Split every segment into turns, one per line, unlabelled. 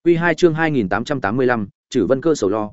Quy 2 chương 2885, Trử Vân Cơ sầu lo,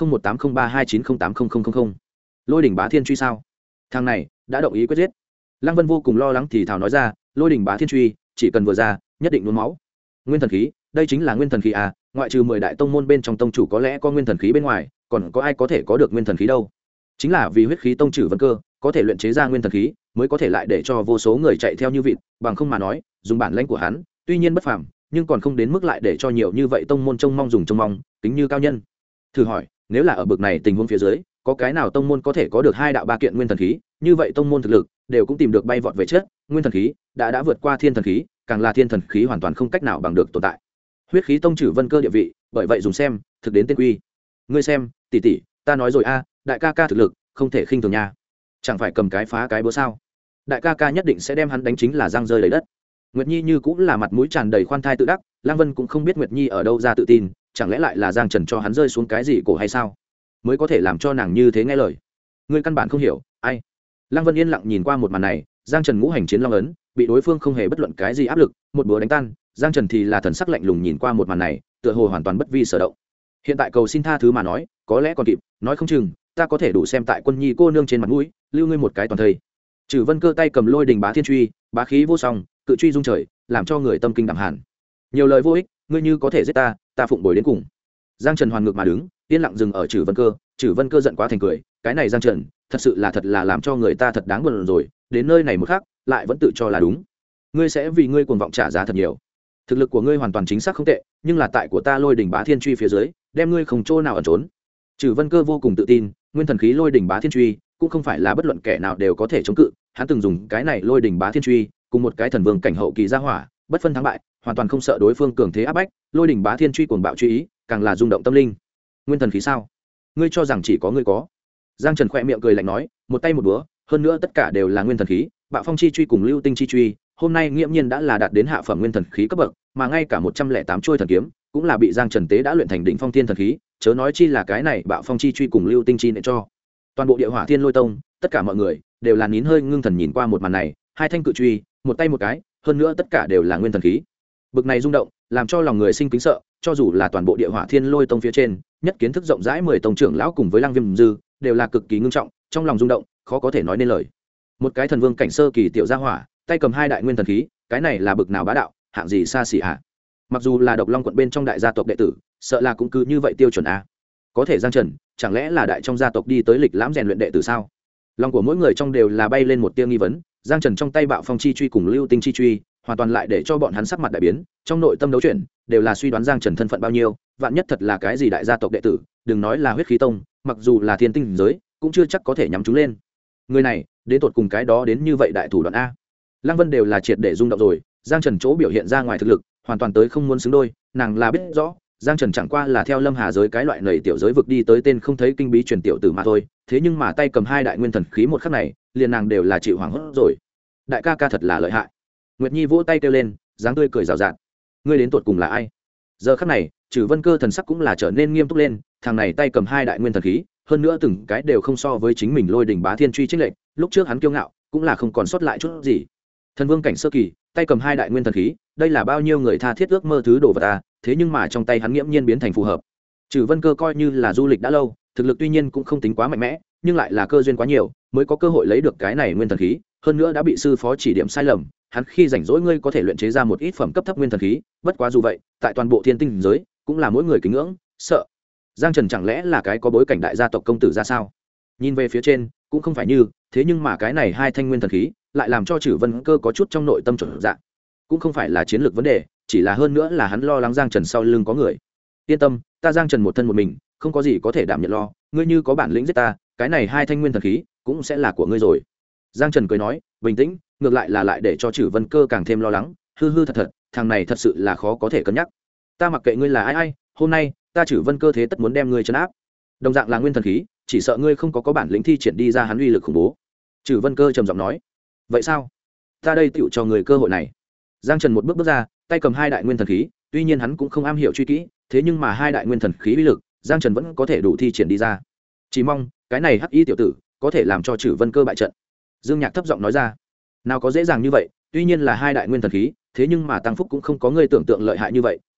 20180329080000. Lôi đỉnh bá thiên truy sao? Thằng này đã động ý quyết giết. Lăng Vân vô cùng lo lắng thì thào nói ra, lôi đỉnh bá thiên truy, chỉ cần vừa ra, nhất định nôn máu. Nguyên thần khí, đây chính là nguyên thần khí à, ngoại trừ 10 đại tông môn bên trong tông chủ có lẽ có nguyên thần khí bên ngoài, còn có ai có thể có được nguyên thần khí đâu? Chính là vì huyết khí tông Trử Vân Cơ có thể luyện chế ra nguyên thần khí, mới có thể lại để cho vô số người chạy theo như vịt, bằng không mà nói, dùng bản lĩnh của hắn, tuy nhiên bất phàm, nhưng còn không đến mức lại để cho nhiều như vậy tông môn trông mong dùng trông mong, tính như cao nhân. Thử hỏi, nếu là ở bực này tình huống phía dưới, có cái nào tông môn có thể có được 2 đạo 3 kiện nguyên thần khí, như vậy tông môn thực lực đều cũng tìm được bay vọt về chết, nguyên thần khí đã vượt qua thiên thần khí, càng là thiên thần khí hoàn toàn không cách nào bằng được tồn tại. Huyết khí tông Trử Vân Cơ địa vị, bởi vậy dùng xem, thực đến tên quy. Ngươi xem, tỷ tỷ, ta nói rồi a, đại ca ca thực lực không thể khinh thường nha. Chẳng phải cầm cái phá cái búa sao? Đại ca ca nhất định sẽ đem hắn đánh chính là răng rơi đầy đất. Nguyệt Nhi như cũng là mặt mũi tràn đầy khoan thai tự đắc, Lăng Vân cũng không biết Nguyệt Nhi ở đâu ra tự tin, chẳng lẽ lại là Giang Trần cho hắn rơi xuống cái gì cổ hay sao, mới có thể làm cho nàng như thế nghe lời. Ngươi căn bản không hiểu, ai? Lăng Vân yên lặng nhìn qua một màn này, Giang Trần ngũ hành chiến long ấn, bị đối phương không hề bất luận cái gì áp lực, một búa đánh tan, Giang Trần thì là thần sắc lạnh lùng nhìn qua một màn này, tựa hồ hoàn toàn bất vi sở động. Hiện tại cầu xin tha thứ mà nói, có lẽ còn kịp, nói không chừng ta có thể đủ xem tại Quân Nhi cô nương trên mặt mũi, lưu ngươi một cái toàn thây. Trử Vân Cơ tay cầm lôi đình bá thiên truy, bá khí vô song, cự truy rung trời, làm cho người tâm kinh đảm hàn. Nhiều lời vô ích, ngươi như có thể giết ta, ta phụng bồi đến cùng. Giang Trần hoàn ngược mà đứng, yên lặng dừng ở Trử Vân Cơ. Trử Vân Cơ giận quá thành cười, cái này Giang Trần, thật là làm cho người ta thật đáng buồn rồi, đến nơi này một khắc, lại vẫn tự cho là đúng. Ngươi sẽ vì ngươi cuồng vọng trả giá thật nhiều. Thực lực của ngươi hoàn toàn chính xác không tệ, nhưng là tại của ta lôi đỉnh bá thiên truy phía dưới, đem ngươi không chỗ nào ẩn trốn. Trử Vân Cơ vô cùng tự tin, nguyên thần khí lôi đỉnh bá thiên truy cũng không phải là bất luận kẻ nào đều có thể chống cự, hắn từng dùng cái này lôi đỉnh bá thiên truy cùng một cái thần vương cảnh hậu kỳ gia hỏa, bất phân thắng bại, hoàn toàn không sợ đối phương cường thế áp bách, lôi đỉnh bá thiên truy cuồng bạo truy ý, càng là rung động tâm linh. Nguyên thần khí sao? Ngươi cho rằng chỉ có ngươi có? Giang Trần khẽ miệng cười lạnh nói, một tay một búa, hơn nữa tất cả đều là nguyên thần khí, Bạo Phong chi truy cùng Lưu Tinh chi truy, hôm nay nghiễm nhiên đã là đạt đến hạ phẩm nguyên thần khí cấp bậc, mà ngay cả 108 trôi thần kiếm cũng là bị Giang Trần tế đã luyện thành đỉnh phong thiên thần khí, chớ nói chi là cái này Bạo Phong chi truy cùng Lưu Tinh chi nệ cho. Toàn bộ Địa Hỏa Thiên Lôi Tông, tất cả mọi người đều là nín hơi ngưng thần nhìn qua một màn này, hai thanh cự truy, một tay một cái, hơn nữa tất cả đều là nguyên thần khí. Bực này rung động, làm cho lòng người sinh kính sợ, cho dù là toàn bộ Địa Hỏa Thiên Lôi Tông phía trên, nhất kiến thức rộng rãi 10 tông trưởng lão cùng với Lăng Viêm Dư, đều là cực kỳ ngưng trọng, trong lòng rung động, khó có thể nói nên lời. Một cái thần vương cảnh sơ kỳ tiểu gia hỏa, tay cầm 2 đại nguyên thần khí, cái này là bực nào bá đạo, hạng gì xa xỉ hả? Mặc dù là Độc Long quận bên trong đại gia tộc đệ tử, sợ là cũng cứ như vậy tiêu chuẩn a. Có thể Giang Trần, chẳng lẽ là đại trong gia tộc đi tới lịch lãm rèn luyện đệ tử sao? Lòng của mỗi người trong đều là bay lên một tia nghi vấn. Giang Trần trong tay Bạo Phong chi truy cùng Lưu Tinh chi truy, hoàn toàn lại để cho bọn hắn sắc mặt đại biến, trong nội tâm đấu chuyển, đều là suy đoán Giang Trần thân phận bao nhiêu, vạn nhất thật là cái gì đại gia tộc đệ tử, đừng nói là huyết khí tông, mặc dù là thiên tinh giới, cũng chưa chắc có thể nhắm chúng lên. Người này, đến tột cùng cái đó đến như vậy đại thủ đoạn a. Lăng Vân đều là triệt để rung động rồi, Giang Trần chỗ biểu hiện ra ngoài thực lực, hoàn toàn tới không muốn xứng đôi, nàng là biết rõ, Giang Trần chẳng qua là theo Lâm Hà giới cái loại nầy tiểu giới vực đi tới tên không thấy kinh bí truyền tiểu tử mà thôi, thế nhưng mà tay cầm 2 đại nguyên thần khí một khắc này, liền nàng đều là chịu hoảng hốt rồi. Đại ca ca thật là lợi hại. Nguyệt Nhi vỗ tay kêu lên, dáng tươi cười rào rạt. Ngươi đến tuột cùng là ai? Giờ khắc này, Trử Vân Cơ thần sắc cũng là trở nên nghiêm túc lên, thằng này tay cầm 2 đại nguyên thần khí, hơn nữa từng cái đều không so với chính mình lôi đỉnh bá thiên truy chênh lệch, lúc trước hắn kiêu ngạo, cũng là không còn sót lại chút gì. Thần vương cảnh sơ kỳ, tay cầm 2 đại nguyên thần khí, đây là bao nhiêu người tha thiết ước mơ thứ đồ vật à, thế nhưng mà trong tay hắn nghiễm nhiên biến thành phù hợp. Trử Vân Cơ coi như là du lịch đã lâu, thực lực tuy nhiên cũng không tính quá mạnh mẽ, nhưng lại là cơ duyên quá nhiều, mới có cơ hội lấy được cái này nguyên thần khí, hơn nữa đã bị sư phó chỉ điểm sai lầm, hắn khi rảnh rỗi ngươi có thể luyện chế ra một ít phẩm cấp thấp nguyên thần khí, bất quá dù vậy, tại toàn bộ thiên tinh giới, cũng là mỗi người kính ngưỡng, sợ. Giang Trần chẳng lẽ là cái có bối cảnh đại gia tộc công tử ra sao? Nhìn về phía trên, cũng không phải như, thế nhưng mà cái này 2 thanh nguyên thần khí, lại làm cho Trử Vân Cơ có chút trong nội tâm chuẩn dạng. Cũng không phải là chiến lược vấn đề, chỉ là hơn nữa là hắn lo lắng Giang Trần sau lưng có người. Yên tâm, ta Giang Trần một thân một mình, không có gì có thể đảm nhận lo, ngươi như có bản lĩnh giết ta, cái này 2 thanh nguyên thần khí cũng sẽ là của ngươi rồi. Giang Trần cười nói, bình tĩnh, ngược lại là lại để cho Trử Vân Cơ càng thêm lo lắng, hư thật, thằng này thật sự là khó có thể cân nhắc. Ta mặc kệ ngươi là ai, hôm nay, ta Trử Vân Cơ thế tất muốn đem ngươi trấn áp. Đồng dạng là nguyên thần khí, chỉ sợ ngươi không có bản lĩnh thi triển đi ra hắn uy lực khủng bố. Trử Vân Cơ trầm giọng nói, vậy sao? Ta đây tựu cho người cơ hội này. Giang Trần một bước ra, tay cầm 2 đại nguyên thần khí, tuy nhiên hắn cũng không am hiểu truy kỹ, thế nhưng mà 2 đại nguyên thần khí uy lực, Giang Trần vẫn có thể đủ thi triển đi ra. Chỉ mong cái này hắc y tiểu tử có thể làm cho Trử Vân Cơ bại trận. Dương Nhạc thấp giọng nói ra, nào có dễ dàng như vậy, tuy nhiên là 2 đại nguyên thần khí, thế nhưng mà tăng phúc cũng không có ngươi tưởng tượng lợi hại như vậy,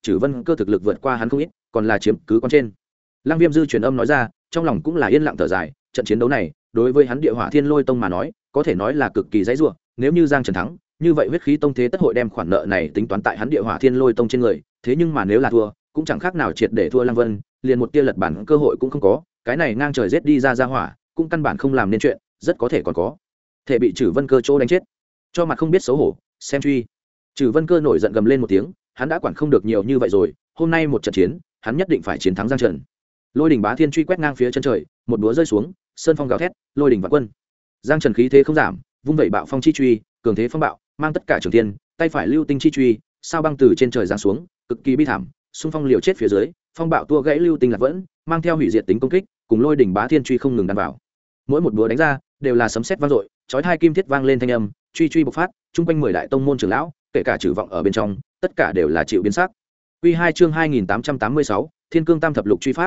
Trử Vân Cơ thực lực vượt qua hắn không ít, còn là chiếm cứ con trên. Lăng Viêm Dư truyền âm nói ra, trong lòng cũng là yên lặng thở dài, trận chiến đấu này, đối với hắn Địa Hỏa Thiên Lôi Tông mà nói, có thể nói là cực kỳ dãy rủa, nếu như Giang Trần thắng, như vậy huyết khí tông thế tất hội đem khoản nợ này tính toán tại hắn Địa Hỏa Thiên Lôi Tông trên người, thế nhưng mà nếu là thua, cũng chẳng khác nào triệt để thua Lăng Vân, liền một tia lật bản cơ hội cũng không có, cái này ngang trời giết đi ra hỏa, cũng căn bản không làm nên chuyện, rất có thể còn có thể bị Trử Vân Cơ chỗ đánh chết. Cho mặt không biết xấu hổ, xem truy. Trử Vân Cơ nổi giận gầm lên một tiếng, hắn đã quản không được nhiều như vậy rồi, hôm nay một trận chiến, hắn nhất định phải chiến thắng Giang Trần. Lôi đỉnh bá thiên truy quét ngang phía chân trời, một búa rơi xuống, sơn phong gào thét, lôi đỉnh vạn quân. Giang Trần khí thế không giảm, vung vẩy bạo phong chi truy, cường thế phong bạo, mang tất cả trường tiên, tay phải lưu tinh chi truy, sao băng từ trên trời giáng xuống, cực kỳ bi thảm, xung phong liều chết phía dưới, phong bạo tua gãy lưu tinh lạc vẫn, mang theo hủy diệt tính công kích, cùng lôi đỉnh bá thiên truy không ngừng đan vào. Mỗi một búa đánh ra, đều là sấm sét vang dội, chói tai kim thiết vang lên thanh âm, truy truy bộc phát, trung quanh 10 đại tông môn trưởng lão, kể cả Trử Vọng ở bên trong, tất cả đều là chịu biến sắc. Quy 2 chương 2886, Thiên Cương Tam thập lục truy pháp,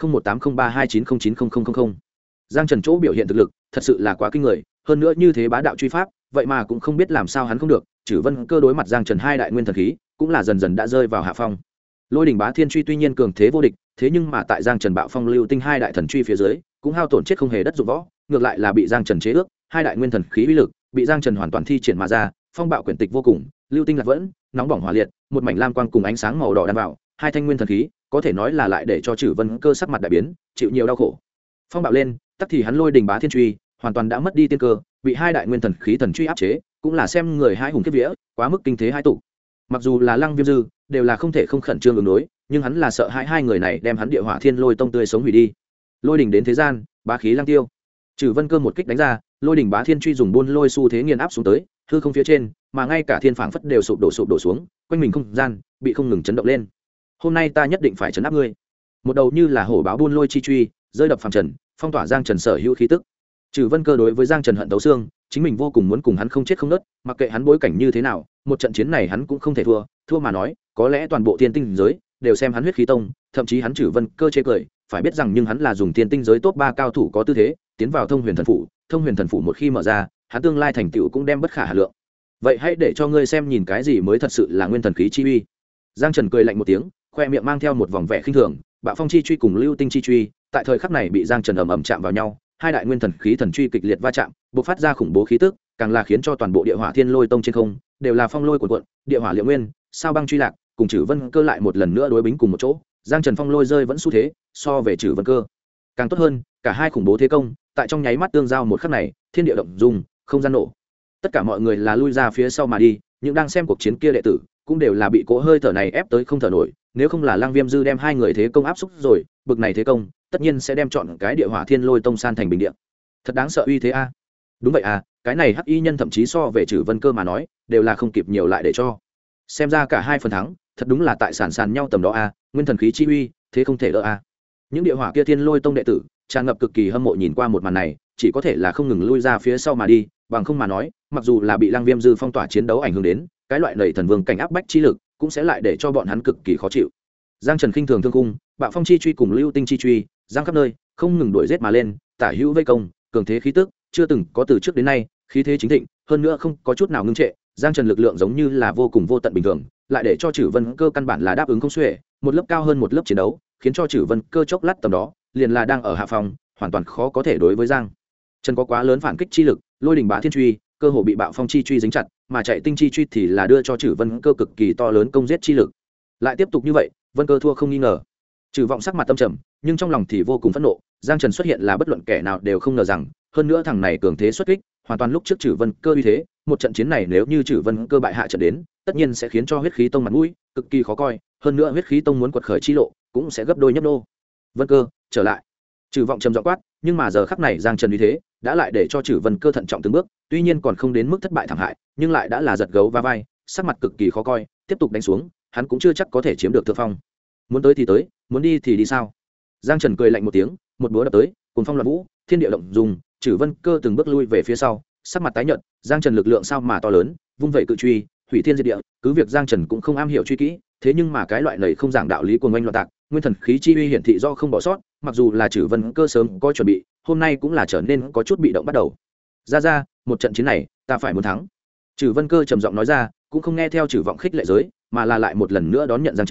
20180329090000. Giang Trần chỗ biểu hiện thực lực, thật sự là quá kinh người, hơn nữa như thế bá đạo truy pháp, vậy mà cũng không biết làm sao hắn không được, Trử Vân Cơ đối mặt Giang Trần hai đại nguyên thần khí, cũng là dần dần đã rơi vào hạ phong. Lôi đỉnh bá thiên truy tuy nhiên cường thế vô địch, thế nhưng mà tại Giang Trần bạo phong lưu tinh hai đại thần truy phía dưới, cũng hao tổn chết không hề đất dụng võ, ngược lại là bị Giang Trần chế ước, hai đại nguyên thần khí uy lực, bị Giang Trần hoàn toàn thi triển mà ra, phong bạo quyển tịch vô cùng, lưu tinh lạc vẫn, nóng bỏng hỏa liệt, một mảnh lam quang cùng ánh sáng màu đỏ đan vào, hai thanh nguyên thần khí, có thể nói là lại để cho Trử Vân Cơ sắc mặt đại biến, chịu nhiều đau khổ. Phong bạo lên, tắc thì hắn lôi đỉnh bá thiên truy, hoàn toàn đã mất đi tiên cơ, bị hai đại nguyên thần khí thần truy áp chế, cũng là xem người hai hùng kiếp vía, quá mức kinh thế hai tụ. Mặc dù là Lăng Viêm Dư, đều là không thể không khẩn trương ứng đối, nhưng hắn là sợ hai người này đem hắn Địa Hỏa Thiên Lôi Tông tươi sống hủy đi. Lôi đỉnh đến thế gian, bá khí lang tiêu. Trử Vân Cơ một kích đánh ra, lôi đỉnh bá thiên truy dùng buôn lôi xu thế nghiền áp xuống tới, hư không phía trên, mà ngay cả thiên phảng phất đều sụp đổ xuống, quanh mình không gian bị không ngừng chấn động lên. Hôm nay ta nhất định phải chấn áp ngươi. Một đầu như là hổ báo buôn lôi chi truy, rơi đập phàm trần, phong tỏa Giang Trần sở hữu khí tức. Trử Vân Cơ đối với Giang Trần hận thấu xương, chính mình vô cùng muốn cùng hắn không chết không nứt, mặc kệ hắn bối cảnh như thế nào, một trận chiến này hắn cũng không thể thua mà nói, có lẽ toàn bộ thiên tinh giới đều xem hắn huyết khí tông, thậm chí hắn Trử Vân Cơ chế cười, phải biết rằng nhưng hắn là dùng thiên tinh giới top 3 cao thủ có tư thế, tiến vào Thông Huyền Thần phủ một khi mở ra, hắn tương lai thành tựu cũng đem bất khả hà lượng. Vậy hãy để cho ngươi xem nhìn cái gì mới thật sự là nguyên thần khí chi uy. Giang Trần cười lạnh một tiếng, khoe miệng mang theo một vòng vẻ khinh thường, bạo phong chi truy cùng lưu tinh chi truy, tại thời khắc này bị Giang Trần ầm ầm chạm vào nhau, hai đại nguyên thần khí thần truy kịch liệt va chạm, bộc phát ra khủng bố khí tức, càng là khiến cho toàn bộ Địa Hỏa Thiên Lôi Tông trên không đều là phong lôi cuộn cuộn, địa hỏa liệu nguyên, sao băng truy lạc, cùng Trử Vân Cơ lại một lần nữa đối bính cùng một chỗ. Giang Trần phong lôi rơi vẫn xu thế, so về Trử Vân Cơ càng tốt hơn, cả hai khủng bố thế công, tại trong nháy mắt tương giao một khắc này, thiên địa động dung, không gian nổ. Tất cả mọi người là lui ra phía sau mà đi, những đang xem cuộc chiến kia đệ tử cũng đều là bị cỗ hơi thở này ép tới không thở nổi, nếu không là Lăng Viêm Dư đem hai người thế công áp xúc rồi, bực này thế công, tất nhiên sẽ đem chọn cái Địa Hỏa Thiên Lôi Tông san thành bình địa. Thật đáng sợ uy thế a. Đúng vậy à, cái này hắc y nhân thậm chí so về Trử Vân Cơ mà nói, đều là không kịp nhiều lại để cho. Xem ra cả hai phần thắng, thật đúng là tại sàn nhau tầm đó a, nguyên thần khí chi uy, thế không thể đỡ a. Những Địa Hỏa kia Thiên Lôi Tông đệ tử, tràn ngập cực kỳ hâm mộ nhìn qua một màn này, chỉ có thể là không ngừng lui ra phía sau mà đi, bằng không mà nói, mặc dù là bị Lăng Viêm Dư phong tỏa chiến đấu ảnh hưởng đến, cái loại nảy thần vương cảnh áp bách chi lực, cũng sẽ lại để cho bọn hắn cực kỳ khó chịu. Giang Trần khinh thường thương cung, bạo phong chi truy cùng lưu tinh chi truy, giang khắp nơi, không ngừng đuổi giết mà lên, tả hữu vây công, cường thế khí tức, chưa từng có từ trước đến nay, khí thế chính thịnh, hơn nữa không có chút nào ngưng trệ, Giang Trần lực lượng giống như là vô cùng vô tận bình thường, lại để cho Trử Vân Cơ căn bản là đáp ứng không xuể, một lớp cao hơn một lớp chiến đấu, khiến cho Trử Vân Cơ chốc lát tầm đó, liền là đang ở hạ phòng, hoàn toàn khó có thể đối với Giang Trần có quá lớn phản kích chi lực, lôi đỉnh bá thiên truy, cơ hồ bị bạo phong chi truy dính chặt, mà chạy tinh chi truy thì là đưa cho Trử Vân Cơ cực kỳ to lớn công giết chi lực. Lại tiếp tục như vậy, Vân Cơ thua không nghi ngờ. Trừ Vọng sắc mặt tâm trầm, nhưng trong lòng thì vô cùng phẫn nộ, Giang Trần xuất hiện là bất luận kẻ nào đều không ngờ rằng, hơn nữa thằng này cường thế xuất kích, hoàn toàn lúc trước Trử Vân Cơ uy thế, một trận chiến này nếu như Trử Vân Cơ bại hạ trận đến, tất nhiên sẽ khiến cho huyết khí tông mặt mũi cực kỳ khó coi, hơn nữa huyết khí tông muốn quật khởi chi lộ, cũng sẽ gấp đôi nhấp đô. Vân Cơ, trở lại. Trừ Vọng trầm giọng quát, nhưng mà giờ khắc này Giang Trần uy thế, đã lại để cho Trử Vân Cơ thận trọng từng bước, tuy nhiên còn không đến mức thất bại thảm hại, nhưng lại đã là giật gấu va vai, sắc mặt cực kỳ khó coi, tiếp tục đánh xuống, hắn cũng chưa chắc có thể chiếm được thượng phong. Muốn tới thì tới, muốn đi thì đi sao? Giang Trần cười lạnh một tiếng, một búa đập tới, cuồng phong loạn vũ, thiên địa động dung, Trử Vân Cơ từng bước lui về phía sau, sắc mặt tái nhợt, Giang Trần lực lượng sao mà to lớn, vung vậy cự truy, hủy thiên diệt địa, cứ việc Giang Trần cũng không am hiểu truy kỹ, thế nhưng mà cái loại này không giảng đạo lý cuồng oanh loạn tạc, nguyên thần khí chi uy hiển thị do không bỏ sót, mặc dù là Trử Vân Cơ sớm có chuẩn bị, hôm nay cũng là trở nên có chút bị động bắt đầu. Ra, một trận chiến này, ta phải muốn thắng. Trử Vân Cơ trầm giọng nói ra, cũng không nghe theo Trử Vọng khích lệ giới, mà là lại một lần nữa đón nhận Giang Trần,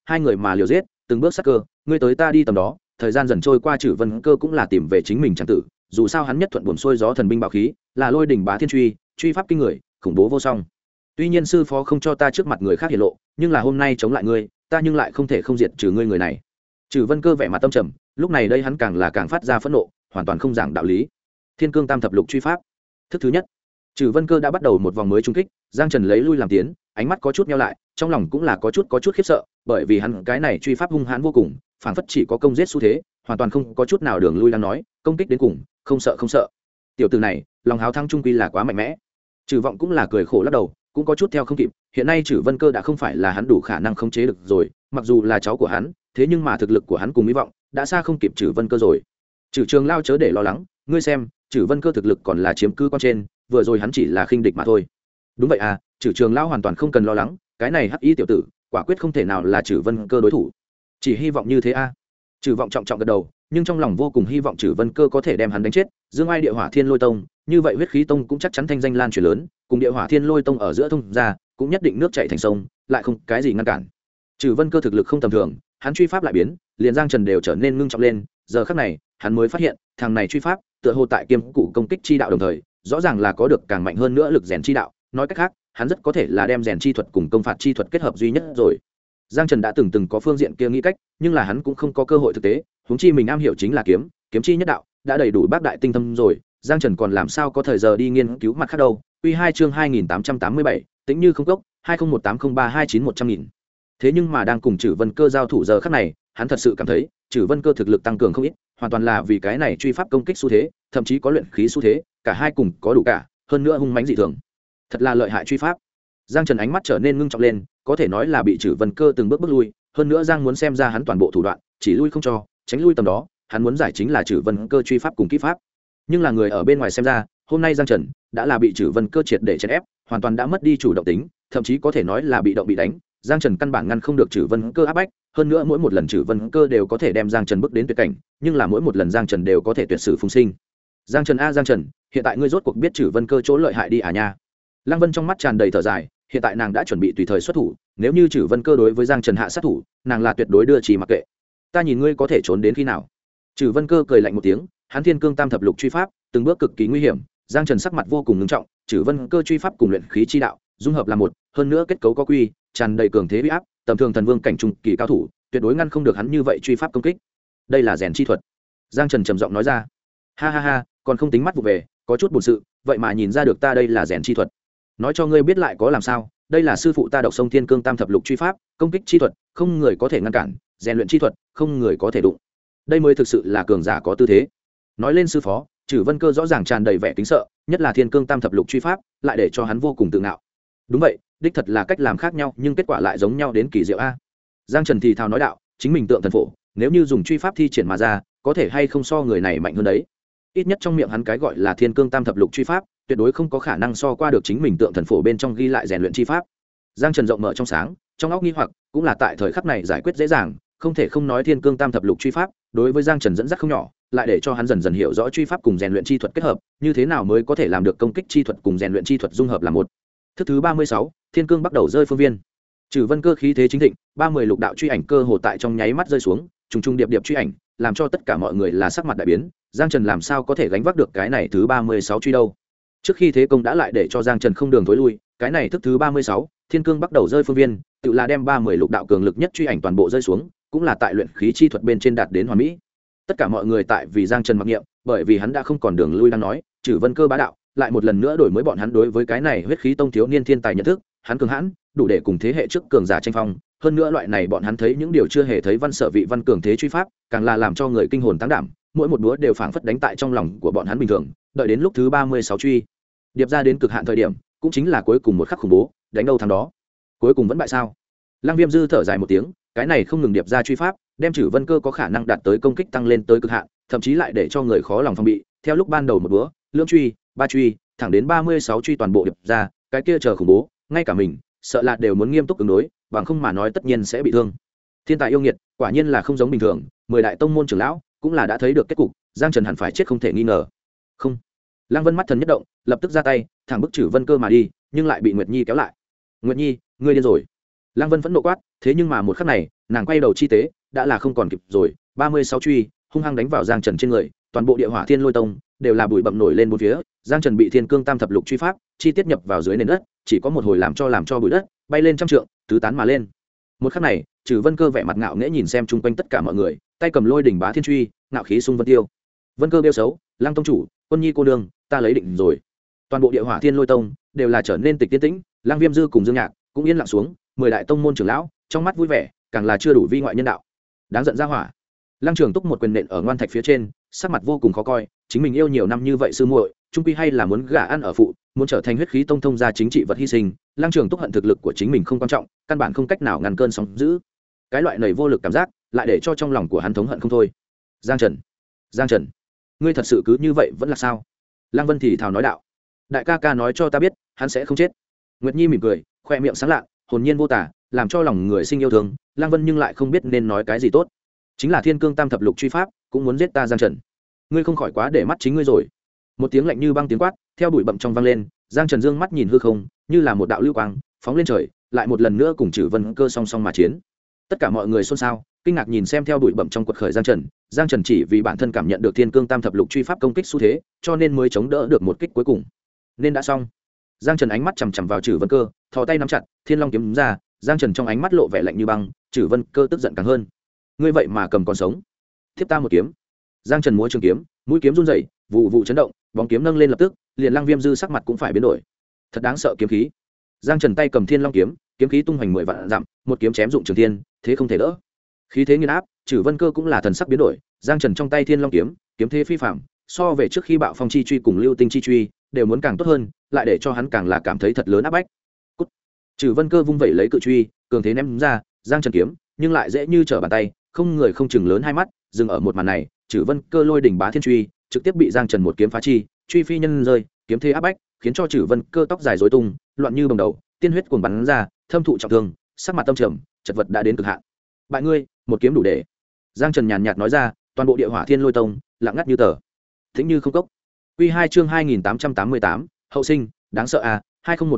hai người mà liều giết từng bước sắc cơ, ngươi tới ta đi tầm đó. Thời gian dần trôi qua, Trử Vân Cơ cũng là tìm về chính mình chẳng tử, dù sao hắn nhất thuận buồm xuôi gió thần binh bảo khí, là Lôi Đỉnh Bá Thiên truy, truy pháp kinh người, khủng bố vô song. Tuy nhiên sư phó không cho ta trước mặt người khác hiển lộ, nhưng là hôm nay chống lại ngươi, ta nhưng lại không thể không diệt trừ ngươi người này. Trử Vân Cơ vẻ mặt tâm trầm, lúc này đây hắn càng phát ra phẫn nộ, hoàn toàn không giảng đạo lý. Thiên Cương Tam Thập Lục truy pháp. Thức thứ nhất, Trử Vân Cơ đã bắt đầu một vòng mới trung kích, Giang Trần lấy lui làm tiến, ánh mắt có chút nheo lại, trong lòng cũng là có chút khiếp sợ, bởi vì hắn cái này truy pháp hung hãn vô cùng, phảng phất chỉ có công giết xu thế, hoàn toàn không có chút nào đường lui đang nói, công kích đến cùng, không sợ. Tiểu tử này, lòng háo thắng trung quy là quá mạnh mẽ. Trử Vọng cũng là cười khổ lắc đầu, cũng có chút theo không kịp, hiện nay Trử Vân Cơ đã không phải là hắn đủ khả năng khống chế được rồi, mặc dù là cháu của hắn, thế nhưng mà thực lực của hắn cùng hy vọng đã xa không kịp Trử Vân Cơ rồi. Trử Trường Lao chớ để lo lắng, ngươi xem, Trử Vân Cơ thực lực còn là chiếm cứ quan trên, vừa rồi hắn chỉ là khinh địch mà thôi. Đúng vậy à, Trử Trường Lao hoàn toàn không cần lo lắng, cái này hắc y tiểu tử, quả quyết không thể nào là Trử Vân Cơ đối thủ. Chỉ hy vọng như thế a. Trử Vọng trọng gật đầu, nhưng trong lòng vô cùng hy vọng Trử Vân Cơ có thể đem hắn đánh chết, dương ai địa hỏa thiên lôi tông, như vậy huyết khí tông cũng chắc chắn thanh danh lan truyền lớn, cùng địa hỏa thiên lôi tông ở giữa thông ra, cũng nhất định nước chảy thành sông, lại không cái gì ngăn cản. Trử Vân Cơ thực lực không tầm thường, hắn truy pháp lại biến, liền Giang Trần đều trở nên ngưng trọng lên, giờ khắc này, hắn mới phát hiện, thằng này truy pháp, tựa hồ tại kiêm cụ công kích chi đạo đồng thời, rõ ràng là có được càng mạnh hơn nữa lực rèn chi đạo, nói cách khác, hắn rất có thể là đem rèn chi thuật cùng công phạt chi thuật kết hợp duy nhất rồi. Giang Trần đã từng có phương diện kia nghĩ cách, nhưng là hắn cũng không có cơ hội thực tế, huống chi mình am hiểu chính là kiếm chi nhất đạo, đã đầy đủ bác đại tinh thâm rồi, Giang Trần còn làm sao có thời giờ đi nghiên cứu mặt khác đâu. Quy 2 chương 2887, tính như không cốc, 20180329100000. Thế nhưng mà đang cùng Trử Vân Cơ giao thủ giờ khắc này, hắn thật sự cảm thấy, Trử Vân Cơ thực lực tăng cường không ít, hoàn toàn là vì cái này truy pháp công kích xu thế, thậm chí có luyện khí xu thế, cả hai cùng có đủ cả, hơn nữa hung mãnh dị thường. Thật là lợi hại truy pháp. Giang Trần ánh mắt trở nên ngưng trọng lên, có thể nói là bị Trử Vân Cơ từng bước lui, hơn nữa Giang muốn xem ra hắn toàn bộ thủ đoạn, chỉ lui không cho, tránh lui tầm đó, hắn muốn giải chính là Trử Vân Cơ truy pháp cùng kỹ pháp. Nhưng là người ở bên ngoài xem ra, hôm nay Giang Trần đã là bị Trử Vân Cơ triệt để chèn ép, hoàn toàn đã mất đi chủ động tính, thậm chí có thể nói là bị động bị đánh. Giang Trần căn bản ngăn không được Trử Vân Cơ áp bách, hơn nữa mỗi một lần Trử Vân Cơ đều có thể đem Giang Trần bước đến tuyệt cảnh, nhưng là mỗi một lần Giang Trần đều có thể tuyệt sử phùng sinh. Giang Trần a Giang Trần, hiện tại ngươi rốt cuộc biết Trử Vân Cơ chỗ lợi hại đi à nha. Lăng Vân trong mắt tràn đầy thở dài, hiện tại nàng đã chuẩn bị tùy thời xuất thủ, nếu như Trử Vân Cơ đối với Giang Trần hạ sát thủ, nàng là tuyệt đối đưa chỉ mặc kệ. Ta nhìn ngươi có thể trốn đến khi nào? Trử Vân Cơ cười lạnh một tiếng, hắn Thiên Cương Tam Thập Lục truy pháp, từng bước cực kỳ nguy hiểm, Giang Trần sắc mặt vô cùng nghiêm trọng, Trử Vân Cơ truy pháp cùng luyện khí chi đạo, dung hợp là một, hơn nữa kết cấu có quy, tràn đầy cường thế uy áp, tầm thường thần vương cảnh trung kỳ cao thủ, tuyệt đối ngăn không được hắn như vậy truy pháp công kích. Đây là rèn chi thuật. Giang Trần trầm giọng nói ra. Ha ha ha, còn không tính mắt vụ về, có chút buồn sự, vậy mà nhìn ra được ta đây là rèn chi thuật. Nói cho ngươi biết lại có làm sao, đây là sư phụ ta độc sông Thiên Cương Tam Thập Lục truy pháp, công kích chi thuật, không người có thể ngăn cản, rèn luyện chi thuật, không người có thể đụng. Đây mới thực sự là cường giả có tư thế. Nói lên sư phó, Trử Vân Cơ rõ ràng tràn đầy vẻ kính sợ, nhất là Thiên Cương Tam Thập Lục truy pháp, lại để cho hắn vô cùng tự ngạo. Đúng vậy, đích thật là cách làm khác nhau, nhưng kết quả lại giống nhau đến kỳ diệu a. Giang Trần thì thào nói đạo, chính mình tượng thần phổ, nếu như dùng truy pháp thi triển mà ra, có thể hay không so người này mạnh hơn đấy. Ít nhất trong miệng hắn cái gọi là Thiên Cương Tam Thập Lục truy pháp, tuyệt đối không có khả năng so qua được chính mình tượng thần phổ bên trong ghi lại rèn luyện chi pháp. Giang Trần rộng mở trong sáng, trong óc nghi hoặc, cũng là tại thời khắc này giải quyết dễ dàng, không thể không nói Thiên Cương Tam Thập Lục truy pháp, đối với Giang Trần dẫn dắt không nhỏ, lại để cho hắn dần dần hiểu rõ truy pháp cùng rèn luyện chi thuật kết hợp, như thế nào mới có thể làm được công kích chi thuật cùng rèn luyện chi thuật dung hợp làm một. Thức thứ 36, Thiên Cương bắt đầu rơi phương viên. Trử Vân Cơ khí thế chính thịnh, 30 lục đạo truy ảnh cơ hồ tại trong nháy mắt rơi xuống, trùng trùng điệp điệp truy ảnh, làm cho tất cả mọi người là sắc mặt đại biến, Giang Trần làm sao có thể gánh vác được cái này thứ 36 truy đâu. Trước khi thế công đã lại để cho Giang Trần không đường thối lui, cái này thức thứ 36, Thiên Cương bắt đầu rơi phương viên, tự là đem 30 lục đạo cường lực nhất truy ảnh toàn bộ rơi xuống, cũng là tại luyện khí chi thuật bên trên đạt đến hoàn mỹ. Tất cả mọi người tại vì Giang Trần mặc niệm, bởi vì hắn đã không còn đường lui đang nói, Trử Vân Cơ bá đạo, lại một lần nữa đổi mới bọn hắn đối với cái này huyết khí tông thiếu niên thiên tài nhận thức, hắn cường hãn, đủ để cùng thế hệ trước cường giả tranh phong, hơn nữa loại này bọn hắn thấy những điều chưa hề thấy văn sở vị văn cường thế truy pháp, càng là làm cho người kinh hồn táng đảm, mỗi một búa đều phảng phất đánh tại trong lòng của bọn hắn bình thường, đợi đến lúc thứ 36 truy điệp ra đến cực hạn thời điểm, cũng chính là cuối cùng một khắc khủng bố, đánh đâu thắng đó. Cuối cùng vẫn bại sao? Lăng Viêm dư thở dài một tiếng, cái này không ngừng điệp ra truy pháp, đem Trử Vân Cơ có khả năng đạt tới công kích tăng lên tới cực hạn, thậm chí lại để cho người khó lòng phòng bị, theo lúc ban đầu một búa, lưỡng truy, ba truy, thẳng đến 36 truy toàn bộ điệp ra, cái kia chờ khủng bố, ngay cả mình, sợ là đều muốn nghiêm túc ứng đối, bằng không mà nói tất nhiên sẽ bị thương. Thiên tài yêu nghiệt, quả nhiên là không giống bình thường, 10 đại tông môn trưởng lão cũng là đã thấy được kết cục, Giang Trần hẳn phải chết không thể nghi ngờ. Không. Lăng Vân mắt thần nhất động, lập tức ra tay, thẳng bức Trử Vân Cơ mà đi, nhưng lại bị Nguyệt Nhi kéo lại. Nguyệt Nhi, ngươi điên rồi. Lăng Vân vẫn nộ quát, thế nhưng mà một khắc này nàng quay đầu chi tế đã là không còn kịp rồi. 36 truy hung hăng đánh vào Giang Trần trên người, toàn bộ địa hỏa thiên lôi tông đều là bụi bặm nổi lên bốn phía. Giang Trần bị thiên cương tam thập lục truy pháp chi tiết nhập vào dưới nền đất, chỉ có một hồi làm cho bụi đất bay lên trăm trượng, tứ tán mà lên. Một khắc này Trừ Vân Cơ vẻ mặt ngạo nghễ nhìn xem chung quanh tất cả mọi người, tay cầm lôi đỉnh bá thiên truy, ngạo khí xung vân tiêu. Vân Cơ bêu xấu, Lăng tông chủ, Quân Nhi cô đương, ta lấy định rồi. Toàn bộ địa hỏa thiên lôi tông đều là trở nên tịch tiên tĩnh. Lăng Viêm Dư cùng Dương Nhạc cũng yên lặng xuống, 10 đại tông môn trưởng lão trong mắt vui vẻ, càng là chưa đủ vi ngoại nhân đạo. Đáng giận ra hỏa. Lăng Trường Túc một quyền nện ở ngoan thạch phía trên, sắc mặt vô cùng khó coi, chính mình yêu nhiều năm như vậy sư muội, trung quy hay là muốn gả ăn ở phụ, muốn trở thành huyết khí tông thông gia chính trị vật hy sinh. Lăng Trường Túc hận thực lực của chính mình không quan trọng, căn bản không cách nào ngăn cơn sóng dữ. Cái loại nảy vô lực cảm giác, lại để cho trong lòng của hắn thống hận không thôi. Giang Trần, ngươi thật sự cứ như vậy vẫn là sao? Lăng Vân thì thào nói đạo. Đại ca ca nói cho ta biết, hắn sẽ không chết. Nguyệt Nhi mỉm cười, khoe miệng sáng lạ, hồn nhiên vô tả, làm cho lòng người sinh yêu thương. Lăng Vân nhưng lại không biết nên nói cái gì tốt. Chính là thiên cương tam thập lục truy pháp cũng muốn giết ta Giang Trần, ngươi không khỏi quá để mắt chính ngươi rồi. Một tiếng lạnh như băng tiếng quát theo bụi bậm trong vang lên. Giang Trần dương mắt nhìn hư không, như là một đạo lưu quang phóng lên trời, lại một lần nữa cùng Trừ Vân Cơ song song mà chiến. Tất cả mọi người xôn xao kinh ngạc nhìn xem theo bụi bậm trong quật khởi Giang Trần. Giang Trần chỉ vì bản thân cảm nhận được thiên cương tam thập lục truy pháp công kích xu thế, cho nên mới chống đỡ được một kích cuối cùng. Nên đã xong. Giang Trần ánh mắt chằm chằm vào Trừ Vân Cơ, thò tay nắm chặt thiên long kiếm ra. Giang Trần trong ánh mắt lộ vẻ lạnh như băng. Trừ Vân Cơ tức giận càng hơn, ngươi vậy mà cầm còn sống, tiếp ta một kiếm. Giang Trần múa trường kiếm, mũi kiếm run rẩy, vụ vụ chấn động, bóng kiếm nâng lên lập tức, liền Lăng Viêm Dư sắc mặt cũng phải biến đổi. Thật đáng sợ kiếm khí. Giang Trần tay cầm thiên long kiếm, kiếm khí tung hoành 10 vạn dặm, một kiếm chém dụng trường thiên, thế không thể đỡ. Khí thế nghiền áp. Trừ Vân Cơ cũng là thần sắc biến đổi. Giang Trần trong tay thiên long kiếm, kiếm thế phi phàm, so về trước khi bạo phong chi truy cùng lưu tinh chi truy đều muốn càng tốt hơn, lại để cho hắn càng là cảm thấy thật lớn áp bách. Cút. Trừ Vân Cơ vung vẩy lấy cự truy, cường thế ném ra. Giang Trần kiếm nhưng lại dễ như trở bàn tay, không người không chừng lớn hai mắt. Dừng ở một màn này, Trừ Vân Cơ lôi đỉnh bá thiên truy trực tiếp bị Giang Trần một kiếm phá chi, truy phi nhân rơi, kiếm thế áp bách khiến cho Trừ Vân Cơ tóc dài rối tung, loạn như bồng đầu, tiên huyết cuồng bắn ra, thâm thụ trọng thương, sắc mặt tâm trầm, chật vật đã đến cực hạn. Bại ngươi, một kiếm đủ để. Giang Trần nhàn nhạt nói ra. Toàn bộ địa hỏa thiên lôi tông lặng ngắt như tờ, thính như không cốc. Quy 2 chương 2888, hậu sinh, đáng sợ a,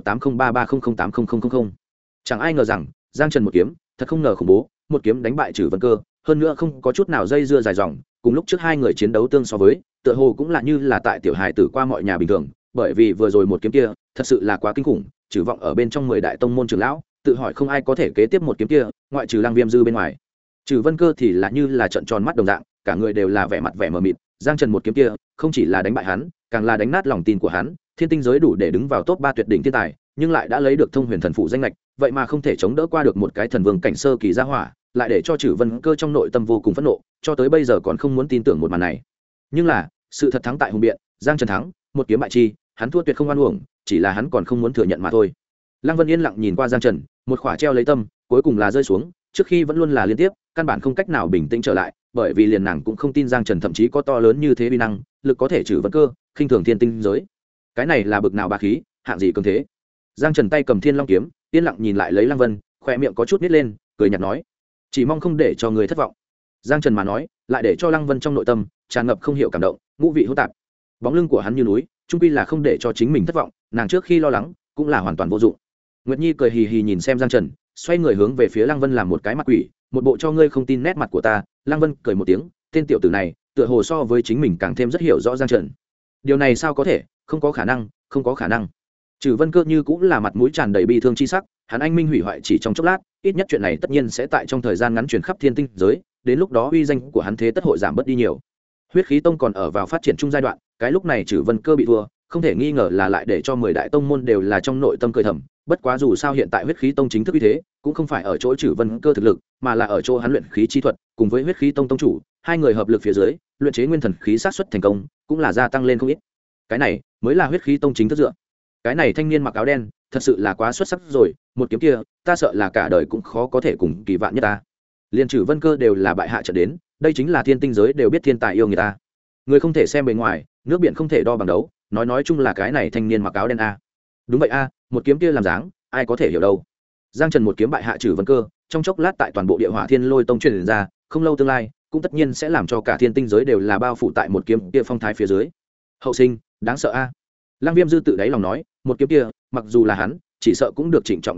20180330080000. Chẳng ai ngờ rằng Giang Trần một kiếm, thật không ngờ khủng bố, một kiếm đánh bại Trừ Vân Cơ, hơn nữa không có chút nào dây dưa dài dòng, cùng lúc trước hai người chiến đấu tương so với, tựa hồ cũng là như là tại tiểu hài tử qua mọi nhà bình thường, bởi vì vừa rồi một kiếm kia, thật sự là quá kinh khủng, trừ vọng ở bên trong 10 đại tông môn trưởng lão, tự hỏi không ai có thể kế tiếp một kiếm kia, ngoại trừ Lăng Viêm Dư bên ngoài. Trừ Vân Cơ thì là như là trợn tròn mắt đồng dạng, cả người đều là vẻ mặt vẻ mờ mịt. Giang Trần một kiếm kia, không chỉ là đánh bại hắn, càng là đánh nát lòng tin của hắn. Thiên tinh giới đủ để đứng vào top 3 tuyệt đỉnh thiên tài, nhưng lại đã lấy được thông huyền thần phụ danh lệch, vậy mà không thể chống đỡ qua được một cái thần vương cảnh sơ kỳ gia hỏa, lại để cho Trừ Vân Cơ trong nội tâm vô cùng phẫn nộ, cho tới bây giờ còn không muốn tin tưởng một màn này. Nhưng là, sự thật thắng tại hùng biện, Giang Trần thắng, một kiếm bại chi, hắn thua tuyệt không oan uổng, chỉ là hắn còn không muốn thừa nhận mà thôi. Lăng Vân yên lặng nhìn qua Giang Trần, một khỏa treo lấy tâm, cuối cùng là rơi xuống, trước khi vẫn luôn là liên tiếp, căn bản không cách nào bình tĩnh trở lại, bởi vì liền nàng cũng không tin Giang Trần thậm chí có to lớn như thế uy năng, lực có thể Trừ Vân Cơ, khinh thường thiên tinh giới. Cái này là bực nào bá khí, hạng gì cường thế. Giang Trần tay cầm Thiên Long kiếm, yên lặng nhìn lại lấy Lăng Vân, khóe miệng có chút nít lên, cười nhạt nói: "Chỉ mong không để cho người thất vọng." Giang Trần mà nói, lại để cho Lăng Vân trong nội tâm tràn ngập không hiểu cảm động, ngũ vị hỗn tạp. Bóng lưng của hắn như núi, chung quy là không để cho chính mình thất vọng, nàng trước khi lo lắng, cũng là hoàn toàn vô dụng. Nguyệt Nhi cười hì hì nhìn xem Giang Trần, xoay người hướng về phía Lăng Vân làm một cái mặt quỷ, một bộ cho ngươi không tin nét mặt của ta. Lăng Vân cười một tiếng, tên tiểu tử này, tựa hồ so với chính mình càng thêm rất hiểu rõ Giang Trần. Điều này sao có thể, không có khả năng, không có khả năng. Trừ Vân Cơ như cũng là mặt mũi tràn đầy bi thương chi sắc, hắn anh minh hủy hoại chỉ trong chốc lát, ít nhất chuyện này tất nhiên sẽ tại trong thời gian ngắn truyền khắp thiên tinh giới, đến lúc đó uy danh của hắn thế tất hội giảm bớt đi nhiều. Huyết khí tông còn ở vào phát triển chung giai đoạn, cái lúc này Trừ Vân Cơ bị thua, không thể nghi ngờ là lại để cho 10 đại tông môn đều là trong nội tâm cười thầm, bất quá dù sao hiện tại huyết khí tông chính thức uy thế, cũng không phải ở chỗ Trừ Vân Cơ thực lực, mà là ở chỗ hắn luyện khí chi thuật, cùng với huyết khí tông tông chủ, hai người hợp lực phía dưới, luyện chế nguyên thần khí sát suất thành công, cũng là gia tăng lên không ít. Cái này mới là huyết khí tông chính thức dựa. Cái này thanh niên mặc áo đen, thật sự là quá xuất sắc rồi, một kiếm kia, ta sợ là cả đời cũng khó có thể cùng kỳ vạn nhất ta. Liên Trừ Vân Cơ đều là bại hạ trận đến, đây chính là thiên tinh giới đều biết thiên tài yêu người ta. Người không thể xem bề ngoài, nước biển không thể đo bằng đấu, nói chung là cái này thanh niên mặc áo đen a. Đúng vậy a, một kiếm kia làm dáng, ai có thể hiểu đâu. Giang Trần một kiếm bại hạ Trừ Vân Cơ, trong chốc lát tại toàn bộ địa hỏa thiên lôi tông truyền ra, không lâu tương lai, cũng tất nhiên sẽ làm cho cả thiên tinh giới đều là bao phủ tại một kiếm kia phong thái phía dưới. Hậu sinh, đáng sợ a. Lăng Viêm Dư tự đáy lòng nói, một kiếm kia, mặc dù là hắn, chỉ sợ cũng được trịnh trọng đối đãi,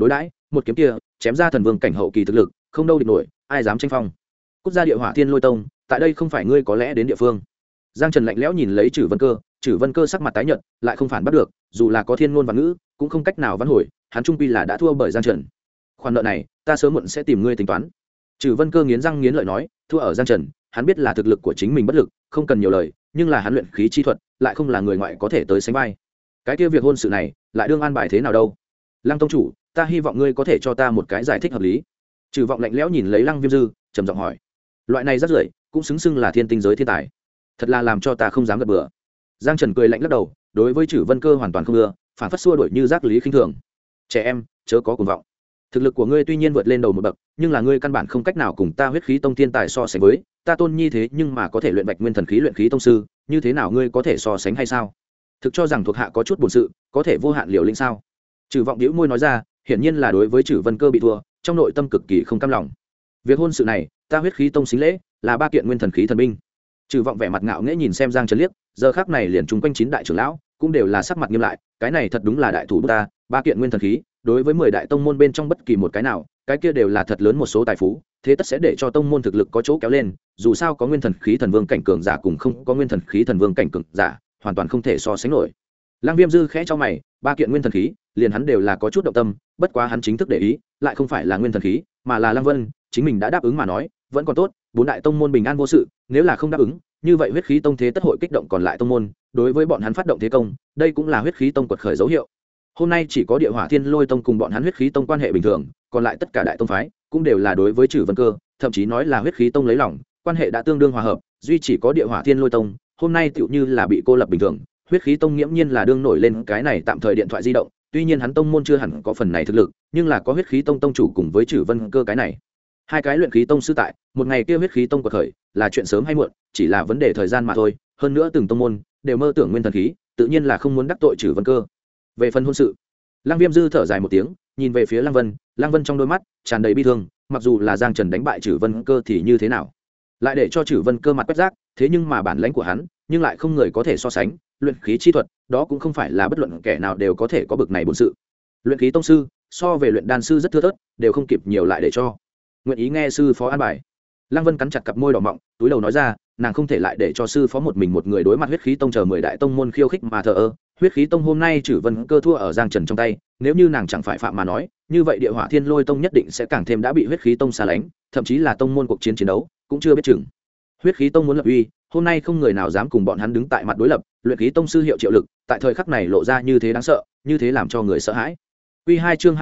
một kiếm kia chém ra thần vương cảnh hậu kỳ thực lực không đâu địch nổi, ai dám tranh phong. Quốc gia địa hỏa thiên lôi tông, tại đây không phải ngươi có lẽ đến địa phương. Giang Trần lạnh lẽo nhìn lấy Trử Vân Cơ sắc mặt tái nhợt, lại không phản bắt được, dù là có thiên ngôn và ngữ cũng không cách nào vãn hồi, hắn trung quy là đã thua bởi Giang Trần. Khoản nợ này ta sớm muộn sẽ tìm ngươi tính toán. Trử Vân Cơ nghiến răng nghiến lợi nói, thua ở Giang Trần, hắn biết là thực lực của chính mình bất lực, không cần nhiều lời, nhưng là hắn luyện khí chi thuật lại không là người ngoại có thể tới sánh vai. Cái kia việc hôn sự này lại đương an bài thế nào đâu? Lăng tông chủ, ta hy vọng ngươi có thể cho ta một cái giải thích hợp lý. Trừ Vọng lạnh lẽo nhìn lấy Lăng Viêm Dư, trầm giọng hỏi, loại này rất rưởi cũng xứng xưng là thiên tinh giới thiên tài, thật là làm cho ta không dám gật bừa. Giang Trần cười lạnh lắc đầu, đối với Trử Vân Cơ hoàn toàn không ưa, phản phất xua đuổi như giác lý khinh thường. Trẻ em chớ có cuồng vọng, thực lực của ngươi tuy nhiên vượt lên đầu một bậc, nhưng là ngươi căn bản không cách nào cùng ta huyết khí tông thiên tài so sánh với. Ta tôn nhi thế nhưng mà có thể luyện bạch nguyên thần khí luyện khí tông sư, như thế nào ngươi có thể so sánh hay sao? Thực cho rằng thuộc hạ có chút buồn sự, có thể vô hạn liều lĩnh sao? Trừ Vọng bĩu môi nói ra, hiển nhiên là đối với Trử Vân Cơ bị thua, trong nội tâm cực kỳ không cam lòng. Việc hôn sự này, ta huyết khí tông xính lễ là 3 kiện nguyên thần khí thần binh. Trừ Vọng vẻ mặt ngạo nghễ nhìn xem Giang Trần liếc, giờ khắc này liền chung quanh 9 đại trưởng lão cũng đều là sắc mặt nghiêm lại, cái này thật đúng là đại thủ ta, 3 kiện nguyên thần khí, đối với 10 đại tông môn bên trong bất kỳ một cái nào, cái kia đều là thật lớn một số tài phú, thế tất sẽ để cho tông môn thực lực có chỗ kéo lên, dù sao có nguyên thần khí thần vương cảnh cường giả cùng không có nguyên thần khí thần vương cảnh cường giả, hoàn toàn không thể so sánh nổi. Lăng Viêm Dư khẽ cho mày, 3 kiện nguyên thần khí, liền hắn đều là có chút động tâm, bất quá hắn chính thức để ý, lại không phải là nguyên thần khí, mà là Lăng Vân, chính mình đã đáp ứng mà nói, vẫn còn tốt, 4 đại tông môn bình an vô sự, nếu là không đáp ứng, như vậy huyết khí tông thế tất hội kích động còn lại tông môn, đối với bọn hắn phát động thế công, đây cũng là huyết khí tông quật khởi dấu hiệu. Hôm nay chỉ có Địa Hỏa Thiên Lôi tông cùng bọn hắn huyết khí tông quan hệ bình thường, còn lại tất cả đại tông phái cũng đều là đối với Trử Vân Cơ, thậm chí nói là huyết khí tông lấy lòng, quan hệ đã tương đương hòa hợp, duy chỉ có Địa Hỏa Thiên Lôi tông, hôm nay tựu như là bị cô lập bình thường. Huyết khí tông nghiễm nhiên là đương nổi lên cái này tạm thời điện thoại di động, tuy nhiên hắn tông môn chưa hẳn có phần này thực lực, nhưng là có huyết khí tông tông chủ cùng với Trử Vân Cơ cái này hai cái luyện khí tông sư tại, một ngày kia huyết khí tông quật khởi là chuyện sớm hay muộn, chỉ là vấn đề thời gian mà thôi. Hơn nữa từng tông môn đều mơ tưởng nguyên thần khí, tự nhiên là không muốn đắc tội Trử Vân Cơ. Về phần hôn sự, Lăng Viêm Dư thở dài một tiếng, nhìn về phía Lăng Vân trong đôi mắt tràn đầy bi thương, mặc dù là Giang Trần đánh bại Trử Vân Cơ thì như thế nào, lại để cho Trử Vân Cơ mặt quét rác, thế nhưng mà bản lãnh của hắn, nhưng lại không người có thể so sánh, luyện khí chi thuật, đó cũng không phải là bất luận kẻ nào đều có thể có bực này bổn sự. Luyện khí tông sư, so về luyện đan sư rất thưa thớt, đều không kịp nhiều lại để cho. Nguyện ý nghe sư phó an bài. Lăng Vân cắn chặt cặp môi đỏ mọng, túi đầu nói ra, nàng không thể lại để cho sư phó một mình một người đối mặt huyết khí tông chờ 10 đại tông môn khiêu khích mà thờ ơ. Huyết khí tông hôm nay Trử Vân Cơ thua ở Giang Trần trong tay, nếu như nàng chẳng phải phạm mà nói, như vậy Địa Hỏa Thiên Lôi tông nhất định sẽ càng thêm đã bị huyết khí tông xa lánh, thậm chí là tông môn cuộc chiến đấu cũng chưa biết chừng. Huyết khí tông muốn lập uy, hôm nay không người nào dám cùng bọn hắn đứng tại mặt đối lập, luyện khí tông sư hiệu triệu lực, tại thời khắc này lộ ra như thế đáng sợ, như thế làm cho người sợ hãi. Quy 2 chương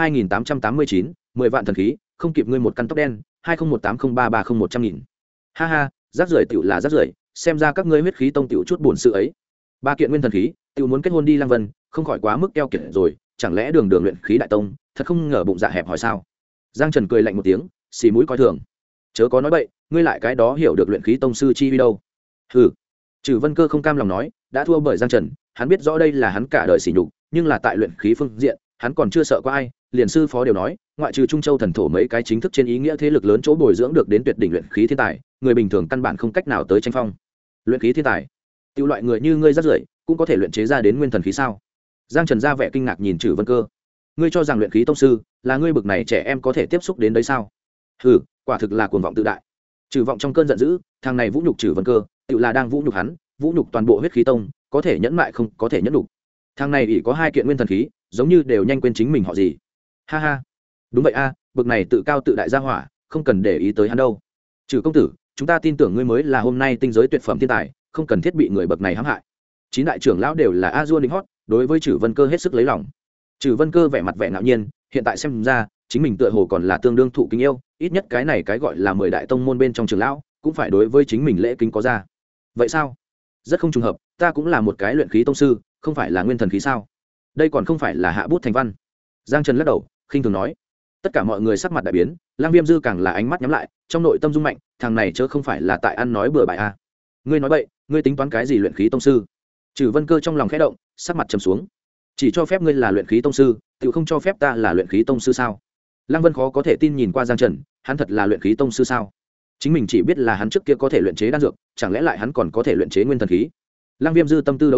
2889, 10 vạn thần khí, không kịp ngươi một căn tóc đen, 201803300100.000. Ha ha, rác rưởi tiểu là rác rưởi, xem ra các ngươi huyết khí tông tiểu chút buồn sự ấy. 3 kiện nguyên thần khí, tiểu muốn kết hôn đi Lăng Vân, không khỏi quá mức keo kiệt rồi, chẳng lẽ đường luyện khí đại tông, thật không ngờ bụng dạ hẹp hỏi sao? Giang Trần cười lạnh một tiếng, xì mũi coi thường. Chớ có nói bậy, ngươi lại cái đó hiểu được luyện khí tông sư chi vi đâu? Hừ. Trử Vân Cơ không cam lòng nói, đã thua bởi Giang Trần, hắn biết rõ đây là hắn cả đời sỉ nhục, nhưng là tại luyện khí phương diện, hắn còn chưa sợ qua ai, liền sư phó đều nói, ngoại trừ Trung Châu thần thổ mấy cái chính thức trên ý nghĩa thế lực lớn chỗ bồi dưỡng được đến tuyệt đỉnh luyện khí thiên tài, người bình thường căn bản không cách nào tới tranh phong. Luyện khí thiên tài, tiêu loại người như ngươi rất rưởi, cũng có thể luyện chế ra đến nguyên thần khí sao? Giang Trần ra vẻ kinh ngạc nhìn Trử Vân Cơ. Ngươi cho rằng luyện khí tông sư là ngươi bực này trẻ em có thể tiếp xúc đến đấy sao? Hừ, quả thực là cuồng vọng tự đại. Trừ Vọng trong cơn giận dữ, thằng này vũ nhục Trử Vân Cơ, tự là đang vũ nhục hắn, vũ nhục toàn bộ huyết khí tông, có thể nhẫn mại không có thể nhẫn nhục. Thằng này ỷ có 2 kiện nguyên thần khí, giống như đều nhanh quên chính mình họ gì. Ha ha, đúng vậy a, bực này tự cao tự đại gia hỏa, không cần để ý tới hắn đâu. Trừ công tử, chúng ta tin tưởng ngươi mới là hôm nay tinh giới tuyệt phẩm thiên tài, không cần thiết bị người bậc này hãm hại. 9 đại trưởng lão đều là a dua đính hót, đối với Trử Vân Cơ hết sức lấy lòng. Trử Vân Cơ vẻ mặt vẻ ngạo nhiên, hiện tại xem ra, chính mình tựa hồ còn là tương đương thụ kính yêu, ít nhất cái này cái gọi là 10 đại tông môn bên trong trưởng lão, cũng phải đối với chính mình lễ kính có ra. Vậy sao? Rất không trùng hợp, ta cũng là một cái luyện khí tông sư, không phải là nguyên thần khí sao? Đây còn không phải là hạ bút thành văn. Giang Trần lắc đầu, khinh thường nói. Tất cả mọi người sắc mặt đại biến, Lăng Viêm Dư càng là ánh mắt nhắm lại, trong nội tâm rung mạnh, thằng này chớ không phải là tại ăn nói bừa bãi a. Ngươi nói bậy, ngươi tính toán cái gì luyện khí tông sư? Trử Vân Cơ trong lòng khẽ động, sắc mặt trầm xuống. Chỉ cho phép ngươi là luyện khí tông sư, tự không cho phép ta là luyện khí tông sư sao? Lăng Vân khó có thể tin nhìn qua Giang Trần, hắn thật là luyện khí tông sư sao? Chính mình chỉ biết là hắn trước kia có thể luyện chế đan dược, chẳng lẽ lại hắn còn có thể luyện chế nguyên thần khí? Lăng Viêm Dư tâm tư đấu chuyển,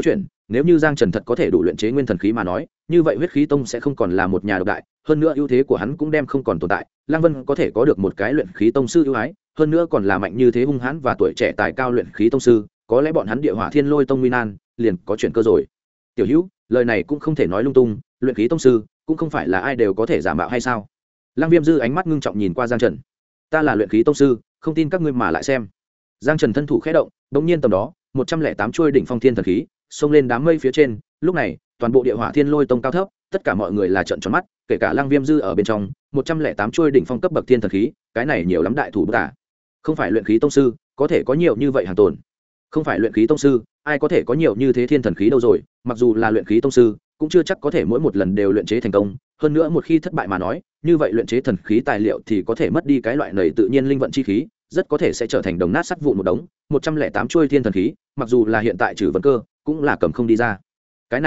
nếu như giang trần thật có thể đủ luyện chế nguyên thần khí mà nói, như vậy huyết khí tông sẽ không còn là một nhà độc đại, hơn nữa ưu thế của hắn cũng đem không còn tồn tại. Lăng Vân có thể có được một cái luyện khí tông sư ưu ái, hơn nữa còn là mạnh như thế hung hãn và tuổi trẻ tài cao luyện khí tông sư, có lẽ bọn hắn Địa Hỏa Thiên Lôi Tông nguy nan liền có chuyện cơ rồi. Tiểu Hữu, lời này cũng không thể nói lung tung, luyện khí tông sư cũng không phải là ai đều có thể giả mạo hay sao? Lăng Viêm Dư ánh mắt ngưng trọng nhìn qua Giang Trần. Ta là luyện khí tông sư, không tin các ngươi mà lại xem. Giang Trần thân thủ khẽ động, đột nhiên tầm đó, 108 chuôi đỉnh phong thiên thần khí xông lên đám mây phía trên. Lúc này, toàn bộ Địa Hỏa Thiên Lôi Tông cao thấp, tất cả mọi người là trợn tròn mắt, kể cả Lăng Viêm Dư ở bên trong. 108 chuôi đỉnh phong cấp bậc thiên thần khí, cái này nhiều lắm đại thủ bút à? Không phải luyện khí tông sư, có thể có nhiều như vậy hàng tồn. Không phải luyện khí tông sư, ai có thể có nhiều như thế thiên thần khí đâu rồi? Mặc dù là luyện khí tông sư, cũng chưa chắc có thể mỗi một lần đều luyện chế thành công. Hơn nữa một khi thất bại mà nói, như vậy luyện chế thần khí tài liệu thì có thể mất đi cái loại này tự nhiên linh vận chi khí, rất có thể sẽ trở thành đồng nát sắt vụn một đống. 108 chuôi thiên thần khí, mặc dù là hiện tại Trử Vân Cơ, cũng là cầm không đi ra. Cái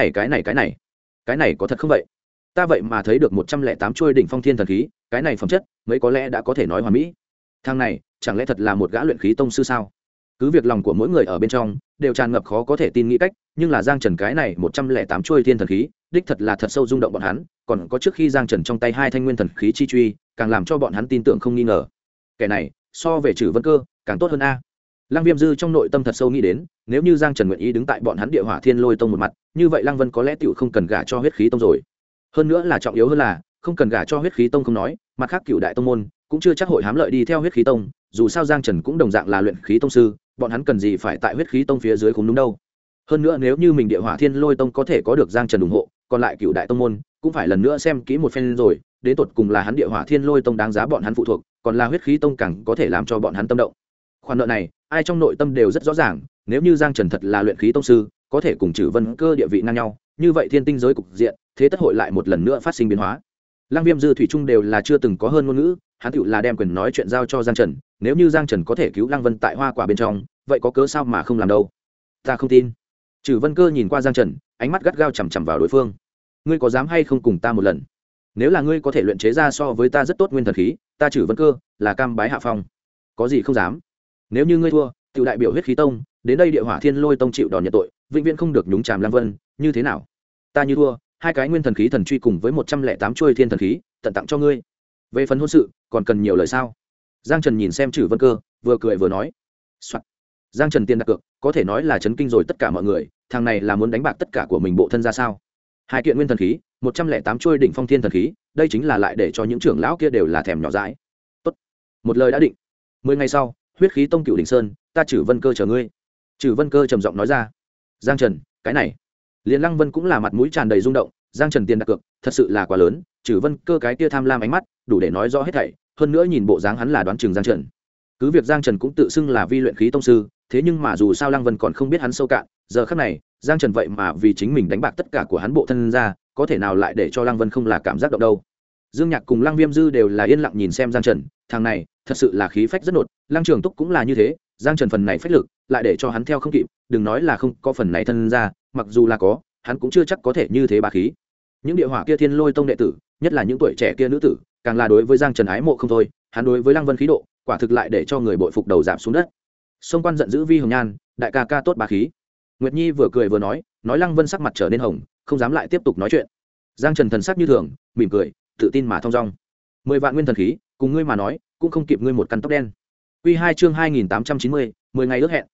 này có thật không vậy? Ta vậy mà thấy được 108 chuôi đỉnh phong thiên thần khí, cái này phẩm chất, mấy có lẽ đã có thể nói hoàn mỹ. Thằng này, chẳng lẽ thật là một gã luyện khí tông sư sao? Cứ việc lòng của mỗi người ở bên trong đều tràn ngập khó có thể tin nghĩ cách, nhưng là Giang Trần cái này 108 chuôi thiên thần khí, đích thật là thật sâu rung động bọn hắn, còn có trước khi Giang Trần trong tay hai thanh nguyên thần khí chi truy, càng làm cho bọn hắn tin tưởng không nghi ngờ. Kẻ này, so về Trử Vân Cơ, càng tốt hơn a. Lăng Viêm Dư trong nội tâm thật sâu nghĩ đến, nếu như Giang Trần nguyện ý đứng tại bọn hắn Địa Hỏa Thiên Lôi Tông một mặt, như vậy Lăng Vân có lẽ tiểu không cần gả cho huyết khí tông rồi. Hơn nữa là trọng yếu hơn là, không cần gả cho huyết khí tông không nói, mặt khác Cửu đại tông môn cũng chưa chắc hội hám lợi đi theo huyết khí tông, dù sao Giang Trần cũng đồng dạng là luyện khí tông sư, bọn hắn cần gì phải tại huyết khí tông phía dưới không đúng đâu. Hơn nữa nếu như mình Địa Hỏa Thiên Lôi Tông có thể có được Giang Trần ủng hộ, còn lại Cửu đại tông môn cũng phải lần nữa xem kỹ một phen rồi, đến tột cùng là hắn Địa Hỏa Thiên Lôi Tông đáng giá bọn hắn phụ thuộc, còn là huyết khí tông càng có thể làm cho bọn hắn tâm động. Khoản nợ này, ai trong nội tâm đều rất rõ ràng, nếu như Giang Trần thật là luyện khí tông sư, có thể cùng Trử Vân Cơ địa vị ngang nhau, như vậy thiên tinh giới cục diện, thế tất hội lại một lần nữa phát sinh biến hóa. Lăng Viêm Dư thủy chung đều là chưa từng có hơn ngôn ngữ, hắn tựu là đem quyền nói chuyện giao cho Giang Trần, nếu như Giang Trần có thể cứu Lăng Vân tại hoa quả bên trong, vậy có cớ sao mà không làm đâu. Ta không tin. Trử Vân Cơ nhìn qua Giang Trần, ánh mắt gắt gao chằm chằm vào đối phương. Ngươi có dám hay không cùng ta một lần? Nếu là ngươi có thể luyện chế ra so với ta rất tốt nguyên thần khí, ta Trử Vân Cơ là cam bái hạ phong. Có gì không dám? Nếu như ngươi thua, tiểu đại biểu huyết khí tông, đến đây Địa Hỏa Thiên Lôi Tông chịu đòn nhận tội, vĩnh viễn không được nhúng chàm Lăng Vân, như thế nào? Ta như thua, hai cái nguyên thần khí thần truy cùng với 108 chuôi thiên thần khí, tận tặng cho ngươi. Về phần hôn sự, còn cần nhiều lời sao? Giang Trần nhìn xem Trử Vân Cơ, vừa cười vừa nói. Soạn. Giang Trần tiền đặt cược, có thể nói là chấn kinh rồi tất cả mọi người, thằng này là muốn đánh bạc tất cả của mình bộ thân ra sao? Hai kiện nguyên thần khí, 108 chuôi đỉnh phong thiên thần khí, đây chính là lại để cho những trưởng lão kia đều là thèm nhỏ dãi. Tốt, một lời đã định. 10 ngày sau, huyết khí tông Cửu Đỉnh Sơn, ta Trử Vân Cơ chờ ngươi. Trử Vân Cơ trầm giọng nói ra. Giang Trần, cái này, Liên Lăng Vân cũng là mặt mũi tràn đầy rung động, Giang Trần tiền đặt cược, thật sự là quá lớn, Trử Vân Cơ cái kia tham lam ánh mắt, đủ để nói rõ hết thảy, hơn nữa nhìn bộ dáng hắn là đoán chừng Giang Trần. Cứ việc Giang Trần cũng tự xưng là vi luyện khí tông sư, thế nhưng mà dù sao Lăng Vân còn không biết hắn sâu cạn, giờ khắc này, Giang Trần vậy mà vì chính mình đánh bạc tất cả của hắn bộ thân ra, có thể nào lại để cho Lăng Vân không là cảm giác động đâu. Dương Nhạc cùng Lăng Viêm Dư đều là yên lặng nhìn xem Giang Trần, thằng này, thật sự là khí phách rất nột, Lăng Trường Túc cũng là như thế, Giang Trần phần này phách lực, lại để cho hắn theo không kịp, đừng nói là không có phần này thân ra, mặc dù là có, hắn cũng chưa chắc có thể như thế bá khí. Những địa hỏa kia Thiên Lôi Tông đệ tử, nhất là những tuổi trẻ kia nữ tử, càng là đối với Giang Trần ái mộ không thôi, hắn đối với Lăng Vân khí độ, quả thực lại để cho người bội phục đầu giảm xuống đất. Sông Quan giận dữ Vi Hồng Nhan, đại ca ca tốt bá khí. Nguyệt Nhi vừa cười vừa nói Lăng Vân sắc mặt trở nên hồng, không dám lại tiếp tục nói chuyện. Giang Trần thần sắc như thường, mỉm cười, tự tin mà thong dong. 10 vạn nguyên thần khí, cùng ngươi mà nói, cũng không kịp ngươi một căn tóc đen. Quy 2 chương 2890, 10 ngày ước hẹn,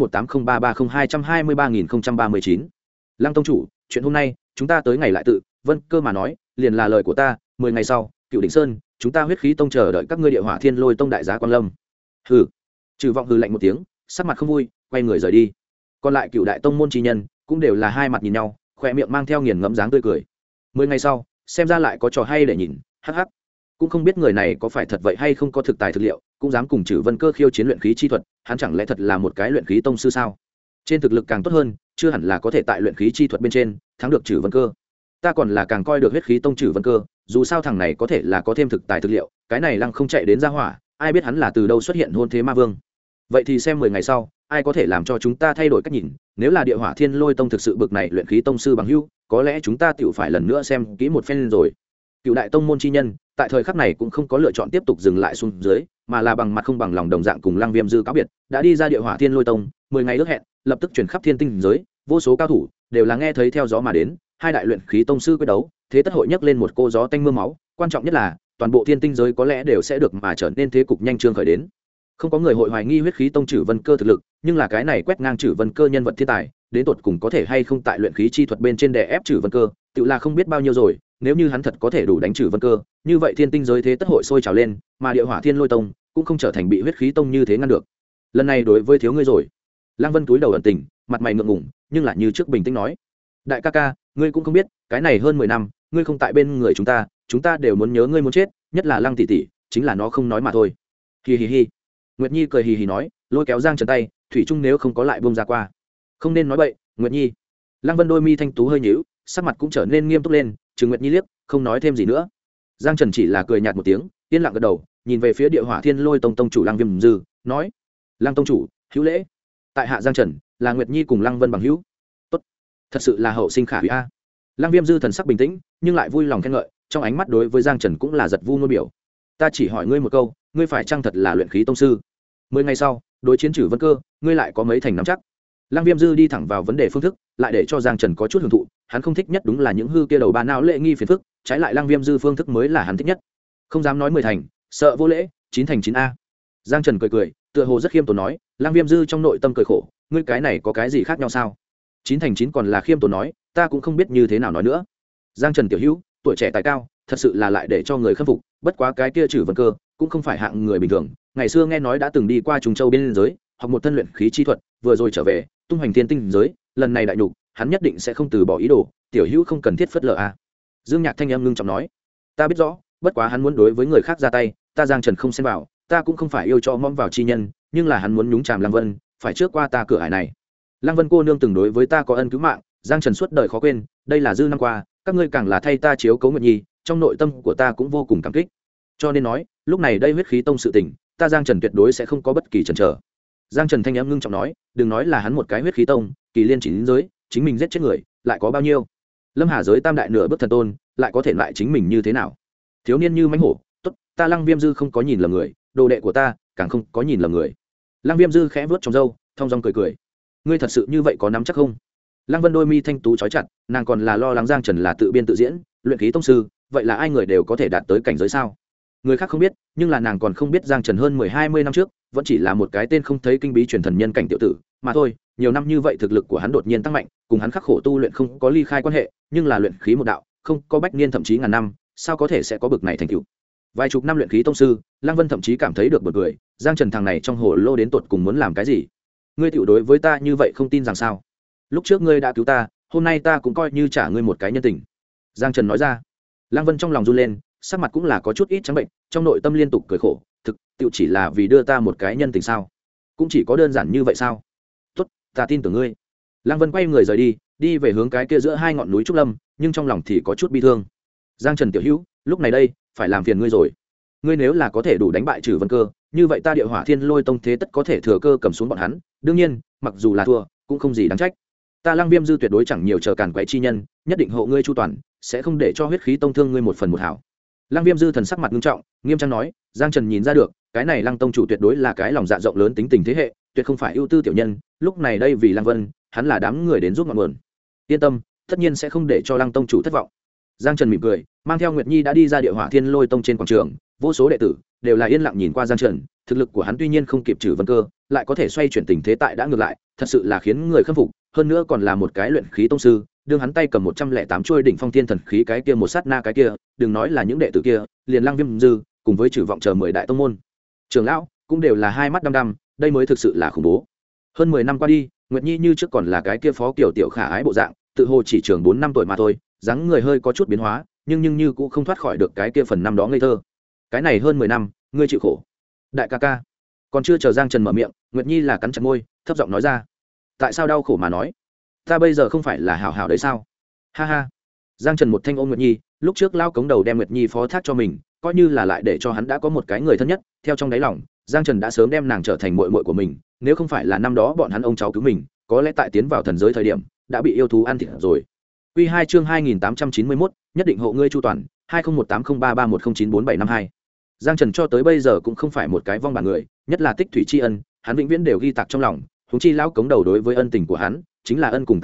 20180330223039. Lăng tông chủ, chuyện hôm nay, chúng ta tới ngày lại tự, Vân Cơ mà nói, liền là lời của ta, 10 ngày sau, Cửu Đỉnh Sơn, chúng ta huyết khí tông chờ đợi các ngươi địa hỏa Thiên Lôi Tông đại giá Quan Lâm. Hừ. Trừ Vọng hừ lạnh một tiếng, sắc mặt không vui, quay người rời đi. Còn lại Cửu đại tông môn chi nhân, cũng đều là hai mặt nhìn nhau, khóe miệng mang theo nghiền ngẫm dáng tươi cười. 10 ngày sau, xem ra lại có trò hay để nhìn, hắc hắc. Cũng không biết người này có phải thật vậy hay không có thực tài thực liệu, cũng dám cùng Trử Vân Cơ khiêu chiến luyện khí chi thuật, hắn chẳng lẽ thật là một cái luyện khí tông sư sao? Trên thực lực càng tốt hơn, chưa hẳn là có thể tại luyện khí chi thuật bên trên thắng được Trử Vân Cơ. Ta còn là càng coi được huyết khí tông Trử Vân Cơ, dù sao thằng này có thể là có thêm thực tài thực liệu, cái này lăng không chạy đến ra hỏa, ai biết hắn là từ đâu xuất hiện hôn thế ma vương. Vậy thì xem 10 ngày sau, ai có thể làm cho chúng ta thay đổi cách nhìn, nếu là địa hỏa Thiên Lôi Tông thực sự bực này luyện khí tông sư bằng hữu, có lẽ chúng ta tiểu phải lần nữa xem kỹ một phen rồi. Cựu đại tông môn chi nhân, tại thời khắc này cũng không có lựa chọn tiếp tục dừng lại xuống dưới, mà là bằng mặt không bằng lòng đồng dạng cùng Lăng Viêm Dư cáo biệt, đã đi ra địa hỏa Thiên Lôi Tông, 10 ngày ước hẹn, lập tức chuyển khắp thiên tinh giới, vô số cao thủ đều là nghe thấy theo gió mà đến, hai đại luyện khí tông sư quyết đấu, thế tất hội nhấc lên một cô gió tanh mưa máu, quan trọng nhất là toàn bộ thiên tinh giới có lẽ đều sẽ được mà trở nên thế cục nhanh trương khởi đến. Không có người hội hoài nghi huyết khí tông Trử Vân Cơ thực lực, nhưng là cái này quét ngang Trử Vân Cơ nhân vật thiên tài, đến tột cùng có thể hay không tại luyện khí chi thuật bên trên đè ép Trử Vân Cơ, tự là không biết bao nhiêu rồi. Nếu như hắn thật có thể đủ đánh Trử Vân Cơ, như vậy thiên tinh giới thế tất hội sôi trào lên, mà địa hỏa thiên lôi tông cũng không trở thành bị huyết khí tông như thế ngăn được. Lần này đối với thiếu ngươi rồi. Lăng Vân túi đầu ẩn tình, mặt mày ngượng ngùng, nhưng lại như trước bình tĩnh nói: đại ca ca, ngươi cũng không biết, cái này hơn 10 năm, ngươi không tại bên người chúng ta đều muốn nhớ ngươi muốn chết, nhất là Lăng tỷ tỷ, chính là nó không nói mà thôi. Hi hi hi. Nguyệt Nhi cười hì hì nói, lôi kéo Giang Trần tay, thủy chung nếu không có lại buông ra qua. Không nên nói bậy, Nguyệt Nhi. Lăng Vân đôi mi thanh tú hơi nhíu, sắc mặt cũng trở nên nghiêm túc lên, trừng Nguyệt Nhi liếc, không nói thêm gì nữa. Giang Trần chỉ là cười nhạt một tiếng, yên lặng gật đầu, nhìn về phía Địa Hỏa Thiên Lôi tông tông chủ Lăng Viêm Dư, nói: Lăng tông chủ, hữu lễ. Tại hạ Giang Trần, là Nguyệt Nhi cùng Lăng Vân bằng hữu. Tốt, thật sự là hậu sinh khả hủy a. Lăng Viêm Dư thần sắc bình tĩnh, nhưng lại vui lòng khen ngợi, trong ánh mắt đối với Giang Trần cũng là giật vu ngôn biểu. Ta chỉ hỏi ngươi một câu, ngươi phải chăng thật là luyện khí tông sư? 10 ngày sau, đối chiến Trử Vân Cơ, ngươi lại có mấy thành nắm chắc? Lăng Viêm Dư đi thẳng vào vấn đề phương thức, lại để cho Giang Trần có chút hưởng thụ, hắn không thích nhất đúng là những hư kia đầu ba não lệ nghi phiền phức, trái lại Lăng Viêm Dư phương thức mới là hắn thích nhất. Không dám nói 10 thành, sợ vô lễ, 9 thành 9 a. Giang Trần cười cười, tựa hồ rất khiêm tốn nói, Lăng Viêm Dư trong nội tâm cười khổ, ngươi cái này có cái gì khác nhau sao? 9 thành 9 còn là khiêm tốn nói, ta cũng không biết như thế nào nói nữa. Giang Trần tiểu hữu, tuổi trẻ tài cao, thật sự là lại để cho người khâm phục, bất quá cái kia Trử Vân Cơ cũng không phải hạng người bình thường, ngày xưa nghe nói đã từng đi qua Trùng Châu biên giới, học một thân luyện khí chi thuật, vừa rồi trở về, tung hoành thiên tinh giới, lần này đại nhục, hắn nhất định sẽ không từ bỏ ý đồ, tiểu hữu không cần thiết phất lờ a. Dương Nhạc thanh âm ngưng trọng nói, ta biết rõ, bất quá hắn muốn đối với người khác ra tay, ta Giang Trần không xen vào, ta cũng không phải yêu cho mõm vào chi nhân, nhưng là hắn muốn nhúng chàm Lăng Vân, phải trước qua ta cửa ải này. Lăng Vân cô nương từng đối với ta có ân cứu mạng, Giang Trần suốt đời khó quên, đây là dư năm qua, các ngươi càng là thay ta chiếu cố Nguyệt Nhi, trong nội tâm của ta cũng vô cùng cảm kích. Cho nên nói, lúc này đây huyết khí tông sự tình, ta Giang Trần tuyệt đối sẽ không có bất kỳ chần chờ. Giang Trần thanh âm ngưng trọng nói, đừng nói là hắn một cái huyết khí tông, kỳ liên chỉ đến giới, chính mình giết chết người, lại có bao nhiêu? Lâm Hà giới tam đại nửa bước thần tôn, lại có thể lại chính mình như thế nào? Thiếu niên như mãnh hổ, tốt, ta Lăng Viêm Dư không có nhìn lầm người, đồ đệ của ta, càng không có nhìn lầm người. Lăng Viêm Dư khẽ vuốt trong râu, thong dong cười cười. Ngươi thật sự như vậy có nắm chắc không? Lăng Vân đôi mi thanh tú chói chặt, nàng còn là lo lắng Giang Trần là tự biên tự diễn, luyện khí tông sư, vậy là ai người đều có thể đạt tới cảnh giới sao? Người khác không biết, nhưng là nàng còn không biết Giang Trần hơn 10-20 năm trước, vẫn chỉ là một cái tên không thấy kinh bí truyền thần nhân cảnh tiểu tử, mà thôi, nhiều năm như vậy thực lực của hắn đột nhiên tăng mạnh, cùng hắn khắc khổ tu luyện không có ly khai quan hệ, nhưng là luyện khí một đạo, không có bách niên thậm chí ngàn năm, sao có thể sẽ có bực này thành tựu. Vài chục năm luyện khí tông sư, Lăng Vân thậm chí cảm thấy được bực cười, Giang Trần thằng này trong hồ lô đến tột cùng muốn làm cái gì? Ngươi tiểu đối với ta như vậy không tin rằng sao? Lúc trước ngươi đã cứu ta, hôm nay ta cũng coi như trả ngươi một cái nhân tình. Giang Trần nói ra. Lăng Vân trong lòng run lên, sắc mặt cũng là có chút ít trắng bệnh, trong nội tâm liên tục cười khổ, thực tiểu chỉ là vì đưa ta một cái nhân tình sao? Cũng chỉ có đơn giản như vậy sao? Tốt, ta tin tưởng ngươi. Lăng Vân quay người rời đi, đi về hướng cái kia giữa hai ngọn núi trúc lâm, nhưng trong lòng thì có chút bi thương. Giang Trần tiểu hữu, lúc này đây, phải làm phiền ngươi rồi. Ngươi nếu là có thể đủ đánh bại Trử Vân Cơ, như vậy ta Địa Hỏa Thiên Lôi tông thế tất có thể thừa cơ cầm xuống bọn hắn, đương nhiên, mặc dù là thua, cũng không gì đáng trách. Ta Lăng Viêm Dư tuyệt đối chẳng nhiều chờ càn quấy chi nhân, nhất định hộ ngươi chu toàn, sẽ không để cho huyết khí tông thương ngươi một phần một hảo. Lăng Viêm Dư thần sắc mặt nghiêm trọng, nghiêm trang nói, Giang Trần nhìn ra được, cái này Lăng tông chủ tuyệt đối là cái lòng dạ rộng lớn tính tình thế hệ, tuyệt không phải ưu tư tiểu nhân, lúc này đây vì Lăng Vân, hắn là đám người đến giúp ngọn nguồn. Yên tâm, tất nhiên sẽ không để cho Lăng tông chủ thất vọng. Giang Trần mỉm cười, mang theo Nguyệt Nhi đã đi ra Địa Hỏa Thiên Lôi tông trên quảng trường, vô số đệ tử đều là yên lặng nhìn qua Giang Trần, thực lực của hắn tuy nhiên không kịp Trử Vân Cơ, lại có thể xoay chuyển tình thế tại đã ngược lại, thật sự là khiến người khâm phục, hơn nữa còn là một cái luyện khí tông sư, đương hắn tay cầm 108 chuôi đỉnh phong thiên thần khí cái kia một sát na cái kia, đừng nói là những đệ tử kia, liền Lăng Viêm Dư, cùng với Trử Vọng chờ 10 đại tông môn trưởng lão, cũng đều là hai mắt đăm đăm, đây mới thực sự là khủng bố. Hơn 10 năm qua đi, Nguyệt Nhi như trước còn là cái kia phó kiểu tiểu khả ái bộ dạng, tự hồ chỉ trưởng 4 năm tuổi mà thôi, dáng người hơi có chút biến hóa, nhưng như cũng không thoát khỏi được cái kia phần năm đó ngây thơ. Cái này hơn 10 năm, ngươi chịu khổ. Đại ca ca. Còn chưa chờ Giang Trần mở miệng, Nguyệt Nhi là cắn chặt môi, thấp giọng nói ra. Tại sao đau khổ mà nói? Ta bây giờ không phải là hảo hảo đấy sao? Ha ha. Giang Trần một thanh ôm Nguyệt Nhi, lúc trước lao cống đầu đem Nguyệt Nhi phó thác cho mình, coi như là lại để cho hắn đã có một cái người thân nhất, theo trong đáy lòng, Giang Trần đã sớm đem nàng trở thành muội muội của mình, nếu không phải là năm đó bọn hắn ông cháu cứu mình, có lẽ tại tiến vào thần giới thời điểm, đã bị yêu thú ăn thịt rồi. Quy 2 chương 2891, nhất định hộ ngươi chu toàn, 20180331094752. Giang Trần cho tới bây giờ cũng không phải một cái vong bản người, nhất là tích thủy tri ân, hắn vĩnh viễn đều ghi tạc trong lòng, huống chi lão cống đầu đối với ân tình của hắn, chính là ân cùng tái tạo,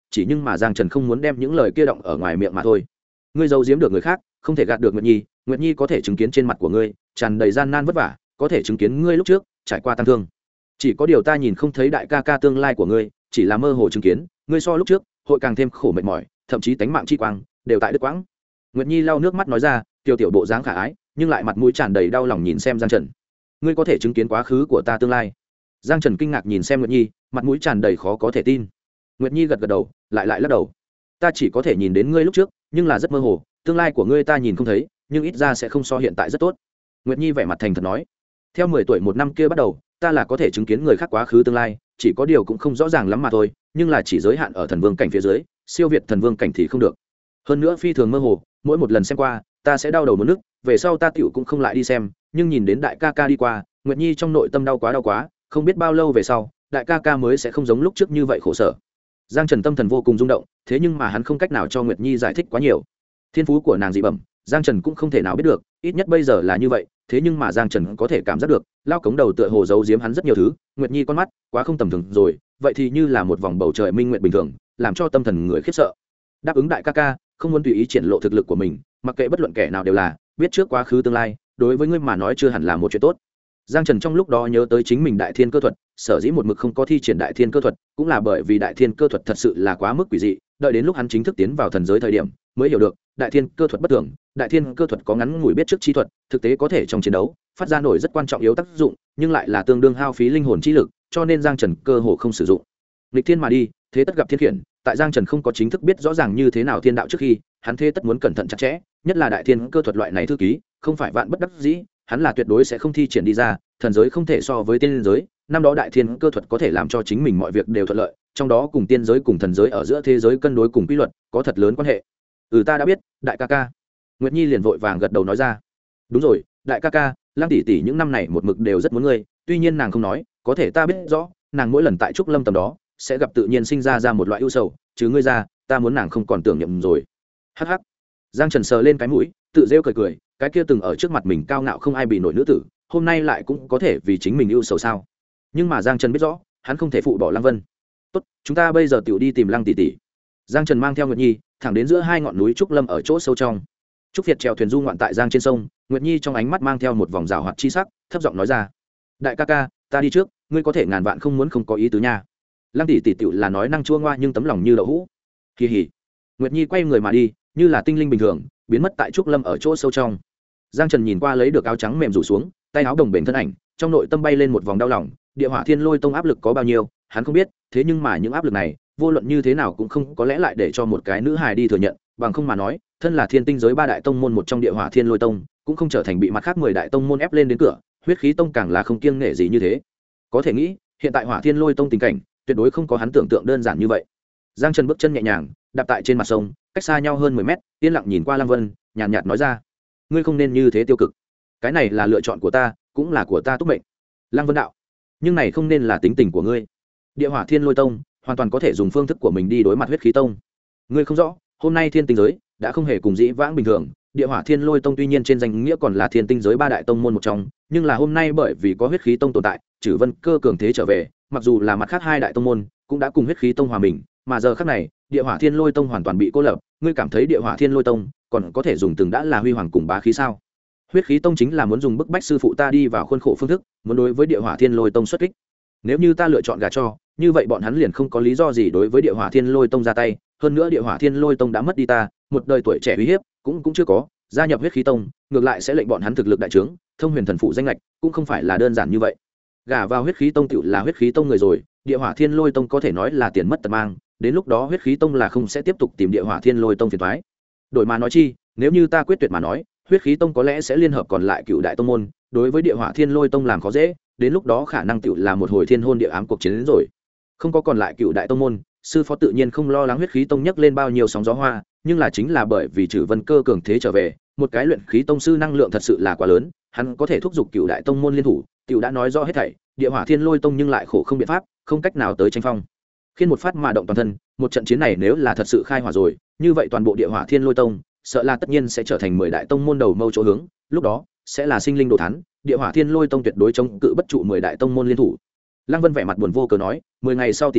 chỉ nhưng mà Giang Trần không muốn đem những lời kia động ở ngoài miệng mà thôi. Ngươi giấu giếm được người khác, không thể gạt được Nguyệt Nhi có thể chứng kiến trên mặt của ngươi tràn đầy gian nan vất vả, có thể chứng kiến ngươi lúc trước trải qua tăng thương. Chỉ có điều ta nhìn không thấy đại ca ca tương lai của ngươi, chỉ là mơ hồ chứng kiến ngươi so lúc trước hội càng thêm khổ mệt mỏi, thậm chí tánh mạng chi quang đều tại đứt quãng. Nguyệt Nhi lau nước mắt nói ra, tiểu bộ dáng khả ái, nhưng lại mặt mũi tràn đầy đau lòng nhìn xem Giang Trần. Ngươi có thể chứng kiến quá khứ của ta tương lai? Giang Trần kinh ngạc nhìn xem Nguyệt Nhi, mặt mũi tràn đầy khó có thể tin. Nguyệt Nhi gật gật đầu, lại lắc đầu. Ta chỉ có thể nhìn đến ngươi lúc trước, nhưng là rất mơ hồ, tương lai của ngươi ta nhìn không thấy, nhưng ít ra sẽ không so hiện tại rất tốt. Nguyệt Nhi vẻ mặt thành thật nói. Theo 10 tuổi một năm kia bắt đầu, ta là có thể chứng kiến người khác quá khứ tương lai, chỉ có điều cũng không rõ ràng lắm mà thôi, nhưng là chỉ giới hạn ở thần vương cảnh phía dưới, siêu việt thần vương cảnh thì không được. Hơn nữa phi thường mơ hồ, mỗi một lần xem qua, ta sẽ đau đầu muốn nức, về sau ta tiểu cũng không lại đi xem, nhưng nhìn đến đại ca ca đi qua, Nguyệt Nhi trong nội tâm đau quá, không biết bao lâu về sau, đại ca ca mới sẽ không giống lúc trước như vậy khổ sở. Giang Trần tâm thần vô cùng rung động, thế nhưng mà hắn không cách nào cho Nguyệt Nhi giải thích quá nhiều. Thiên phú của nàng dị bẩm, Giang Trần cũng không thể nào biết được, ít nhất bây giờ là như vậy, thế nhưng mà Giang Trần có thể cảm giác được, lao cống đầu tựa hồ giấu giếm hắn rất nhiều thứ, Nguyệt Nhi con mắt, quá không tầm thường rồi, vậy thì như là một vòng bầu trời minh nguyệt bình thường, làm cho tâm thần người khiếp sợ. Đáp ứng đại ca ca, không muốn tùy ý triển lộ thực lực của mình, mặc kệ bất luận kẻ nào đều là, biết trước quá khứ tương lai, đối với ngươi mà nói chưa hẳn là một chuyện tốt. Giang Trần trong lúc đó nhớ tới chính mình đại thiên cơ thuật, sở dĩ một mực không có thi triển đại thiên cơ thuật, cũng là bởi vì đại thiên cơ thuật thật sự là quá mức quỷ dị, đợi đến lúc hắn chính thức tiến vào thần giới thời điểm, mới hiểu được, đại thiên cơ thuật bất thường, đại thiên cơ thuật có ngắn ngủi biết trước chi thuật, thực tế có thể trong chiến đấu phát ra nổi rất quan trọng yếu tác dụng, nhưng lại là tương đương hao phí linh hồn chi lực, cho nên Giang Trần cơ hồ không sử dụng. Lịch thiên mà đi, thế tất gặp thiên khiển, tại Giang Trần không có chính thức biết rõ ràng như thế nào thiên đạo trước khi, hắn thế tất muốn cẩn thận chặt chẽ, nhất là đại thiên cơ thuật loại này thư ký, không phải vạn bất đắc dĩ, hắn là tuyệt đối sẽ không thi triển đi ra, thần giới không thể so với tiên giới, năm đó đại thiên cơ thuật có thể làm cho chính mình mọi việc đều thuận lợi, trong đó cùng tiên giới cùng thần giới ở giữa thế giới cân đối cùng quy luật, có thật lớn quan hệ. Ta đã biết, đại ca ca. Nguyệt Nhi liền vội vàng gật đầu nói ra. Đúng rồi, đại ca ca, Lang tỷ tỷ những năm này một mực đều rất muốn ngươi, tuy nhiên nàng không nói, có thể ta biết rõ, nàng mỗi lần tại trúc lâm tầm đó, sẽ gặp tự nhiên sinh ra một loại ưu sầu, chứ ngươi ra, ta muốn nàng không còn tưởng niệm rồi. Hắc hắc. Giang Trần sờ lên cái mũi, tự rêu cười, cái kia từng ở trước mặt mình cao ngạo không ai bị nổi nữ tử, hôm nay lại cũng có thể vì chính mình ưu sầu sao? Nhưng mà Giang Trần biết rõ, hắn không thể phụ bỏ Lăng Vân. Tốt, chúng ta bây giờ tiểu đi tìm Lăng tỷ tỷ. Giang Trần mang theo Nguyệt Nhi, thẳng đến giữa hai ngọn núi trúc lâm ở chỗ sâu trong. Trúc Việt chèo thuyền du ngoạn tại giang trên sông, Nguyệt Nhi trong ánh mắt mang theo một vòng rào hoạt chi sắc, thấp giọng nói ra: "Đại ca ca, ta đi trước, ngươi có thể ngàn vạn không muốn không có ý tứ nha." Lăng tỷ tỷ tiểu là nói năng chua ngoa nhưng tấm lòng như đậu hũ. Kỳ hỉ. Nguyệt Nhi quay người mà đi, như là tinh linh bình thường, biến mất tại trúc lâm ở chỗ sâu trong. Giang Trần nhìn qua lấy được áo trắng mềm rủ xuống, tay áo đồng bền thân ảnh, trong nội tâm bay lên một vòng đau lòng, Địa Hỏa Thiên Lôi Tông áp lực có bao nhiêu, hắn không biết, thế nhưng mà những áp lực này, vô luận như thế nào cũng không có lẽ lại để cho một cái nữ hài đi thừa nhận, bằng không mà nói, thân là Thiên Tinh giới ba đại tông môn một trong Địa Hỏa Thiên Lôi Tông, cũng không trở thành bị mặt khác 10 đại tông môn ép lên đến cửa, Huyết Khí Tông càng là không kiêng nể gì như thế. Có thể nghĩ, hiện tại Hỏa Thiên Lôi Tông tình cảnh, tuyệt đối không có hắn tưởng tượng đơn giản như vậy. Giang Trần bước chân nhẹ nhàng, đạp tại trên mặt sông, cách xa nhau hơn 10 mét, yên lặng nhìn qua Lăng Vân, nhàn nhạt nói ra: "Ngươi không nên như thế tiêu cực. Cái này là lựa chọn của ta, cũng là của ta túc mệnh." Lăng Vân đạo: "Nhưng này không nên là tính tình của ngươi. Địa Hỏa Thiên Lôi Tông hoàn toàn có thể dùng phương thức của mình đi đối mặt Huyết Khí Tông. Ngươi không rõ, hôm nay Thiên Tinh giới đã không hề cùng dĩ vãng bình thường, Địa Hỏa Thiên Lôi Tông tuy nhiên trên danh nghĩa còn là Thiên Tinh giới ba đại tông môn một trong, nhưng là hôm nay bởi vì có Huyết Khí Tông tồn tại, Trử Vân Cơ cường thế trở về, mặc dù là mặt khác hai đại tông môn, cũng đã cùng Huyết Khí Tông hòa mình, mà giờ khắc này, Địa Hỏa Thiên Lôi Tông hoàn toàn bị cô lập, ngươi cảm thấy Địa Hỏa Thiên Lôi Tông còn có thể dùng từng đã là huy hoàng cùng bá khí sao?" Huyết Khí Tông chính là muốn dùng bức bách sư phụ ta đi vào khuôn khổ phương thức, muốn đối với Địa Hỏa Thiên Lôi Tông xuất kích. Nếu như ta lựa chọn gả cho, như vậy bọn hắn liền không có lý do gì đối với Địa Hỏa Thiên Lôi Tông ra tay, hơn nữa Địa Hỏa Thiên Lôi Tông đã mất đi ta, một đời tuổi trẻ uy hiếp, cũng chưa có, gia nhập Huyết Khí Tông, ngược lại sẽ lệnh bọn hắn thực lực đại trướng, thông huyền thần phụ danh lệch, cũng không phải là đơn giản như vậy. Gả vào Huyết Khí Tông tựu là Huyết Khí Tông người rồi, Địa Hỏa Thiên Lôi Tông có thể nói là tiền mất tật mang, đến lúc đó Huyết Khí Tông là không sẽ tiếp tục tìm Địa Hỏa Thiên Lôi Tông phiền toái. Đổi mà nói chi, nếu như ta quyết tuyệt mà nói, Huyết Khí Tông có lẽ sẽ liên hợp còn lại cựu đại tông môn, đối với Địa Hỏa Thiên Lôi Tông làm khó dễ, đến lúc đó khả năng tựu là một hồi thiên hôn địa ám cuộc chiến đến rồi. Không có còn lại cựu đại tông môn, sư phó tự nhiên không lo lắng Huyết Khí Tông nhấc lên bao nhiêu sóng gió hoa, nhưng là chính là bởi vì Trử Vân Cơ cường thế trở về, một cái luyện khí tông sư năng lượng thật sự là quá lớn, hắn có thể thúc giục cựu đại tông môn liên thủ, tiểu đã nói rõ hết thảy, Địa Hỏa Thiên Lôi Tông nhưng lại khổ không biện pháp, không cách nào tới tranh phong. Khiến một phát mà động toàn thân, một trận chiến này nếu là thật sự khai hỏa rồi, như vậy toàn bộ Địa Hỏa Thiên Lôi Tông, sợ là tất nhiên sẽ trở thành 10 đại tông môn đầu mâu chỗ hướng, lúc đó sẽ là sinh linh đồ thán, Địa Hỏa Thiên Lôi Tông tuyệt đối chống cự bất trụ 10 đại tông môn liên thủ. Lăng Vân vẻ mặt buồn vô cớ nói, 10 ngày sau tỷ thí,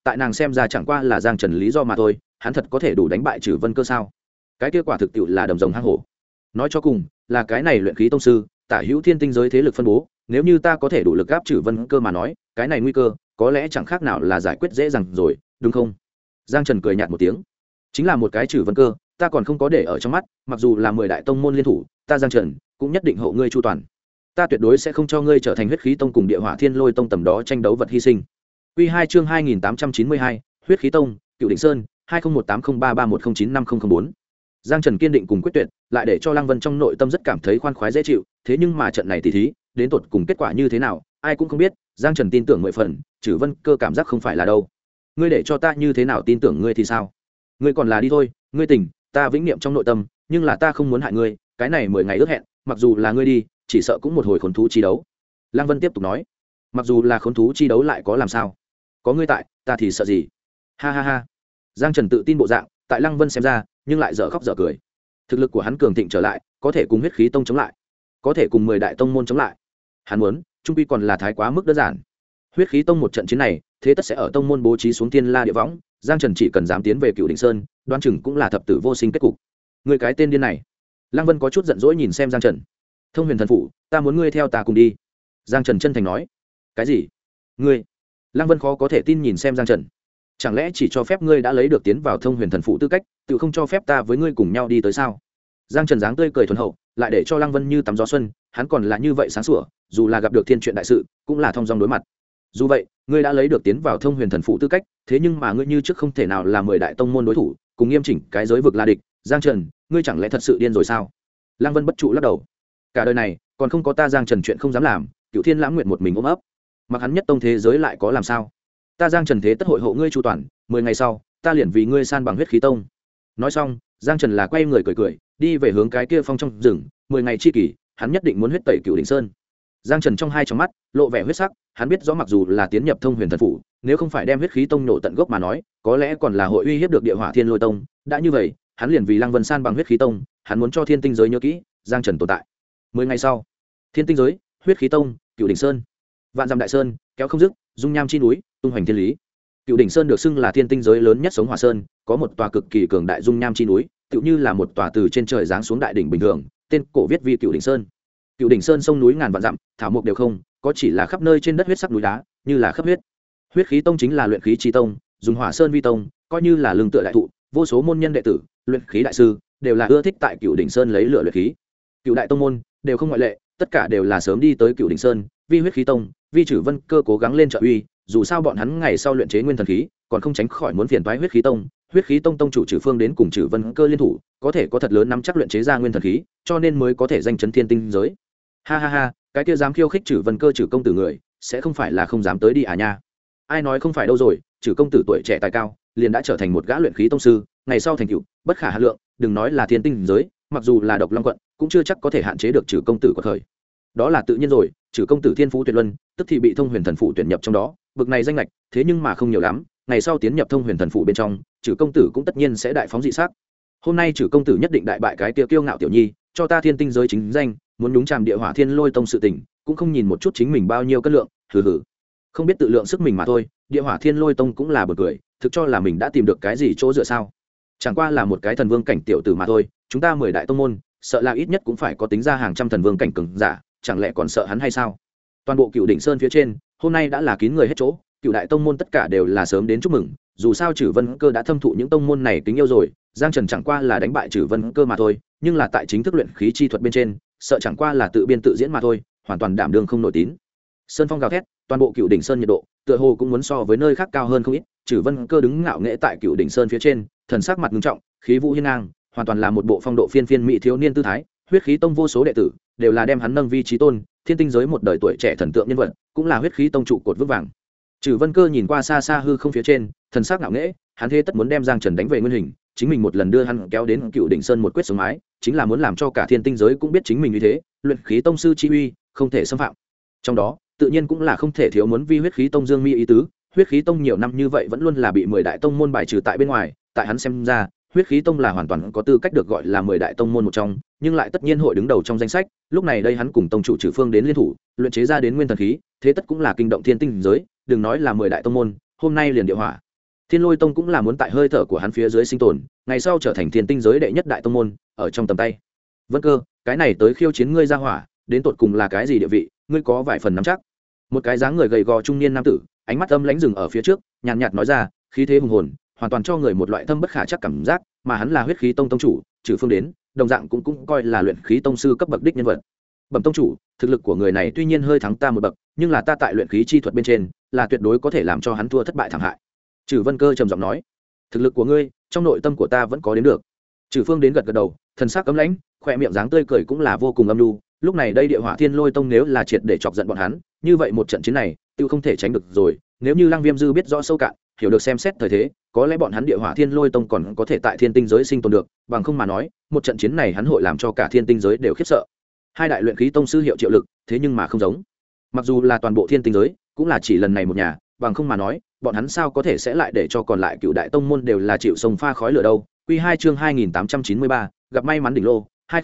tại nàng xem ra chẳng qua là Giang Trần lý do mà thôi, hắn thật có thể đủ đánh bại Trử Vân Cơ sao? Cái kết quả thực tiệu là đầm rồng hang hổ. Nói cho cùng, là cái này luyện khí tông sư, tả hữu thiên tinh giới thế lực phân bố, nếu như ta có thể đủ lực áp Trử Vân Cơ mà nói, cái này nguy cơ có lẽ chẳng khác nào là giải quyết dễ dàng rồi, đúng không? Giang Trần cười nhạt một tiếng. Chính là một cái Trử Vân Cơ, ta còn không có để ở trong mắt, mặc dù là 10 đại tông môn liên thủ, ta Giang Trần cũng nhất định hộ ngươi chu toàn. Ta tuyệt đối sẽ không cho ngươi trở thành huyết khí tông cùng địa hỏa thiên lôi tông tầm đó tranh đấu vật hy sinh. Quy 2 chương 2892, huyết khí tông, Cựu Đỉnh Sơn, 20180331095004. Giang Trần kiên định cùng quyết tuyệt, lại để cho Lăng Vân trong nội tâm rất cảm thấy khoan khoái dễ chịu, thế nhưng mà trận này tỉ thí, đến tột cùng kết quả như thế nào, ai cũng không biết, Giang Trần tin tưởng 10 phần, Trử Vân Cơ cảm giác không phải là đâu. Ngươi để cho ta như thế nào tin tưởng ngươi thì sao? Ngươi còn là đi thôi, ngươi tỉnh, ta vĩnh niệm trong nội tâm, nhưng là ta không muốn hại ngươi, cái này 10 ngày ước hẹn, mặc dù là ngươi đi, chỉ sợ cũng một hồi khốn thú chi đấu. Lăng Vân tiếp tục nói, mặc dù là khốn thú chi đấu lại có làm sao? Có ngươi tại, ta thì sợ gì? Ha ha ha. Giang Trần tự tin bộ dạng, tại Lăng Vân xem ra, nhưng lại dở khóc dở cười. Thực lực của hắn cường thịnh trở lại, có thể cùng huyết khí tông chống lại, có thể cùng 10 đại tông môn chống lại. Hắn muốn, trung quy còn là thái quá mức đơn giản. Huyết khí tông một trận chiến này, thế tất sẽ ở tông môn bố trí xuống tiên la địa võng, Giang Trần chỉ cần dám tiến về Cựu Đỉnh Sơn, đoán chừng cũng là thập tử vô sinh kết cục. Người cái tên điên này. Lăng Vân có chút giận dỗi nhìn xem Giang Trần. Thông Huyền Thần Phủ, ta muốn ngươi theo ta cùng đi. Giang Trần chân thành nói. Cái gì? Ngươi? Lăng Vân khó có thể tin nhìn xem Giang Trần. Chẳng lẽ chỉ cho phép ngươi đã lấy được tiến vào Thông Huyền Thần Phủ tư cách, tự không cho phép ta với ngươi cùng nhau đi tới sao? Giang Trần dáng tươi cười thuần hậu, lại để cho Lăng Vân như tắm gió xuân, hắn còn là như vậy sáng sủa, dù là gặp được thiên chuyện đại sự, cũng là thông dong đối mặt. Dù vậy, ngươi đã lấy được tiến vào Thông Huyền Thần Phủ tư cách, thế nhưng mà ngươi như trước không thể nào là 10 đại tông môn đối thủ, cùng nghiêm chỉnh cái giới vực la địch. Giang Trần, ngươi chẳng lẽ thật sự điên rồi sao? Lăng Vân bất trụ lắc đầu. Cả đời này, còn không có ta Giang Trần chuyện không dám làm, Cựu Thiên Lãng Nguyện một mình ôm ấp. Mặc hắn nhất tông thế giới lại có làm sao? Ta Giang Trần thế tất hội hộ ngươi chu toàn, 10 ngày sau, ta liền vì ngươi san bằng huyết khí tông. Nói xong, Giang Trần là quay người cười cười, đi về hướng cái kia phong trong rừng, 10 ngày chi kỳ, hắn nhất định muốn huyết tẩy Cựu Đỉnh Sơn. Giang Trần trong hai tròng mắt lộ vẻ huyết sắc, hắn biết rõ mặc dù là tiến nhập Thông Huyền Thần Phủ, nếu không phải đem huyết khí tông nổ tận gốc mà nói, có lẽ còn là hội uy hiếp được địa hỏa thiên lôi tông. Đã như vậy, hắn liền vì Lăng Vân san bằng huyết khí tông, hắn muốn cho thiên tinh giới nhớ kỹ, Giang Trần tồn tại. 10 ngày sau, thiên tinh giới, huyết khí tông, Cựu Đỉnh Sơn, vạn dặm đại sơn, kéo không dứt, dung nham chi núi, tung hoành thiên lý. Cựu Đỉnh Sơn được xưng là thiên tinh giới lớn nhất sống hỏa sơn, có một tòa cực kỳ cường đại dung nham chi núi, tựu như là một tòa từ trên trời giáng xuống đại đỉnh bình thường, tên cổ viết vì Cựu Đỉnh Sơn. Cựu Đỉnh Sơn sông núi ngàn vạn dặm, thảo mộc đều không, có chỉ là khắp nơi trên đất huyết sắc núi đá, như là khắp huyết. Huyết khí tông chính là luyện khí chi tông, dùng hỏa sơn vi tông, coi như là lương tựa đại thụ, vô số môn nhân đệ tử, luyện khí đại sư đều là ưa thích tại Cựu Đỉnh Sơn lấy lửa luyện khí. Cựu đại tông môn đều không ngoại lệ, tất cả đều là sớm đi tới Cựu Đỉnh Sơn, vi huyết khí tông, vi Trử Vân Cơ cố gắng lên trợ uy, dù sao bọn hắn ngày sau luyện chế nguyên thần khí, còn không tránh khỏi muốn phiền toái huyết khí tông. Huyết khí tông tông chủ Trử Phương đến cùng Trử Vân Cơ liên thủ, có thể có thật lớn nắm chắc luyện chế ra nguyên thần khí, cho nên mới có thể danh chấn thiên tinh giới. Ha ha ha, cái kia dám khiêu khích Trử Vân Cơ Trử công tử người, sẽ không phải là không dám tới đi à nha? Ai nói không phải đâu rồi, Trử công tử tuổi trẻ tài cao, liền đã trở thành một gã luyện khí tông sư, ngày sau thành tựu bất khả hà lượng, đừng nói là thiên tinh giới, mặc dù là Độc Long quận, cũng chưa chắc có thể hạn chế được Trử công tử của thời. Đó là tự nhiên rồi, Trử công tử thiên phú tuyệt luân, tức thì bị Thông Huyền Thần Phủ tuyển nhập trong đó, bực này danh lệch, thế nhưng mà không nhiều lắm, ngày sau tiến nhập Thông Huyền Thần Phủ bên trong, Trử công tử cũng tất nhiên sẽ đại phóng dị sắc. Hôm nay Trử công tử nhất định đại bại cái kia kiêu ngạo tiểu nhi, cho ta thiên tinh giới chính danh, muốn nhúng chàm địa hỏa thiên lôi tông sự tình, cũng không nhìn một chút chính mình bao nhiêu cân lượng, hừ hừ. Không biết tự lượng sức mình mà thôi, địa hỏa thiên lôi tông cũng là bực cười, thực cho là mình đã tìm được cái gì chỗ dựa sao? Chẳng qua là một cái thần vương cảnh tiểu tử mà thôi, chúng ta 10 đại tông môn, sợ là ít nhất cũng phải có tính ra hàng trăm thần vương cảnh cường giả, chẳng lẽ còn sợ hắn hay sao? Toàn bộ Cựu Đỉnh Sơn phía trên, hôm nay đã là kín người hết chỗ, Cựu đại tông môn tất cả đều là sớm đến chúc mừng, dù sao Trử Vân Cơ đã thâm thụ những tông môn này kính yêu rồi, Giang Trần chẳng qua là đánh bại Trử Vân Cơ mà thôi, nhưng là tại chính thức luyện khí chi thuật bên trên, sợ chẳng qua là tự biên tự diễn mà thôi, hoàn toàn đảm đương không nổi tín. Sơn phong gào thét, toàn bộ Cựu Đỉnh Sơn nhiệt độ, tựa hồ cũng muốn so với nơi khác cao hơn không ít. Trử Vân Cơ đứng ngạo nghễ tại Cựu Đỉnh Sơn phía trên, thần sắc mặt nghiêm trọng, khí vũ hiên ngang, hoàn toàn là một bộ phong độ phiên phiên mỹ thiếu niên tư thái. Huyết khí tông vô số đệ tử đều là đem hắn nâng vi trí tôn, thiên tinh giới một đời tuổi trẻ thần tượng nhân vật, cũng là huyết khí tông trụ cột vững vàng. Trử Vân Cơ nhìn qua xa xa hư không phía trên, thần sắc ngạo nghễ, hắn thế tất muốn đem Giang Trần đánh về nguyên hình, chính mình một lần đưa hắn kéo đến Cựu Đỉnh Sơn một quyết sống mái, chính là muốn làm cho cả thiên tinh giới cũng biết chính mình như thế, luyện khí tông sư chi uy không thể xâm phạm. Trong đó, tự nhiên cũng là không thể thiếu muốn vi huyết khí tông dương mi ý tứ. Huyết khí tông nhiều năm như vậy vẫn luôn là bị 10 đại tông môn bài trừ tại bên ngoài, tại hắn xem ra, huyết khí tông là hoàn toàn có tư cách được gọi là 10 đại tông môn một trong, nhưng lại tất nhiên hội đứng đầu trong danh sách. Lúc này đây hắn cùng tông chủ Trử Phương đến liên thủ, luyện chế ra đến nguyên thần khí, thế tất cũng là kinh động thiên tinh giới, đừng nói là 10 đại tông môn, hôm nay liền địa hỏa Thiên Lôi Tông cũng là muốn tại hơi thở của hắn phía dưới sinh tồn, ngày sau trở thành thiên tinh giới đệ nhất đại tông môn, ở trong tầm tay. Vân Cơ, cái này tới khiêu chiến ngươi ra hỏa, đến tột cùng là cái gì địa vị, ngươi có vài phần nắm chắc. Một cái dáng người gầy gò trung niên nam tử, ánh mắt âm lãnh dừng ở phía trước, nhàn nhạt nói ra, khí thế hùng hồn, hoàn toàn cho người một loại thâm bất khả chắc cảm giác, mà hắn là huyết khí tông tông chủ, Trừ Phương đến, đồng dạng cũng coi là luyện khí tông sư cấp bậc đích nhân vật. Bẩm tông chủ, thực lực của người này tuy nhiên hơi thắng ta một bậc, nhưng là ta tại luyện khí chi thuật bên trên, là tuyệt đối có thể làm cho hắn thua thất bại thảm hại. Trừ Vân Cơ trầm giọng nói, thực lực của ngươi, trong nội tâm của ta vẫn có đến được. Trừ Phương đến gật gật đầu, thần sắc cấm lãnh, khoe miệng dáng tươi cười cũng là vô cùng âm nhu. Lúc này đây Địa Hỏa Thiên Lôi Tông nếu là triệt để chọc giận bọn hắn, như vậy một trận chiến này, tiêu không thể tránh được rồi. Nếu như Lăng Viêm Dư biết rõ sâu cạn, hiểu được xem xét thời thế, có lẽ bọn hắn Địa Hỏa Thiên Lôi Tông còn có thể tại Thiên Tinh giới sinh tồn được, bằng không mà nói, một trận chiến này hắn hội làm cho cả Thiên Tinh giới đều khiếp sợ. Hai đại luyện khí tông sư hiệu triệu lực, thế nhưng mà không giống. Mặc dù là toàn bộ Thiên Tinh giới, cũng là chỉ lần này một nhà, bằng không mà nói, bọn hắn sao có thể sẽ lại để cho còn lại cựu đại tông môn đều là chịu sông pha khói lửa đâu. Quy 2 chương 2893, gặp may mắn đỉnh lô,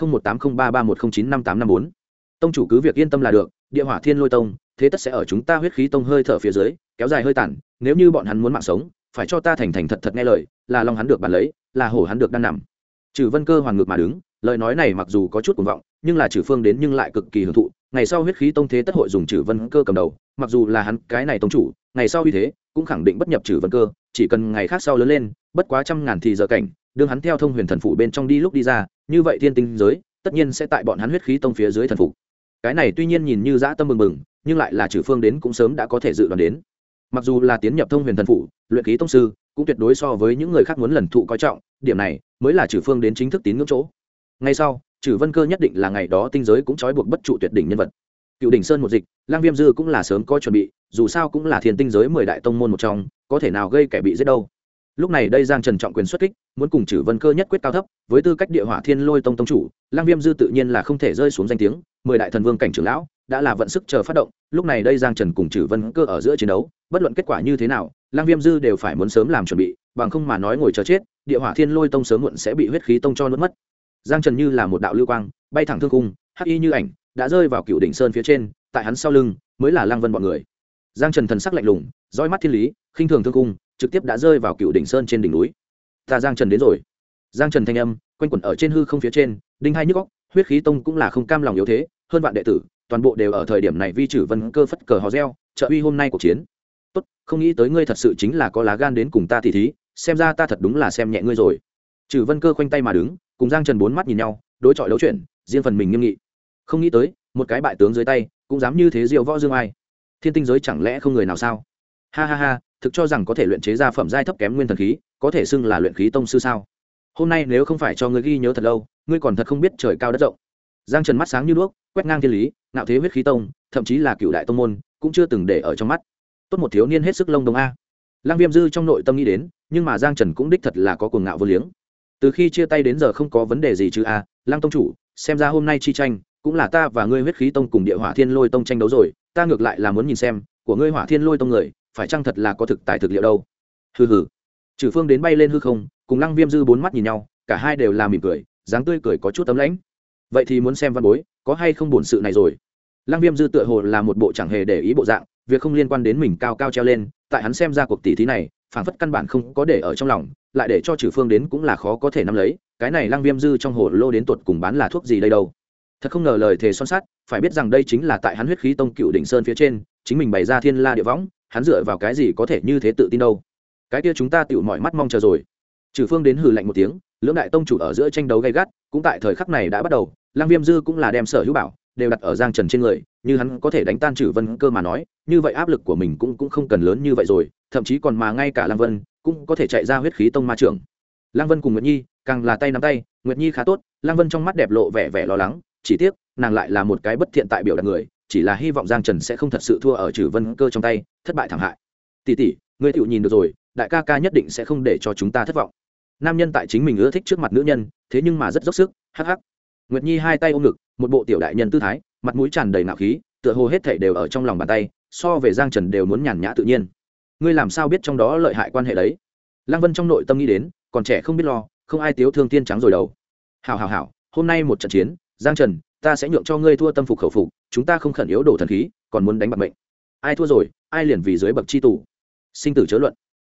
20180331095854. Tông chủ cứ việc yên tâm là được, Địa Hỏa Thiên Lôi Tông, thế tất sẽ ở chúng ta huyết khí tông hơi thở phía dưới, kéo dài hơi tàn, nếu như bọn hắn muốn mạng sống, phải cho ta thành thành thật thật nghe lời, là long hắn được bàn lấy, là hổ hắn được đang nằm. Trừ Vân Cơ hoàn ngược mà đứng, lời nói này mặc dù có chút cuồng vọng, nhưng là Trừ Phương đến nhưng lại cực kỳ hưởng thụ, ngày sau huyết khí tông thế tất hội dùng Trừ Vân Cơ cầm đầu, mặc dù là hắn cái này tông chủ, ngày sau uy thế cũng khẳng định bất nhập Trừ Vân Cơ, chỉ cần ngày khác sau lớn lên, bất quá trăm ngàn thì giờ cảnh, đương hắn theo thông huyền thần phủ bên trong đi lúc đi ra, như vậy thiên tinh giới tất nhiên sẽ tại bọn hắn huyết khí tông phía dưới thần phục. Cái này tuy nhiên nhìn như dã tâm bừng bừng, nhưng lại là Trừ Phương đến cũng sớm đã có thể dự đoán đến. Mặc dù là tiến nhập thông huyền thần phủ, luyện khí tông sư cũng tuyệt đối so với những người khác muốn lần thụ coi trọng, điểm này mới là Trừ Phương đến chính thức tín ngưỡng chỗ. Ngay sau, Trừ Vân Cơ nhất định là ngày đó tinh giới cũng trói buộc bất trụ tuyệt đỉnh nhân vật. Cựu đỉnh sơn một dịch, Lăng Viêm Dư cũng là sớm có chuẩn bị, dù sao cũng là thiên tinh giới 10 đại tông môn một trong, có thể nào gây kẻ bị giết đâu. Lúc này đây Giang Trần trọng quyền xuất kích, muốn cùng Trừ Vân Cơ nhất quyết cao thấp, với tư cách Địa Hỏa Thiên Lôi Tông tông chủ, Lăng Viêm Dư tự nhiên là không thể rơi xuống danh tiếng, 10 đại thần vương cảnh trưởng lão đã là vận sức chờ phát động, lúc này đây Giang Trần cùng Trừ Vân Cơ ở giữa chiến đấu, bất luận kết quả như thế nào, Lăng Viêm Dư đều phải muốn sớm làm chuẩn bị, bằng không mà nói ngồi chờ chết, Địa Hỏa Thiên Lôi Tông sớm muộn sẽ bị huyết khí tông cho nuốt mất. Giang Trần như là một đạo lưu quang, bay thẳng thương cung, hắc y như ảnh, đã rơi vào Cựu đỉnh sơn phía trên, tại hắn sau lưng mới là Lăng Vân bọn người. Giang Trần thần sắc lạnh lùng, dõi mắt thiên lý, khinh thường thương cung, trực tiếp đã rơi vào Cựu đỉnh sơn trên đỉnh núi. Ta Giang Trần đến rồi. Giang Trần thanh âm quanh quẩn ở trên hư không phía trên, đinh hai nhức óc, huyết khí tông cũng là không cam lòng yếu thế, hơn vạn đệ tử, toàn bộ đều ở thời điểm này vi Trừ Vân Cơ phất cờ hò reo, trợ uy hôm nay cuộc chiến. Tốt, không nghĩ tới ngươi thật sự chính là có lá gan đến cùng ta tỉ thí, xem ra ta thật đúng là xem nhẹ ngươi rồi. Trừ Vân Cơ khoanh tay mà đứng, cùng Giang Trần bốn mắt nhìn nhau, đối chọi đấu chuyện, riêng phần mình nghiêm nghị. Không nghĩ tới, một cái bại tướng dưới tay, cũng dám như thế diều võ dương ai. Thiên tinh giới chẳng lẽ không người nào sao? Ha ha ha, thực cho rằng có thể luyện chế ra phẩm giai thấp kém nguyên thần khí, có thể xưng là luyện khí tông sư sao? Hôm nay nếu không phải cho ngươi ghi nhớ thật lâu, ngươi còn thật không biết trời cao đất rộng. Giang Trần mắt sáng như đuốc, quét ngang thiên lý, nạo thế huyết khí tông, thậm chí là cựu đại tông môn, cũng chưa từng để ở trong mắt. Tốt một thiếu niên hết sức lông đồng a. Lăng Viêm Dư trong nội tâm nghĩ đến, nhưng mà Giang Trần cũng đích thật là có cuồng ngạo vô liếng. Từ khi chia tay đến giờ không có vấn đề gì chứ a, Lăng tông chủ, xem ra hôm nay chi tranh, cũng là ta và ngươi huyết khí tông cùng Địa Hỏa Thiên Lôi Tông tranh đấu rồi, ta ngược lại là muốn nhìn xem, của ngươi Hỏa Thiên Lôi Tông người, phải chăng thật là có thực tài thực liệu đâu. Hừ hừ. Trừ Phương đến bay lên hư không, cùng Lăng Viêm Dư bốn mắt nhìn nhau, cả hai đều là mỉm cười, dáng tươi cười có chút tấm lãnh. Vậy thì muốn xem văn bối có hay không buồn sự này rồi. Lăng Viêm Dư tựa hồ là một bộ chẳng hề để ý bộ dạng, việc không liên quan đến mình cao cao treo lên, tại hắn xem ra cuộc tỷ thí này, phảng phất căn bản không có để ở trong lòng, lại để cho Trừ Phương đến cũng là khó có thể nắm lấy, cái này Lăng Viêm Dư trong hồ lô đến tuột cùng bán là thuốc gì đây đâu. Thật không ngờ lời thề son sắt, phải biết rằng đây chính là tại hắn huyết khí tông Cựu đỉnh sơn phía trên, chính mình bày ra thiên la địa võng, hắn dựa vào cái gì có thể như thế tự tin đâu. Cái kia chúng ta tựu mọi mắt mong chờ rồi. Trừ Phương đến hừ lạnh một tiếng, lưỡng đại tông chủ ở giữa tranh đấu gay gắt, cũng tại thời khắc này đã bắt đầu. Lăng Viêm Dư cũng là đem sở hữu bảo đều đặt ở Giang Trần trên người, như hắn có thể đánh tan Trừ Vân Cơ mà nói, như vậy áp lực của mình cũng không cần lớn như vậy rồi, thậm chí còn mà ngay cả Lăng Vân cũng có thể chạy ra huyết khí tông ma trưởng. Lăng Vân cùng Nguyệt Nhi càng là tay nắm tay, Nguyệt Nhi khá tốt, Lăng Vân trong mắt đẹp lộ vẻ lo lắng, chỉ tiếc nàng lại là một cái bất thiện tại biểu đạt người, chỉ là hy vọng Giang Trần sẽ không thật sự thua ở Trừ Vân Cơ trong tay, thất bại thảm hại. Tỷ tỷ, ngươi tiểu nhìn được rồi, đại ca ca nhất định sẽ không để cho chúng ta thất vọng. Nam nhân tại chính mình ưa thích trước mặt nữ nhân, thế nhưng mà rất dốc sức, hắc hắc. Nguyệt Nhi hai tay ôm ngực, một bộ tiểu đại nhân tư thái, mặt mũi tràn đầy ngạo khí, tựa hồ hết thảy đều ở trong lòng bàn tay, so về Giang Trần đều muốn nhàn nhã tự nhiên. Ngươi làm sao biết trong đó lợi hại quan hệ đấy? Lăng Vân trong nội tâm nghĩ đến, còn trẻ không biết lo, không ai tiếu thương tiên trắng rồi đầu. Hảo, hôm nay một trận chiến, Giang Trần, ta sẽ nhượng cho ngươi thua tâm phục khẩu phục, chúng ta không khẩn yếu đổ thần khí, còn muốn đánh bạc mệnh. Ai thua rồi, ai liền vì dưới bậc chi tù. Sinh tử chớ luận.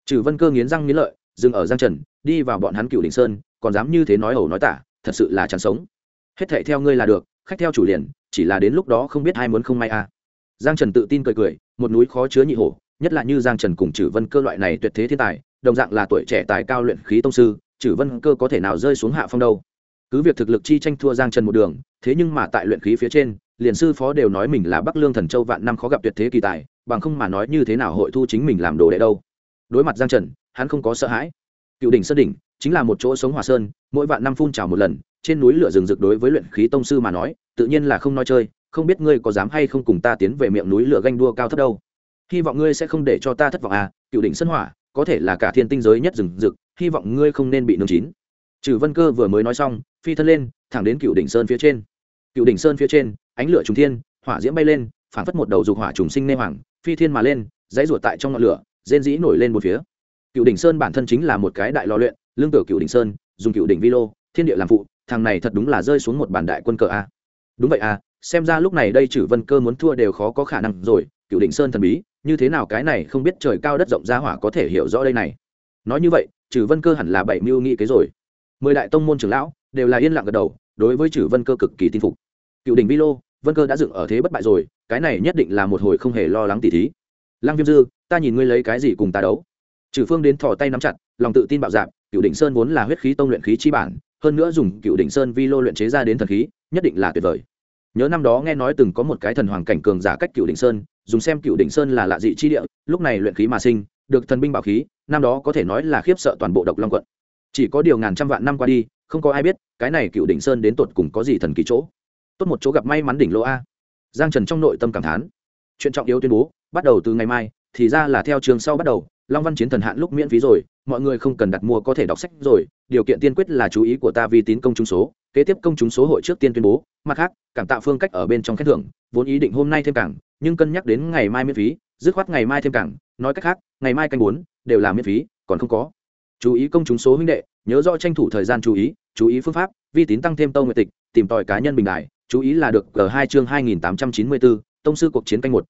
Trừ Vân Cơ nghiến răng nghiến lợi, dừng ở Giang Trần, đi vào bọn hắn Cựu Đỉnh Sơn, còn dám như thế nói ẩu nói tả, thật sự là chẳng sống. Hết thảy theo ngươi là được, khách theo chủ liền, chỉ là đến lúc đó không biết ai muốn không may à. Giang Trần tự tin cười cười, một núi khó chứa nhị hổ, nhất là như Giang Trần cùng Trừ Vân Cơ loại này tuyệt thế thiên tài, đồng dạng là tuổi trẻ tài cao luyện khí tông sư, Trừ Vân Cơ có thể nào rơi xuống hạ phong đâu. Cứ việc thực lực chi tranh thua Giang Trần một đường, thế nhưng mà tại luyện khí phía trên, liền sư phó đều nói mình là Bắc Lương Thần Châu vạn năm khó gặp tuyệt thế kỳ tài, bằng không mà nói như thế nào hội thu chính mình làm đồ đệ đâu. Đối mặt Giang Trần, hắn không có sợ hãi. Cựu đỉnh sơn đỉnh chính là một chỗ sống hỏa sơn, mỗi vạn năm phun trào một lần, trên núi lửa rừng rực, đối với luyện khí tông sư mà nói tự nhiên là không nói chơi. Không biết ngươi có dám hay không cùng ta tiến về miệng núi lửa ganh đua cao thấp đâu. Hy vọng ngươi sẽ không để cho ta thất vọng à. Cựu đỉnh sơn hỏa có thể là cả thiên tinh giới nhất rừng rực, hy vọng ngươi không nên bị nướng chín. Trừ Vân Cơ vừa mới nói xong, phi thân lên thẳng đến cựu đỉnh sơn phía trên. Cựu đỉnh sơn phía trên ánh lửa trùng thiên, hỏa diễm bay lên, phảng phất một đầu dục hỏa trùng sinh nê hoàng, phi thiên mà lên, dãy ruột tại trong ngọn lửa, rên rỉ nổi lên một phía. Cựu đỉnh sơn bản thân chính là một cái đại lò luyện, lương tử cựu đỉnh sơn dùng cựu đỉnh vi lô thiên địa làm phụ, thằng này thật đúng là rơi xuống một bản đại quân cờ a. Đúng vậy à, xem ra lúc này đây Trừ Vân Cơ muốn thua đều khó có khả năng rồi. Cựu đỉnh sơn thần bí, như thế nào cái này không biết trời cao đất rộng ra hỏa có thể hiểu rõ đây này. Nói như vậy Trừ Vân Cơ hẳn là bảy mưu nghị kế rồi. 10 đại tông môn trưởng lão đều là yên lặng gật đầu, đối với Trừ Vân Cơ cực kỳ tin phục. Cựu đỉnh vi lô, Vân Cơ đã dựng ở thế bất bại rồi, cái này nhất định là một hồi không hề lo lắng tỉ thí. Lăng Viêm Dư, ta nhìn ngươi lấy cái gì cùng ta đấu? Trừ Phương đến thò tay nắm chặt, lòng tự tin bạo dạn. Cựu đỉnh sơn vốn là huyết khí tông luyện khí chi bản, hơn nữa dùng Cựu đỉnh sơn vi lô luyện chế ra đến thần khí, nhất định là tuyệt vời. Nhớ năm đó nghe nói từng có một cái thần hoàng cảnh cường giả cách Cựu đỉnh sơn, dùng xem Cựu đỉnh sơn là lạ dị chi địa, lúc này luyện khí mà sinh, được thần binh bảo khí, năm đó có thể nói là khiếp sợ toàn bộ Độc Long quận. Chỉ có điều ngàn trăm vạn năm qua đi, không có ai biết cái này Cựu đỉnh sơn đến tột cùng có gì thần kỳ chỗ. Tốt một chỗ gặp may mắn đỉnh lô a. Giang Trần trong nội tâm cảm thán. Chuyện trọng yếu tuyên bố, bắt đầu từ ngày mai, thì ra là theo trường sau bắt đầu, Long Văn Chiến Thần hạn lúc miễn phí rồi, mọi người không cần đặt mua có thể đọc sách rồi, điều kiện tiên quyết là chú ý của ta vi tín công chúng số, kế tiếp công chúng số hội trước tiên tuyên bố, mặt khác, cảm tạ phương cách ở bên trong khen thưởng, vốn ý định hôm nay thêm cảng, nhưng cân nhắc đến ngày mai miễn phí, dứt khoát ngày mai thêm cảng, nói cách khác, ngày mai canh 4 đều là miễn phí, còn không có. Chú ý công chúng số huynh đệ, nhớ rõ tranh thủ thời gian chú ý phương pháp, vi tín tăng thêm tâu nguyệt tịch, tìm tòi cá nhân bình đại, chú ý là được G2 chương 2894, tông sư cuộc chiến canh 1,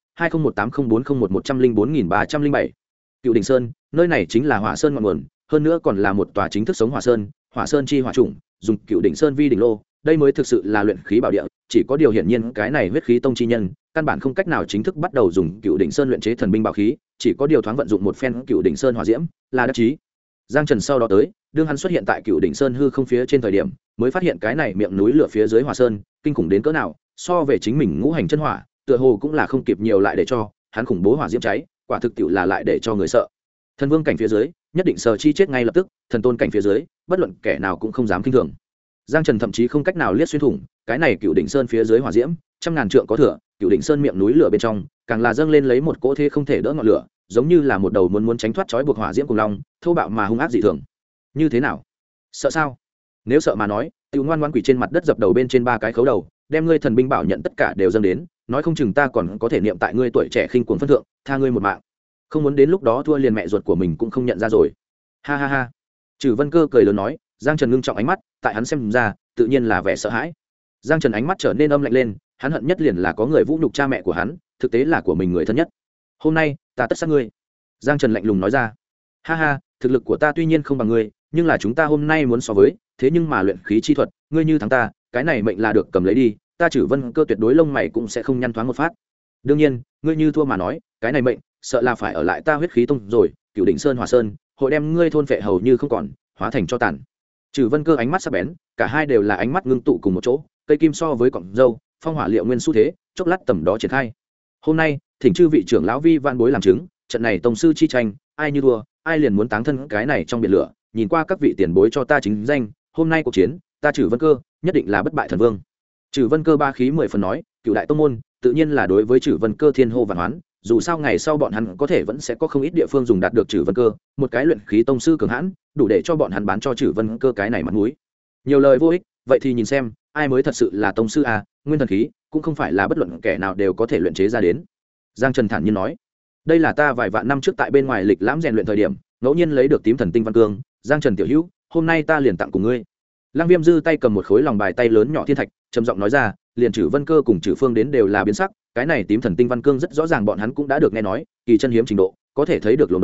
201801804104.307. Cựu đỉnh sơn, nơi này chính là hỏa sơn ngọn nguồn, hơn nữa còn là một tòa chính thức sống hỏa sơn chi hỏa chủng, dùng Cựu đỉnh sơn vi đỉnh lô, đây mới thực sự là luyện khí bảo địa, chỉ có điều hiển nhiên cái này huyết khí tông chi nhân, căn bản không cách nào chính thức bắt đầu dùng Cựu đỉnh sơn luyện chế thần binh bảo khí, chỉ có điều thoáng vận dụng một phen Cựu đỉnh sơn hỏa diễm, là đắc chí. Giang Trần sau đó tới, đương hắn xuất hiện tại Cựu đỉnh sơn hư không phía trên thời điểm, mới phát hiện cái này miệng núi lửa phía dưới hỏa sơn, kinh khủng đến cỡ nào, so về chính mình ngũ hành chân hỏa, tựa hồ cũng là không kịp nhiều lại để cho hắn khủng bố hỏa diễm cháy, quả thực tiệu là lại để cho người sợ. Thần vương cảnh phía dưới, nhất định sờ chi chết ngay lập tức, thần tôn cảnh phía dưới, bất luận kẻ nào cũng không dám khinh thường. Giang Trần thậm chí không cách nào liếc xuyên thủng cái này Cựu đỉnh sơn phía dưới hỏa diễm, trăm ngàn trượng có thừa, Cựu đỉnh sơn miệng núi lửa bên trong, càng là dâng lên lấy một cỗ thế không thể đỡ ngọn lửa, giống như là một đầu muốn tránh thoát trói buộc hỏa diễm cùng long, thô bạo mà hung ác dị thường. Như thế nào? Sợ sao? Nếu sợ mà nói, tiêu ngoan ngoan quỷ trên mặt đất dập đầu bên trên 3 cái khấu đầu, đem ngươi thần binh bảo nhận tất cả đều dâng đến, nói không chừng ta còn có thể niệm tại ngươi tuổi trẻ khinh cuồng phân thượng, tha ngươi một mạng. Không muốn đến lúc đó thua liền mẹ ruột của mình cũng không nhận ra rồi. Ha ha ha. Trừ Vân Cơ cười lớn nói. Giang Trần ngưng trọng ánh mắt, tại hắn xem ra, tự nhiên là vẻ sợ hãi. Giang Trần ánh mắt trở nên âm lạnh lên, hắn hận nhất liền là có người vũ nhục cha mẹ của hắn, thực tế là của mình người thân nhất. Hôm nay, ta tất sát ngươi. Giang Trần lạnh lùng nói ra. Ha ha, thực lực của ta tuy nhiên không bằng ngươi, nhưng là chúng ta hôm nay muốn so với, thế nhưng mà luyện khí chi thuật, ngươi như thắng ta, cái này mệnh là được cầm lấy đi, ta Trừ Vân Cơ tuyệt đối lông mày cũng sẽ không nhăn thoáng một phát. Đương nhiên, ngươi như thua mà nói, cái này mệnh, sợ là phải ở lại ta huyết khí tông rồi, Cựu đỉnh sơn hỏa sơn, hội đem ngươi thôn phệ hầu như không còn, hóa thành cho tàn. Trừ Vân Cơ ánh mắt sắc bén, cả hai đều là ánh mắt ngưng tụ cùng một chỗ, cây kim so với cọng dâu, phong hỏa liệu nguyên xu thế, chốc lát tầm đó triển khai. Hôm nay, thỉnh chư vị trưởng lão vi van bối làm chứng, trận này tông sư chi tranh, ai như thua, ai liền muốn táng thân cái này trong biển lửa, nhìn qua các vị tiền bối cho ta chính danh, hôm nay cuộc chiến, ta Trừ Vân Cơ, nhất định là bất bại thần vương. Trừ Vân Cơ ba khí 10 phần nói, Cựu đại tông môn, tự nhiên là đối với Trừ Vân Cơ thiên hô vạn hoán, dù sao ngày sau bọn hắn có thể vẫn sẽ có không ít địa phương dùng đạt được Trừ Vân Cơ, một cái luyện khí tông sư cường hãn, đủ để cho bọn hắn bán cho Trừ Vân Cơ cái này mặt mũi. Nhiều lời vô ích, vậy thì nhìn xem, ai mới thật sự là tông sư a, nguyên thần khí, cũng không phải là bất luận kẻ nào đều có thể luyện chế ra đến. Giang Trần thản nhiên nói, đây là ta vài vạn năm trước tại bên ngoài lịch lãm rèn luyện thời điểm, ngẫu nhiên lấy được tím thần tinh văn cương, Giang Trần tiểu hữu, hôm nay ta liền tặng cùng ngươi. Lăng Viêm Dư tay cầm một khối lòng bài tay lớn nhỏ thiên thạch, trầm giọng nói ra, liền Trừ Vân Cơ cùng Trừ Phương đến đều là biến sắc, cái này tím thần tinh văn cương rất rõ ràng bọn hắn cũng đã được nghe nói, kỳ chân hiếm trình độ, có thể thấy được lồn đốn,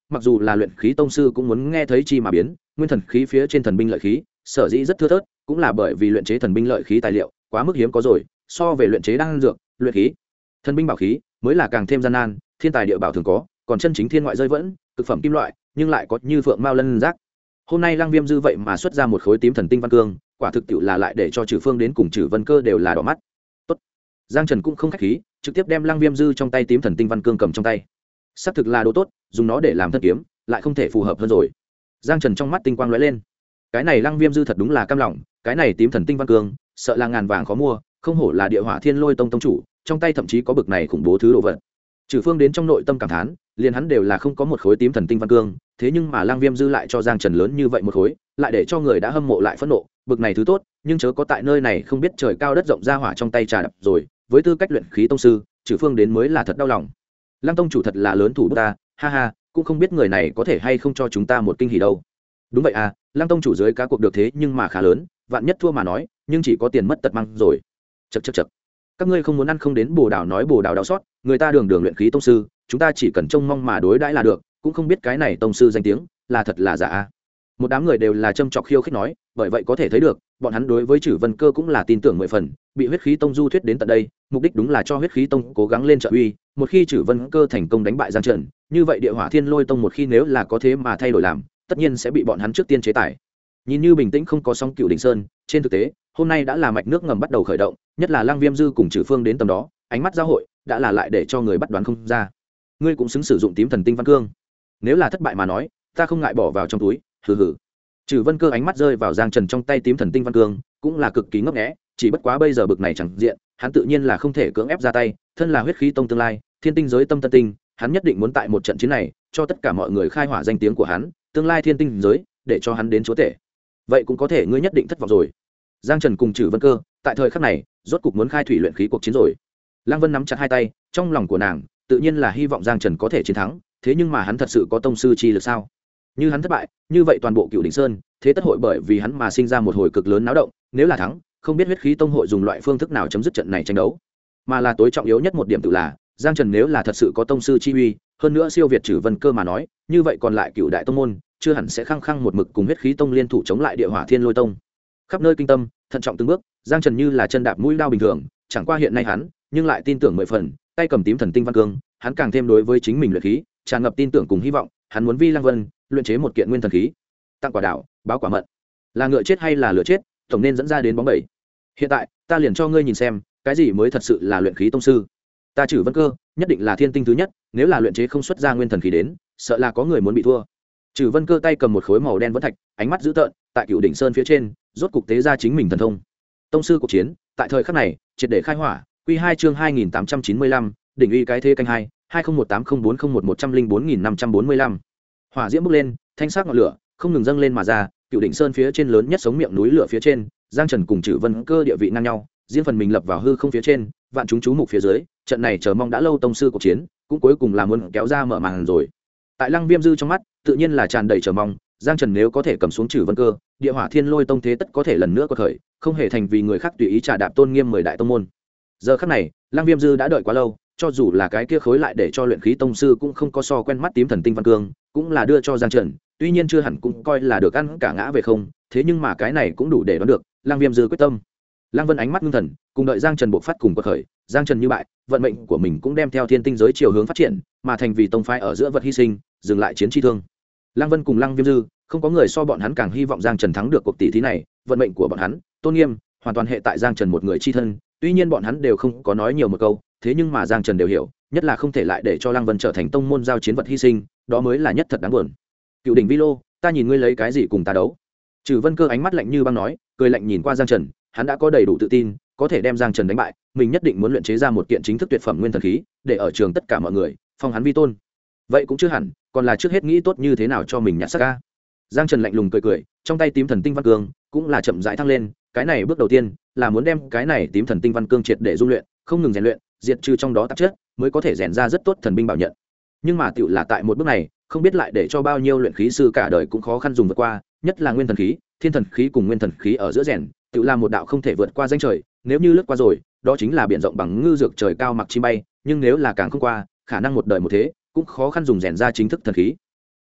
mặc dù là luyện khí tông sư cũng muốn nghe thấy chi mà biến. Nguyên thần khí phía trên thần binh lợi khí sở dĩ rất thưa thớt, cũng là bởi vì luyện chế thần binh lợi khí tài liệu quá mức hiếm có rồi, so về luyện chế đan dược, luyện khí, thần binh bảo khí mới là càng thêm gian nan, thiên tài địa bảo thường có, còn chân chính thiên ngoại rơi vẫn cực phẩm kim loại, nhưng lại có như phượng mao lân giác. Hôm nay Lăng Viêm Dư vậy mà xuất ra một khối tím thần tinh văn cương, quả thực tiệu là lại để cho Trừ Phương đến cùng Trừ Vân Cơ đều là đỏ mắt. Tốt. Giang Trần cũng không khách khí, trực tiếp đem Lăng Viêm Dư trong tay tím thần tinh văn cương cầm trong tay. Sắp thực là đồ tốt, dùng nó để làm thân kiếm, lại không thể phù hợp hơn rồi. Giang Trần trong mắt tinh quang lóe lên. Cái này Lăng Viêm Dư thật đúng là cam lòng, cái này tím thần tinh văn cương, sợ là ngàn vàng khó mua, không hổ là Địa Hỏa Thiên Lôi Tông tông chủ, trong tay thậm chí có bực này khủng bố thứ đồ vật. Trừ Phương đến trong nội tâm cảm thán, liền hắn đều là không có một khối tím thần tinh văn cương, thế nhưng mà Lăng Viêm Dư lại cho Giang Trần lớn như vậy một khối, lại để cho người đã hâm mộ lại phẫn nộ, bực này thứ tốt, nhưng chớ có tại nơi này không biết trời cao đất rộng ra hỏa trong tay trà đập rồi, với tư cách luyện khí tông sư, Trừ Phương đến mới là thật đau lòng. Lăng tông chủ thật là lớn thủ bút ta, ha ha, cũng không biết người này có thể hay không cho chúng ta một kinh hỉ đâu. Đúng vậy à, Lăng tông chủ dưới cá cuộc được thế nhưng mà khá lớn, vạn nhất thua mà nói, nhưng chỉ có tiền mất tật mang rồi. Chậc chậc chậc. Các ngươi không muốn ăn không đến bồ đào nói bồ đào đau xót, người ta đường đường luyện khí tông sư, chúng ta chỉ cần trông mong mà đối đãi là được, cũng không biết cái này tông sư danh tiếng là thật là giả a. Một đám người đều là châm chọc khiêu khích nói, bởi vậy có thể thấy được, bọn hắn đối với Trừ Vân Cơ cũng là tin tưởng 10 phần, bị huyết khí tông du thuyết đến tận đây, mục đích đúng là cho huyết khí tông cố gắng lên trợ uy, một khi Trừ Vân Cơ thành công đánh bại Giang Trần, như vậy Địa Hỏa Thiên Lôi Tông một khi nếu là có thế mà thay đổi làm, tất nhiên sẽ bị bọn hắn trước tiên chế tài. Nhìn như bình tĩnh không có sóng Cựu Đỉnh Sơn, trên thực tế, hôm nay đã là mạch nước ngầm bắt đầu khởi động, nhất là Lăng Viêm Dư cùng Trừ Phương đến tầm đó, ánh mắt giao hội, đã là lại để cho người bắt đoán không ra. Ngươi cũng xứng sử dụng tím thần tinh văn cương. Nếu là thất bại mà nói, ta không ngại bỏ vào trong túi, hừ hừ. Trừ Vân Cơ ánh mắt rơi vào Giang Trần trong tay tím thần tinh văn cương, cũng là cực kỳ ngốc nghé, chỉ bất quá bây giờ bực này chẳng diện, hắn tự nhiên là không thể cưỡng ép ra tay, thân là huyết khí tông tương lai, thiên tinh giới tâm tân tinh, hắn nhất định muốn tại một trận chiến này, cho tất cả mọi người khai hỏa danh tiếng của hắn, tương lai thiên tinh giới, để cho hắn đến chúa tể. Vậy cũng có thể ngươi nhất định thất vọng rồi. Giang Trần cùng Trừ Vân Cơ, tại thời khắc này, rốt cục muốn khai thủy luyện khí cuộc chiến rồi. Lăng Vân nắm chặt hai tay, trong lòng của nàng, tự nhiên là hy vọng Giang Trần có thể chiến thắng, thế nhưng mà hắn thật sự có tông sư chi lực sao? Như hắn thất bại, như vậy toàn bộ Cựu Đỉnh Sơn, thế tất hội bởi vì hắn mà sinh ra một hồi cực lớn náo động, nếu là thắng, không biết huyết khí tông hội dùng loại phương thức nào chấm dứt trận này tranh đấu. Mà là tối trọng yếu nhất một điểm tự là, Giang Trần nếu là thật sự có tông sư chi uy, hơn nữa siêu việt Trừ Vân Cơ mà nói, như vậy còn lại Cựu đại tông môn, chưa hẳn sẽ khăng khăng một mực cùng huyết khí tông liên thủ chống lại Địa Hỏa Thiên Lôi Tông. Khắp nơi kinh tâm, thận trọng từng bước, Giang Trần như là chân đạp mũi đao bình thường, chẳng qua hiện nay hắn, nhưng lại tin tưởng 10 phần, tay cầm tím thần tinh văn cương, hắn càng thêm đối với chính mình luyện khí, tràn ngập tin tưởng cùng hy vọng, hắn muốn vi Lăng Vân luyện chế một kiện nguyên thần khí, tặng quả đảo, báo quả mận. Là ngựa chết hay là lửa chết, tổng nên dẫn ra đến bóng bẩy. Hiện tại, ta liền cho ngươi nhìn xem, cái gì mới thật sự là luyện khí tông sư. Ta Trừ Vân Cơ, nhất định là thiên tinh thứ nhất, nếu là luyện chế không xuất ra nguyên thần khí đến, sợ là có người muốn bị thua. Trừ Vân Cơ tay cầm một khối màu đen vẫn thạch, ánh mắt dữ tợn, tại Cựu Đỉnh Sơn phía trên, rốt cục tế ra chính mình thần thông. Tông sư cuộc chiến, tại thời khắc này, triệt để khai hỏa, Quy 2 chương 2895, đỉnh uy cái thế canh 2, 20180401104545. Hỏa diễm bốc lên, thanh sắc ngọn lửa không ngừng dâng lên mà ra, Cựu Đỉnh Sơn phía trên lớn nhất sống miệng núi lửa phía trên, Giang Trần cùng Trừ Vân Cơ địa vị ngang nhau, riêng phần mình lập vào hư không phía trên, vạn chúng chú mục phía dưới, trận này chờ mong đã lâu tông sư cuộc chiến, cũng cuối cùng là muốn kéo ra mở màn rồi. Tại Lăng Viêm Dư trong mắt, tự nhiên là tràn đầy chờ mong, Giang Trần nếu có thể cầm xuống Trừ Vân Cơ, Địa Hỏa Thiên Lôi Tông thế tất có thể lần nữa quật khởi, không hề thành vì người khác tùy ý trà đạp tôn nghiêm 10 đại tông môn. Giờ khắc này, Lăng Viêm Dư đã đợi quá lâu, cho dù là cái kia khối lại để cho luyện khí tông sư cũng không có so quen mắt tím thần tinh văn cương, cũng là đưa cho Giang Trần, tuy nhiên chưa hẳn cũng coi là được ăn cả ngã về không, thế nhưng mà cái này cũng đủ để đoán được, Lăng Viêm Dư quyết tâm. Lăng Vân ánh mắt ngưng thần, cùng đợi Giang Trần bộc phát cùng quật khởi, Giang Trần như bại, vận mệnh của mình cũng đem theo thiên tinh giới chiều hướng phát triển, mà thành vì tông phái ở giữa vật hy sinh, dừng lại chiến chi thương. Lăng Vân cùng Lăng Viêm Dư, không có người so bọn hắn càng hy vọng Giang Trần thắng được cuộc tỷ thí này, vận mệnh của bọn hắn, tôn nghiêm, hoàn toàn hệ tại Giang Trần một người chi thân, tuy nhiên bọn hắn đều không có nói nhiều một câu, thế nhưng mà Giang Trần đều hiểu, nhất là không thể lại để cho Lăng Vân trở thành tông môn giao chiến vật hy sinh, đó mới là nhất thật đáng buồn. Cựu đỉnh vi lô, ta nhìn ngươi lấy cái gì cùng ta đấu? Trừ Vân Cơ ánh mắt lạnh như băng nói, cười lạnh nhìn qua Giang Trần, hắn đã có đầy đủ tự tin, có thể đem Giang Trần đánh bại, mình nhất định muốn luyện chế ra một kiện chính thức tuyệt phẩm nguyên thần khí, để ở trường tất cả mọi người phong hắn vi tôn. Vậy cũng chưa hẳn, còn là trước hết nghĩ tốt như thế nào cho mình nhặt xác ca. Giang Trần lạnh lùng cười cười, trong tay tím thần tinh văn cương cũng là chậm rãi thăng lên, cái này bước đầu tiên là muốn đem cái này tím thần tinh văn cương triệt để dung luyện, không ngừng rèn luyện, diệt trừ trong đó tạp chất, mới có thể rèn ra rất tốt thần binh bảo nhận. Nhưng mà tựu là tại một bước này, không biết lại để cho bao nhiêu luyện khí sư cả đời cũng khó khăn dùng vượt qua, nhất là nguyên thần khí, thiên thần khí cùng nguyên thần khí ở giữa rèn, tựu là một đạo không thể vượt qua danh trời, nếu như lướt qua rồi, đó chính là biển rộng bằng ngư dược trời cao mặc chim bay, nhưng nếu là càng không qua, khả năng một đời một thế cũng khó khăn dùng rèn ra chính thức thần khí.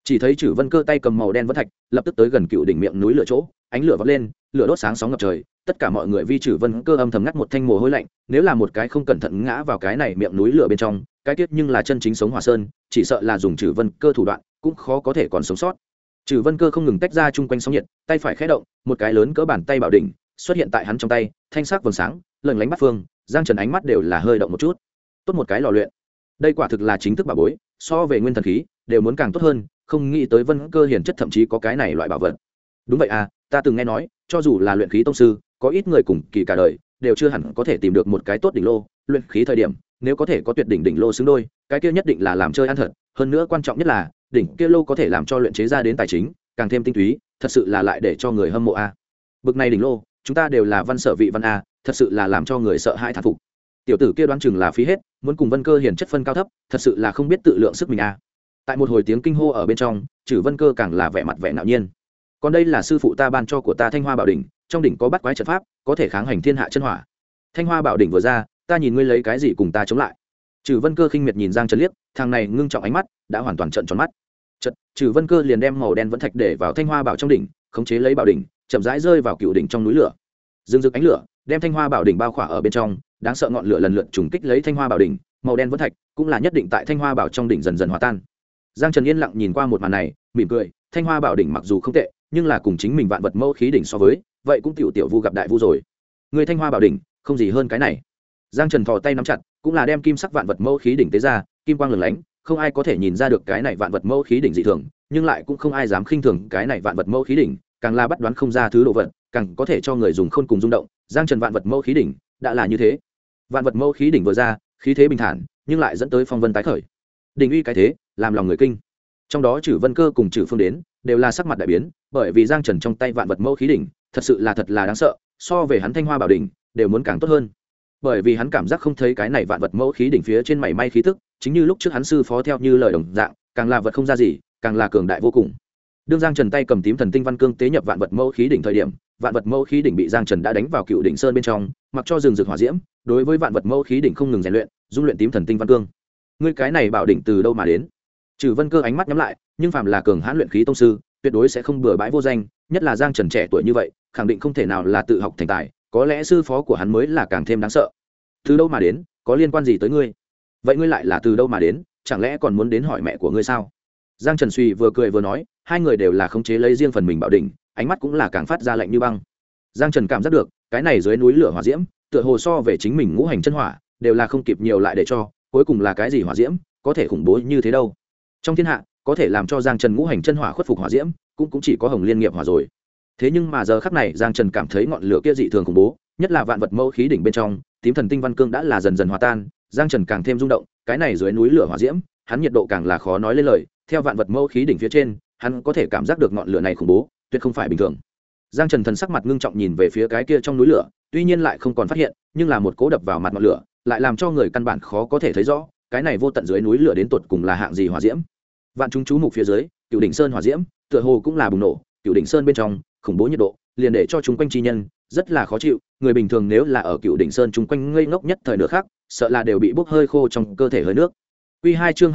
chỉ thấy Trử Vân Cơ tay cầm màu đen vẫn thạch lập tức tới gần cựu đỉnh miệng núi lửa chỗ, ánh lửa vọt lên, lửa đốt sáng sóng ngập trời. Tất cả mọi người vi Trử Vân Cơ âm thầm ngắt một thanh mồ hôi lạnh, nếu là một cái không cẩn thận ngã vào cái này miệng núi lửa bên trong, cái tiết nhưng là chân chính sống hỏa sơn, chỉ sợ là dùng Trử Vân Cơ thủ đoạn cũng khó có thể còn sống sót. Trử Vân Cơ không ngừng tách ra chung quanh sóng nhiệt, tay phải khẽ động, một cái lớn cỡ bàn tay bảo đỉnh xuất hiện tại hắn trong tay, thanh sắc vầng sáng lừng lánh bắt phương. Giang Trần ánh mắt đều là hơi động một chút. Tốt một cái lò luyện, đây quả thực là chính thức bảo bối, so về nguyên thần khí đều muốn càng tốt hơn. Không nghĩ tới Vân Cơ hiển chất thậm chí có cái này loại bảo vật. Đúng vậy à, ta từng nghe nói cho dù là luyện khí tông sư, có ít người cùng kỳ cả đời đều chưa hẳn có thể tìm được một cái tốt đỉnh lô. Luyện khí thời điểm nếu có thể có tuyệt đỉnh đỉnh lô xứng đôi, cái kia nhất định là làm chơi ăn thật. Hơn nữa quan trọng nhất là đỉnh kia lô có thể làm cho luyện chế ra đến tài chính càng thêm tinh túy, thật sự là lại để cho người hâm mộ a. Bực này đỉnh lô chúng ta đều là văn sở vị văn a, thật sự là làm cho người sợ hãi thán phục. Tiểu tử kia đoán chừng là phí hết, muốn cùng Vân Cơ hiển chất phân cao thấp, thật sự là không biết tự lượng sức mình a. Tại một hồi tiếng kinh hô ở bên trong, Trử Vân Cơ càng là vẻ mặt vẻ ngạo nhiên. Còn đây là sư phụ ta ban cho của ta Thanh Hoa Bảo đỉnh, trong đỉnh có bắt quái trận pháp, có thể kháng hành thiên hạ chân hỏa. Thanh Hoa Bảo đỉnh vừa ra, ta nhìn ngươi lấy cái gì cùng ta chống lại? Trử Vân Cơ khinh miệt nhìn Giang Trần liếc, thằng này ngưng trọng ánh mắt đã hoàn toàn trợn tròn mắt. Trử Vân Cơ liền đem màu đen vẫn thạch để vào Thanh Hoa Bảo trong đỉnh, khống chế lấy bảo đỉnh chậm rãi rơi vào cựu đỉnh trong núi lửa. Dương rực ánh lửa đem Thanh Hoa Bảo đỉnh bao khỏa ở bên trong, đáng sợ ngọn lửa lần lượt trùng kích lấy Thanh Hoa Bảo đỉnh, màu đen vẫn thạch cũng là nhất định tại Thanh Hoa Bảo trong đỉnh dần dần hòa tan. Giang Trần yên lặng nhìn qua một màn này, mỉm cười, Thanh Hoa Bảo đỉnh mặc dù không tệ, nhưng là cùng chính mình vạn vật mẫu khí đỉnh so với, vậy cũng tiểu vu gặp đại vu rồi. Người Thanh Hoa Bảo đỉnh không gì hơn cái này. Giang Trần thò tay nắm chặt, cũng là đem kim sắc vạn vật mẫu khí đỉnh tế ra, kim quang lừng lánh, không ai có thể nhìn ra được cái này vạn vật mẫu khí đỉnh dị thường, nhưng lại cũng không ai dám khinh thường cái này vạn vật mẫu khí đỉnh, càng là bắt đoán không ra thứ đồ vật, càng có thể cho người dùng khôn cùng rung động. Giang Trần vạn vật mẫu khí đỉnh đã là như thế. Vạn vật mẫu khí đỉnh vừa ra, khí thế bình thản, nhưng lại dẫn tới phong vân tái khởi. Đỉnh uy cái thế, làm lòng người kinh. Trong đó Trử Vân Cơ cùng Trử Phương đến, đều là sắc mặt đại biến, bởi vì Giang Trần trong tay vạn vật mẫu khí đỉnh, thật là đáng sợ, so về hắn Thanh Hoa Bảo đỉnh, đều muốn càng tốt hơn. Bởi vì hắn cảm giác không thấy cái này vạn vật mẫu khí đỉnh phía trên mảy may khí tức, chính như lúc trước hắn sư phó theo như lời đồng dạng, càng là vật không ra gì, càng là cường đại vô cùng. Đương Giang Trần tay cầm tím thần tinh văn cương tế nhập vạn vật mẫu khí đỉnh thời điểm, vạn vật mẫu khí đỉnh bị Giang Trần đã đánh vào cựu đỉnh sơn bên trong, mặc cho rừng rực hỏa diễm, đối với vạn vật mẫu khí đỉnh không ngừng rèn luyện, dung luyện tím thần tinh văn cương. Ngươi cái này bảo đỉnh từ đâu mà đến? Trử Vân Cơ ánh mắt nhắm lại, nhưng phàm là cường hãn luyện khí tông sư, tuyệt đối sẽ không bừa bãi vô danh, nhất là Giang Trần trẻ tuổi như vậy, khẳng định không thể nào là tự học thành tài, có lẽ sư phó của hắn mới là càng thêm đáng sợ. Từ đâu mà đến, có liên quan gì tới ngươi? Vậy ngươi lại là từ đâu mà đến, chẳng lẽ còn muốn đến hỏi mẹ của ngươi sao? Giang Trần suy vừa cười vừa nói, hai người đều là khống chế lấy riêng phần mình bảo đỉnh, ánh mắt cũng là càng phát ra lạnh như băng. Giang Trần cảm giác được, cái này dưới núi lửa hỏa diễm, tựa hồ so về chính mình ngũ hành chân hỏa, đều là không kịp nhiều lại để cho, cuối cùng là cái gì hỏa diễm, có thể khủng bố như thế đâu? Trong thiên hạ, có thể làm cho Giang Trần ngũ hành chân hỏa khuất phục hỏa diễm, cũng chỉ có Hồng Liên nghiệp hỏa rồi. Thế nhưng mà giờ khắc này Giang Trần cảm thấy ngọn lửa kia dị thường khủng bố, nhất là vạn vật mẫu khí đỉnh bên trong, tím thần tinh văn cương đã là dần dần hòa tan, Giang Trần càng thêm rung động, cái này dưới núi lửa hỏa diễm, hắn nhiệt độ càng là khó nói lên lời, theo vạn vật mẫu khí đỉnh phía trên, hắn có thể cảm giác được ngọn lửa này khủng bố, tuyệt không phải bình thường. Giang Trần thần sắc mặt ngưng trọng nhìn về phía cái kia trong núi lửa, tuy nhiên lại không còn phát hiện, nhưng là một cỗ đập vào mặt ngọn lửa, lại làm cho người căn bản khó có thể thấy rõ, cái này vô tận dưới núi lửa đến tột cùng là hạng gì hỏa diễm. Vạn chúng chú mục phía dưới, Cửu đỉnh sơn hỏa diễm, tựa hồ cũng là bùng nổ, Cửu đỉnh sơn bên trong, khủng bố nhiệt độ, liền để cho chúng quanh chi nhân rất là khó chịu, người bình thường nếu là ở Cửu đỉnh sơn chúng quanh ngây ngốc nhất thời nửa khác, sợ là đều bị bốc hơi khô trong cơ thể hơi nước. Quy 2 chương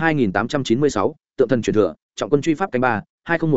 2896, tượng thần truyền thừa, trọng quân truy pháp canh 3,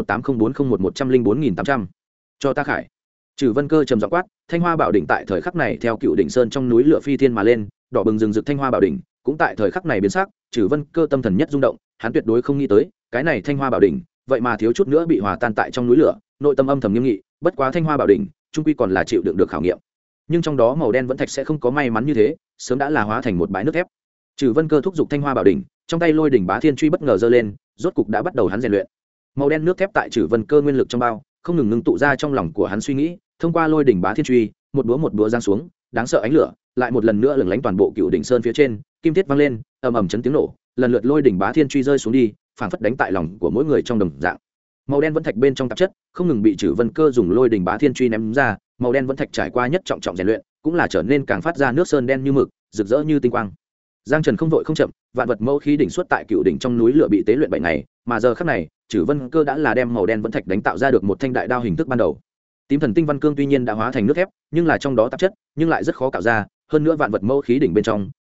20180401104800. Cho ta khải. Trử Vân Cơ trầm giọng quát, Thanh Hoa Bảo đỉnh tại thời khắc này theo Cửu đỉnh sơn trong núi lửa phi thiên mà lên, đỏ bừng rừng rực Thanh Hoa Bảo đỉnh, cũng tại thời khắc này biến sắc, Trử Vân Cơ tâm thần nhất rung động, hắn tuyệt đối không nghĩ tới, cái này Thanh Hoa Bảo đỉnh, vậy mà thiếu chút nữa bị hòa tan tại trong núi lửa, nội tâm âm thầm nghiêm nghị, bất quá Thanh Hoa Bảo đỉnh, trung quy còn là chịu đựng được khảo nghiệm. Nhưng trong đó màu đen vẫn thạch sẽ không có may mắn như thế, sớm đã là hóa thành một bãi nước thép. Trử Vân Cơ thúc giục Thanh Hoa Bảo đỉnh, trong tay Lôi đỉnh Bá Thiên truy bất ngờ giơ lên, rốt cục đã bắt đầu hắn rèn luyện. Màu đen nước thép tại Trử Vân Cơ nguyên lực trong bao, không ngừng ngưng tụ ra trong lòng của hắn suy nghĩ, thông qua Lôi đỉnh Bá Thiên truy, một búa giáng xuống, đáng sợ ánh lửa, lại một lần nữa lừng lánh toàn bộ Cửu đỉnh sơn phía trên, kim thiết vang lên, ầm ầm chấn tiếng nổ, lần lượt Lôi đỉnh Bá Thiên truy rơi xuống đi, phảng phất đánh tại lòng của mỗi người trong đồng dạng. Màu đen vẫn thạch bên trong tạp chất, không ngừng bị Trử Vân Cơ dùng Lôi đỉnh Bá Thiên truy ném ra, màu đen vẫn thạch trải qua nhất trọng rèn luyện, cũng là trở nên càng phát ra nước sơn đen như mực, rực rỡ như tinh quang. Giang Trần không vội không chậm, vạn vật mẫu khí đỉnh xuất tại Cửu đỉnh trong núi lửa bị tế luyện 7 ngày, mà giờ khắc này, Trử Vân Cơ đã là đem màu đen vẫn thạch đánh tạo ra được một thanh đại đao hình thức ban đầu. Tím thần tinh văn cương tuy nhiên đã hóa thành nước thép, nhưng là trong đó tạp chất, nhưng lại rất khó cạo ra, hơn nữa vạn vật mẫu khí đỉnh bên trong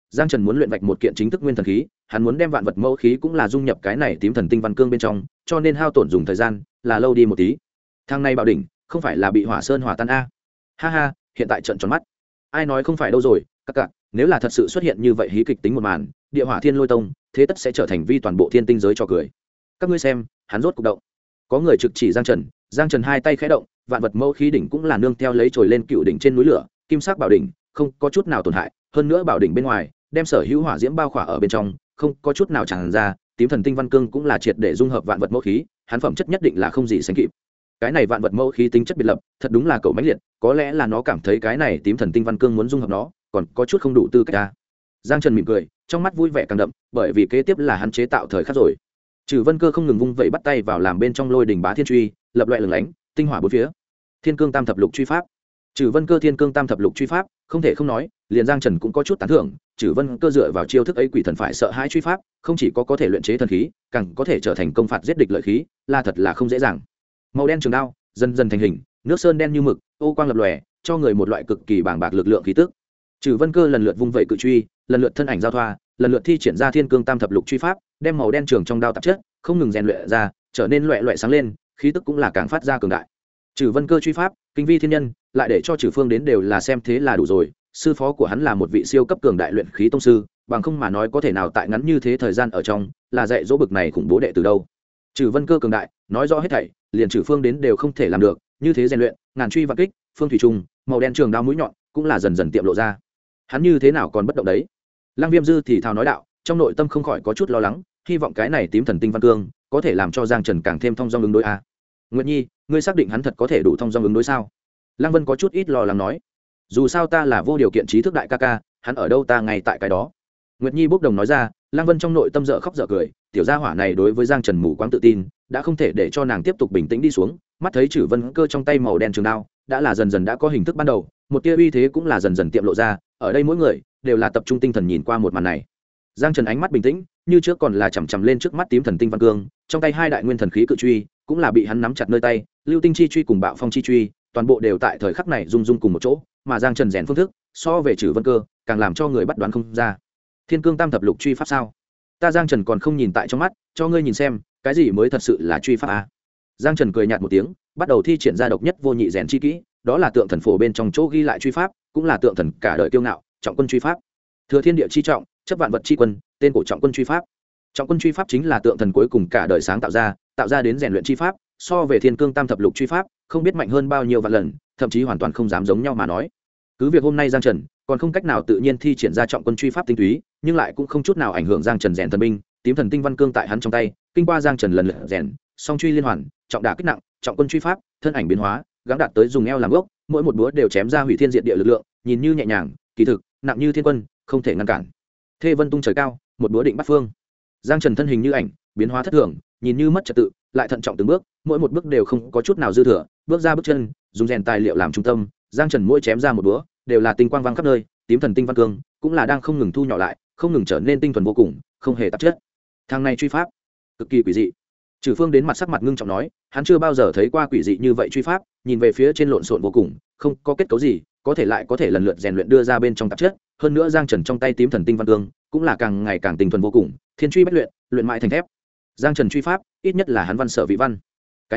Giang Trần muốn luyện vạch một kiện chính thức nguyên thần khí, hắn muốn đem vạn vật mẫu khí cũng là dung nhập cái này tím thần tinh văn cương bên trong, cho nên hao tổn dùng thời gian là lâu đi một tí. Thang này bảo đỉnh không phải là bị hỏa sơn hỏa tan a. Ha ha, hiện tại trợn tròn mắt. Ai nói không phải đâu rồi, các cặc, nếu là thật sự xuất hiện như vậy hí kịch tính một màn, địa hỏa thiên lôi tông thế tất sẽ trở thành vi toàn bộ thiên tinh giới cho cười. Các ngươi xem, hắn rốt cục động. Có người trực chỉ Giang Trần hai tay khẽ động, vạn vật mẫu khí đỉnh cũng là nương theo lấy trồi lên cựu đỉnh trên núi lửa, kim sắc bảo đỉnh không có chút nào tổn hại, hơn nữa bảo đỉnh bên ngoài đem sở hữu hỏa diễm bao khỏa ở bên trong, không có chút nào tràn ra, tím thần tinh văn cương cũng là triệt để dung hợp vạn vật mẫu khí, hắn phẩm chất nhất định là không gì sánh kịp. Cái này vạn vật mẫu khí tính chất biệt lập, thật đúng là cậu mãnh liệt, có lẽ là nó cảm thấy cái này tím thần tinh văn cương muốn dung hợp nó, còn có chút không đủ tư cách ta. Giang Trần mỉm cười, trong mắt vui vẻ càng đậm, bởi vì kế tiếp là hắn chế tạo thời khắc rồi. Trừ Vân Cơ không ngừng vung vẩy bắt tay vào làm bên trong lôi đỉnh bá thiên truy, lập loè lửng lánh, tinh hỏa bốn phía. Thiên cương tam thập lục truy pháp. Trừ Vân Cơ thiên cương tam thập lục truy pháp, không thể không nói, liền Giang Trần cũng có chút tán thưởng, Trừ Vân Cơ dựa vào chiêu thức ấy quỷ thần phải sợ hãi truy pháp, không chỉ có thể luyện chế thần khí, càng có thể trở thành công phạt giết địch lợi khí, là thật là không dễ dàng. Màu đen trường đao, dần dần thành hình, nước sơn đen như mực, ô quang lập lòe, cho người một loại cực kỳ bàng bạc lực lượng khí tức. Trừ Vân Cơ lần lượt vung vẩy cự truy, lần lượt thân ảnh giao thoa, lần lượt thi triển ra thiên cương tam thập lục truy pháp, đem màu đen trường trong đao tạp chất không ngừng rèn luyện ra, trở nên loẹt loẹt sáng lên, khí tức cũng là càng phát ra cường đại. Trừ Vân Cơ truy pháp, kinh vi thiên nhân, lại để cho Trừ Phương đến đều là xem thế là đủ rồi, sư phó của hắn là một vị siêu cấp cường đại luyện khí tông sư, bằng không mà nói có thể nào tại ngắn như thế thời gian ở trong, là dạy dỗ bực này khủng bố đệ từ đâu. Trừ Vân Cơ cường đại, nói rõ hết thảy, liền Trừ Phương đến đều không thể làm được, như thế rèn luyện, ngàn truy vạn kích, phương thủy trùng, màu đen trường đao mũi nhọn, cũng là dần dần tiệm lộ ra. Hắn như thế nào còn bất động đấy? Lăng Viêm Dư thì thào nói đạo, trong nội tâm không khỏi có chút lo lắng, hy vọng cái này tím thần tinh văn cương có thể làm cho Giang Trần càng thêm thông dong ứng đối a. Nguyệt Nhi, ngươi xác định hắn thật có thể đủ thông dong ứng đối sao? Lăng Vân có chút ít lo lắng nói, dù sao ta là vô điều kiện trí thức đại ca ca, hắn ở đâu ta ngay tại cái đó. Nguyệt Nhi bốc đồng nói ra, Lăng Vân trong nội tâm dở khóc dở cười, tiểu gia hỏa này đối với Giang Trần mù quáng tự tin, đã không thể để cho nàng tiếp tục bình tĩnh đi xuống, mắt thấy Trử Vân Cơ trong tay màu đen trường đao, đã là dần dần đã có hình thức ban đầu, một tia uy thế cũng là dần dần tiệm lộ ra, ở đây mỗi người đều là tập trung tinh thần nhìn qua một màn này. Giang Trần ánh mắt bình tĩnh, như trước còn là chằm chằm lên trước mắt tím thần tinh văn cương, trong tay hai đại nguyên thần khí cự truy, cũng là bị hắn nắm chặt nơi tay, lưu tinh chi truy cùng bạo phong chi truy, toàn bộ đều tại thời khắc này rung rung cùng một chỗ, mà Giang Trần rèn phương thức, so về Trử Vân Cơ, càng làm cho người bắt đoán không ra. Thiên cương tam thập lục truy pháp sao? Ta Giang Trần còn không nhìn tại trong mắt, cho ngươi nhìn xem, cái gì mới thật sự là truy pháp a. Giang Trần cười nhạt một tiếng, bắt đầu thi triển ra độc nhất vô nhị rèn chi kỹ, đó là tượng thần phổ bên trong chỗ ghi lại truy pháp, cũng là tượng thần cả đời kiêu ngạo, trọng quân truy pháp. Thừa thiên địa chi trọng, chấp vạn vật chi quân, tên của trọng quân truy pháp. Trọng quân truy pháp chính là tượng thần cuối cùng cả đời sáng tạo ra đến rèn luyện chi pháp, so về thiên cương tam thập lục truy pháp, không biết mạnh hơn bao nhiêu vạn lần, thậm chí hoàn toàn không dám giống nhau mà nói. Cứ việc hôm nay Giang Trần còn không cách nào tự nhiên thi triển ra trọng quân truy pháp tinh túy, nhưng lại cũng không chút nào ảnh hưởng Giang Trần rèn thần binh, tím thần tinh văn cương tại hắn trong tay, kinh qua Giang Trần lần lượt rèn, song truy liên hoàn, trọng đả kích nặng, trọng quân truy pháp, thân ảnh biến hóa, gắng đạt tới dùng eo làm gốc, mỗi một búa đều chém ra hủy thiên diệt địa lực lượng, nhìn như nhẹ nhàng, kỳ thực nặng như thiên quân, không thể ngăn cản. Thê vân tung trời cao, một búa định bắt phương. Giang Trần thân hình như ảnh, biến hóa thất thường, nhìn như mất trật tự, lại thận trọng từng bước, mỗi một bước đều không có chút nào dư thừa, bước ra bước chân, dùng rèn tài liệu làm trung tâm, Giang Trần mỗi chém ra một búa, đều là tinh quang vang khắp nơi, tím thần tinh văn cương cũng là đang không ngừng thu nhỏ lại, không ngừng trở nên tinh thuần vô cùng, không hề tạp chất. Thằng này truy pháp cực kỳ quỷ dị. Trừ Phương đến mặt sắc mặt ngưng trọng nói, hắn chưa bao giờ thấy qua quỷ dị như vậy truy pháp, nhìn về phía trên lộn xộn vô cùng, không có kết cấu gì, có thể lần lượt rèn luyện đưa ra bên trong tạp chất, hơn nữa Giang Trần trong tay tím thần tinh văn cương cũng là càng ngày càng tinh thuần vô cùng, thiên truy bất luyện, luyện mãi thành thép. Giang Trần truy pháp, ít nhất là hắn văn sở vị văn.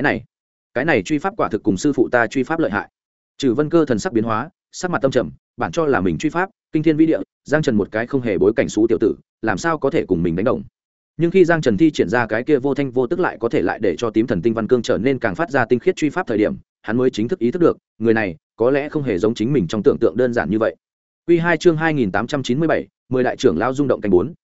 Cái này truy pháp quả thực cùng sư phụ ta truy pháp lợi hại. Trừ Vân Cơ thần sắc biến hóa, sắc mặt tâm trầm, bản cho là mình truy pháp kinh thiên vĩ địa, Giang Trần một cái không hề bối cảnh xú tiểu tử, làm sao có thể cùng mình đánh đồng. Nhưng khi Giang Trần thi triển ra cái kia vô thanh vô tức lại có thể lại để cho tím thần tinh văn cương trở nên càng phát ra tinh khiết truy pháp thời điểm, hắn mới chính thức ý thức được, người này có lẽ không hề giống chính mình trong tưởng tượng đơn giản như vậy. Quy 2 chương 2897, 10 đại trưởng lao rung động canh 4,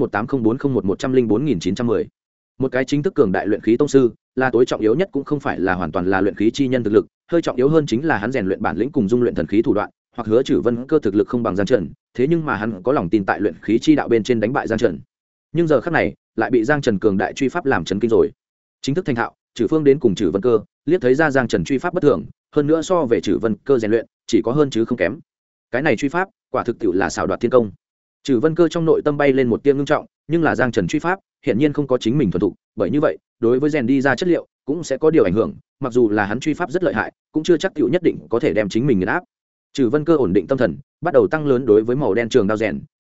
20180401104910. Một cái chính thức cường đại luyện khí tông sư, là tối trọng yếu nhất cũng không phải là hoàn toàn là luyện khí chi nhân thực lực, hơi trọng yếu hơn chính là hắn rèn luyện bản lĩnh cùng dung luyện thần khí thủ đoạn, hoặc hứa Trử Vân Cơ thực lực không bằng Giang Trần, thế nhưng mà hắn có lòng tin tại luyện khí chi đạo bên trên đánh bại Giang Trần. Nhưng giờ khắc này, lại bị Giang Trần cường đại truy pháp làm chấn kinh rồi. Chính thức thành thạo, Trử Phương đến cùng Trử Vân Cơ, liếc thấy ra Giang Trần truy pháp bất thường, hơn nữa so về Trử Vân Cơ rèn luyện, chỉ có hơn chứ không kém. Cái này truy pháp, quả thực tiệu là xảo đoạt thiên công. Trử Vân Cơ trong nội tâm bay lên một tia ngưng trọng, nhưng là Giang Trần truy pháp, hiển nhiên không có chính mình thuần thục, bởi như vậy, đối với rèn đi ra chất liệu cũng sẽ có điều ảnh hưởng, mặc dù là hắn truy pháp rất lợi hại, cũng chưa chắc tiệu nhất định có thể đem chính mình nghiền áp. Trử Vân Cơ ổn định tâm thần, bắt đầu tăng lớn đối với màu đen trường đao rèn,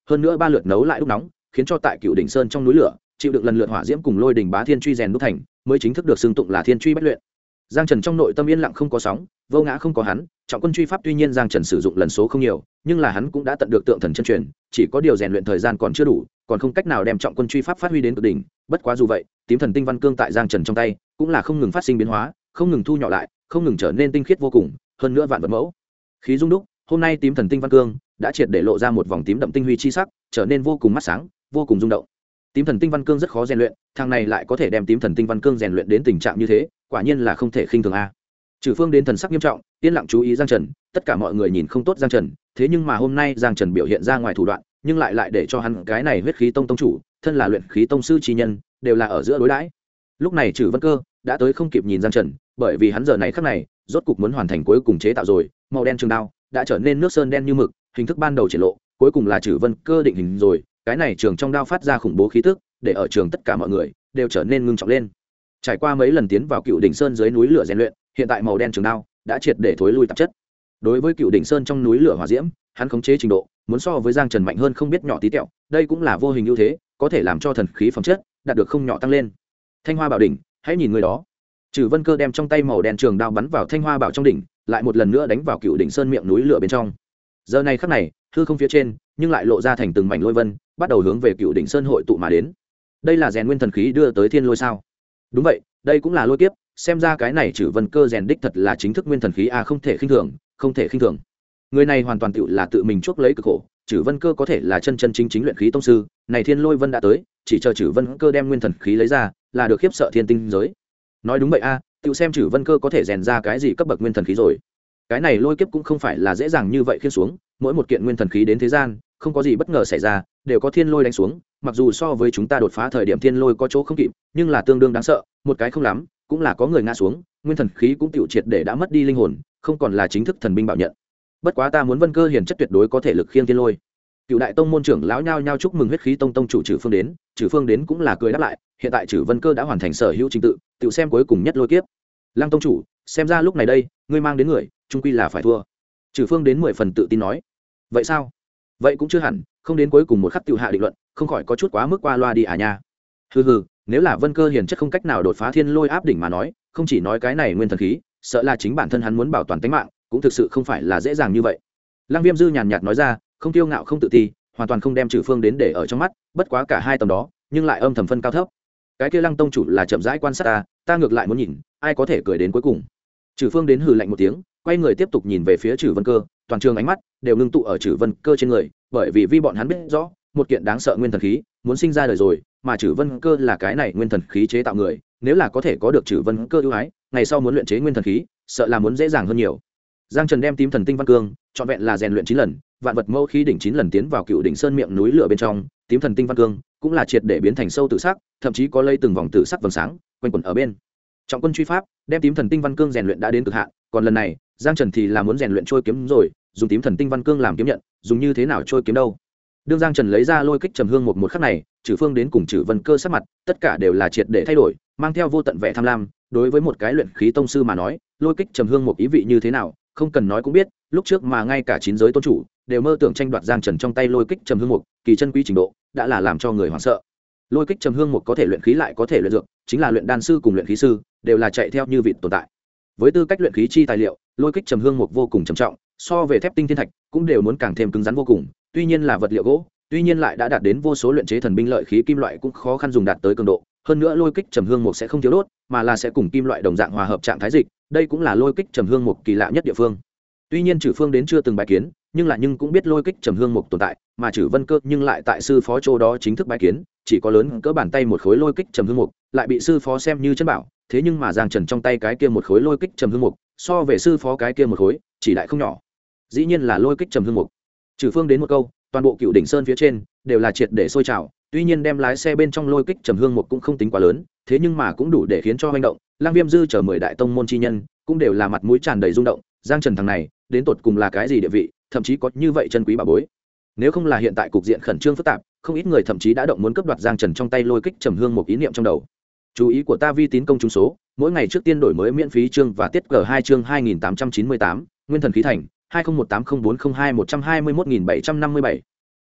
hơn nữa 3 lượt nấu lại đúc nóng, khiến cho tại Cựu Đỉnh Sơn trong núi lửa chịu đựng lần lượt hỏa diễm cùng lôi đỉnh bá thiên truy rèn đúc thành, mới chính thức được xưng tụng là thiên truy bách luyện. Giang Trần trong nội tâm yên lặng không có sóng, vô ngã không có hắn, trọng quân truy pháp tuy nhiên Giang Trần sử dụng lần số không nhiều, nhưng là hắn cũng đã tận được tượng thần chân truyền, chỉ có điều rèn luyện thời gian còn chưa đủ, còn không cách nào đem trọng quân truy pháp phát huy đến cực đỉnh. Bất quá dù vậy, tím thần tinh văn cương tại Giang Trần trong tay cũng là không ngừng phát sinh biến hóa, không ngừng thu nhỏ lại, không ngừng trở nên tinh khiết vô cùng, hơn nữa vạn vật mẫu khí dung đúc. Hôm nay tím thần tinh văn cương đã triệt để lộ ra một vòng tím đậm tinh huy chi sắc, trở nên vô cùng mắt sáng, vô cùng rung động. Tím thần tinh văn cương rất khó rèn luyện, thằng này lại có thể đem tím thần tinh văn cương rèn luyện đến tình trạng như thế, quả nhiên là không thể khinh thường a. Trừ Phương đến thần sắc nghiêm trọng, yên lặng chú ý Giang Trần, tất cả mọi người nhìn không tốt Giang Trần, thế nhưng mà hôm nay Giang Trần biểu hiện ra ngoài thủ đoạn, nhưng lại để cho hắn cái này huyết khí tông tông chủ, thân là luyện khí tông sư chi nhân, đều là ở giữa đối đãi. Lúc này Trừ Vân Cơ đã tới không kịp nhìn Giang Trần, bởi vì hắn giờ này khắc này, rốt cục muốn hoàn thành cuối cùng chế tạo rồi, màu đen trường đao đã trở nên nước sơn đen như mực, hình thức ban đầu triển lộ, cuối cùng là Trừ Vân Cơ định hình rồi, cái này trường trong đao phát ra khủng bố khí tức, để ở trường tất cả mọi người đều trở nên ngưng trọng lên. Trải qua mấy lần tiến vào Cựu Đỉnh Sơn dưới núi lửa rèn luyện, hiện tại màu đen trường đao đã triệt để thối lui tạp chất. Đối với Cựu Đỉnh Sơn trong núi lửa hỏa diễm, hắn khống chế trình độ muốn so với Giang Trần mạnh hơn không biết nhỏ tí tẹo, đây cũng là vô hình ưu thế, có thể làm cho thần khí phẩm chất đạt được không nhỏ tăng lên. Thanh Hoa Bảo đỉnh, hãy nhìn người đó. Trừ Vân Cơ đem trong tay màu đen trường đao bắn vào Thanh Hoa Bảo trong đỉnh, lại một lần nữa đánh vào Cựu Đỉnh Sơn miệng núi lửa bên trong. Giờ này khắc này, hư không phía trên, nhưng lại lộ ra thành từng mảnh lôi vân, bắt đầu hướng về Cựu Đỉnh Sơn hội tụ mà đến. Đây là rèn nguyên thần khí đưa tới thiên lôi sao? Đúng vậy, đây cũng là lôi kiếp, xem ra cái này Trừ Vân Cơ rèn đích thật là chính thức nguyên thần khí a, không thể khinh thường, không thể khinh thường. Người này hoàn toàn tự là tự mình chuốc lấy cực khổ, Trừ Vân Cơ có thể là chân chân chính chính luyện khí tông sư, này thiên lôi vân đã tới, chỉ chờ Trừ Vân Cơ đem nguyên thần khí lấy ra, là được khiếp sợ thiên tinh giới. Nói đúng vậy a, tự xem Trừ Vân Cơ có thể rèn ra cái gì cấp bậc nguyên thần khí rồi. Cái này lôi kiếp cũng không phải là dễ dàng như vậy khiên xuống, mỗi một kiện nguyên thần khí đến thế gian, không có gì bất ngờ xảy ra, đều có thiên lôi đánh xuống, mặc dù so với chúng ta đột phá thời điểm thiên lôi có chỗ không kịp, nhưng là tương đương đáng sợ, một cái không lắm, cũng là có người ngã xuống, nguyên thần khí cũng tiểu triệt để đã mất đi linh hồn, không còn là chính thức thần binh bảo nhận. Bất quá ta muốn Vân Cơ hiển chất tuyệt đối có thể lực khiêng thiên lôi. Cựu đại tông môn trưởng lão nhao nhao chúc mừng huyết khí tông tông chủ Trừ Phương đến, Trừ Phương đến cũng là cười đáp lại, hiện tại Trừ Vân Cơ đã hoàn thành sở hữu trình tự, tiểu xem cuối cùng nhất lôi kiếp. Lăng tông chủ, xem ra lúc này đây, ngươi mang đến người, chung quy là phải thua. Trừ Phương đến 10 phần tự tin nói. Vậy sao? Vậy cũng chưa hẳn, không đến cuối cùng một khắc tiểu hạ định luận, không khỏi có chút quá mức qua loa đi à nha. Hừ hừ, nếu là Vân Cơ hiển chất không cách nào đột phá thiên lôi áp đỉnh mà nói, không chỉ nói cái này nguyên thần khí, sợ là chính bản thân hắn muốn bảo toàn tính mạng, cũng thực sự không phải là dễ dàng như vậy. Lăng Viêm Dư nhàn nhạt nói ra, không tiêu ngạo không tự ti, hoàn toàn không đem Trừ Phương đến để ở trong mắt, bất quá cả hai tầm đó, nhưng lại âm thầm phân cao thấp. Cái kia Lăng tông chủ là chậm rãi quan sát ta ngược lại muốn nhìn, ai có thể cười đến cuối cùng. Trừ Phương đến hừ lạnh một tiếng, quay người tiếp tục nhìn về phía Trừ Vân Cơ, toàn trường ánh mắt đều ngưng tụ ở Trừ Vân Cơ trên người, bởi vì bọn hắn biết rõ, một kiện đáng sợ nguyên thần khí muốn sinh ra đời rồi, mà Trừ Vân Cơ là cái này nguyên thần khí chế tạo người, nếu là có thể có được Trừ Vân Cơ ưu ái, ngày sau muốn luyện chế nguyên thần khí, sợ là muốn dễ dàng hơn nhiều. Giang Trần đem tím thần tinh văn cương, trọn vẹn là rèn luyện 9 lần, vạn vật mâu khí đỉnh 9 lần tiến vào Cựu Đỉnh Sơn miệng núi lửa bên trong, tím thần tinh văn cương cũng là triệt để biến thành sâu tự sắc, thậm chí có lây từng vòng tự sắc vầng sáng quanh quẩn ở bên. Trọng quân truy pháp, đem tím thần tinh văn cương rèn luyện đã đến cực hạn, còn lần này, Giang Trần thì là muốn rèn luyện trôi kiếm rồi, dùng tím thần tinh văn cương làm kiếm nhận, dùng như thế nào trôi kiếm đâu? Đương Giang Trần lấy ra lôi kích trầm hương một khắc này, Trừ Phương đến cùng Trừ Vân Cơ sắc mặt, tất cả đều là triệt để thay đổi, mang theo vô tận vẻ tham lam, đối với một cái luyện khí tông sư mà nói, lôi kích trầm hương một ý vị như thế nào, không cần nói cũng biết, lúc trước mà ngay cả 9 giới tôn chủ đều mơ tưởng tranh đoạt Giang Trần trong tay lôi kích trầm hương một, kỳ chân quý trình độ, đã là làm cho người hoảng sợ. Lôi kích trầm hương một có thể luyện khí lại có thể luyện dược, chính là luyện đan sư cùng luyện khí sư, đều là chạy theo như vịt tồn tại. Với tư cách luyện khí chi tài liệu, lôi kích trầm hương một vô cùng trầm trọng, so về thép tinh thiên thạch cũng đều muốn càng thêm cứng rắn vô cùng, tuy nhiên là vật liệu gỗ, tuy nhiên lại đã đạt đến vô số luyện chế thần binh lợi khí kim loại cũng khó khăn dùng đạt tới cường độ, hơn nữa lôi kích trầm hương một sẽ không thiếu đốt, mà là sẽ cùng kim loại đồng dạng hòa hợp trạng thái dịch, đây cũng là lôi kích trầm hương một kỳ lạ nhất địa phương. Tuy nhiên Trừ Phương đến chưa từng bái kiến, nhưng cũng biết lôi kích trầm hương một tồn tại, mà Trừ Vân Cơ nhưng lại tại sư phó chỗ đó chính thức bái kiến, chỉ có lớn cỡ bàn tay một khối lôi kích trầm hương một, lại bị sư phó xem như chân bảo, thế nhưng mà Giang Trần trong tay cái kia một khối lôi kích trầm hương một, so về sư phó cái kia một khối, chỉ đại không nhỏ. Dĩ nhiên là lôi kích trầm hương một. Trừ Phương đến một câu, toàn bộ Cựu Đỉnh Sơn phía trên đều là triệt để sôi trào, tuy nhiên đem lái xe bên trong lôi kích trầm hương một cũng không tính quá lớn, thế nhưng mà cũng đủ để khiến cho hoành động, Lang Viêm Dư chờ 10 đại tông môn chi nhân, cũng đều là mặt mũi tràn đầy rung động, Giang Trần thằng này, đến tột cùng là cái gì địa vị, thậm chí có như vậy chân quý bảo bối. Nếu không là hiện tại cục diện khẩn trương phức tạp, không ít người thậm chí đã động muốn cướp đoạt Giang Trần trong tay lôi kích trầm hương một ý niệm trong đầu. Chú ý của ta vi tín công chúng số, mỗi ngày trước tiên đổi mới miễn phí chương và tiết G2 chương 2898, Nguyên thần khí thành, 20180402121757.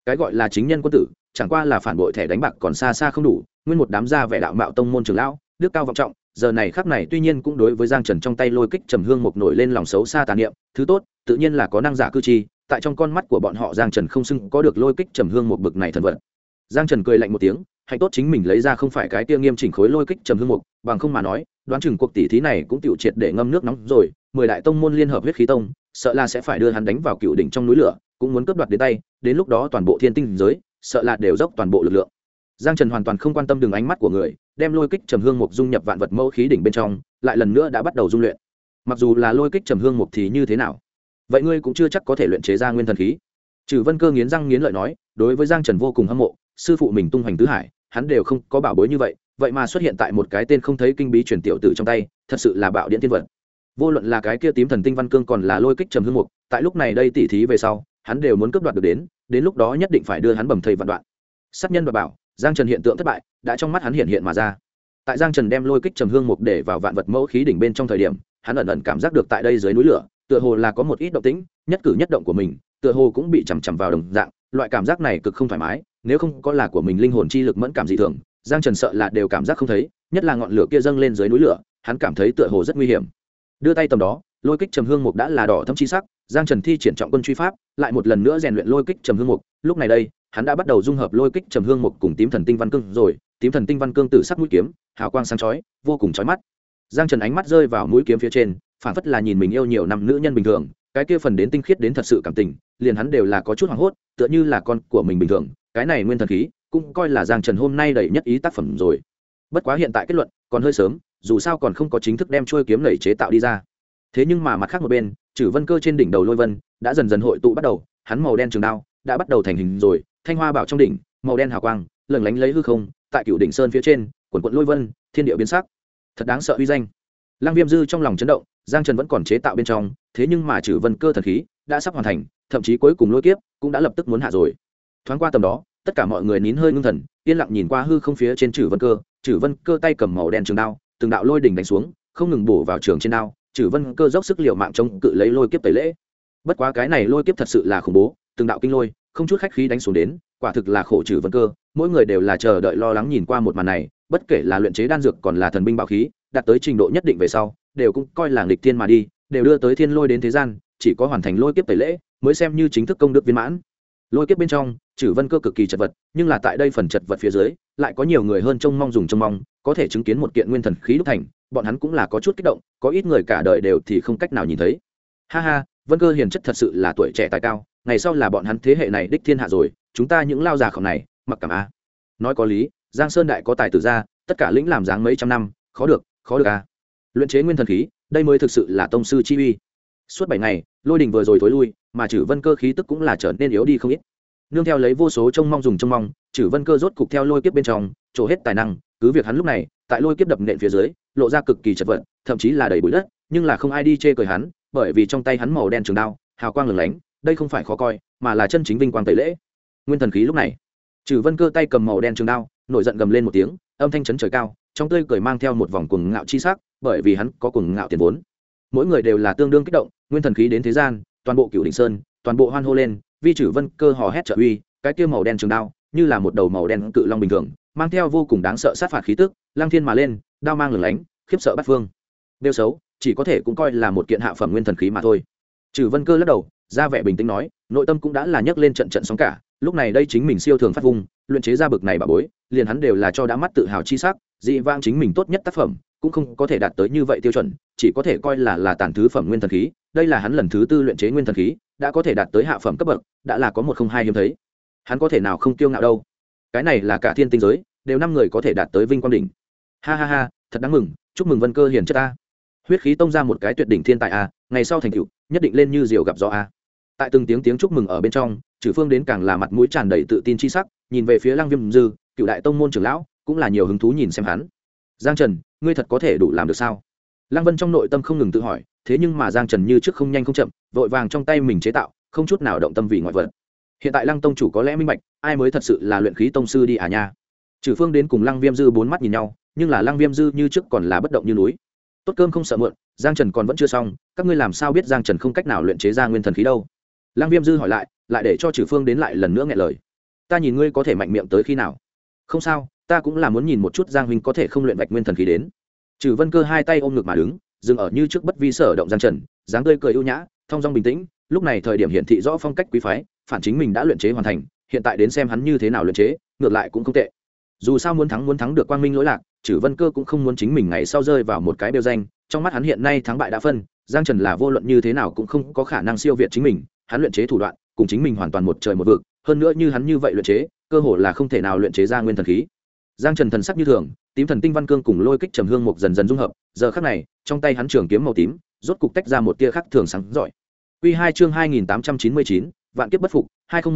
cái gọi là chính nhân quân tử chẳng qua là phản bội thẻ đánh bạc còn xa xa không đủ, nguyên một đám gia vẻ đạo mạo tông môn trưởng lão đức cao vọng trọng, giờ này khắc này tuy nhiên cũng đối với Giang Trần trong tay lôi kích trầm hương mục nổi lên lòng xấu xa tà niệm, thứ tốt tự nhiên là có năng giả cư chi, tại trong con mắt của bọn họ Giang Trần không xưng có được lôi kích trầm hương mục bực này thần vật. Giang Trần cười lạnh một tiếng, hạnh tốt chính mình lấy ra không phải cái kia nghiêm chỉnh khối lôi kích trầm hương mục, bằng không mà nói đoán chừng cuộc tỷ thí này cũng tiểu triệt để ngâm nước nóng rồi, 10 đại tông môn liên hợp huyết khí tông sợ là sẽ phải đưa hắn đánh vào cựu đỉnh trong núi lửa, cũng muốn cướp đoạt đến tay, đến lúc đó toàn bộ thiên tinh giới sợ là đều dốc toàn bộ lực lượng. Giang Trần hoàn toàn không quan tâm đường ánh mắt của người, đem lôi kích trầm hương mục dung nhập vạn vật mẫu khí đỉnh bên trong, lại lần nữa đã bắt đầu dung luyện. Mặc dù là lôi kích trầm hương mục thì như thế nào, vậy ngươi cũng chưa chắc có thể luyện chế ra nguyên thần khí. Trừ Vân Cơ nghiến răng nghiến lợi nói, đối với Giang Trần vô cùng hâm mộ, sư phụ mình tung hoành tứ hải, hắn đều không có bảo bối như vậy, vậy mà xuất hiện tại một cái tên không thấy kinh bí truyền tiểu tử trong tay, thật sự là bạo điện thiên vật. Vô luận là cái kia tím thần tinh văn cương còn là lôi kích trầm hương mục, tại lúc này đây tỉ thí về sau, hắn đều muốn cướp đoạt được đến lúc đó nhất định phải đưa hắn bầm thây vạn đoạn. Sát nhân và bảo, Giang Trần hiện tượng thất bại, đã trong mắt hắn hiện mà ra. Tại Giang Trần đem lôi kích trầm hương mục để vào vạn vật mẫu khí đỉnh bên trong thời điểm, hắn ẩn ẩn cảm giác được tại đây dưới núi lửa, tựa hồ là có một ít động tĩnh, nhất cử nhất động của mình, tựa hồ cũng bị chằm chằm vào đồng dạng, loại cảm giác này cực không thoải mái, nếu không có là của mình linh hồn chi lực mẫn cảm dị thường, Giang Trần sợ là đều cảm giác không thấy, nhất là ngọn lửa kia dâng lên dưới núi lửa, hắn cảm thấy tựa hồ rất nguy hiểm. Đưa tay tầm đó, lôi kích trầm hương mục đã là đỏ thẫm chi sắc, Giang Trần thi triển trọng quân truy pháp, lại một lần nữa rèn luyện lôi kích trầm hương mục, lúc này đây, hắn đã bắt đầu dung hợp lôi kích trầm hương mục cùng tím thần tinh văn cương rồi, tím thần tinh văn cương tử sắc mũi kiếm, hào quang sáng chói, vô cùng chói mắt. Giang Trần ánh mắt rơi vào mũi kiếm phía trên, phản phất là nhìn mình yêu nhiều năm nữ nhân bình thường, cái kia phần đến tinh khiết đến thật sự cảm tình, liền hắn đều là có chút hoảng hốt, tựa như là con của mình bình thường, cái này nguyên thần khí, cũng coi là Giang Trần hôm nay đầy nhất ý tác phẩm rồi. Bất quá hiện tại kết luận, còn hơi sớm, dù sao còn không có chính thức đem chuôi kiếm lẩy chế tạo đi ra. Thế nhưng mà mặt khác một bên, Trử Vân Cơ trên đỉnh đầu lôi vân đã dần dần hội tụ bắt đầu, hắn màu đen trường đao đã bắt đầu thành hình rồi, thanh hoa bảo trong đỉnh, màu đen hào quang lừng lánh lấy hư không, tại Cửu đỉnh sơn phía trên, quần quần lôi vân, thiên địa biến sắc, thật đáng sợ uy danh. Lăng Viêm Dư trong lòng chấn động, Giang Trần vẫn còn chế tạo bên trong, thế nhưng mà Trử Vân Cơ thần khí đã sắp hoàn thành, thậm chí cuối cùng lôi kiếp cũng đã lập tức muốn hạ rồi. Thoáng qua tầm đó, tất cả mọi người nín hơi ngưng thần, yên lặng nhìn qua hư không phía trên Trử Vân Cơ tay cầm màu đen trường đao, từng đạo lôi đỉnh đánh xuống, không ngừng bổ vào trường trên đao, Trử Vân Cơ dốc sức liều mạng chống cự lấy lôi kiếp tẩy lễ. Bất quá cái này lôi kiếp thật sự là khủng bố, từng đạo kinh lôi, không chút khách khí đánh xuống đến, quả thực là khổ Trử Vân Cơ, mỗi người đều là chờ đợi lo lắng nhìn qua một màn này, bất kể là luyện chế đan dược còn là thần binh bảo khí, đạt tới trình độ nhất định về sau, đều cũng coi là nghịch thiên mà đi, đều đưa tới thiên lôi đến thế gian, chỉ có hoàn thành lôi kiếp tẩy lễ, mới xem như chính thức công đức viên mãn. Lôi kiếp bên trong, Trử Vân Cơ cực kỳ chật vật, nhưng là tại đây phần chật vật phía dưới, lại có nhiều người hơn trông mong có thể chứng kiến một kiện nguyên thần khí đúc thành, bọn hắn cũng là có chút kích động, có ít người cả đời đều thì không cách nào nhìn thấy. Ha ha, Vân Cơ hiền chất thật sự là tuổi trẻ tài cao, ngày sau là bọn hắn thế hệ này đích thiên hạ rồi, chúng ta những lao già khổng này, mặc cảm a. Nói có lý, Giang Sơn đại có tài tử ra, tất cả lĩnh làm dáng mấy trăm năm, khó được a. Luyện chế nguyên thần khí, đây mới thực sự là tông sư chi uy. Suốt 7 ngày, lôi đình vừa rồi thối lui, mà Trử Vân Cơ khí tức cũng là trở nên yếu đi không ít. Nương theo lấy vô số trông mong, Trử Vân Cơ rốt cục theo lôi kiếp bên trong, trổ hết tài năng, cứ việc hắn lúc này, tại lôi kiếp đập nện phía dưới, lộ ra cực kỳ chật vật, thậm chí là đầy bụi đất, nhưng là không ai đi chê cười hắn, bởi vì trong tay hắn màu đen trường đao, hào quang lừng lánh, đây không phải khó coi, mà là chân chính vinh quang tẩy lễ. Nguyên thần khí lúc này, Trử Vân Cơ tay cầm màu đen trường đao, nổi giận gầm lên một tiếng, âm thanh chấn trời cao, trong tươi cười mang theo một vòng cuồng ngạo chi sắc, bởi vì hắn có cuồng ngạo tiền vốn. Mỗi người đều là tương đương kích động, nguyên thần khí đến thế gian, toàn bộ Cửu đỉnh sơn, toàn bộ hoan hô lên, vi Trử Vân Cơ hò hét trợ uy, cái kia màu đen trường đao, như là một đầu màu đen cự long bình thường, mang theo vô cùng đáng sợ sát phạt khí tức, lang thiên mà lên, đao mang lừng lánh, khiếp sợ bát phương. Điều xấu, chỉ có thể cũng coi là một kiện hạ phẩm nguyên thần khí mà thôi. Trử Vân Cơ lắc đầu, ra vẻ bình tĩnh nói, nội tâm cũng đã là nhấc lên trận sóng cả, lúc này đây chính mình siêu thường phát vung, luyện chế ra bực này bà bối, liền hắn đều là cho đã mắt tự hào chi sắc, dị vãng chính mình tốt nhất tác phẩm, cũng không có thể đạt tới như vậy tiêu chuẩn, chỉ có thể coi là tàn thứ phẩm nguyên thần khí, đây là hắn lần thứ tư luyện chế nguyên thần khí, đã có thể đạt tới hạ phẩm cấp bậc, đã là có một không hai hiếm thấy. Hắn có thể nào không kiêu ngạo đâu? Cái này là cả thiên tinh giới, đều 5 người có thể đạt tới vinh quang đỉnh. Ha ha ha, thật đáng mừng, chúc mừng Vân Cơ hiền chất a. Huyết khí tông ra một cái tuyệt đỉnh thiên tài a, ngày sau thành tựu, nhất định lên như diều gặp gió a. Tại từng tiếng chúc mừng ở bên trong, Trử Phương đến càng là mặt mũi tràn đầy tự tin chi sắc, nhìn về phía Lăng Viêm Dư, Cựu đại tông môn trưởng lão, cũng là nhiều hứng thú nhìn xem hắn. Giang Trần, ngươi thật có thể đủ làm được sao? Lăng Vân trong nội tâm không ngừng tự hỏi, thế nhưng mà Giang Trần như trước không nhanh không chậm, vội vàng trong tay mình chế tạo, không chút nào động tâm vì ngoại vật. Hiện tại Lăng tông chủ có lẽ minh bạch, ai mới thật sự là luyện khí tông sư đi à nha. Trử Phương đến cùng Lăng Viêm Dư bốn mắt nhìn nhau, nhưng là Lăng Viêm Dư như trước còn là bất động như núi. Tốt cơm không sợ muộn, Giang Trần còn vẫn chưa xong, các ngươi làm sao biết Giang Trần không cách nào luyện chế ra nguyên thần khí đâu? Lăng Viêm Dư hỏi lại để cho Trử Phương đến lại lần nữa nghẹn lời. ta nhìn ngươi có thể mạnh miệng tới khi nào. Không sao, ta cũng là muốn nhìn một chút Giang huynh có thể không luyện vạch nguyên thần khí đến. Trừ Vân Cơ hai tay ôm ngực mà đứng, dừng ở như trước bất vi sở động Giang Trần, dáng tươi cười ưu nhã, thong dong bình tĩnh, lúc này thời điểm hiển thị rõ phong cách quý phái, phản chính mình đã luyện chế hoàn thành, hiện tại đến xem hắn như thế nào luyện chế, ngược lại cũng không tệ. Dù sao muốn thắng được quang minh lỗi lạc, Trừ Vân Cơ cũng không muốn chính mình ngày sau rơi vào một cái bêu danh, trong mắt hắn hiện nay thắng bại đã phân, Giang Trần là vô luận như thế nào cũng không có khả năng siêu việt chính mình, hắn luyện chế thủ đoạn cùng chính mình hoàn toàn một trời một vực, hơn nữa như hắn như vậy luyện chế, cơ hồ là không thể nào luyện chế ra nguyên thần khí. Giang Trần thần sắc như thường, tím thần tinh văn cương cùng lôi kích trầm hương mục dần dần dung hợp, giờ khắc này, trong tay hắn trường kiếm màu tím, rốt cục tách ra một tia khắc thường sáng rọi. Quy 2 chương 2899, vạn kiếp bất phục,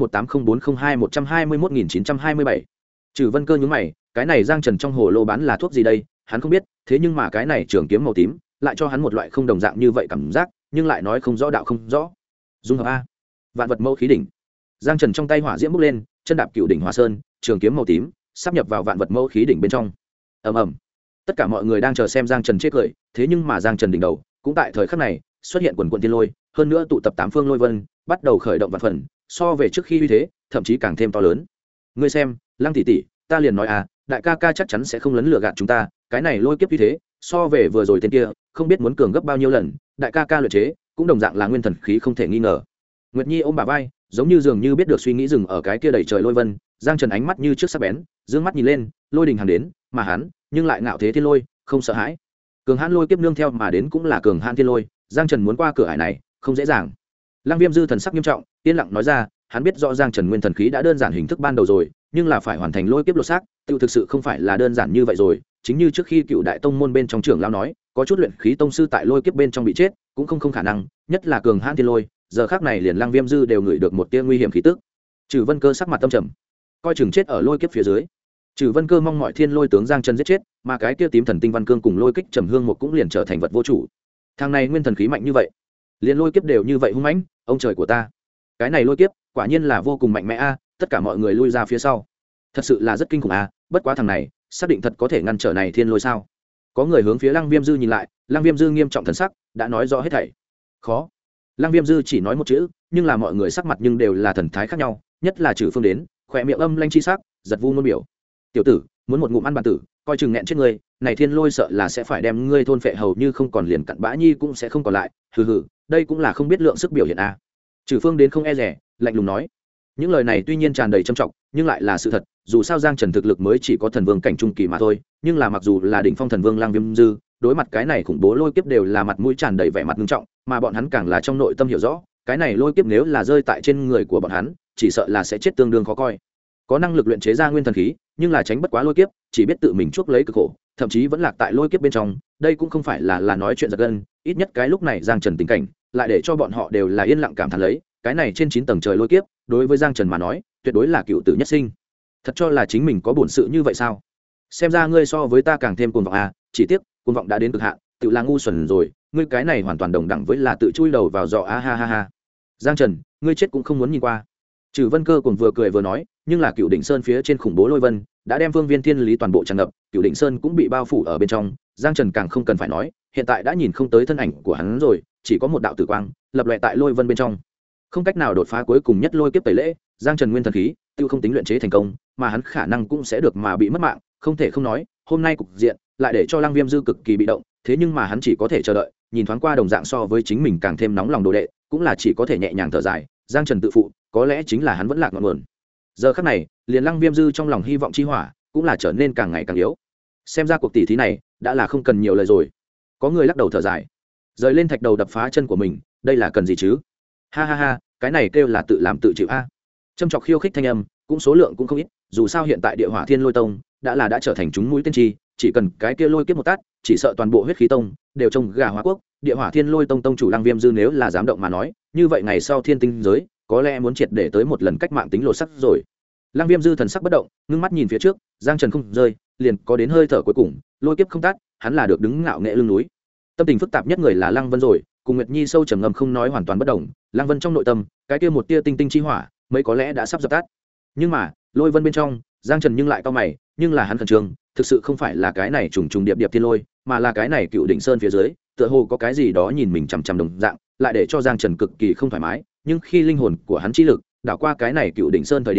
20180402121927. Trừ Vân Cơ nhướng mày, cái này Giang Trần trong hồ lô bán là thuốc gì đây, hắn không biết, thế nhưng mà cái này trường kiếm màu tím, lại cho hắn một loại không đồng dạng như vậy cảm giác, nhưng lại nói không rõ đạo không rõ. Dung hợp a. Vạn vật mẫu khí đỉnh. Giang Trần trong tay hỏa diễm bốc lên, chân đạp cựu đỉnh Hỏa Sơn, trường kiếm màu tím, sắp nhập vào vạn vật mẫu khí đỉnh bên trong. Ầm ầm. Tất cả mọi người đang chờ xem Giang Trần chết cười, thế nhưng mà Giang Trần đỉnh đầu, cũng tại thời khắc này, xuất hiện quần quần thiên lôi, hơn nữa tụ tập tám phương lôi vân, bắt đầu khởi động vạn phần, so về trước khi uy thế, thậm chí càng thêm to lớn. Ngươi xem, Lăng tỷ tỷ, ta liền nói à, đại ca ca chắc chắn sẽ không lấn lừa gạt chúng ta, cái này lôi kiếp uy thế, so về vừa rồi tên kia, không biết muốn cường gấp bao nhiêu lần, đại ca ca luyện chế, cũng đồng dạng là nguyên thần khí không thể nghi ngờ. Nguyệt Nhi ôm bà vai, giống như dường như biết được suy nghĩ dừng ở cái kia đầy trời lôi vân, Giang Trần ánh mắt như trước sắc bén, dương mắt nhìn lên, lôi đình hàng đến, mà hắn, nhưng lại ngạo thế thiên lôi, không sợ hãi. Cường hãn lôi kiếp nương theo mà đến cũng là cường hãn thiên lôi, Giang Trần muốn qua cửa ải này, không dễ dàng. Lăng Viêm Dư thần sắc nghiêm trọng, yên lặng nói ra, hắn biết rõ Giang Trần nguyên thần khí đã đơn giản hình thức ban đầu rồi, nhưng là phải hoàn thành lôi kiếp lột xác, tiêu thực sự không phải là đơn giản như vậy rồi, chính như trước khi Cựu Đại Tông môn bên trong trưởng lão nói, có chút luyện khí tông sư tại lôi kiếp bên trong bị chết, cũng không khả năng, nhất là cường hãn thiên lôi, giờ khắc này liền Lăng Viêm Dư đều ngửi được một tia nguy hiểm khí tức. Trừ Vân Cơ sắc mặt tâm trầm, coi chừng chết ở lôi kiếp phía dưới. Trừ Vân Cơ mong mọi thiên lôi tướng Giang Trần giết chết, mà cái kia tím thần tinh văn cương cùng lôi kích trầm hương một cũng liền trở thành vật vô chủ. Thằng này nguyên thần khí mạnh như vậy, liền lôi kiếp đều như vậy hung mãnh, ông trời của ta, cái này lôi kiếp quả nhiên là vô cùng mạnh mẽ a. Tất cả mọi người lui ra phía sau, thật sự là rất kinh khủng a. Bất quá thằng này xác định thật có thể ngăn trở này thiên lôi sao? Có người hướng phía Lăng Viêm Dư nhìn lại, Lăng Viêm Dư nghiêm trọng thần sắc, đã nói rõ hết thảy. Khó. Lăng Viêm Dư chỉ nói một chữ, nhưng là mọi người sắc mặt nhưng đều là thần thái khác nhau, nhất là Trừ Phương đến, khỏe miệng âm lanh chi sắc, giật vu ngôn biểu. Tiểu tử, muốn một ngụm ăn bản tử, coi chừng nghẹn chết ngươi, này thiên lôi sợ là sẽ phải đem ngươi thôn phệ hầu như không còn, liền cặn bã nhi cũng sẽ không còn lại. Hừ hừ, đây cũng là không biết lượng sức biểu hiện a. Trừ Phương đến không e rẻ, lạnh lùng nói. Những lời này tuy nhiên tràn đầy trầm trọng, nhưng lại là sự thật, dù sao Giang Trần thực lực mới chỉ có thần vương cảnh trung kỳ mà thôi, nhưng là mặc dù là đỉnh phong thần vương Lăng Viêm Dư, đối mặt cái này khủng bố lôi kiếp đều là mặt mũi tràn đầy vẻ mặt nghiêm trọng, mà bọn hắn càng là trong nội tâm hiểu rõ, cái này lôi kiếp nếu là rơi tại trên người của bọn hắn, chỉ sợ là sẽ chết tương đương khó coi. Có năng lực luyện chế ra nguyên thần khí, nhưng là tránh bất quá lôi kiếp, chỉ biết tự mình chuốc lấy cực khổ, thậm chí vẫn lạc tại lôi kiếp bên trong, đây cũng không phải là nói chuyện giật gân, ít nhất cái lúc này Giang Trần tình cảnh, lại để cho bọn họ đều là yên lặng cảm thán lấy, cái này trên 9 tầng trời lôi kiếp, đối với Giang Trần mà nói, tuyệt đối là cựu tử nhất sinh. Thật cho là chính mình có bổn sự như vậy sao? Xem ra ngươi so với ta càng thêm cuồng vọng à, chỉ tiếc, cuồng vọng đã đến cực hạn, tự là ngu xuẩn rồi, ngươi cái này hoàn toàn đồng đẳng với là tự chui đầu vào giỏ a ha ha ha. Giang Trần, ngươi chết cũng không muốn nhìn qua. Trừ Vân Cơ cùng vừa cười vừa nói, nhưng là Cựu Đỉnh Sơn phía trên khủng bố lôi vân, đã đem Vương Viên Thiên Lý toàn bộ tràn ngập, Cựu Đỉnh Sơn cũng bị bao phủ ở bên trong, Giang Trần càng không cần phải nói, hiện tại đã nhìn không tới thân ảnh của hắn rồi, chỉ có một đạo tử quang lập lòe tại lôi vân bên trong. Không cách nào đột phá cuối cùng nhất lôi kiếp tẩy lễ, Giang Trần nguyên thần khí, tiêu không tính luyện chế thành công, mà hắn khả năng cũng sẽ được mà bị mất mạng, không thể không nói, hôm nay cục diện lại để cho Lăng Viêm Dư cực kỳ bị động, thế nhưng mà hắn chỉ có thể chờ đợi, nhìn thoáng qua đồng dạng so với chính mình càng thêm nóng lòng đồ đệ, cũng là chỉ có thể nhẹ nhàng thở dài, Giang Trần tự phụ, có lẽ chính là hắn vẫn lạc ngọn nguồn. Giờ khắc này, liền Lăng Viêm Dư trong lòng hy vọng chi hỏa, cũng là trở nên càng ngày càng yếu. Xem ra cuộc tỷ thí này đã là không cần nhiều lời rồi. Có người lắc đầu thở dài, rời lên thạch đầu đập phá chân của mình, đây là cần gì chứ? Ha ha ha, cái này kêu là tự làm tự chịu a. Châm chọc khiêu khích thanh âm, cũng số lượng cũng không ít, dù sao hiện tại Địa Hỏa Thiên Lôi Tông đã trở thành chúng mũi tiên tri, chỉ cần cái kia lôi kiếp một tát, chỉ sợ toàn bộ huyết khí tông đều trông gà hóa quốc. Địa Hỏa Thiên Lôi Tông tông chủ Lăng Viêm Dư nếu là dám động mà nói, như vậy ngày sau thiên tinh giới có lẽ muốn triệt để tới một lần cách mạng tính lột sắc rồi. Lăng Viêm Dư thần sắc bất động, ngưng mắt nhìn phía trước, Giang Trần không rơi, liền có đến hơi thở cuối cùng, lôi kiếp không tát, hắn là được đứng ngạo nghệ lưng núi. Tâm tình phức tạp nhất người là Lăng Vân rồi, cùng Nguyệt Nhi sâu trầm ngâm không nói hoàn toàn bất động. Lăng Vân trong nội tâm, cái kia một tia tinh tinh chi hỏa, mấy có lẽ đã sắp dập tắt. Nhưng mà, lôi vân bên trong, Giang Trần nhưng lại cau mày, nhưng là hắn khẩn trương, thực sự không phải là cái này trùng trùng điệp điệp thiên lôi, mà là cái này Cựu Đỉnh Sơn phía dưới, tựa hồ có cái gì đó nhìn mình chằm chằm đồng dạng, lại để cho Giang Trần cực kỳ không thoải mái, nhưng khi linh hồn của hắn chi lực đảo qua cái này Cựu Đỉnh Sơn thời điểm,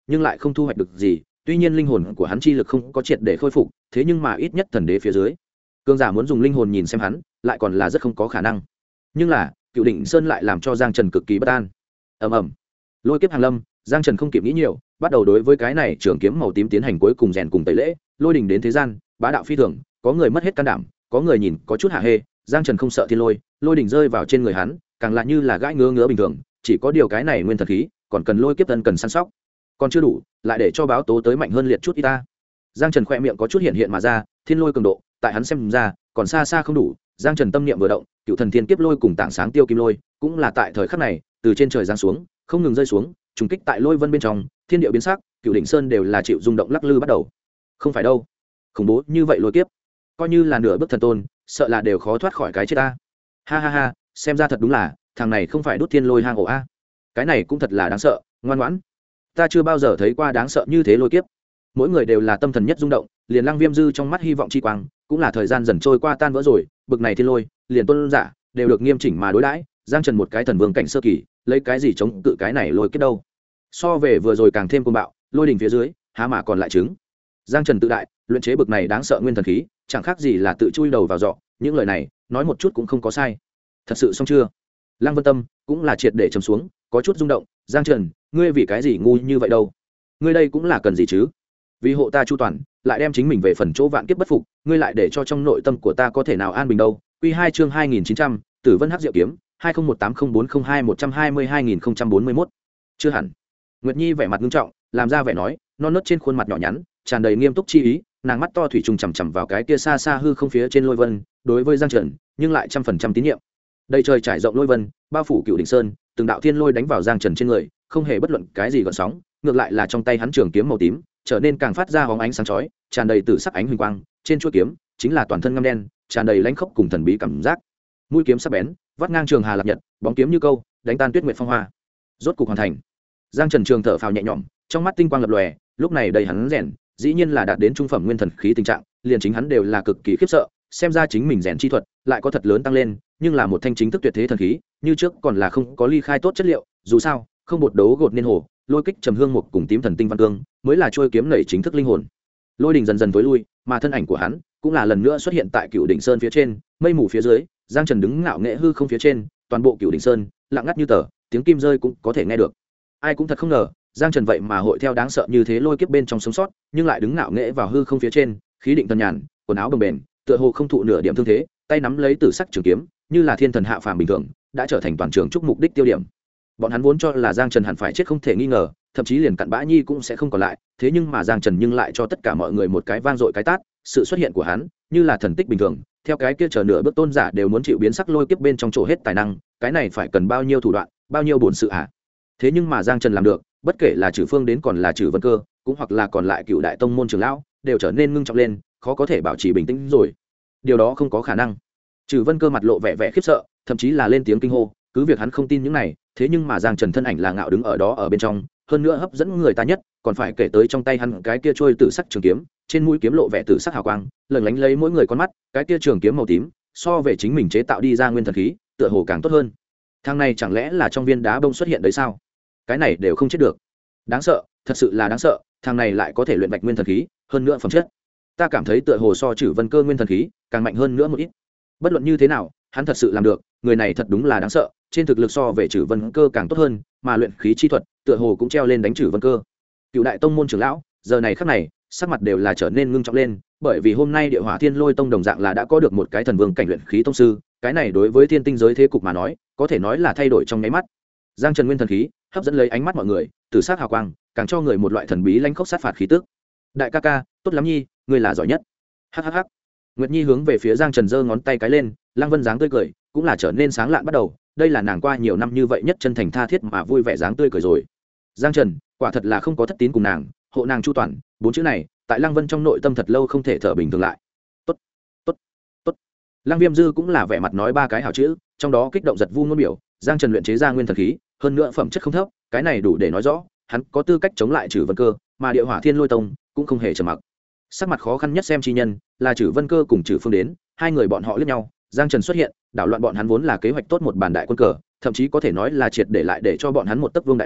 nhưng lại không thu hoạch được gì. Tuy nhiên linh hồn của hắn chi lực không có triệt để khôi phục, thế nhưng mà ít nhất thần đế phía dưới cường giả muốn dùng linh hồn nhìn xem hắn lại còn là rất không có khả năng. Nhưng là Cựu Đỉnh Sơn lại làm cho Giang Trần cực kỳ bất an. Ầm ầm, lôi kiếp hàng lâm. Giang Trần không kịp nghĩ nhiều, bắt đầu đối với cái này trường kiếm màu tím tiến hành cuối cùng rèn cùng tẩy lễ. Lôi đình đến thế gian, bá đạo phi thường, có người mất hết can đảm, có người nhìn có chút hạ hê. Giang Trần không sợ thiên lôi, lôi đình rơi vào trên người hắn càng lại như là gãi ngứa ngứa bình thường. Chỉ có điều cái này nguyên thần khí còn cần lôi kiếp tân cần săn sóc, còn chưa đủ, lại để cho báo tố tới mạnh hơn liệt chút y ta. Giang Trần khỏe miệng có chút hiện hiện mà ra, thiên lôi cường độ tại hắn xem ra còn xa xa không đủ. Giang Trần tâm niệm vừa động, cựu thần thiên kiếp lôi cùng tảng sáng tiêu kim lôi cũng là tại thời khắc này từ trên trời giáng xuống, không ngừng rơi xuống, trùng kích tại lôi vân bên trong, thiên địa biến sắc, Cựu Đỉnh Sơn đều là chịu rung động lắc lư bắt đầu. Không phải đâu, khủng bố như vậy lôi kiếp, coi như là nửa bước thần tôn, sợ là đều khó thoát khỏi cái chết ta. Ha ha ha, xem ra thật đúng là, thằng này không phải đốt thiên lôi hang ổ a. Cái này cũng thật là đáng sợ, ngoan ngoãn. Ta chưa bao giờ thấy qua đáng sợ như thế lôi kiếp. Mỗi người đều là tâm thần nhất rung động, liền Lăng Viêm Dư trong mắt hy vọng chi quang, cũng là thời gian dần trôi qua tan vỡ rồi, bực này thiên lôi, liền tôn giả đều được nghiêm chỉnh mà đối đãi. Giang Trần một cái thần vương cảnh sơ kỳ, lấy cái gì chống cự cái này lôi kiếp đâu? So về vừa rồi càng thêm cuồng bạo, lôi đỉnh phía dưới, há mà còn lại trứng. Giang Trần tự đại, luyện chế bực này đáng sợ nguyên thần khí, chẳng khác gì là tự chui đầu vào giọ, những lời này, nói một chút cũng không có sai. Thật sự xong chưa? Lăng Vân Tâm cũng là triệt để trầm xuống, có chút rung động. Giang Trần, ngươi vì cái gì ngu như vậy đâu? Ngươi đây cũng là cần gì chứ? Vì hộ ta chu toàn, lại đem chính mình về phần chỗ vạn kiếp bất phục, ngươi lại để cho trong nội tâm của ta có thể nào an bình đâu? Quy 2 chương 2900, Tử Vân Hắc Diệu Kiếm, 20180402122041. Chưa hẳn. Nguyệt Nhi vẻ mặt nghiêm trọng, làm ra vẻ nói, non nớt trên khuôn mặt nhỏ nhắn, tràn đầy nghiêm túc chi ý, nàng mắt to thủy trùng chằm chằm vào cái kia xa xa hư không phía trên lôi vân, đối với Giang Trần, nhưng lại 100% tín nhiệm. Đây trời trải rộng lôi vân, bao phủ Cựu Đỉnh Sơn, từng đạo thiên lôi đánh vào Giang Trần trên người, không hề bất luận cái gì gợn sóng, ngược lại là trong tay hắn trường kiếm màu tím, trở nên càng phát ra hóng ánh sáng chói, tràn đầy tử sắc ánh huỳnh quang, trên chuôi kiếm chính là toàn thân ngăm đen, tràn đầy lãnh khốc cùng thần bí cảm giác. Mũi kiếm sắc bén, vắt ngang trường hà lập nhật, bóng kiếm như câu, đánh tan tuyết nguyệt phong hoa. Rốt cục hoàn thành. Giang Trần trường thở phào nhẹ nhõm, trong mắt tinh quang lập lòe, lúc này đầy hắn rèn, dĩ nhiên là đạt đến trung phẩm nguyên thần khí tình trạng, liền chính hắn đều là cực kỳ khiếp sợ, xem ra chính mình rèn chi thuật lại có thật lớn tăng lên, nhưng là một thanh chính thức tuyệt thế thần khí, như trước còn là không có ly khai tốt chất liệu, dù sao, không bột đấu gột nên hồ, lôi kích trầm hương mục cùng tím thần tinh văn cương, mới là trôi kiếm nảy chính thức linh hồn. Lôi đình dần dần tối lui, mà thân ảnh của hắn cũng là lần nữa xuất hiện tại Cựu Đỉnh Sơn phía trên, mây mù phía dưới, Giang Trần đứng ngạo nghệ hư không phía trên, toàn bộ Cựu Đỉnh Sơn lặng ngắt như tờ, tiếng kim rơi cũng có thể nghe được. Ai cũng thật không ngờ, Giang Trần vậy mà hội theo đáng sợ như thế lôi kiếp bên trong sống sót, nhưng lại đứng ngạo nghệ vào hư không phía trên, khí định thần nhàn, quần áo bồng bềnh, tựa hồ không thụ nửa điểm thương thế, tay nắm lấy tử sắc trường kiếm, như là thiên thần hạ phàm bình thường, đã trở thành toàn trường chúc mục đích tiêu điểm. Bọn hắn vốn cho là Giang Trần hẳn phải chết không thể nghi ngờ, thậm chí liền cặn bã nhi cũng sẽ không còn lại, thế nhưng mà Giang Trần nhưng lại cho tất cả mọi người một cái vang dội cái tát, sự xuất hiện của hắn như là thần tích bình thường, theo cái kia chờ nửa bước tôn giả đều muốn chịu biến sắc lôi kiếp bên trong chỗ hết tài năng, cái này phải cần bao nhiêu thủ đoạn, bao nhiêu bổn sự hả? Thế nhưng mà Giang Trần làm được, bất kể là Trừ Phương đến còn là Trừ Vân Cơ, cũng hoặc là còn lại Cựu Đại Tông môn trưởng lão, đều trở nên ngưng trọng lên, khó có thể bảo trì bình tĩnh rồi. Điều đó không có khả năng. Trừ Vân Cơ mặt lộ vẻ vẻ khiếp sợ, thậm chí là lên tiếng kinh hô, cứ việc hắn không tin những này, thế nhưng mà Giang Trần thân ảnh là ngạo đứng ở đó ở bên trong, hơn nữa hấp dẫn người ta nhất, còn phải kể tới trong tay hắn cái kia trôi tử sắc trường kiếm, trên mũi kiếm lộ vẻ tử sắc hào quang, lừng lánh lấy mỗi người con mắt, cái kia trường kiếm màu tím, so về chính mình chế tạo đi ra nguyên thần khí, tựa hồ càng tốt hơn. Thang này chẳng lẽ là trong viên đá bông xuất hiện đấy sao? Cái này đều không chết được. Đáng sợ, thật sự là đáng sợ, thằng này lại có thể luyện bạch nguyên thần khí, hơn nữa phẩm chất. Ta cảm thấy tựa hồ so Trừ Vân Cơ nguyên thần khí càng mạnh hơn nữa một ít. Bất luận như thế nào, hắn thật sự làm được, người này thật đúng là đáng sợ, trên thực lực so về Trừ Vân Cơ càng tốt hơn, mà luyện khí chi thuật, tựa hồ cũng treo lên đánh Trừ Vân Cơ. Cựu Đại Tông môn trưởng lão, giờ này khắc này, sắc mặt đều là trở nên ngưng trọng lên, bởi vì hôm nay Địa Hỏa Thiên Lôi Tông đồng dạng là đã có được một cái thần vương cảnh luyện khí tông sư, cái này đối với thiên tinh giới thế cục mà nói, có thể nói là thay đổi trong nháy mắt. Giang Trần nguyên thần khí, hấp dẫn lấy ánh mắt mọi người, tử sắc hào quang, càng cho người một loại thần bí lãnh khốc sát phạt khí tức. Đại ca ca, tốt lắm nhi, ngươi là giỏi nhất. Hắc. Nguyệt Nhi hướng về phía Giang Trần giơ ngón tay cái lên, Lăng Vân dáng tươi cười cũng là trở nên sáng lạn bắt đầu, đây là nàng qua nhiều năm như vậy nhất chân thành tha thiết mà vui vẻ dáng tươi cười rồi. Giang Trần, quả thật là không có thất tín cùng nàng, hộ nàng chu toàn, bốn chữ này, tại Lăng Vân trong nội tâm thật lâu không thể thở bình thường lại. Tốt. Lăng Viêm Dư cũng là vẻ mặt nói ba cái hảo chữ, trong đó kích động giật vu ngôn biểu, Giang Trần luyện chế ra nguyên thần khí, hơn nữa phẩm chất không thấp, cái này đủ để nói rõ, hắn có tư cách chống lại Trừ Vân Cơ, mà Địa Hỏa Thiên Lôi Tông cũng không hề trầm mặc. Sắc mặt khó khăn nhất xem chi nhân là Trừ Vân Cơ cùng Trừ Phương đến, hai người bọn họ liếc nhau, Giang Trần xuất hiện, đảo loạn bọn hắn vốn là kế hoạch tốt một bàn đại quân cờ, thậm chí có thể nói là triệt để lại để cho bọn hắn một tấc vương đại loạn.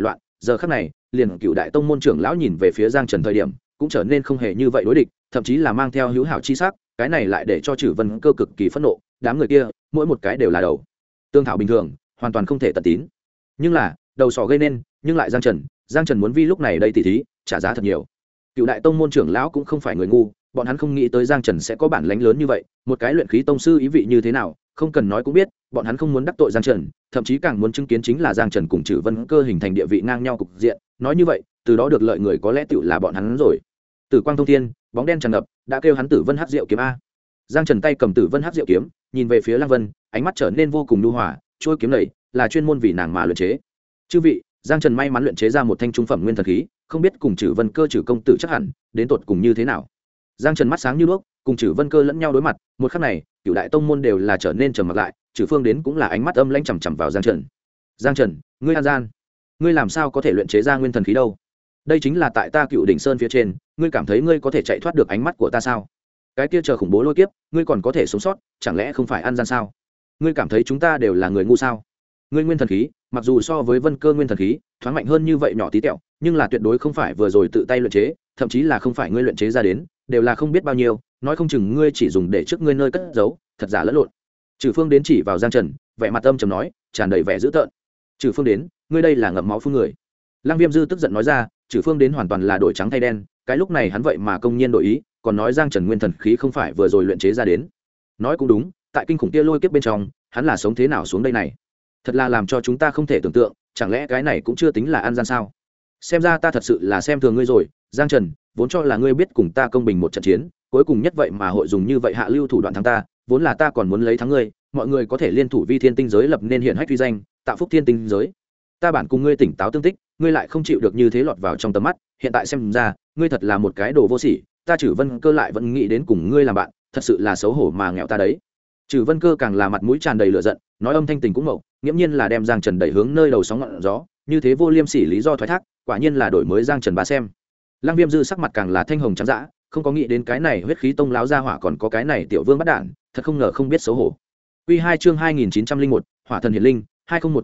giờ khắc này liền cựu đại tông môn trưởng lão nhìn về phía Giang Trần thời điểm cũng trở nên không hề như vậy đối địch, thậm chí là mang theo hữu hảo chi sắc, cái này lại để cho Trử Vân Cơ cực kỳ phẫn nộ, đám người kia mỗi một cái đều là đầu tương thảo bình thường, hoàn toàn không thể tận tín, nhưng là đầu sỏ gây nên, nhưng lại Giang Trần muốn vi lúc này đây tỉ thí trả giá thật nhiều. Cựu đại tông môn trưởng lão cũng không phải người ngu, bọn hắn không nghĩ tới Giang Trần sẽ có bản lãnh lớn như vậy, một cái luyện khí tông sư ý vị như thế nào không cần nói cũng biết, bọn hắn không muốn đắc tội Giang Trần, thậm chí càng muốn chứng kiến chính là Giang Trần cùng Trử Vân Cơ hình thành địa vị ngang nhau cục diện, nói như vậy từ đó được lợi người có lẽ tựu là bọn hắn rồi. Tử quang thông thiên, bóng đen tràn ngập, đã kêu hắn Tử Vân Hắc Diệu kiếm a. Giang Trần tay cầm Tử Vân Hắc Diệu kiếm, nhìn về phía Lăng Vân, ánh mắt trở nên vô cùng nhu hòa, trôi kiếm này là chuyên môn vì nàng mà luyện chế. Chư vị, Giang Trần may mắn luyện chế ra một thanh trung phẩm nguyên thần khí, không biết cùng Trử Vân Cơ Trử công tử chắc hẳn đến tột cùng như thế nào. Giang Trần mắt sáng như đuốc, cùng Trử Vân Cơ lẫn nhau đối mặt, một khắc này, cửu đại tông môn đều là trở nên trầm mặc lại, Trử Phương đến cũng là ánh mắt âm lãnh chằm chằm vào Giang Trần. Giang Trần, ngươi an gian, ngươi làm sao có thể luyện chế ra nguyên thần khí đâu? Đây chính là tại ta Cựu Đỉnh Sơn phía trên, ngươi cảm thấy ngươi có thể chạy thoát được ánh mắt của ta sao? Cái kia chờ khủng bố lôi kiếp, ngươi còn có thể sống sót, chẳng lẽ không phải an gian sao? Ngươi cảm thấy chúng ta đều là người ngu sao? Ngươi nguyên thần khí, mặc dù so với Vân Cơ nguyên thần khí, thoáng mạnh hơn như vậy nhỏ tí tẹo, nhưng là tuyệt đối không phải vừa rồi tự tay luyện chế, thậm chí là không phải ngươi luyện chế ra đến, đều là không biết bao nhiêu, nói không chừng ngươi chỉ dùng để trước ngươi nơi cất giấu, thật giả lẫn lộn. Trừ Phương đến chỉ vào Giang Trần, vẻ mặt âm trầm nói, tràn đầy vẻ dữ tợn. Trừ Phương đến, ngươi đây là ngậm máu phun người. Lăng Viêm Dư tức giận nói ra, Trừ Phương đến hoàn toàn là đổi trắng thay đen, cái lúc này hắn vậy mà công nhiên đổi ý, còn nói Giang Trần nguyên thần khí không phải vừa rồi luyện chế ra đến. Nói cũng đúng, tại kinh khủng kia lôi kiếp bên trong, hắn là sống thế nào xuống đây này? Thật là làm cho chúng ta không thể tưởng tượng, chẳng lẽ cái này cũng chưa tính là an gian sao? Xem ra ta thật sự là xem thường ngươi rồi, Giang Trần, vốn cho là ngươi biết cùng ta công bình một trận chiến, cuối cùng nhất vậy mà hội dùng như vậy hạ lưu thủ đoạn thắng ta, vốn là ta còn muốn lấy thắng ngươi, mọi người có thể liên thủ vi thiên tinh giới lập nên hiển hách uy danh, tạo phúc thiên tinh giới. Ta bản cùng ngươi tỉnh táo tương tích, ngươi lại không chịu được như thế lọt vào trong tầm mắt, hiện tại xem ra, ngươi thật là một cái đồ vô sỉ, ta Trử Vân Cơ lại vẫn nghĩ đến cùng ngươi làm bạn, thật sự là xấu hổ mà nghèo ta đấy. Trử Vân Cơ càng là mặt mũi tràn đầy lửa giận, nói âm thanh tình cũng mậu, nghiễm nhiên là đem Giang Trần đẩy hướng nơi đầu sóng ngọn gió, như thế vô liêm sỉ lý do thoái thác, quả nhiên là đổi mới Giang Trần bá xem. Lăng Viêm Dư sắc mặt càng là thanh hồng trắng dã, không có nghĩ đến cái này huyết khí tông láo ra hỏa còn có cái này tiểu vương bắt đản, thật không ngờ không biết xấu hổ. Quy 2 chương 2901, Hỏa Thần Hiển Linh,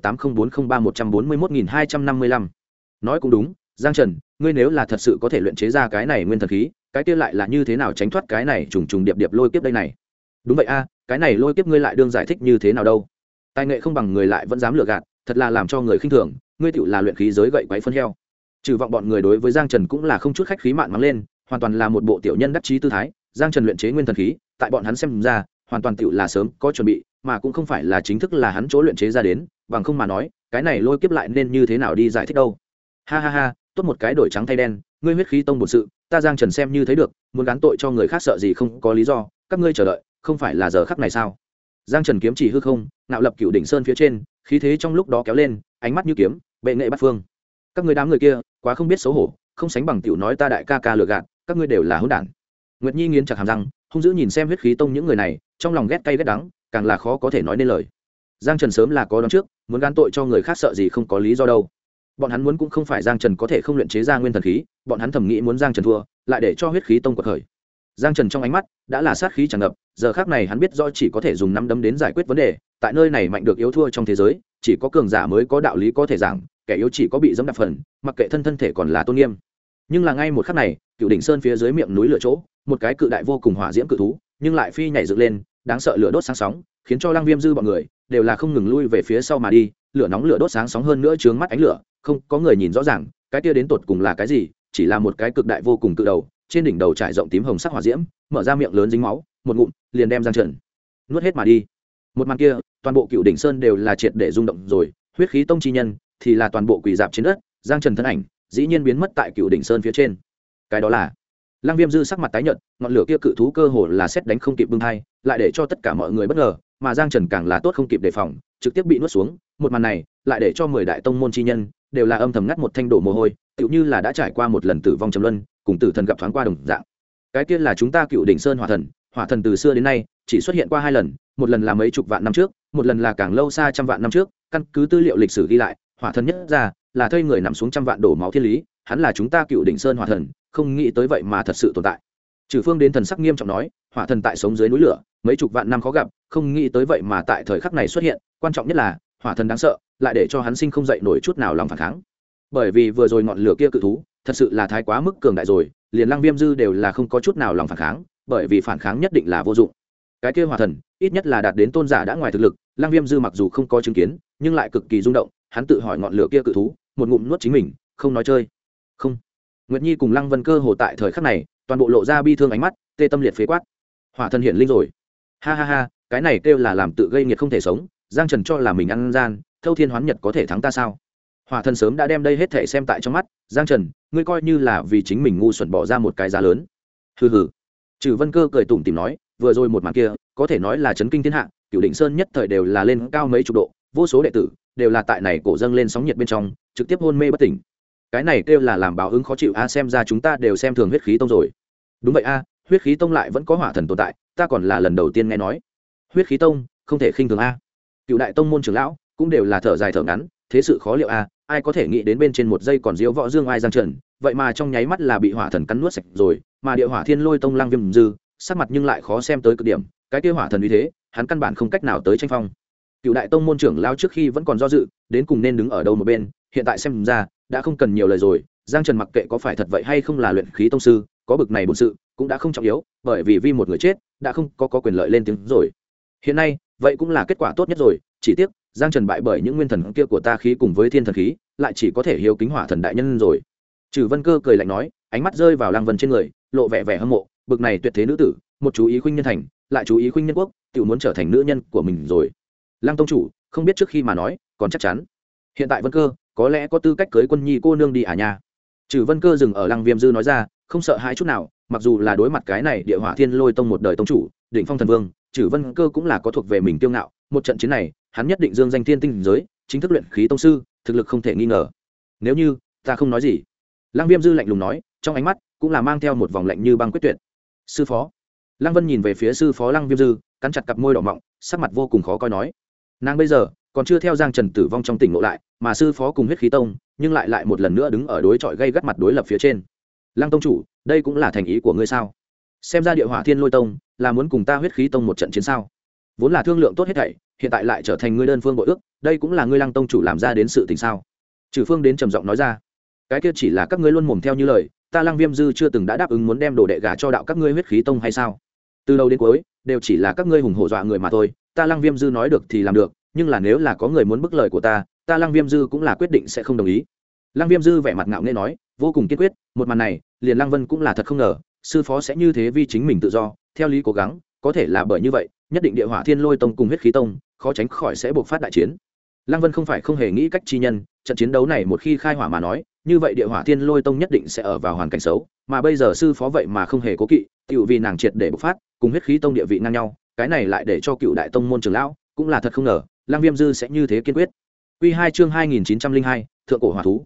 20180403141255. Nói cũng đúng, Giang Trần, ngươi nếu là thật sự có thể luyện chế ra cái này nguyên thần khí, cái kia lại là như thế nào tránh thoát cái này trùng trùng điệp điệp lôi kiếp đây này? Đúng vậy a, cái này lôi kiếp ngươi lại đương giải thích như thế nào đâu? Tài nghệ không bằng người lại vẫn dám lừa gạt, thật là làm cho người khinh thường, ngươi tựu là luyện khí giới gậy quái phân heo. Trừ vọng bọn người đối với Giang Trần cũng là không chút khách khí mạn mắng lên, hoàn toàn là một bộ tiểu nhân đắc chí tư thái. Giang Trần luyện chế nguyên thần khí, tại bọn hắn xem ra, hoàn toàn tựu là sớm có chuẩn bị, mà cũng không phải là chính thức là hắn chỗ luyện chế ra đến, bằng không mà nói, cái này lôi kiếp lại nên như thế nào đi giải thích đâu. Ha ha ha, tốt một cái đổi trắng thay đen, ngươi huyết khí tông bổn sự, ta Giang Trần xem như thấy được, muốn gán tội cho người khác sợ gì không có lý do, các ngươi chờ đợi, không phải là giờ khắc này sao? Giang Trần kiếm chỉ hư không, nạo lập Cựu Đỉnh Sơn phía trên, khí thế trong lúc đó kéo lên, ánh mắt như kiếm, bệ nghệ bát phương. Các ngươi đám người kia, quá không biết xấu hổ, không sánh bằng tiểu nói ta đại ca ca lừa gạt, các ngươi đều là hỗn đản. Nguyệt Nhi nghiến chặt hàm răng, hung dữ nhìn xem huyết khí tông những người này, trong lòng ghét cay ghét đắng, càng là khó có thể nói nên lời. Giang Trần sớm là có đoán trước, muốn gán tội cho người khác sợ gì không có lý do đâu. Bọn hắn muốn cũng không phải Giang Trần có thể không luyện chế ra nguyên thần khí, bọn hắn thầm nghĩ muốn Giang Trần thua, lại để cho huyết khí tông quật khởi. Giang Trần trong ánh mắt đã là sát khí tràn ngập, giờ khắc này hắn biết rõ chỉ có thể dùng năm đấm đến giải quyết vấn đề, tại nơi này mạnh được yếu thua trong thế giới, chỉ có cường giả mới có đạo lý có thể giảng, kẻ yếu chỉ có bị dẫm đạp phần, mặc kệ thân thể còn là tôn nghiêm. Nhưng là ngay một khắc này, Cựu Đỉnh Sơn phía dưới miệng núi lửa chỗ, một cái cự đại vô cùng hỏa diễm cự thú, nhưng lại phi nhảy dựng lên, đáng sợ lửa đốt sáng sóng, khiến cho Lăng Viêm Dư bọn người đều là không ngừng lui về phía sau mà đi, lửa nóng lửa đốt sáng sóng hơn nữa chướng mắt ánh lửa, không có người nhìn rõ ràng, cái kia đến tột cùng là cái gì, chỉ là một cái cực đại vô cùng cự đầu, trên đỉnh đầu trải rộng tím hồng sắc hỏa diễm, mở ra miệng lớn dính máu, một ngụm liền đem Giang Trần nuốt hết mà đi. Một màn kia, toàn bộ Cựu Đỉnh Sơn đều là triệt để rung động rồi, huyết khí tông chi nhân thì là toàn bộ quỳ dạp trên đất, Giang Trần thân ảnh dĩ nhiên biến mất tại Cựu Đỉnh Sơn phía trên. Cái đó là Lăng Viêm Dư sắc mặt tái nhợt, ngọn lửa kia cự thú cơ hồ là xét đánh không kịp bưng hai, lại để cho tất cả mọi người bất ngờ, mà Giang Trần càng là tốt không kịp đề phòng, trực tiếp bị nuốt xuống. Một màn này lại để cho 10 đại tông môn chi nhân đều là âm thầm ngắt một thanh đổ mồ hôi, tựu như là đã trải qua một lần tử vong trầm luân, cùng tử thần gặp thoáng qua đồng dạng. Cái kia là chúng ta Cựu Đỉnh Sơn Hỏa Thần từ xưa đến nay chỉ xuất hiện qua 2 lần, một lần là mấy chục vạn năm trước, một lần là càng lâu xa trăm vạn năm trước. Căn cứ tư liệu lịch sử ghi lại, Hỏa Thần nhất ra là thây người nằm xuống trăm vạn đổ máu thiên lý, hắn là chúng ta Cựu Đỉnh Sơn Hỏa Thần, không nghĩ tới vậy mà thật sự tồn tại. Trừ Phương đến thần sắc nghiêm trọng nói, Hỏa Thần tại sống dưới núi lửa, mấy chục vạn năm khó gặp, không nghĩ tới vậy mà tại thời khắc này xuất hiện, quan trọng nhất là Hỏa Thần đáng sợ, lại để cho hắn sinh không dậy nổi chút nào lòng phản kháng. bởi vì vừa rồi ngọn lửa kia cự thú thật sự là thái quá mức cường đại rồi, liền Lăng Viêm Dư đều là không có chút nào lòng phản kháng, bởi vì phản kháng nhất định là vô dụng. Cái kia hỏa thần ít nhất là đạt đến tôn giả đã ngoài thực lực, Lăng Viêm Dư mặc dù không có chứng kiến nhưng lại cực kỳ rung động, hắn tự hỏi ngọn lửa kia cự thú một ngụm nuốt chính mình, không nói chơi. Không. Nguyệt Nhi cùng Lăng Vân Cơ hồ tại thời khắc này toàn bộ lộ ra bi thương ánh mắt, tê tâm liệt phế quát. Hỏa thần hiển linh rồi. Ha ha ha, cái này kêu là làm tự gây nghiệt không thể sống, Giang Trần cho là mình ăn gian, Thâu Thiên Hoán Nhật có thể thắng ta sao? Hỏa thần sớm đã đem đây hết thể xem tại trong mắt, Giang Trần, ngươi coi như là vì chính mình ngu xuẩn bỏ ra một cái giá lớn. Hừ hừ. Trừ Vân Cơ cười tủm tỉm nói, vừa rồi một màn kia, có thể nói là chấn kinh thiên hạ, Cửu Định Sơn nhất thời đều là lên cao mấy chục độ, vô số đệ tử đều là tại này cổ dâng lên sóng nhiệt bên trong, trực tiếp hôn mê bất tỉnh. Cái này kêu là làm báo ứng khó chịu a, xem ra chúng ta đều xem thường huyết khí tông rồi. Đúng vậy a, huyết khí tông lại vẫn có hỏa thần tồn tại, ta còn là lần đầu tiên nghe nói. Huyết khí tông không thể khinh thường a. Cựu đại tông môn trưởng lão cũng đều là thở dài thở ngắn, thế sự khó liệu a, ai có thể nghĩ đến bên trên một giây còn diễu võ dương ai Giang Trần, vậy mà trong nháy mắt là bị hỏa thần cắn nuốt sạch rồi, mà địa hỏa thiên lôi tông Lăng Viêm Dư sắc mặt nhưng lại khó xem tới cực điểm, cái kia hỏa thần uy thế hắn căn bản không cách nào tới tranh phong. Cựu đại tông môn trưởng lão trước khi vẫn còn do dự đến cùng nên đứng ở đâu một bên, hiện tại xem ra đã không cần nhiều lời rồi. Giang Trần mặc kệ có phải thật vậy hay không là luyện khí tông sư, có bực này bổn sự cũng đã không trọng yếu, bởi vì vì một người chết đã không có quyền lợi lên tiếng rồi. Hiện nay vậy cũng là kết quả tốt nhất rồi, chỉ tiếc Giang Trần bại bởi những nguyên thần kia của ta khí cùng với thiên thần khí, lại chỉ có thể hiếu kính hỏa thần đại nhân rồi. Trừ Vân Cơ cười lạnh nói, ánh mắt rơi vào Lăng Vân trên người, lộ vẻ vẻ hâm mộ, bực này tuyệt thế nữ tử, một chú ý khuynh nhân thành, lại chú ý khuynh nhân quốc, tự muốn trở thành nữ nhân của mình rồi. Lăng tông chủ, không biết trước khi mà nói, còn chắc chắn. Hiện tại Vân Cơ có lẽ có tư cách cưới Quân Nhi cô nương đi à nha. Trừ Vân Cơ dừng ở Lăng Viêm Dư nói ra, không sợ hãi chút nào, mặc dù là đối mặt cái này địa hỏa thiên lôi tông một đời tông chủ, đỉnh phong thần vương, Trừ Vân Cơ cũng là có thuộc về mình kiêu ngạo, một trận chiến này, hắn nhất định dương danh thiên tinh giới, chính thức luyện khí tông sư, thực lực không thể nghi ngờ. Nếu như ta không nói gì, Lăng Viêm Dư lạnh lùng nói, trong ánh mắt cũng là mang theo một vòng lạnh như băng quyết tuyệt. Sư phó. Lăng Vân nhìn về phía sư phó Lăng Viêm Dư, cắn chặt cặp môi đỏ mọng, sắc mặt vô cùng khó coi nói, nàng bây giờ còn chưa theo Giang Trần tử vong trong tỉnh ngộ lại, mà sư phó cùng huyết khí tông nhưng lại một lần nữa đứng ở đối chọi gây gắt mặt đối lập phía trên. Lăng tông chủ, đây cũng là thành ý của ngươi sao? Xem ra địa hỏa thiên lôi tông là muốn cùng ta huyết khí tông một trận chiến sao? Vốn là thương lượng tốt hết thảy, hiện tại lại trở thành ngươi đơn phương bội ước, đây cũng là ngươi Lăng tông chủ làm ra đến sự tình sao? Trừ Phương đến trầm giọng nói ra, cái kia chỉ là các ngươi luôn mồm theo như lời, ta Lăng Viêm Dư chưa từng đã đáp ứng muốn đem đồ đệ gả cho đạo các ngươi huyết khí tông hay sao? Từ đầu đến cuối đều chỉ là các ngươi hùng hổ dọa người mà thôi, ta Lăng Viêm Dư nói được thì làm được, nhưng là nếu là có người muốn bức lời của ta Lăng Viêm Dư cũng là quyết định sẽ không đồng ý. Lăng Viêm Dư vẻ mặt ngạo nghễ nói, vô cùng kiên quyết, một màn này liền Lăng Vân cũng là thật không ngờ sư phó sẽ như thế vì chính mình tự do, theo lý cố gắng có thể là bởi như vậy nhất định địa hỏa thiên lôi tông cùng huyết khí tông khó tránh khỏi sẽ buộc phát đại chiến. Lăng Vân không phải không hề nghĩ cách chi nhân, trận chiến đấu này một khi khai hỏa mà nói, như vậy địa hỏa thiên lôi tông nhất định sẽ ở vào hoàn cảnh xấu, mà bây giờ sư phó vậy mà không hề cố kỵ, tiểu vì nàng triệt để bộc phát, cùng huyết khí tông địa vị ngang nhau, cái này lại để cho cựu đại tông môn trưởng lão cũng là thật không ngờ Lăng Viêm Dư sẽ như thế kiên quyết. Quy 2 chương 2902, thượng cổ hỏa thú,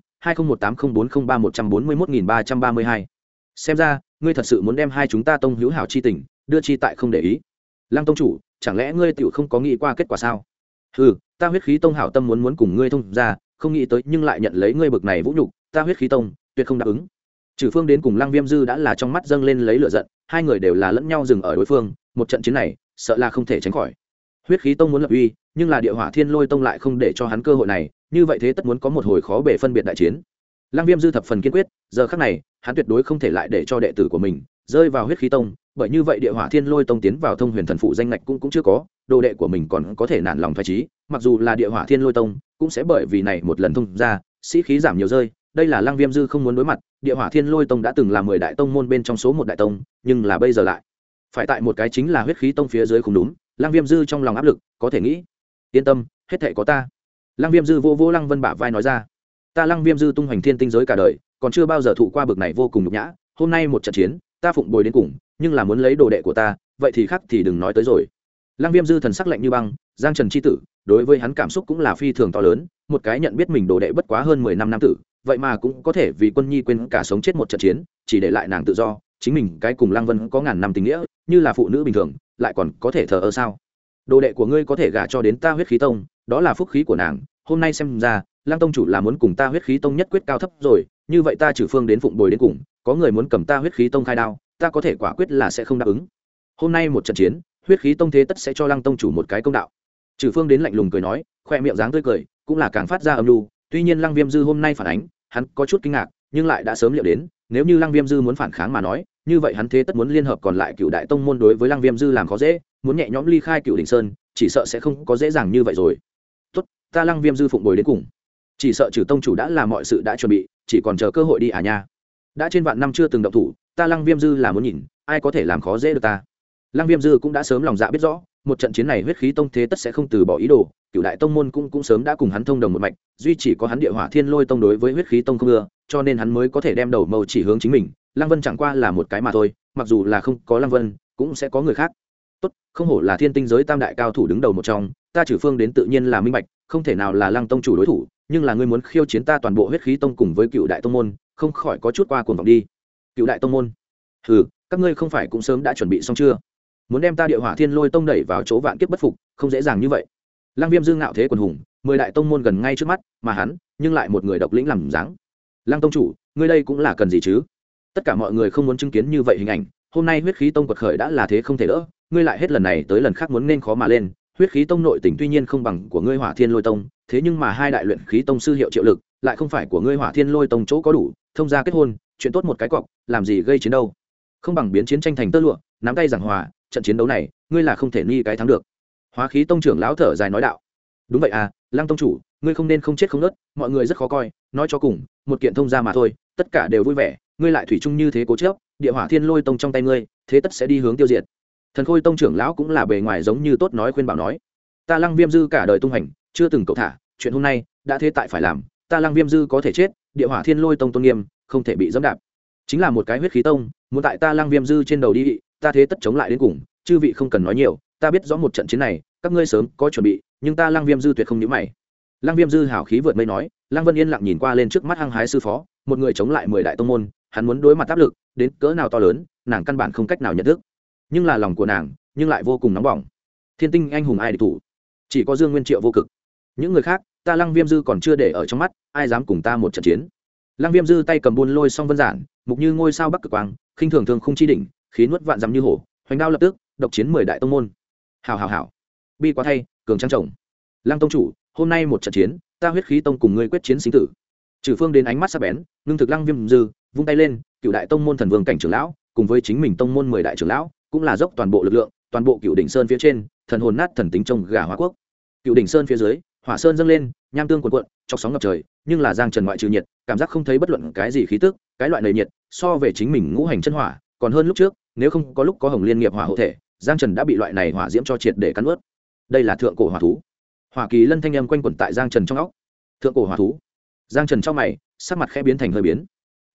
20180403141332. Xem ra, ngươi thật sự muốn đem hai chúng ta tông hữu hảo chi tình, đưa chi tại không để ý. Lăng tông chủ, chẳng lẽ ngươi tiểu không có nghĩ qua kết quả sao? Hừ, ta huyết khí tông hảo tâm muốn cùng ngươi thông ra, không nghĩ tới nhưng lại nhận lấy ngươi bực này vũ nhục, ta huyết khí tông tuyệt không đáp ứng. Trừ Phương đến cùng Lăng Viêm Dư đã là trong mắt dâng lên lấy lửa giận, hai người đều là lẫn nhau dừng ở đối phương, một trận chiến này, sợ là không thể tránh khỏi. Huyết khí tông muốn lập uy, nhưng là địa hỏa thiên lôi tông lại không để cho hắn cơ hội này, như vậy thế tất muốn có một hồi khó bề phân biệt đại chiến. Lăng Viêm Dư thập phần kiên quyết, giờ khắc này hắn tuyệt đối không thể lại để cho đệ tử của mình rơi vào huyết khí tông, bởi như vậy địa hỏa thiên lôi tông tiến vào thông huyền thần phụ danh ngạch cũng chưa có, đồ đệ của mình còn có thể nản lòng thoái chí, mặc dù là địa hỏa thiên lôi tông cũng sẽ bởi vì này một lần thông ra sĩ khí giảm nhiều rơi, đây là Lăng Viêm Dư không muốn đối mặt. Địa hỏa thiên lôi tông đã từng là 10 đại tông môn bên trong số một đại tông, nhưng là bây giờ lại phải tại một cái chính là huyết khí tông phía dưới không đúng. Lăng Viêm Dư trong lòng áp lực có thể nghĩ, yên tâm, hết thảy có ta. Lăng Viêm Dư vô Lăng Vân bả vai nói ra, ta Lăng Viêm Dư tung hoành thiên tinh giới cả đời, còn chưa bao giờ thụ qua bực này vô cùng nhục nhã, hôm nay một trận chiến ta phụng bồi đến cùng, nhưng là muốn lấy đồ đệ của ta, vậy thì khác thì đừng nói tới rồi. Lăng Viêm Dư thần sắc lạnh như băng, Giang Trần chi tử đối với hắn cảm xúc cũng là phi thường to lớn, một cái nhận biết mình đồ đệ bất quá hơn 10 năm nam tử, vậy mà cũng có thể vì Quân Nhi quên cả sống chết một trận chiến, chỉ để lại nàng tự do, chính mình cái cùng Lăng Vân có ngàn năm tình nghĩa, như là phụ nữ bình thường, lại còn có thể thờ ơ sao? Đồ đệ của ngươi có thể gả cho đến ta huyết khí tông, đó là phúc khí của nàng, hôm nay xem ra Lăng tông chủ là muốn cùng ta huyết khí tông nhất quyết cao thấp rồi, như vậy ta Trừ Phương đến phụng bồi đến cùng, có người muốn cầm ta huyết khí tông khai đao, ta có thể quả quyết là sẽ không đáp ứng. Hôm nay một trận chiến, huyết khí tông thế tất sẽ cho Lăng tông chủ một cái công đạo. Trừ Phương đến lạnh lùng cười nói, khoe miệng dáng tươi cười cũng là càng phát ra âm lưu, tuy nhiên Lăng Viêm Dư hôm nay phản ánh hắn có chút kinh ngạc nhưng lại đã sớm liệu đến nếu như Lăng Viêm Dư muốn phản kháng mà nói như vậy hắn thế tất muốn liên hợp còn lại Cựu Đại Tông môn đối với Lăng Viêm Dư làm khó dễ, muốn nhẹ nhõm ly khai Cựu Đỉnh Sơn chỉ sợ sẽ không có dễ dàng như vậy rồi. Tốt, ta Lăng Viêm Dư phụng bồi đến cùng. Chỉ sợ Trừ tông chủ đã làm mọi sự đã chuẩn bị, chỉ còn chờ cơ hội đi à nha. Đã trên vạn năm chưa từng động thủ, ta Lăng Viêm Dư là muốn nhìn ai có thể làm khó dễ được ta. Lăng Viêm Dư cũng đã sớm lòng dạ biết rõ, một trận chiến này huyết khí tông thế tất sẽ không từ bỏ ý đồ, Cựu Đại Tông môn cũng sớm đã cùng hắn thông đồng một mạch, duy chỉ có hắn Địa Hỏa Thiên Lôi Tông đối với huyết khí tông không ưa, cho nên hắn mới có thể đem đầu mâu chỉ hướng chính mình. Lăng Vân chẳng qua là một cái mà thôi, mặc dù là không có Lăng Vân cũng sẽ có người khác. Tốt, không hổ là thiên tinh giới tam đại cao thủ đứng đầu một trong, ta Trừ Phương đến tự nhiên là minh bạch, không thể nào là Lăng tông chủ đối thủ, nhưng là ngươi muốn khiêu chiến ta toàn bộ huyết khí tông cùng với Cựu Đại Tông môn, không khỏi có chút qua cuồng vọng đi. Cựu Đại Tông môn? Hừ, các ngươi không phải cũng sớm đã chuẩn bị xong chưa? Muốn đem ta Địa Hỏa Thiên Lôi Tông đẩy vào chỗ vạn kiếp bất phục, không dễ dàng như vậy. Lăng Viêm Dương ngạo thế quần hùng, 10 đại tông môn gần ngay trước mắt, mà hắn nhưng lại một người độc lĩnh làm dáng. Lăng tông chủ, ngươi đây cũng là cần gì chứ? Tất cả mọi người không muốn chứng kiến như vậy hình ảnh, hôm nay huyết khí tông quật khởi đã là thế không thể đỡ, ngươi lại hết lần này tới lần khác muốn nên khó mà lên. Huyết khí tông nội tình tuy nhiên không bằng của ngươi Hỏa Thiên Lôi Tông, thế nhưng mà hai đại luyện khí tông sư hiệu triệu lực, lại không phải của ngươi Hỏa Thiên Lôi Tông chỗ có đủ, thông gia kết hôn, chuyện tốt một cái cọc, làm gì gây chiến đâu? Không bằng biến chiến tranh thành tơ lụa, nắm tay giảng hòa, trận chiến đấu này, ngươi là không thể nghi cái thắng được. Hóa khí tông trưởng lão thở dài nói đạo. Đúng vậy à, Lăng tông chủ, ngươi không nên không chết không nớt, mọi người rất khó coi, nói cho cùng, một kiện thông gia mà thôi, tất cả đều vui vẻ, ngươi lại thủy chung như thế cố chấp, Địa Hỏa Thiên Lôi Tông trong tay ngươi, thế tất sẽ đi hướng tiêu diệt. Thần Khôi tông trưởng lão cũng là bề ngoài giống như tốt nói khuyên bảo nói, ta Lăng Viêm Dư cả đời tung hành, chưa từng cậu thả, chuyện hôm nay đã thế tại phải làm, ta Lăng Viêm Dư có thể chết, Địa Hỏa Thiên Lôi Tông tôn nghiêm không thể bị giẫm đạp. Chính là một cái huyết khí tông, muốn tại ta Lăng Viêm Dư trên đầu đi, ta thế tất chống lại đến cùng, chư vị không cần nói nhiều, ta biết rõ một trận chiến này, các ngươi sớm có chuẩn bị, nhưng ta Lăng Viêm Dư tuyệt không nhíu mày. Lăng Viêm Dư hào khí vượt mây nói, Lăng Vân yên lặng nhìn qua lên trước mắt hăng hái sư phó, một người chống lại 10 đại tông môn, hắn muốn đối mặt áp lực đến cỡ nào to lớn, nàng căn bản không cách nào nhận thức. Nhưng là lòng của nàng, nhưng lại vô cùng nóng bỏng. Thiên tinh anh hùng ai địch thủ? Chỉ có Dương Nguyên Triệu vô cực. Những người khác, ta Lăng Viêm Dư còn chưa để ở trong mắt, ai dám cùng ta một trận chiến. Lăng Viêm Dư tay cầm buôn lôi song vân giản, mục như ngôi sao bắc cực quang, khinh thường thường khung chi đỉnh, khí nuốt vạn dặm như hổ, hoành đao lập tức, độc chiến 10 đại tông môn. Hảo hảo hảo. Bi quá thay, cường trang chồng. Lăng tông chủ, hôm nay một trận chiến, ta huyết khí tông cùng ngươi quyết chiến sinh tử. Trừ Phương đến ánh mắt sắc bén, ngưng thực Lăng Viêm Dư, vung tay lên, Cựu Đại Tông môn thần vương cảnh trưởng lão, cùng với chính mình tông môn 10 đại trưởng lão, cũng là dốc toàn bộ lực lượng, toàn bộ Cựu Đỉnh Sơn phía trên, thần hồn nát thần tính trông gà hóa quốc. Cựu Đỉnh Sơn phía dưới, hỏa sơn dâng lên, nham tương cuồn cuộn, chọc sóng ngập trời, nhưng là Giang Trần ngoại trừ nhiệt, cảm giác không thấy bất luận cái gì khí tức, cái loại này nhiệt, so về chính mình ngũ hành chân hỏa, còn hơn lúc trước, nếu không có lúc có Hồng Liên nghiệp hỏa hộ thể, Giang Trần đã bị loại này hỏa diễm cho triệt để cắn nuốt. Đây là thượng cổ hỏa thú. Hỏa Kỳ Lân thanh âm quanh quẩn tại Giang Trần trong óc. Thượng cổ hỏa thú. Giang Trần trong mày, sắc mặt khẽ biến thành hơi biến.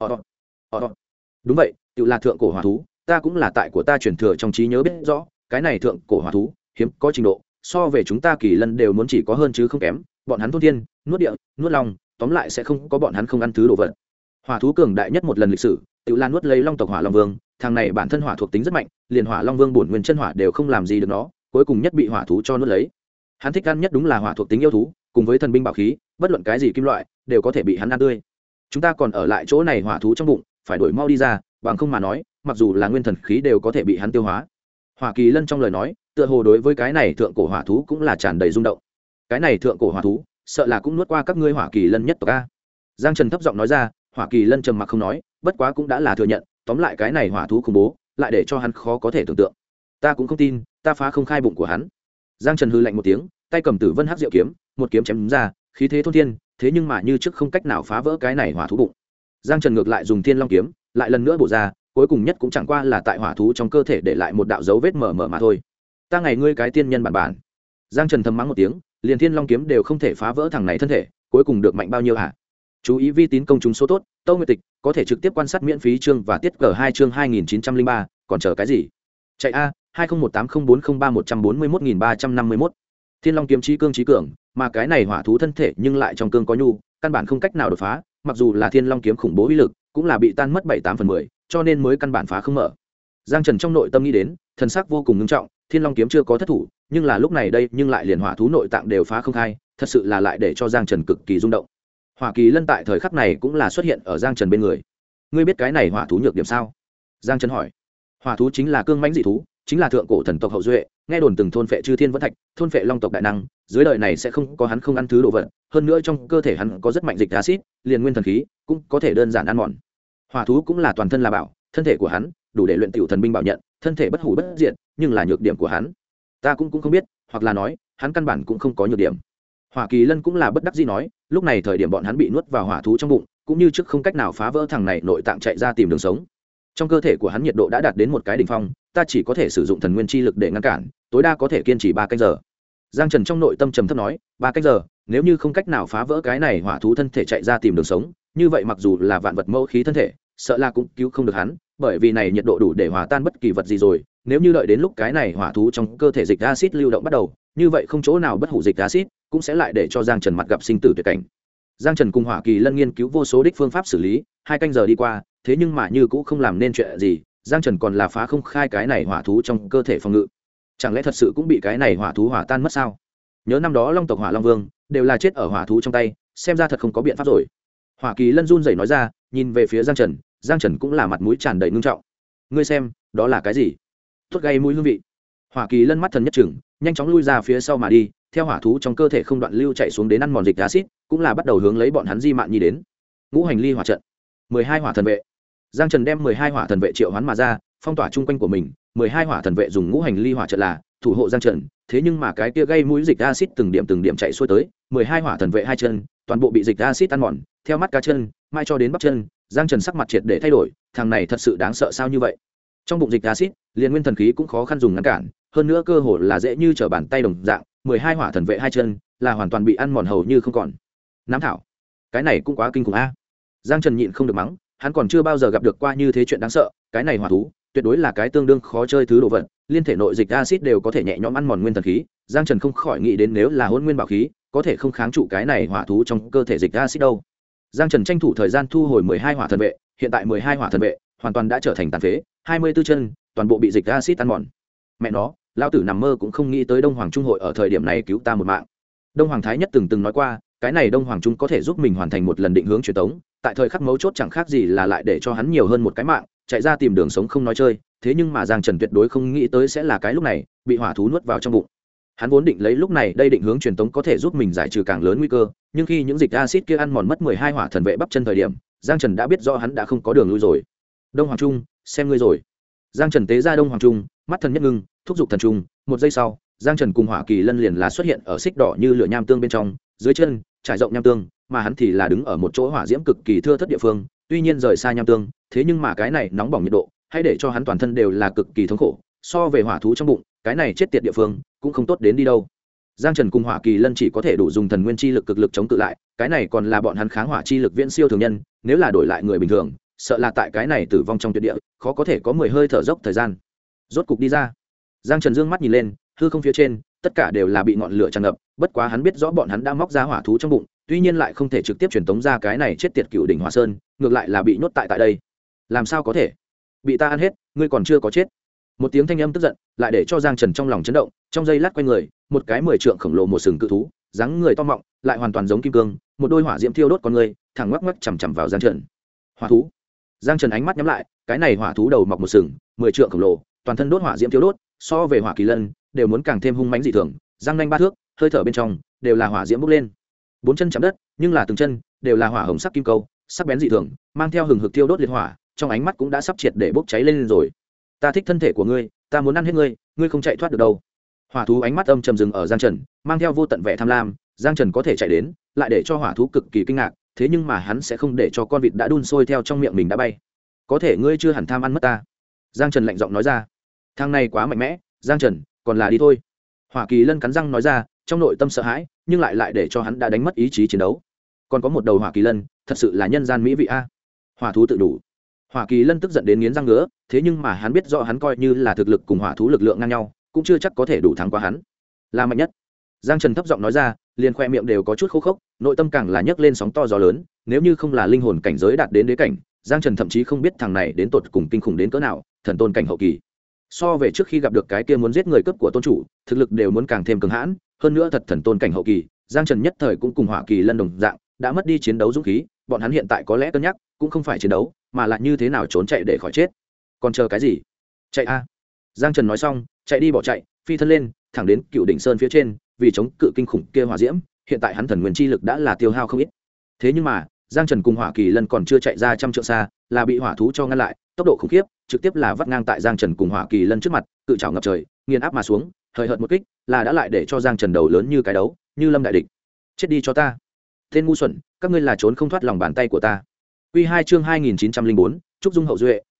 Đúng vậy, tự là thượng cổ hỏa thú, ta cũng là tại của ta truyền thừa trong trí nhớ biết rõ, cái này thượng cổ hỏa thú, hiếm có trình độ, so về chúng ta Kỳ Lân đều muốn chỉ có hơn chứ không kém, bọn hắn thôn thiên, nuốt địa, nuốt long, tóm lại sẽ không có bọn hắn không ăn thứ đồ vật. Hỏa thú cường đại nhất một lần lịch sử, tự là nuốt lấy long tộc Hỏa Long Vương, thằng này bản thân hỏa thuộc tính rất mạnh, liền Hỏa Long Vương bổn nguyên chân hỏa đều không làm gì được nó, cuối cùng nhất bị hỏa thú cho nuốt lấy. Hắn thích ăn nhất đúng là hỏa thuộc tính yêu thú, cùng với thần binh bảo khí, bất luận cái gì kim loại đều có thể bị hắn ăn tươi. Chúng ta còn ở lại chỗ này hỏa thú trong bụng, phải đuổi mau đi ra, bằng không mà nói, mặc dù là nguyên thần khí đều có thể bị hắn tiêu hóa. Hỏa Kỳ Lân trong lời nói, tựa hồ đối với cái này thượng cổ hỏa thú cũng là tràn đầy rung động. Cái này thượng cổ hỏa thú, sợ là cũng nuốt qua các ngươi Hỏa Kỳ Lân nhất tộc a. Giang Trần thấp giọng nói ra, Hỏa Kỳ Lân trầm mặc không nói, bất quá cũng đã là thừa nhận, tóm lại cái này hỏa thú khủng bố, lại để cho hắn khó có thể tưởng tượng. Ta cũng không tin, ta phá không khai bụng của hắn. Giang Trần hừ lạnh một tiếng, tay cầm Tử Vân Hắc Diệu kiếm, một kiếm chém ra, khí thế thôn thiên, thế nhưng mà như trước không cách nào phá vỡ cái này hỏa thú bụng. Giang Trần ngược lại dùng Thiên Long kiếm, lại lần nữa bổ ra, cuối cùng nhất cũng chẳng qua là tại hỏa thú trong cơ thể để lại một đạo dấu vết mờ mờ mà thôi. Ta ngày ngươi cái tiên nhân bản bản. Giang Trần thầm mắng một tiếng, liền Thiên Long kiếm đều không thể phá vỡ thằng này thân thể, cuối cùng được mạnh bao nhiêu hả? Chú ý vi tín công chúng số tốt, Tâu Nguyệt Tịch có thể trực tiếp quan sát miễn phí chương và tiết G2 chương 2903, còn chờ cái gì? Chạy a, 20180403141351. Thiên Long kiếm chí cường, mà cái này hỏa thú thân thể nhưng lại trong cương có nhu, căn bản không cách nào đột phá, mặc dù là Thiên Long kiếm khủng bố uy lực, cũng là bị tan mất 7/8/10, cho nên mới căn bản phá không mở. Giang Trần trong nội tâm nghĩ đến, thần sắc vô cùng nghiêm trọng, Thiên Long kiếm chưa có thất thủ, nhưng là lúc này đây, nhưng lại liền hỏa thú nội tạng đều phá không khai, thật sự là lại để cho Giang Trần cực kỳ rung động. Hỏa Kỳ Lân tại thời khắc này cũng là xuất hiện ở Giang Trần bên người. Ngươi biết cái này hỏa thú nhược điểm sao? Giang Trần hỏi. Hỏa thú chính là cương mãnh dị thú, chính là thượng cổ thần tộc hậu duệ, nghe đồn từng thôn phệ chư thiên vẫn thạch, thôn phệ long tộc đại năng, dưới đời này sẽ không có hắn không ăn thứ đồ vật, hơn nữa trong cơ thể hắn có rất mạnh dịch axit, liền nguyên thần khí cũng có thể đơn giản ăn mòn. Hỏa thú cũng là toàn thân là bảo, thân thể của hắn đủ để luyện tiểu thần binh bảo nhận, thân thể bất hủ bất diệt, nhưng là nhược điểm của hắn ta cũng không biết, hoặc là nói hắn căn bản cũng không có nhược điểm. Hỏa Kỳ Lân cũng là bất đắc dĩ nói, lúc này thời điểm bọn hắn bị nuốt vào hỏa thú trong bụng, cũng như trước không cách nào phá vỡ thằng này nội tạng chạy ra tìm đường sống. Trong cơ thể của hắn nhiệt độ đã đạt đến một cái đỉnh phong, ta chỉ có thể sử dụng thần nguyên chi lực để ngăn cản, tối đa có thể kiên trì 3 canh giờ. Giang Trần trong nội tâm trầm thấp nói, 3 canh giờ, nếu như không cách nào phá vỡ cái này hỏa thú thân thể chạy ra tìm đường sống, như vậy mặc dù là vạn vật mẫu khí thân thể, sợ là cũng cứu không được hắn, bởi vì này nhiệt độ đủ để hòa tan bất kỳ vật gì rồi. Nếu như đợi đến lúc cái này hỏa thú trong cơ thể dịch axit lưu động bắt đầu, như vậy không chỗ nào bất hủ dịch axit cũng sẽ lại để cho Giang Trần mặt gặp sinh tử tuyệt cảnh. Giang Trần cùng Hỏa Kỳ Lân nghiên cứu vô số đích phương pháp xử lý, 2 canh giờ đi qua, thế nhưng mà như cũng không làm nên chuyện gì, Giang Trần còn là phá không khai cái này hỏa thú trong cơ thể phòng ngự. Chẳng lẽ thật sự cũng bị cái này hỏa thú hỏa tan mất sao? Nhớ năm đó Long tộc Hỏa Long Vương đều là chết ở hỏa thú trong tay, xem ra thật không có biện pháp rồi. Hỏa Kỳ Lân run rẩy nói ra, nhìn về phía Giang Trần cũng là mặt mũi tràn đầy ngưng trọng. Ngươi xem, đó là cái gì? Tốt gây mũi hương vị. Hỏa Kỳ Lân mắt thần nhất trừng, nhanh chóng lui ra phía sau mà đi, theo hỏa thú trong cơ thể không đoạn lưu chạy xuống đến ăn mòn dịch axit, cũng là bắt đầu hướng lấy bọn hắn di mạn nhi đến. Ngũ hành ly hỏa trận, 12 hỏa thần vệ. Giang Trần đem 12 hỏa thần vệ triệu hoán mà ra, phong tỏa chung quanh của mình, 12 hỏa thần vệ dùng ngũ hành ly hỏa trận là thủ hộ Giang Trần, thế nhưng mà cái kia gây mũi dịch axit từng điểm chạy xuôi tới, 12 hỏa thần vệ hai chân, toàn bộ bị dịch axit ăn mòn, theo mắt cá chân, mai cho đến bắp chân, Giang Trần sắc mặt triệt để thay đổi, thằng này thật sự đáng sợ sao như vậy? Trong bụng dịch axit, liền nguyên thần khí cũng khó khăn dùng ngăn cản, hơn nữa cơ hồ là dễ như trở bàn tay đồng dạng, 12 hỏa thần vệ hai chân là hoàn toàn bị ăn mòn hầu như không còn. Nám thảo, cái này cũng quá kinh khủng a. Giang Trần nhịn không được mắng, hắn còn chưa bao giờ gặp được qua như thế chuyện đáng sợ, cái này hỏa thú tuyệt đối là cái tương đương khó chơi thứ đồ vật, liên thể nội dịch axit đều có thể nhẹ nhõm ăn mòn nguyên thần khí. Giang Trần không khỏi nghĩ đến nếu là hỗn nguyên bảo khí, có thể không kháng trụ cái này hỏa thú trong cơ thể dịch axit đâu. Giang Trần tranh thủ thời gian thu hồi 12 hỏa thần vệ, hiện tại 12 hỏa thần vệ hoàn toàn đã trở thành tàn phế, 24 chân toàn bộ bị dịch axit ăn mòn. Mẹ nó, lão tử nằm mơ cũng không nghĩ tới Đông Hoàng Trung hội ở thời điểm này cứu ta một mạng. Đông Hoàng Thái Nhất từng nói qua, cái này Đông Hoàng Trung có thể giúp mình hoàn thành một lần định hướng truyền tống, tại thời khắc mấu chốt chẳng khác gì là lại để cho hắn nhiều hơn một cái mạng, chạy ra tìm đường sống không nói chơi. Thế nhưng mà Giang Trần tuyệt đối không nghĩ tới sẽ là cái lúc này bị hỏa thú nuốt vào trong bụng. Hắn vốn định lấy lúc này đây định hướng truyền tống có thể giúp mình giải trừ càng lớn nguy cơ, nhưng khi những dịch axit kia ăn mòn mất 12 hỏa thần vệ bắp chân thời điểm, Giang Trần đã biết rõ hắn đã không có đường lui rồi. Đông Hoàng Trung, xem ngươi rồi. Giang Trần tế ra Đông Hoàng Trung, mắt thần nhất ngưng, thúc giục thần trung, một giây sau, Giang Trần cùng Hỏa Kỳ Lân liền là xuất hiện ở xích đỏ như lửa nham tương bên trong, dưới chân trải rộng nham tương, mà hắn thì là đứng ở một chỗ hỏa diễm cực kỳ thưa thớt địa phương, tuy nhiên rời xa nham tương, thế nhưng mà cái này nóng bỏng nhiệt độ, hãy để cho hắn toàn thân đều là cực kỳ thống khổ, so về hỏa thú trong bụng, cái này chết tiệt địa phương cũng không tốt đến đi đâu. Giang Trần cùng Hỏa Kỳ Lân chỉ có thể đủ dùng thần nguyên chi lực cực lực chống cự lại, cái này còn là bọn hắn kháng hỏa chi lực viễn siêu thường nhân, nếu là đổi lại người bình thường, sợ là tại cái này tử vong trong tuyệt địa, khó có thể có 10 hơi thở dốc thời gian. Rốt cục đi ra. Giang Trần dương mắt nhìn lên, hư không phía trên, tất cả đều là bị ngọn lửa tràn ngập, bất quá hắn biết rõ bọn hắn đã móc ra hỏa thú trong bụng, tuy nhiên lại không thể trực tiếp truyền tống ra cái này chết tiệt Cựu Đỉnh Hỏa Sơn, ngược lại là bị nhốt tại đây. Làm sao có thể? Bị ta ăn hết, ngươi còn chưa có chết. Một tiếng thanh âm tức giận, lại để cho Giang Trần trong lòng chấn động, trong giây lát quay người, một cái 10 trượng khổng lồ một sừng cự thú, dáng người to mọng, lại hoàn toàn giống kim cương, một đôi hỏa diễm thiêu đốt con người, thẳng ngoắc ngoắc chằm chằm vào Giang Trần. Hỏa thú. Giang Trần ánh mắt nhắm lại, cái này hỏa thú đầu mọc một sừng, 10 trượng khổng lồ, toàn thân đốt hỏa diễm thiêu đốt, so về Hỏa Kỳ Lân đều muốn càng thêm hung mãnh dị thường, răng nanh 3 thước, hơi thở bên trong đều là hỏa diễm bốc lên. 4 chân chạm đất, nhưng là từng chân đều là hỏa hồng sắc kim câu, sắc bén dị thường, mang theo hừng hực thiêu đốt liệt hỏa, trong ánh mắt cũng đã sắp triệt để bốc cháy lên rồi. Ta thích thân thể của ngươi, ta muốn ăn hết ngươi, ngươi không chạy thoát được đâu. Hỏa thú ánh mắt âm trầm dừng ở Giang Trần, mang theo vô tận vẻ tham lam. Giang Trần có thể chạy đến, lại để cho hỏa thú cực kỳ kinh ngạc, thế nhưng mà hắn sẽ không để cho con vịt đã đun sôi theo trong miệng mình đã bay. Có thể ngươi chưa hẳn tham ăn mất ta. Giang Trần lạnh giọng nói ra. Thằng này quá mạnh mẽ, Giang Trần, còn là đi thôi. Hỏa Kỳ Lân cắn răng nói ra, trong nội tâm sợ hãi, nhưng lại để cho hắn đã đánh mất ý chí chiến đấu. Còn có một đầu Hỏa Kỳ Lân, thật sự là nhân gian mỹ vị a. Hỏa thú tự đủ. Hỏa Kỳ Lân tức giận đến nghiến răng ngứa, thế nhưng mà hắn biết rõ hắn coi như là thực lực cùng hỏa thú lực lượng ngang nhau, cũng chưa chắc có thể đủ thắng qua hắn. Là mạnh nhất. Giang Trần thấp giọng nói ra, liền khoe miệng đều có chút khô khốc, nội tâm càng là nhấc lên sóng to gió lớn, nếu như không là linh hồn cảnh giới đạt đến đế cảnh, Giang Trần thậm chí không biết thằng này đến tột cùng kinh khủng đến cỡ nào, thần tôn cảnh hậu kỳ. So về trước khi gặp được cái kia muốn giết người cướp của tôn chủ, thực lực đều muốn càng thêm cường hãn, hơn nữa thật thần tôn cảnh hậu kỳ, Giang Trần nhất thời cũng cùng Hỏa Kỳ Lân đồng dạng, đã mất đi chiến đấu dũng khí, bọn hắn hiện tại có lẽ cân nhắc, cũng không phải chiến đấu, mà là như thế nào trốn chạy để khỏi chết. Còn chờ cái gì? Chạy a. Giang Trần nói xong, chạy đi bỏ chạy, phi thân lên thẳng đến Cựu Đỉnh Sơn phía trên, vì chống cự kinh khủng kia hỏa diễm, hiện tại hắn thần nguyên chi lực đã là tiêu hao không ít. Thế nhưng mà Giang Trần cùng Hỏa Kỳ Lân còn chưa chạy ra trăm trượng xa, là bị hỏa thú cho ngăn lại, tốc độ khủng khiếp, trực tiếp là vắt ngang tại Giang Trần cùng Hỏa Kỳ Lân trước mặt, cự trảo ngập trời, nghiền áp mà xuống, hời hợt một kích, là đã lại để cho Giang Trần đầu lớn như cái đấu, như lâm đại địch. Chết đi cho ta, tên ngu xuẩn, các ngươi là trốn không thoát lòng bàn tay của ta. Quy 2 chương 2904, Trúc Dung hậu duệ,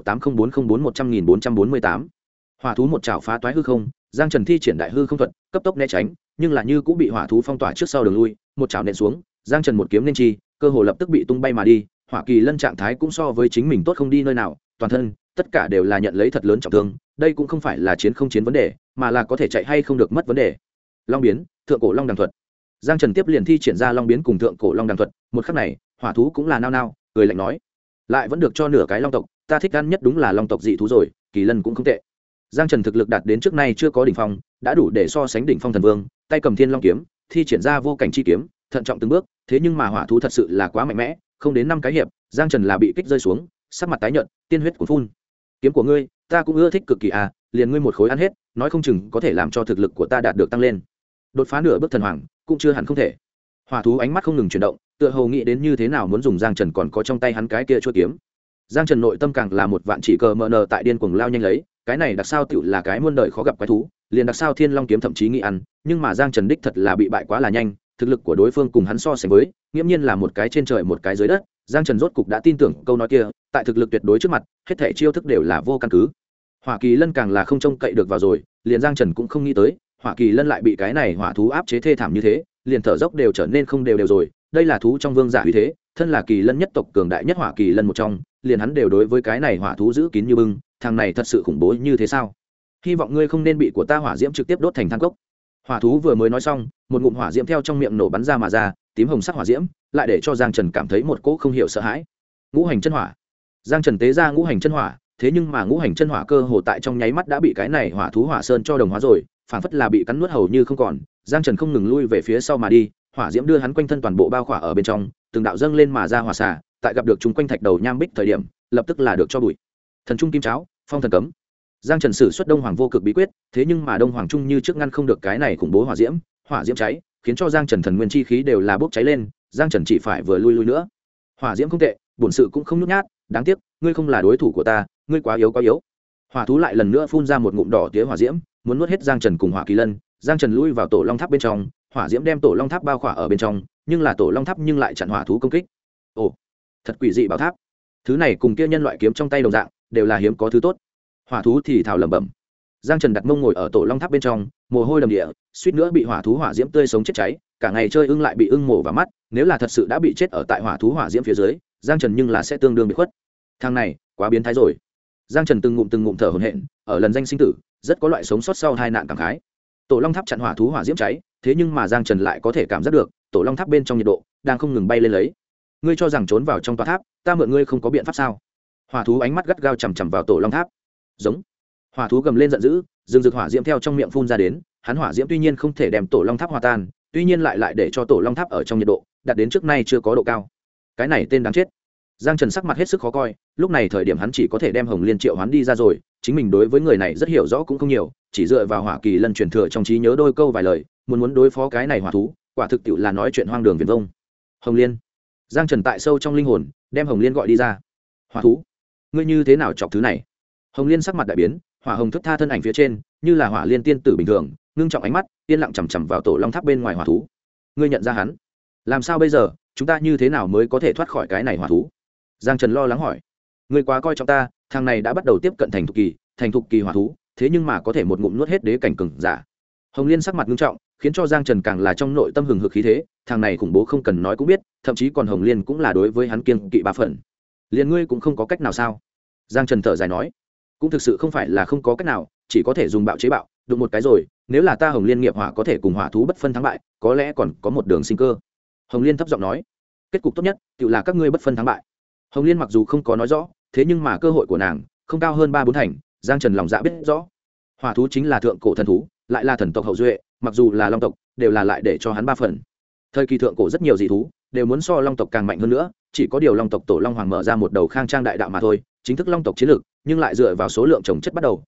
20180404100448. Hỏa thú một chảo phá toái hư không, Giang Trần thi triển đại hư không thuật, cấp tốc né tránh, nhưng là như cũng bị hỏa thú phong tỏa trước sau đường lui, một chảo nện xuống, Giang Trần một kiếm nên chi, cơ hồ lập tức bị tung bay mà đi. Hỏa Kỳ Lân trạng thái cũng so với chính mình tốt không đi nơi nào, toàn thân tất cả đều là nhận lấy thật lớn trọng thương, đây cũng không phải là chiến không chiến vấn đề, mà là có thể chạy hay không được mất vấn đề. Long biến, thượng cổ long đằng thuật. Giang Trần tiếp liền thi triển ra long biến cùng thượng cổ long đằng thuật, một khắc này, hỏa thú cũng là nao nao, cười lạnh nói: "Lại vẫn được cho nửa cái long tộc, ta thích ăn nhất đúng là long tộc dị thú rồi, Kỳ Lân cũng không tệ." Giang Trần thực lực đạt đến trước nay chưa có đỉnh phong, đã đủ để so sánh đỉnh phong thần vương, tay cầm Thiên Long kiếm, thi triển ra vô cảnh chi kiếm, thận trọng từng bước, thế nhưng mà hỏa thú thật sự là quá mạnh mẽ, không đến 5 cái hiệp, Giang Trần là bị kích rơi xuống, sắc mặt tái nhợt, tiên huyết cuồn phun. "Kiếm của ngươi, ta cũng ưa thích cực kỳ à, liền ngươi một khối ăn hết, nói không chừng có thể làm cho thực lực của ta đạt được tăng lên. Đột phá nửa bước thần hoàng, cũng chưa hẳn không thể." Hỏa thú ánh mắt không ngừng chuyển động, tựa hồ nghĩ đến như thế nào muốn dùng Giang Trần còn có trong tay hắn cái kia chuôi kiếm. Giang Trần nội tâm càng là một vạn chỉ cờ mờ nờ tại điên cuồng lao nhanh lấy, cái này đặc sao tựu là cái muôn đời khó gặp quái thú, liền đặc sao Thiên Long kiếm thậm chí nghĩ ăn, nhưng mà Giang Trần đích thật là bị bại quá là nhanh, thực lực của đối phương cùng hắn so sánh với, nghiễm nhiên là một cái trên trời một cái dưới đất. Giang Trần rốt cục đã tin tưởng câu nói kia, tại thực lực tuyệt đối trước mặt, hết thảy chiêu thức đều là vô căn cứ. Hỏa Kỳ Lân càng là không trông cậy được vào rồi, liền Giang Trần cũng không nghĩ tới, Hỏa Kỳ Lân lại bị cái này hỏa thú áp chế thê thảm như thế, liền thở dốc đều trở nên không đều rồi. Đây là thú trong vương giả uy thế, thân là Kỳ Lân nhất tộc cường đại nhất Hỏa Kỳ Lân một trong, liền hắn đều đối với cái này hỏa thú giữ kín như bưng, thằng này thật sự khủng bố như thế sao? Hy vọng ngươi không nên bị của ta hỏa diễm trực tiếp đốt thành than cốc. Hỏa thú vừa mới nói xong, một ngụm hỏa diễm theo trong miệng nổ bắn ra mà ra, tím hồng sắc hỏa diễm, lại để cho Giang Trần cảm thấy một cỗ không hiểu sợ hãi. Ngũ hành chân hỏa. Giang Trần tế ra ngũ hành chân hỏa, thế nhưng mà ngũ hành chân hỏa cơ hồ tại trong nháy mắt đã bị cái này hỏa thú hỏa sơn cho đồng hóa rồi, phảng phất là bị cắn nuốt hầu như không còn. Giang Trần không ngừng lui về phía sau mà đi, hỏa diễm đưa hắn quanh thân toàn bộ bao khỏa ở bên trong, từng đạo dâng lên mà ra hỏa xả, tại gặp được chúng quanh thạch đầu nham bích thời điểm, lập tức là được cho bụi. Thần trung kim cháo, phong thần cấm. Giang Trần sử xuất Đông Hoàng vô cực bí quyết, thế nhưng mà Đông Hoàng trung như trước ngăn không được cái này khủng bố hỏa diễm cháy, khiến cho Giang Trần thần nguyên chi khí đều là bốc cháy lên, Giang Trần chỉ phải vừa lui nữa. Hỏa diễm không tệ, bổn sự cũng không nhút nhát, đáng tiếc, ngươi không là đối thủ của ta, ngươi quá yếu quá yếu. Hỏa thú lại lần nữa phun ra một ngụm đỏ tía hỏa diễm, muốn nuốt hết Giang Trần cùng Hỏa Kỳ Lân. Giang Trần lui vào tổ long tháp bên trong, hỏa diễm đem tổ long tháp bao khỏa ở bên trong, nhưng là tổ long tháp nhưng lại chặn hỏa thú công kích. Ồ, thật quỷ dị bảo tháp. Thứ này cùng kia nhân loại kiếm trong tay đồng dạng, đều là hiếm có thứ tốt. Hỏa thú thì thào lẩm bẩm. Giang Trần đặt mông ngồi ở tổ long tháp bên trong, mồ hôi đầm địa, suýt nữa bị hỏa thú hỏa diễm tươi sống chết cháy, cả ngày chơi ưng lại bị ưng mổ vào mắt, nếu là thật sự đã bị chết ở tại hỏa thú hỏa diễm phía dưới, Giang Trần nhưng là sẽ tương đương bị khuất. Thằng này, quá biến thái rồi. Giang Trần từng ngụm thở hổn hển, ở lần danh sinh tử, rất có loại sống sót sau tai nạn cảm khái. Tổ long tháp chặn hỏa thú hỏa diễm cháy, thế nhưng mà Giang Trần lại có thể cảm giác được, tổ long tháp bên trong nhiệt độ đang không ngừng bay lên lấy. Ngươi cho rằng trốn vào trong tòa tháp, ta mượn ngươi không có biện pháp sao? Hỏa thú ánh mắt gắt gao chằm chằm vào tổ long tháp. Giống. Hỏa thú gầm lên giận dữ, rừng rực hỏa diễm theo trong miệng phun ra đến, hắn hỏa diễm tuy nhiên không thể đem tổ long tháp hòa tan, tuy nhiên lại để cho tổ long tháp ở trong nhiệt độ đạt đến trước nay chưa có độ cao. Cái này tên đáng chết. Giang Trần sắc mặt hết sức khó coi, lúc này thời điểm hắn chỉ có thể đem Hồng Liên triệu hoán đi ra rồi, chính mình đối với người này rất hiểu rõ cũng không nhiều, chỉ dựa vào Hỏa Kỳ Lân truyền thừa trong trí nhớ đôi câu vài lời, muốn đối phó cái này hỏa thú, quả thực tiệu là nói chuyện hoang đường viển vông. Hồng Liên. Giang Trần tại sâu trong linh hồn, đem Hồng Liên gọi đi ra. Hỏa thú, ngươi như thế nào chọc thứ này? Hồng Liên sắc mặt đại biến, hỏa hồng thức tha thân ảnh phía trên, như là hỏa liên tiên tử bình thường, ngưng trọng ánh mắt, yên lặng chằm chằm vào tổ long tháp bên ngoài hỏa thú. Ngươi nhận ra hắn? Làm sao bây giờ, chúng ta như thế nào mới có thể thoát khỏi cái này hỏa thú? Giang Trần lo lắng hỏi. Ngươi quá coi trọng ta, thằng này đã bắt đầu tiếp cận thành thục kỳ hỏa thú, thế nhưng mà có thể một ngụm nuốt hết đế cảnh cường giả. Hồng Liên sắc mặt nghiêm trọng, khiến cho Giang Trần càng là trong nội tâm hừng hực khí thế, thằng này khủng bố không cần nói cũng biết, thậm chí còn Hồng Liên cũng là đối với hắn kiêng kỵ ba phần. Liên ngươi cũng không có cách nào sao? Giang Trần thở dài nói. Cũng thực sự không phải là không có cách nào, chỉ có thể dùng bạo chế bạo, đụng một cái rồi, nếu là ta Hồng Liên nghiệp hỏa có thể cùng hỏa thú bất phân thắng bại, có lẽ còn có một đường sinh cơ. Hồng Liên thấp giọng nói. Kết cục tốt nhất, tự là các ngươi bất phân thắng bại. Hồng Liên mặc dù không có nói rõ, thế nhưng mà cơ hội của nàng không cao hơn 3-4 thành, Giang Trần lòng dạ biết rõ. Hỏa thú chính là thượng cổ thần thú, lại là thần tộc hậu duệ, mặc dù là long tộc, đều là lại để cho hắn 3 phần. Thời kỳ thượng cổ rất nhiều dị thú, đều muốn so long tộc càng mạnh hơn nữa, chỉ có điều long tộc tổ long hoàng mở ra một đầu khang trang đại đạo mà thôi, chính thức long tộc chiến lược, nhưng lại dựa vào số lượng trồng chất bắt đầu,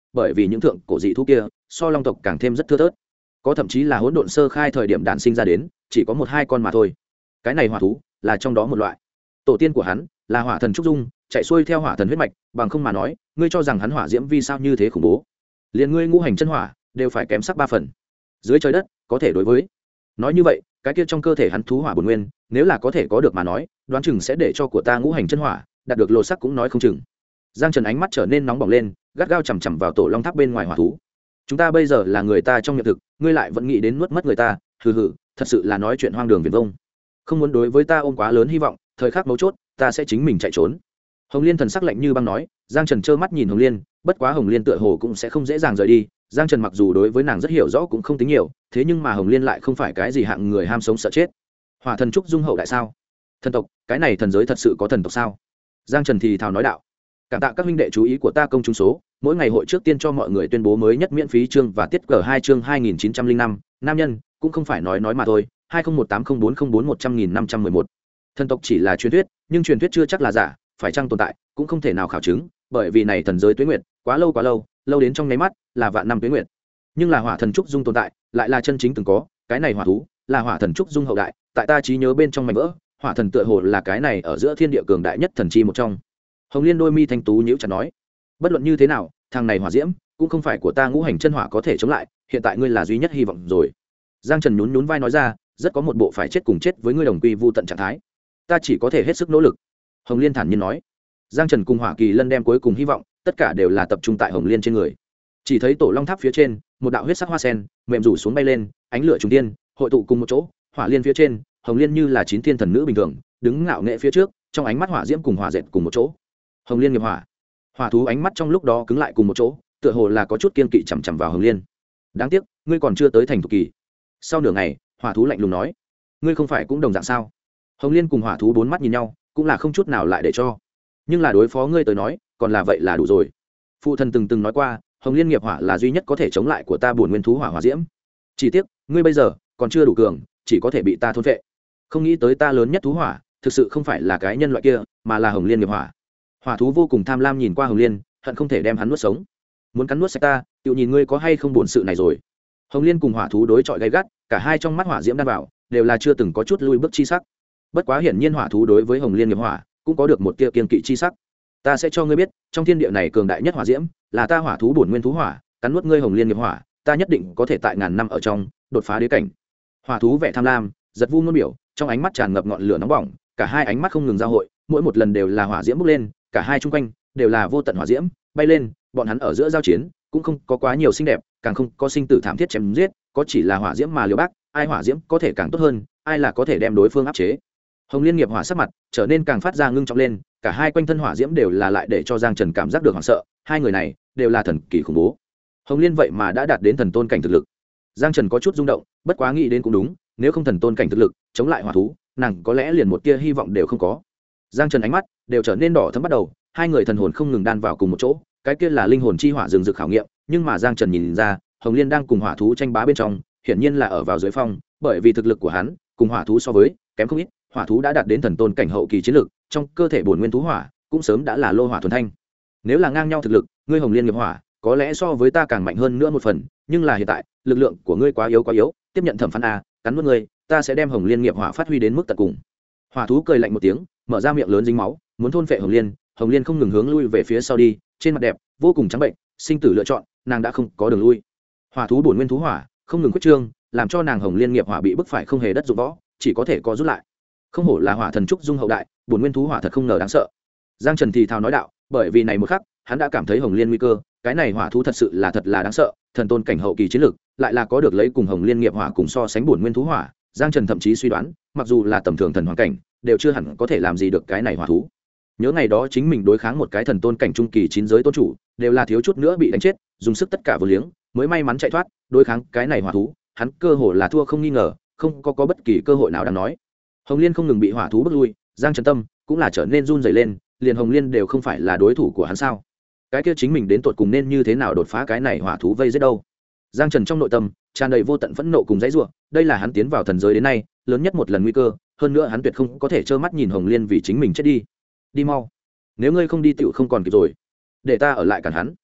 bởi vì những thượng cổ dị thú kia so long tộc càng thêm rất thưa thớt, có thậm chí là hỗn độn sơ khai thời điểm đản sinh ra đến chỉ có 1-2 con mà thôi. Cái này hỏa thú là trong đó một loại. Tổ tiên của hắn là hỏa thần trúc dung, chạy xuôi theo hỏa thần huyết mạch, bằng không mà nói ngươi cho rằng hắn hỏa diễm vì sao như thế khủng bố, liền ngươi ngũ hành chân hỏa đều phải kém sắc 3 phần. Dưới trời đất có thể đối với, nói như vậy cái kia trong cơ thể hắn thú hỏa bổn nguyên nếu là có thể có được mà nói, đoán chừng sẽ để cho của ta ngũ hành chân hỏa đạt được lột sắc cũng nói không chừng. Giang Trần ánh mắt trở nên nóng bỏng lên, gắt gao chằm chằm vào tổ long tháp bên ngoài hỏa thú. Chúng ta bây giờ là người ta trong hiện thực, ngươi lại vẫn nghĩ đến nuốt mất người ta, hừ hừ, thật sự là nói chuyện hoang đường viển vông. Không muốn đối với ta ôm quá lớn hy vọng, thời khắc mấu chốt ta sẽ chính mình chạy trốn. Hồng Liên thần sắc lạnh như băng nói. Giang Trần trơ mắt nhìn Hồng Liên, bất quá Hồng Liên tựa hồ cũng sẽ không dễ dàng rời đi. Giang Trần mặc dù đối với nàng rất hiểu rõ cũng không tính nhiều, thế nhưng mà Hồng Liên lại không phải cái gì hạng người ham sống sợ chết. Hỏa thần trúc dung hậu đại sao? Thần tộc, cái này thần giới thật sự có thần tộc sao? Giang Trần thì thào nói đạo. Cảm tạ các huynh đệ chú ý của ta công chúng số, mỗi ngày hội trước tiên cho mọi người tuyên bố mới nhất miễn phí chương và tiết G2 chương 2905, nam nhân, cũng không phải nói mà thôi, 20180404100511. Thần tộc chỉ là truyền thuyết, nhưng truyền thuyết chưa chắc là giả, phải chăng tồn tại, cũng không thể nào khảo chứng, bởi vì này thần giới tuế nguyệt, quá lâu, lâu đến trong nháy mắt, là vạn năm tuế nguyệt. Nhưng là hỏa thần trúc dung tồn tại, lại là chân chính từng có, cái này hỏa thú, là hỏa thần trúc dung hậu đại, tại ta trí nhớ bên trong mảnh vỡ, hỏa thần tựa hồ là cái này ở giữa thiên địa cường đại nhất thần chi một trong. Hồng Liên đôi mi thanh tú nhíu chặt nói, bất luận như thế nào, thằng này hỏa diễm cũng không phải của ta ngũ hành chân hỏa có thể chống lại, hiện tại ngươi là duy nhất hy vọng rồi. Giang Trần nhún vai nói ra, rất có một bộ phải chết cùng chết với ngươi đồng quy vu tận trạng thái. Ta chỉ có thể hết sức nỗ lực. Hồng Liên thản nhiên nói. Giang Trần cùng Hỏa Kỳ Lân đem cuối cùng hy vọng, tất cả đều là tập trung tại Hồng Liên trên người. Chỉ thấy tổ long tháp phía trên, một đạo huyết sắc hoa sen mềm rủ xuống bay lên, ánh lửa trùng tiên hội tụ cùng một chỗ, Hỏa Liên phía trên, Hồng Liên như là 9 thiên thần nữ bình thường, đứng ngạo nghệ phía trước, trong ánh mắt hỏa diễm cùng hỏa dệt cùng một chỗ. Hồng Liên nghiệp hỏa. Hỏa thú ánh mắt trong lúc đó cứng lại cùng một chỗ, tựa hồ là có chút kiên kỵ chằm chằm vào Hồng Liên. Đáng tiếc, ngươi còn chưa tới thành thục kỳ. Sau nửa ngày, hỏa thú lạnh lùng nói, ngươi không phải cũng đồng dạng sao? Hồng Liên cùng hỏa thú bốn mắt nhìn nhau, cũng là không chút nào lại để cho, nhưng là đối phó ngươi tới nói, còn là vậy là đủ rồi. Phụ thần từng nói qua, Hồng Liên nghiệp hỏa là duy nhất có thể chống lại của ta bổn nguyên thú hỏa hỏa diễm. Chỉ tiếc, ngươi bây giờ còn chưa đủ cường, chỉ có thể bị ta thôn phệ. Không nghĩ tới ta lớn nhất thú hỏa, thực sự không phải là cái nhân loại kia, mà là Hồng Liên nghiệp hỏa. Hỏa thú vô cùng tham lam nhìn qua Hồng Liên, hận không thể đem hắn nuốt sống. Muốn cắn nuốt sạch ta, tự nhìn ngươi có hay không buồn sự này rồi. Hồng Liên cùng hỏa thú đối chọi gay gắt, cả hai trong mắt hỏa diễm đan vào, đều là chưa từng có chút lui bước chi sắc. Bất quá hiển nhiên hỏa thú đối với Hồng Liên nghiệp hỏa cũng có được một tia kiên kỵ chi sắc. Ta sẽ cho ngươi biết, trong thiên địa này cường đại nhất hỏa diễm là ta hỏa thú bổn nguyên thú hỏa, cắn nuốt ngươi Hồng Liên nghiệp hỏa, ta nhất định có thể tại ngàn năm ở trong đột phá đế cảnh. Hỏa thú vẻ tham lam, giật vu ngôn biểu, trong ánh mắt tràn ngập ngọn lửa nóng bỏng, cả hai ánh mắt không ngừng giao hội, mỗi một lần đều là hỏa diễm bốc lên, cả hai chung quanh đều là vô tận hỏa diễm bay lên, bọn hắn ở giữa giao chiến cũng không có quá nhiều xinh đẹp, càng không có sinh tử thảm thiết chém giết, có chỉ là hỏa diễm mà liều bác, ai hỏa diễm có thể càng tốt hơn, ai là có thể đem đối phương áp chế. Hồng Liên nghiệp hỏa sắc mặt trở nên càng phát ra ngưng trọng lên, cả hai quanh thân hỏa diễm đều là lại để cho Giang Trần cảm giác được hoảng sợ, hai người này đều là thần kỳ khủng bố. Hồng Liên vậy mà đã đạt đến thần tôn cảnh thực lực. Giang Trần có chút rung động, bất quá nghĩ đến cũng đúng, nếu không thần tôn cảnh thực lực chống lại hỏa thú, nàng có lẽ liền một tia hy vọng đều không có. Giang Trần ánh mắt đều trở nên đỏ thẫm bắt đầu, hai người thần hồn không ngừng đan vào cùng một chỗ, cái kia là linh hồn chi hỏa rừng rực khảo nghiệm, nhưng mà Giang Trần nhìn ra, Hồng Liên đang cùng hỏa thú tranh bá bên trong, hiển nhiên là ở vào dưới phong, bởi vì thực lực của hắn cùng hỏa thú so với kém không ít, hỏa thú đã đạt đến thần tôn cảnh hậu kỳ chiến lực, trong cơ thể bổn nguyên thú hỏa cũng sớm đã là lô hỏa thuần thanh. Nếu là ngang nhau thực lực, ngươi Hồng Liên nghiệp hỏa có lẽ so với ta càng mạnh hơn nữa một phần, nhưng là hiện tại, lực lượng của ngươi quá yếu, tiếp nhận thẩm phán a, cắn nuốt ngươi, ta sẽ đem Hồng Liên nghiệp hỏa phát huy đến mức tận cùng. Hỏa thú cười lạnh một tiếng, mở ra miệng lớn dính máu, muốn thôn phệ Hồng Liên. Hồng Liên không ngừng hướng lui về phía sau đi, trên mặt đẹp vô cùng trắng bệnh, sinh tử lựa chọn, nàng đã không có đường lui. Hỏa thú bổn nguyên thú hỏa không ngừng quyết trương, làm cho nàng Hồng Liên nghiệp hỏa bị bức phải không hề đất dụng võ, chỉ có thể co rút lại. Không hổ là hỏa thần trúc dung hậu đại, bổn nguyên thú hỏa thật không ngờ đáng sợ. Giang Trần thì thào nói đạo, bởi vì này một khắc, hắn đã cảm thấy Hồng Liên nguy cơ, cái này hỏa thú thật sự là thật là đáng sợ, thần tôn cảnh hậu kỳ chiến lực, lại là có được lấy cùng Hồng Liên nghiệp hỏa cùng so sánh bổn nguyên thú hỏa. Giang Trần thậm chí suy đoán, mặc dù là tầm thường thần hoàng cảnh, đều chưa hẳn có thể làm gì được cái này hỏa thú. Nhớ ngày đó chính mình đối kháng một cái thần tôn cảnh trung kỳ 9 giới tôn chủ, đều là thiếu chút nữa bị đánh chết, dùng sức tất cả vô liếng mới may mắn chạy thoát, đối kháng cái này hỏa thú, hắn cơ hồ là thua không nghi ngờ, không có bất kỳ cơ hội nào đáng nói. Hồng Liên không ngừng bị hỏa thú bức lui, Giang Trần tâm cũng là trở nên run rẩy lên, liền Hồng Liên đều không phải là đối thủ của hắn sao? Cái kia chính mình đến tột cùng nên như thế nào đột phá cái này hỏa thú vây giết đâu? Giang Trần trong nội tâm tràn đầy vô tận phẫn nộ cùng dãy rủa, đây là hắn tiến vào thần giới đến nay lớn nhất một lần nguy cơ, hơn nữa hắn tuyệt không có thể trơ mắt nhìn Hồng Liên vì chính mình chết đi. Đi mau, nếu ngươi không đi tựu không còn kịp rồi, để ta ở lại cản hắn.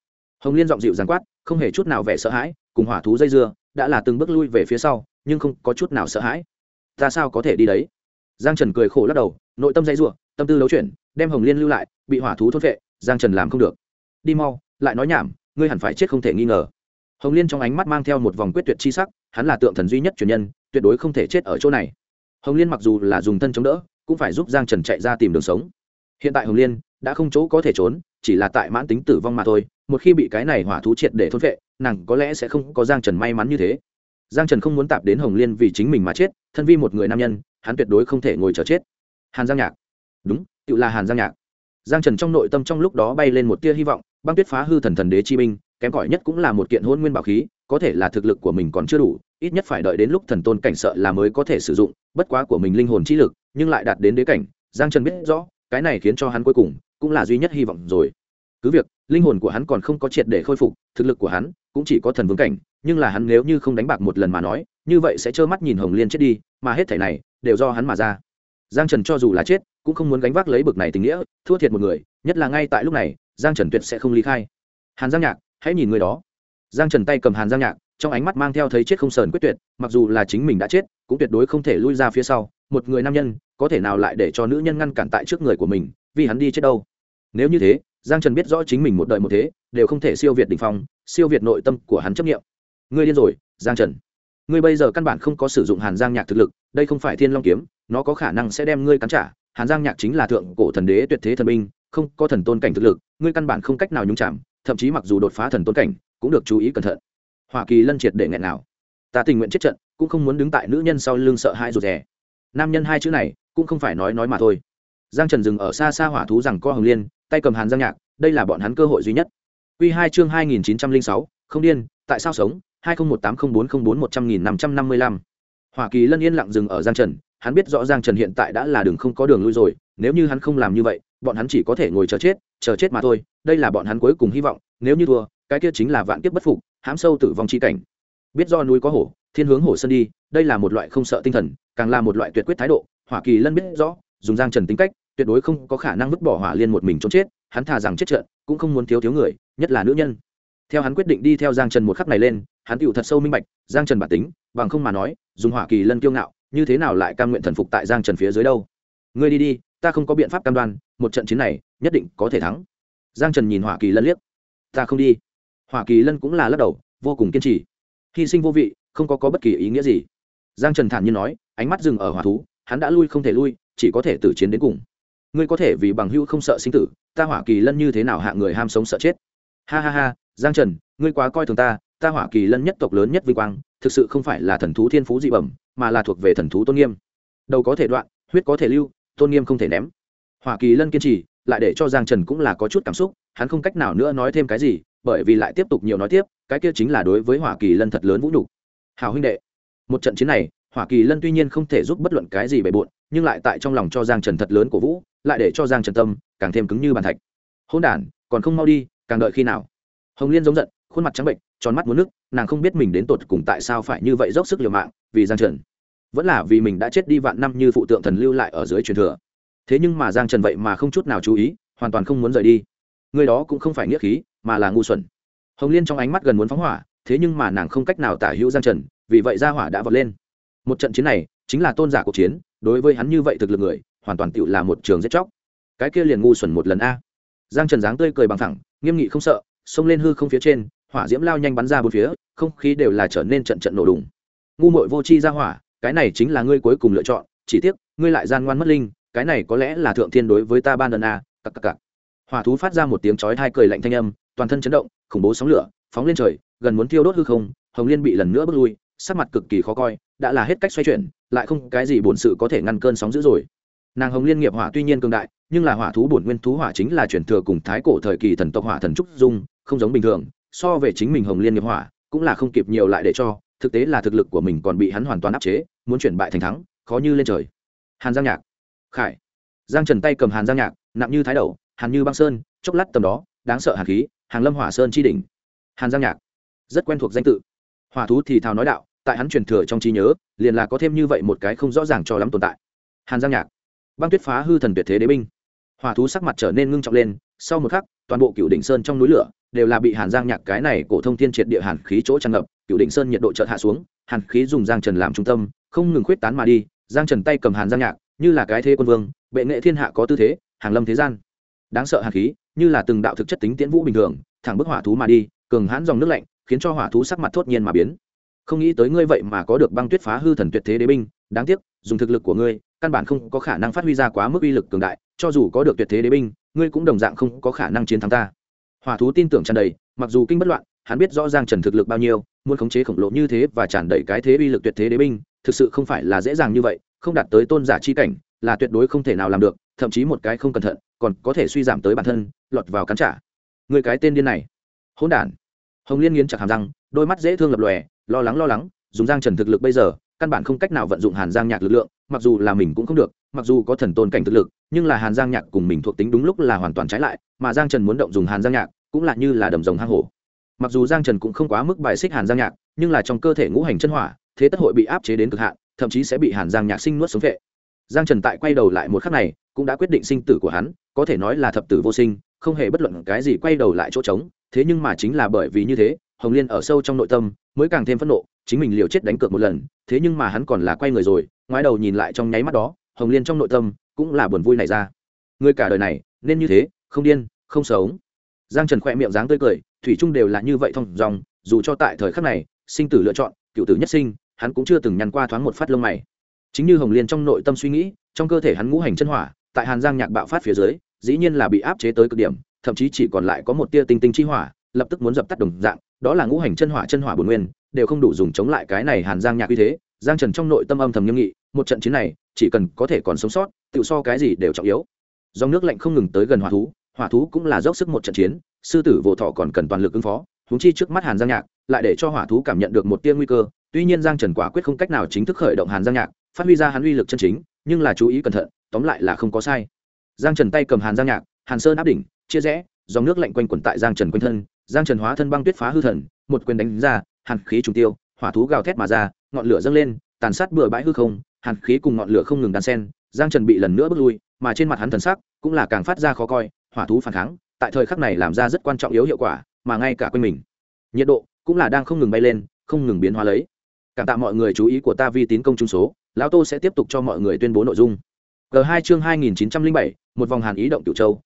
Hồng Liên giọng dịu dàng quát, không hề chút nào vẻ sợ hãi, cùng hỏa thú dây dưa đã là từng bước lui về phía sau, nhưng không có chút nào sợ hãi. Ta sao có thể đi đấy? Giang Trần cười khổ lắc đầu, nội tâm dây rủa, tâm tư đấu chuyển, đem Hồng Liên lưu lại, bị hỏa thú thôn phệ, Giang Trần làm không được. Đi mau, lại nói nhảm, ngươi hẳn phải chết không thể nghi ngờ. Hồng Liên trong ánh mắt mang theo một vòng quyết tuyệt chi sắc, hắn là tượng thần duy nhất truyền nhân, tuyệt đối không thể chết ở chỗ này. Hồng Liên mặc dù là dùng thân chống đỡ, cũng phải giúp Giang Trần chạy ra tìm đường sống. Hiện tại Hồng Liên đã không chỗ có thể trốn, chỉ là tại mãn tính tử vong mà thôi. Một khi bị cái này hỏa thú triệt để thôn phệ, nàng có lẽ sẽ không có Giang Trần may mắn như thế. Giang Trần không muốn tạp đến Hồng Liên vì chính mình mà chết, thân vi một người nam nhân, hắn tuyệt đối không thể ngồi chờ chết. Hàn Giang Nhạc, đúng, tự là Hàn Giang Nhạc. Giang Trần trong nội tâm trong lúc đó bay lên một tia hy vọng, băng tuyết phá hư thần đế chi binh, kém cỏi nhất cũng là một kiện hôn nguyên bảo khí, có thể là thực lực của mình còn chưa đủ, ít nhất phải đợi đến lúc thần tôn cảnh sợ là mới có thể sử dụng, bất quá của mình linh hồn chi lực, nhưng lại đạt đến đế cảnh, Giang Trần biết rõ, cái này khiến cho hắn cuối cùng cũng là duy nhất hy vọng rồi. Cứ việc linh hồn của hắn còn không có triệt để khôi phục, thực lực của hắn cũng chỉ có thần vương cảnh, nhưng là hắn nếu như không đánh bạc một lần mà nói, như vậy sẽ trơ mắt nhìn Hồng Liên chết đi, mà hết thảy này đều do hắn mà ra. Giang Trần cho dù là chết, cũng không muốn gánh vác lấy bực này tình nghĩa, thua thiệt một người, nhất là ngay tại lúc này, Giang Trần tuyệt sẽ không ly khai. Hàn Giang Nhạc, hãy nhìn người đó. Giang Trần tay cầm Hàn Giang Nhạc, trong ánh mắt mang theo thấy chết không sờn quyết tuyệt, mặc dù là chính mình đã chết, cũng tuyệt đối không thể lui ra phía sau, một người nam nhân, có thể nào lại để cho nữ nhân ngăn cản tại trước người của mình, vì hắn đi chết đâu. Nếu như thế, Giang Trần biết rõ chính mình một đời một thế, đều không thể siêu việt đỉnh phong, siêu việt nội tâm của hắn chấp niệm. Ngươi điên rồi, Giang Trần. Ngươi bây giờ căn bản không có sử dụng Hàn Giang Nhạc thực lực, đây không phải Thiên Long kiếm, nó có khả năng sẽ đem ngươi cắn trả. Hàn Giang Nhạc chính là thượng cổ thần đế tuyệt thế thần binh, không có thần tôn cảnh thực lực, ngươi căn bản không cách nào nhúng chạm, thậm chí mặc dù đột phá thần tôn cảnh, cũng được chú ý cẩn thận. Hoa Kỳ Lân triệt để nghẹn nào. Ta tình nguyện chết trận, cũng không muốn đứng tại nữ nhân sau lưng sợ hãi rụt rè. Nam nhân hai chữ này, cũng không phải nói mà thôi. Giang Trần dừng ở xa xa hỏa thú rằng co Hồng Liên, tay cầm Hàn Giang Nhạc, đây là bọn hắn cơ hội duy nhất. Quy 2 chương 2906, không điên, tại sao sống? 20180404100555. Hoa Kỳ Lân yên lặng dừng ở Giang Trần, hắn biết rõ Giang Trần hiện tại đã là đường không có đường lui rồi, nếu như hắn không làm như vậy, bọn hắn chỉ có thể ngồi chờ chết mà thôi, đây là bọn hắn cuối cùng hy vọng, nếu như thua, cái kia chính là vạn kiếp bất phục, hãm sâu tử vong chi cảnh. Biết do núi có hổ, thiên hướng hổ sơn đi, đây là một loại không sợ tinh thần, càng là một loại tuyệt quyết thái độ. Hoa Kỳ Lân biết rõ, dùng Giang Trần tính cách, tuyệt đối không có khả năng vứt bỏ Hỏa Liên một mình trốn chết, hắn thà rằng chết trận, cũng không muốn thiếu người, nhất là nữ nhân. Theo hắn quyết định đi theo Giang Trần một khắc này lên, hắn tựu thật sâu minh bạch, Giang Trần bản tính, bằng không mà nói, dùng Hoa Kỳ Lân kiêu ngạo, như thế nào lại cam nguyện thần phục tại Giang Trần phía dưới đâu. Ngươi đi, ta không có biện pháp cam đoan, một trận chiến này, nhất định có thể thắng. Giang Trần nhìn Hoa Kỳ Lân liếc. Ta không đi. Hoa Kỳ Lân cũng là lắc đầu, vô cùng kiên trì. Hy sinh vô vị, không có bất kỳ ý nghĩa gì. Giang Trần thản nhiên nói, ánh mắt dừng ở hỏa thú, hắn đã lui không thể lui, chỉ có thể tử chiến đến cùng. Ngươi có thể vì bằng hữu không sợ sinh tử, ta Hoa Kỳ Lân như thế nào hạ người ham sống sợ chết. Ha ha ha, Giang Trần, ngươi quá coi thường ta Hoa Kỳ Lân nhất tộc lớn nhất vinh quang, thực sự không phải là thần thú thiên phú dị bẩm, mà là thuộc về thần thú tôn nghiêm. Đầu có thể đoạn, huyết có thể lưu, tôn nghiêm không thể ném. Hoa Kỳ Lân kiên trì, lại để cho Giang Trần cũng là có chút cảm xúc, hắn không cách nào nữa nói thêm cái gì, bởi vì lại tiếp tục nhiều nói tiếp, cái kia chính là đối với Hoa Kỳ Lân thật lớn vũ nhục. Hảo huynh đệ, một trận chiến này, Hoa Kỳ Lân tuy nhiên không thể giúp bất luận cái gì bề bộn, nhưng lại tại trong lòng cho Giang Trần thật lớn cổ vũ, lại để cho Giang Trần tâm càng thêm cứng như bàn thạch. Hỗn đản, còn không mau đi, càng đợi khi nào? Hồng Liên giống giận, khuôn mặt trắng bệnh, tròn mắt muốn nước, nàng không biết mình đến tột cùng tại sao phải như vậy dốc sức liều mạng, vì Giang Trần, vẫn là vì mình đã chết đi vạn năm như phụ tượng thần lưu lại ở dưới truyền thừa. Thế nhưng mà Giang Trần vậy mà không chút nào chú ý, hoàn toàn không muốn rời đi. Người đó cũng không phải nghĩa khí, mà là ngu xuẩn. Hồng Liên trong ánh mắt gần muốn phóng hỏa, thế nhưng mà nàng không cách nào tả hữu Giang Trần, vì vậy ra hỏa đã vọt lên. Một trận chiến này chính là tôn giả cuộc chiến, đối với hắn như vậy thực lực người, hoàn toàn tựu là một trường giết chóc. Cái kia liền ngu xuẩn một lần a. Giang Trần dáng tươi cười bằng thẳng, nghiêm nghị không sợ, xông lên hư không phía trên, hỏa diễm lao nhanh bắn ra bốn phía, không khí đều là trở nên trận nổ đùng. Ngu muội vô tri ra hỏa, cái này chính là ngươi cuối cùng lựa chọn, chỉ tiếc ngươi lại gian ngoan mất linh, cái này có lẽ là thượng thiên đối với ta ban ân a. Cặc. Hỏa thú phát ra một tiếng chói tai cười lạnh thanh âm, toàn thân chấn động, khủng bố sóng lửa phóng lên trời, gần muốn thiêu đốt hư không. Hồng Liên bị lần nữa bước lui, sắc mặt cực kỳ khó coi, đã là hết cách xoay chuyển, lại không cái gì bổn sự có thể ngăn cơn sóng dữ rồi. Nàng Hồng Liên nghiệp hỏa tuy nhiên cường đại, nhưng là hỏa thú bổn nguyên thú hỏa chính là truyền thừa cùng thái cổ thời kỳ thần tộc hỏa thần trúc dung, không giống bình thường, so về chính mình Hồng Liên nghiệp hỏa, cũng là không kịp nhiều lại để cho, thực tế là thực lực của mình còn bị hắn hoàn toàn áp chế, muốn chuyển bại thành thắng, khó như lên trời. Hàn Giang Nhạc, Khải. Giang Trần tay cầm Hàn Giang Nhạc, nặng như thái đậu, hàn như băng sơn, chốc lát tầm đó, đáng sợ hàn khí, Hàng Lâm Hỏa Sơn chi đỉnh. Hàn Giang Nhạc, rất quen thuộc danh tự. Hỏa thú thì thào nói đạo, tại hắn truyền thừa trong trí nhớ, liền là có thêm như vậy một cái không rõ ràng cho lắm tồn tại. Hàn Giang Nhạc, băng tuyết phá hư thần tuyệt thế đế binh. Hỏa thú sắc mặt trở nên ngưng trọng lên, sau một khắc, toàn bộ Cửu Đỉnh Sơn trong núi lửa đều là bị hàn giang nhạc cái này cổ thông thiên triệt địa hàn khí chỗ tràn ngập. Cựu Định Sơn nhiệt độ chợt hạ xuống, hàn khí dùng Giang Trần làm trung tâm không ngừng khuyết tán mà đi. Giang Trần tay cầm hàn giang nhạc như là cái thế quân vương, bệ nghệ thiên hạ có tư thế, hàng lâm thế gian. Đáng sợ hàn khí như là từng đạo thực chất tính tiễn vũ bình thường thẳng bức hỏa thú mà đi, cường hãn dòng nước lạnh khiến cho hỏa thú sắc mặt thốt nhiên mà biến. Không nghĩ tới ngươi vậy mà có được băng tuyết phá hư thần tuyệt thế đế binh, đáng tiếc dùng thực lực của ngươi căn bản không có khả năng phát huy ra quá mức uy lực cường đại, cho dù có được tuyệt thế đế binh ngươi cũng đồng dạng không có khả năng chiến thắng ta. Hỏa thú tin tưởng tràn đầy, mặc dù kinh bất loạn, hắn biết rõ Giang Trần thực lực bao nhiêu, muốn khống chế khổng lồ như thế và tràn đầy cái thế uy lực tuyệt thế đế binh thực sự không phải là dễ dàng như vậy, không đạt tới tôn giả chi cảnh là tuyệt đối không thể nào làm được, thậm chí một cái không cẩn thận còn có thể suy giảm tới bản thân, lọt vào cắn trả. Người cái tên điên này, hỗn đản. Hồng Liên nghiến chặt hàm răng, đôi mắt dễ thương lập lòe, lo lắng, dùng Giang Trần thực lực bây giờ căn bản không cách nào vận dụng Hàn Giang Nhạc lực lượng, mặc dù là mình cũng không được, mặc dù có thần tôn cảnh thực lực, nhưng là Hàn Giang Nhạc cùng mình thuộc tính đúng lúc là hoàn toàn trái lại, mà Giang Trần muốn động dùng Hàn Giang Nhạc cũng là như là đầm rồng hang hổ. Mặc dù Giang Trần cũng không quá mức bài xích Hàn Giang Nhạc, nhưng là trong cơ thể ngũ hành chân hỏa, thế tất hội bị áp chế đến cực hạn, thậm chí sẽ bị Hàn Giang Nhạc sinh nuốt sống phệ. Giang Trần tại quay đầu lại một khắc này, cũng đã quyết định sinh tử của hắn, có thể nói là thập tử vô sinh, không hề bất luận cái gì quay đầu lại chỗ trống. Thế nhưng mà chính là bởi vì như thế, Hồng Liên ở sâu trong nội tâm mới càng thêm phẫn nộ, chính mình liều chết đánh cược một lần, thế nhưng mà hắn còn là quay người rồi, ngoái đầu nhìn lại trong nháy mắt đó, Hồng Liên trong nội tâm cũng là buồn vui nảy ra. Người cả đời này nên như thế, không điên, không sống. Giang Trần khẽ miệng dáng tươi cười, thủy chung đều là như vậy thông dòng, dù cho tại thời khắc này, sinh tử lựa chọn, cựu tử nhất sinh, hắn cũng chưa từng nhăn qua thoáng một phát lông mày. Chính như Hồng Liên trong nội tâm suy nghĩ, trong cơ thể hắn ngũ hành chân hỏa, tại Hàn Giang Nhạc bạo phát phía dưới, dĩ nhiên là bị áp chế tới cực điểm, thậm chí chỉ còn lại có một tia tinh tinh chi hỏa, lập tức muốn dập tắt đồng dạng, đó là ngũ hành chân hỏa bổn nguyên, đều không đủ dùng chống lại cái này Hàn Giang Nhạc uy thế. Giang Trần trong nội tâm âm thầm nghiêm nghị, một trận chiến này, chỉ cần có thể còn sống sót, tự so cái gì đều trọng yếu. Dòng nước lạnh không ngừng tới gần hỏa thú cũng là dốc sức một trận chiến, sư tử vô thọ còn cần toàn lực ứng phó, huống chi trước mắt Hàn Giang Nhạc, lại để cho hỏa thú cảm nhận được một tia nguy cơ. Tuy nhiên Giang Trần quả quyết không cách nào chính thức khởi động Hàn Giang Nhạc, phát huy ra hắn uy lực chân chính, nhưng là chú ý cẩn thận, tóm lại là không có sai. Giang Trần tay cầm Hàn Giang Nhạc, Hàn Sơn áp đỉnh, chia rẽ, dòng nước lạnh quanh quẩn tại Giang Trần quanh thân, Giang Trần hóa thân băng tuyết phá hư thần, một quyền đánh ra, hàn khí trùng tiêu, hỏa thú gào thét mà ra, ngọn lửa dâng lên, tàn sát bừa bãi hư không, hàn khí cùng ngọn lửa không ngừng đan xen, Giang Trần bị lần nữa bước lui, mà trên mặt hắn thần sắc cũng là càng phát ra khó coi, hỏa thú phản kháng, tại thời khắc này làm ra rất quan trọng yếu hiệu quả, mà ngay cả quanh mình, nhiệt độ cũng là đang không ngừng bay lên, không ngừng biến hóa lấy. Cảm tạ mọi người chú ý của ta, vi tín công chúng số, lão Tô sẽ tiếp tục cho mọi người tuyên bố nội dung. G2 chương 2907, một vòng hàn ý động Cửu Châu,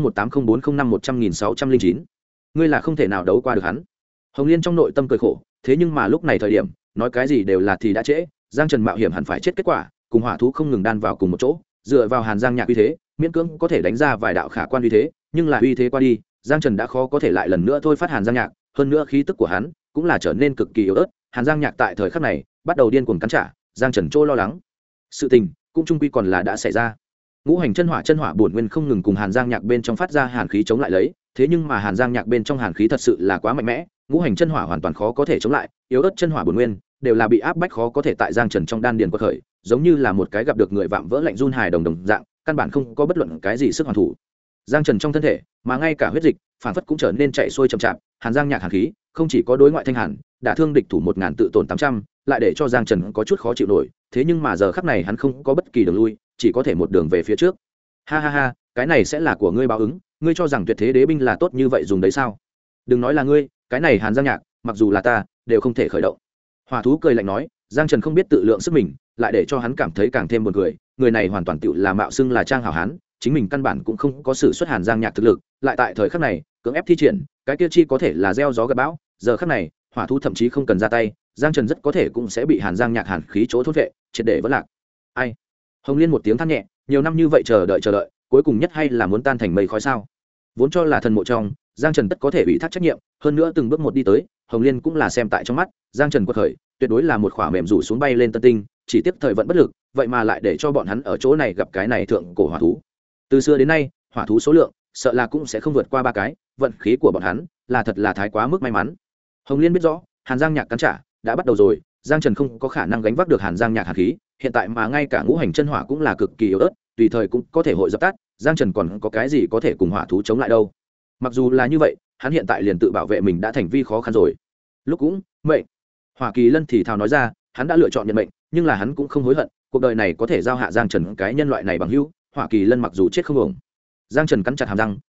20180405100609. Ngươi là không thể nào đấu qua được hắn. Hồng Liên trong nội tâm cười khổ, thế nhưng mà lúc này thời điểm, nói cái gì đều là thì đã trễ, Giang Trần mạo hiểm hẳn phải chết kết quả, cùng hỏa thú không ngừng đan vào cùng một chỗ, dựa vào Hàn Giang Nhạc uy thế, miễn cưỡng có thể đánh ra vài đạo khả quan uy thế, nhưng là uy thế qua đi, Giang Trần đã khó có thể lại lần nữa thôi phát Hàn Giang Nhạc, hơn nữa khí tức của hắn cũng là trở nên cực kỳ yếu ớt, Hàn Giang Nhạc tại thời khắc này bắt đầu điên cuồng cắn trả, Giang Trần trô lo lắng. Sự tình cũng chung quy còn là đã xảy ra. Ngũ hành chân hỏa bổn nguyên không ngừng cùng Hàn Giang Nhạc bên trong phát ra hàn khí chống lại lấy, thế nhưng mà Hàn Giang Nhạc bên trong hàn khí thật sự là quá mạnh mẽ, ngũ hành chân hỏa hoàn toàn khó có thể chống lại, yếu ớt chân hỏa bổn nguyên đều là bị áp bách khó có thể tại Giang Trần trong đan điền quật khởi, giống như là một cái gặp được người vạm vỡ lạnh run hài đồng dạng, căn bản không có bất luận cái gì sức hoàn thủ. Giang Trần trong thân thể, mà ngay cả huyết dịch, phản phất cũng trở nên chạy xuôi chậm chạp, Hàn Giang Nhạc hàn khí, không chỉ có đối ngoại thanh hàn, đả thương địch thủ 1000 tự tổn 800, lại để cho Giang Trần có chút khó chịu nổi, thế nhưng mà giờ khắc này hắn không có bất kỳ đường lui, chỉ có thể một đường về phía trước. Ha ha ha, cái này sẽ là của ngươi báo ứng, ngươi cho rằng tuyệt thế đế binh là tốt như vậy dùng đấy sao? Đừng nói là ngươi, cái này Hàn Giang Nhạc, mặc dù là ta, đều không thể khởi động. Hỏa thú cười lạnh nói, Giang Trần không biết tự lượng sức mình, lại để cho hắn cảm thấy càng thêm buồn cười, người này hoàn toàn tựu là mạo xưng là trang hảo hán, chính mình căn bản cũng không có sự xuất Hàn Giang Nhạc thực lực, lại tại thời khắc này, cưỡng ép thi triển, cái kia chi có thể là gieo gió gặt bão, giờ khắc này, hỏa thú thậm chí không cần ra tay, Giang Trần rất có thể cũng sẽ bị Hàn Giang Nhạc hàn khí chỗ thốt vệ, triệt để vỡ lạc. Ai? Hồng Liên một tiếng than nhẹ, nhiều năm như vậy chờ đợi, cuối cùng nhất hay là muốn tan thành mây khói sao? Vốn cho là thần mộ trong, Giang Trần tất có thể ủy thác trách nhiệm, hơn nữa từng bước một đi tới, Hồng Liên cũng là xem tại trong mắt, Giang Trần quật khởi, tuyệt đối là một khỏa mềm rủ xuống bay lên tân tinh, chỉ tiếc thời vận bất lực, vậy mà lại để cho bọn hắn ở chỗ này gặp cái này thượng cổ hỏa thú. Từ xưa đến nay, hỏa thú số lượng, sợ là cũng sẽ không vượt qua 3 cái, vận khí của bọn hắn là thật là thái quá mức may mắn. Hồng Liên biết rõ, Hàn Giang Nhạc cắn trả đã bắt đầu rồi, Giang Trần không có khả năng gánh vác được Hàn Giang Nhạc hàn khí, hiện tại mà ngay cả ngũ hành chân hỏa cũng là cực kỳ yếu ớt, tùy thời cũng có thể hội dập tắt, Giang Trần còn có cái gì có thể cùng hỏa thú chống lại đâu. Mặc dù là như vậy, hắn hiện tại liền tự bảo vệ mình đã thành vi khó khăn rồi. Lúc cũng mệnh Hỏa Kỳ Lân thì thào nói ra, hắn đã lựa chọn nhận mệnh, nhưng là hắn cũng không hối hận, cuộc đời này có thể giao hạ Giang Trần cái nhân loại này bằng hữu, Hỏa Kỳ Lân mặc dù chết không uổng. Giang Trần cắn chặt hàm răng,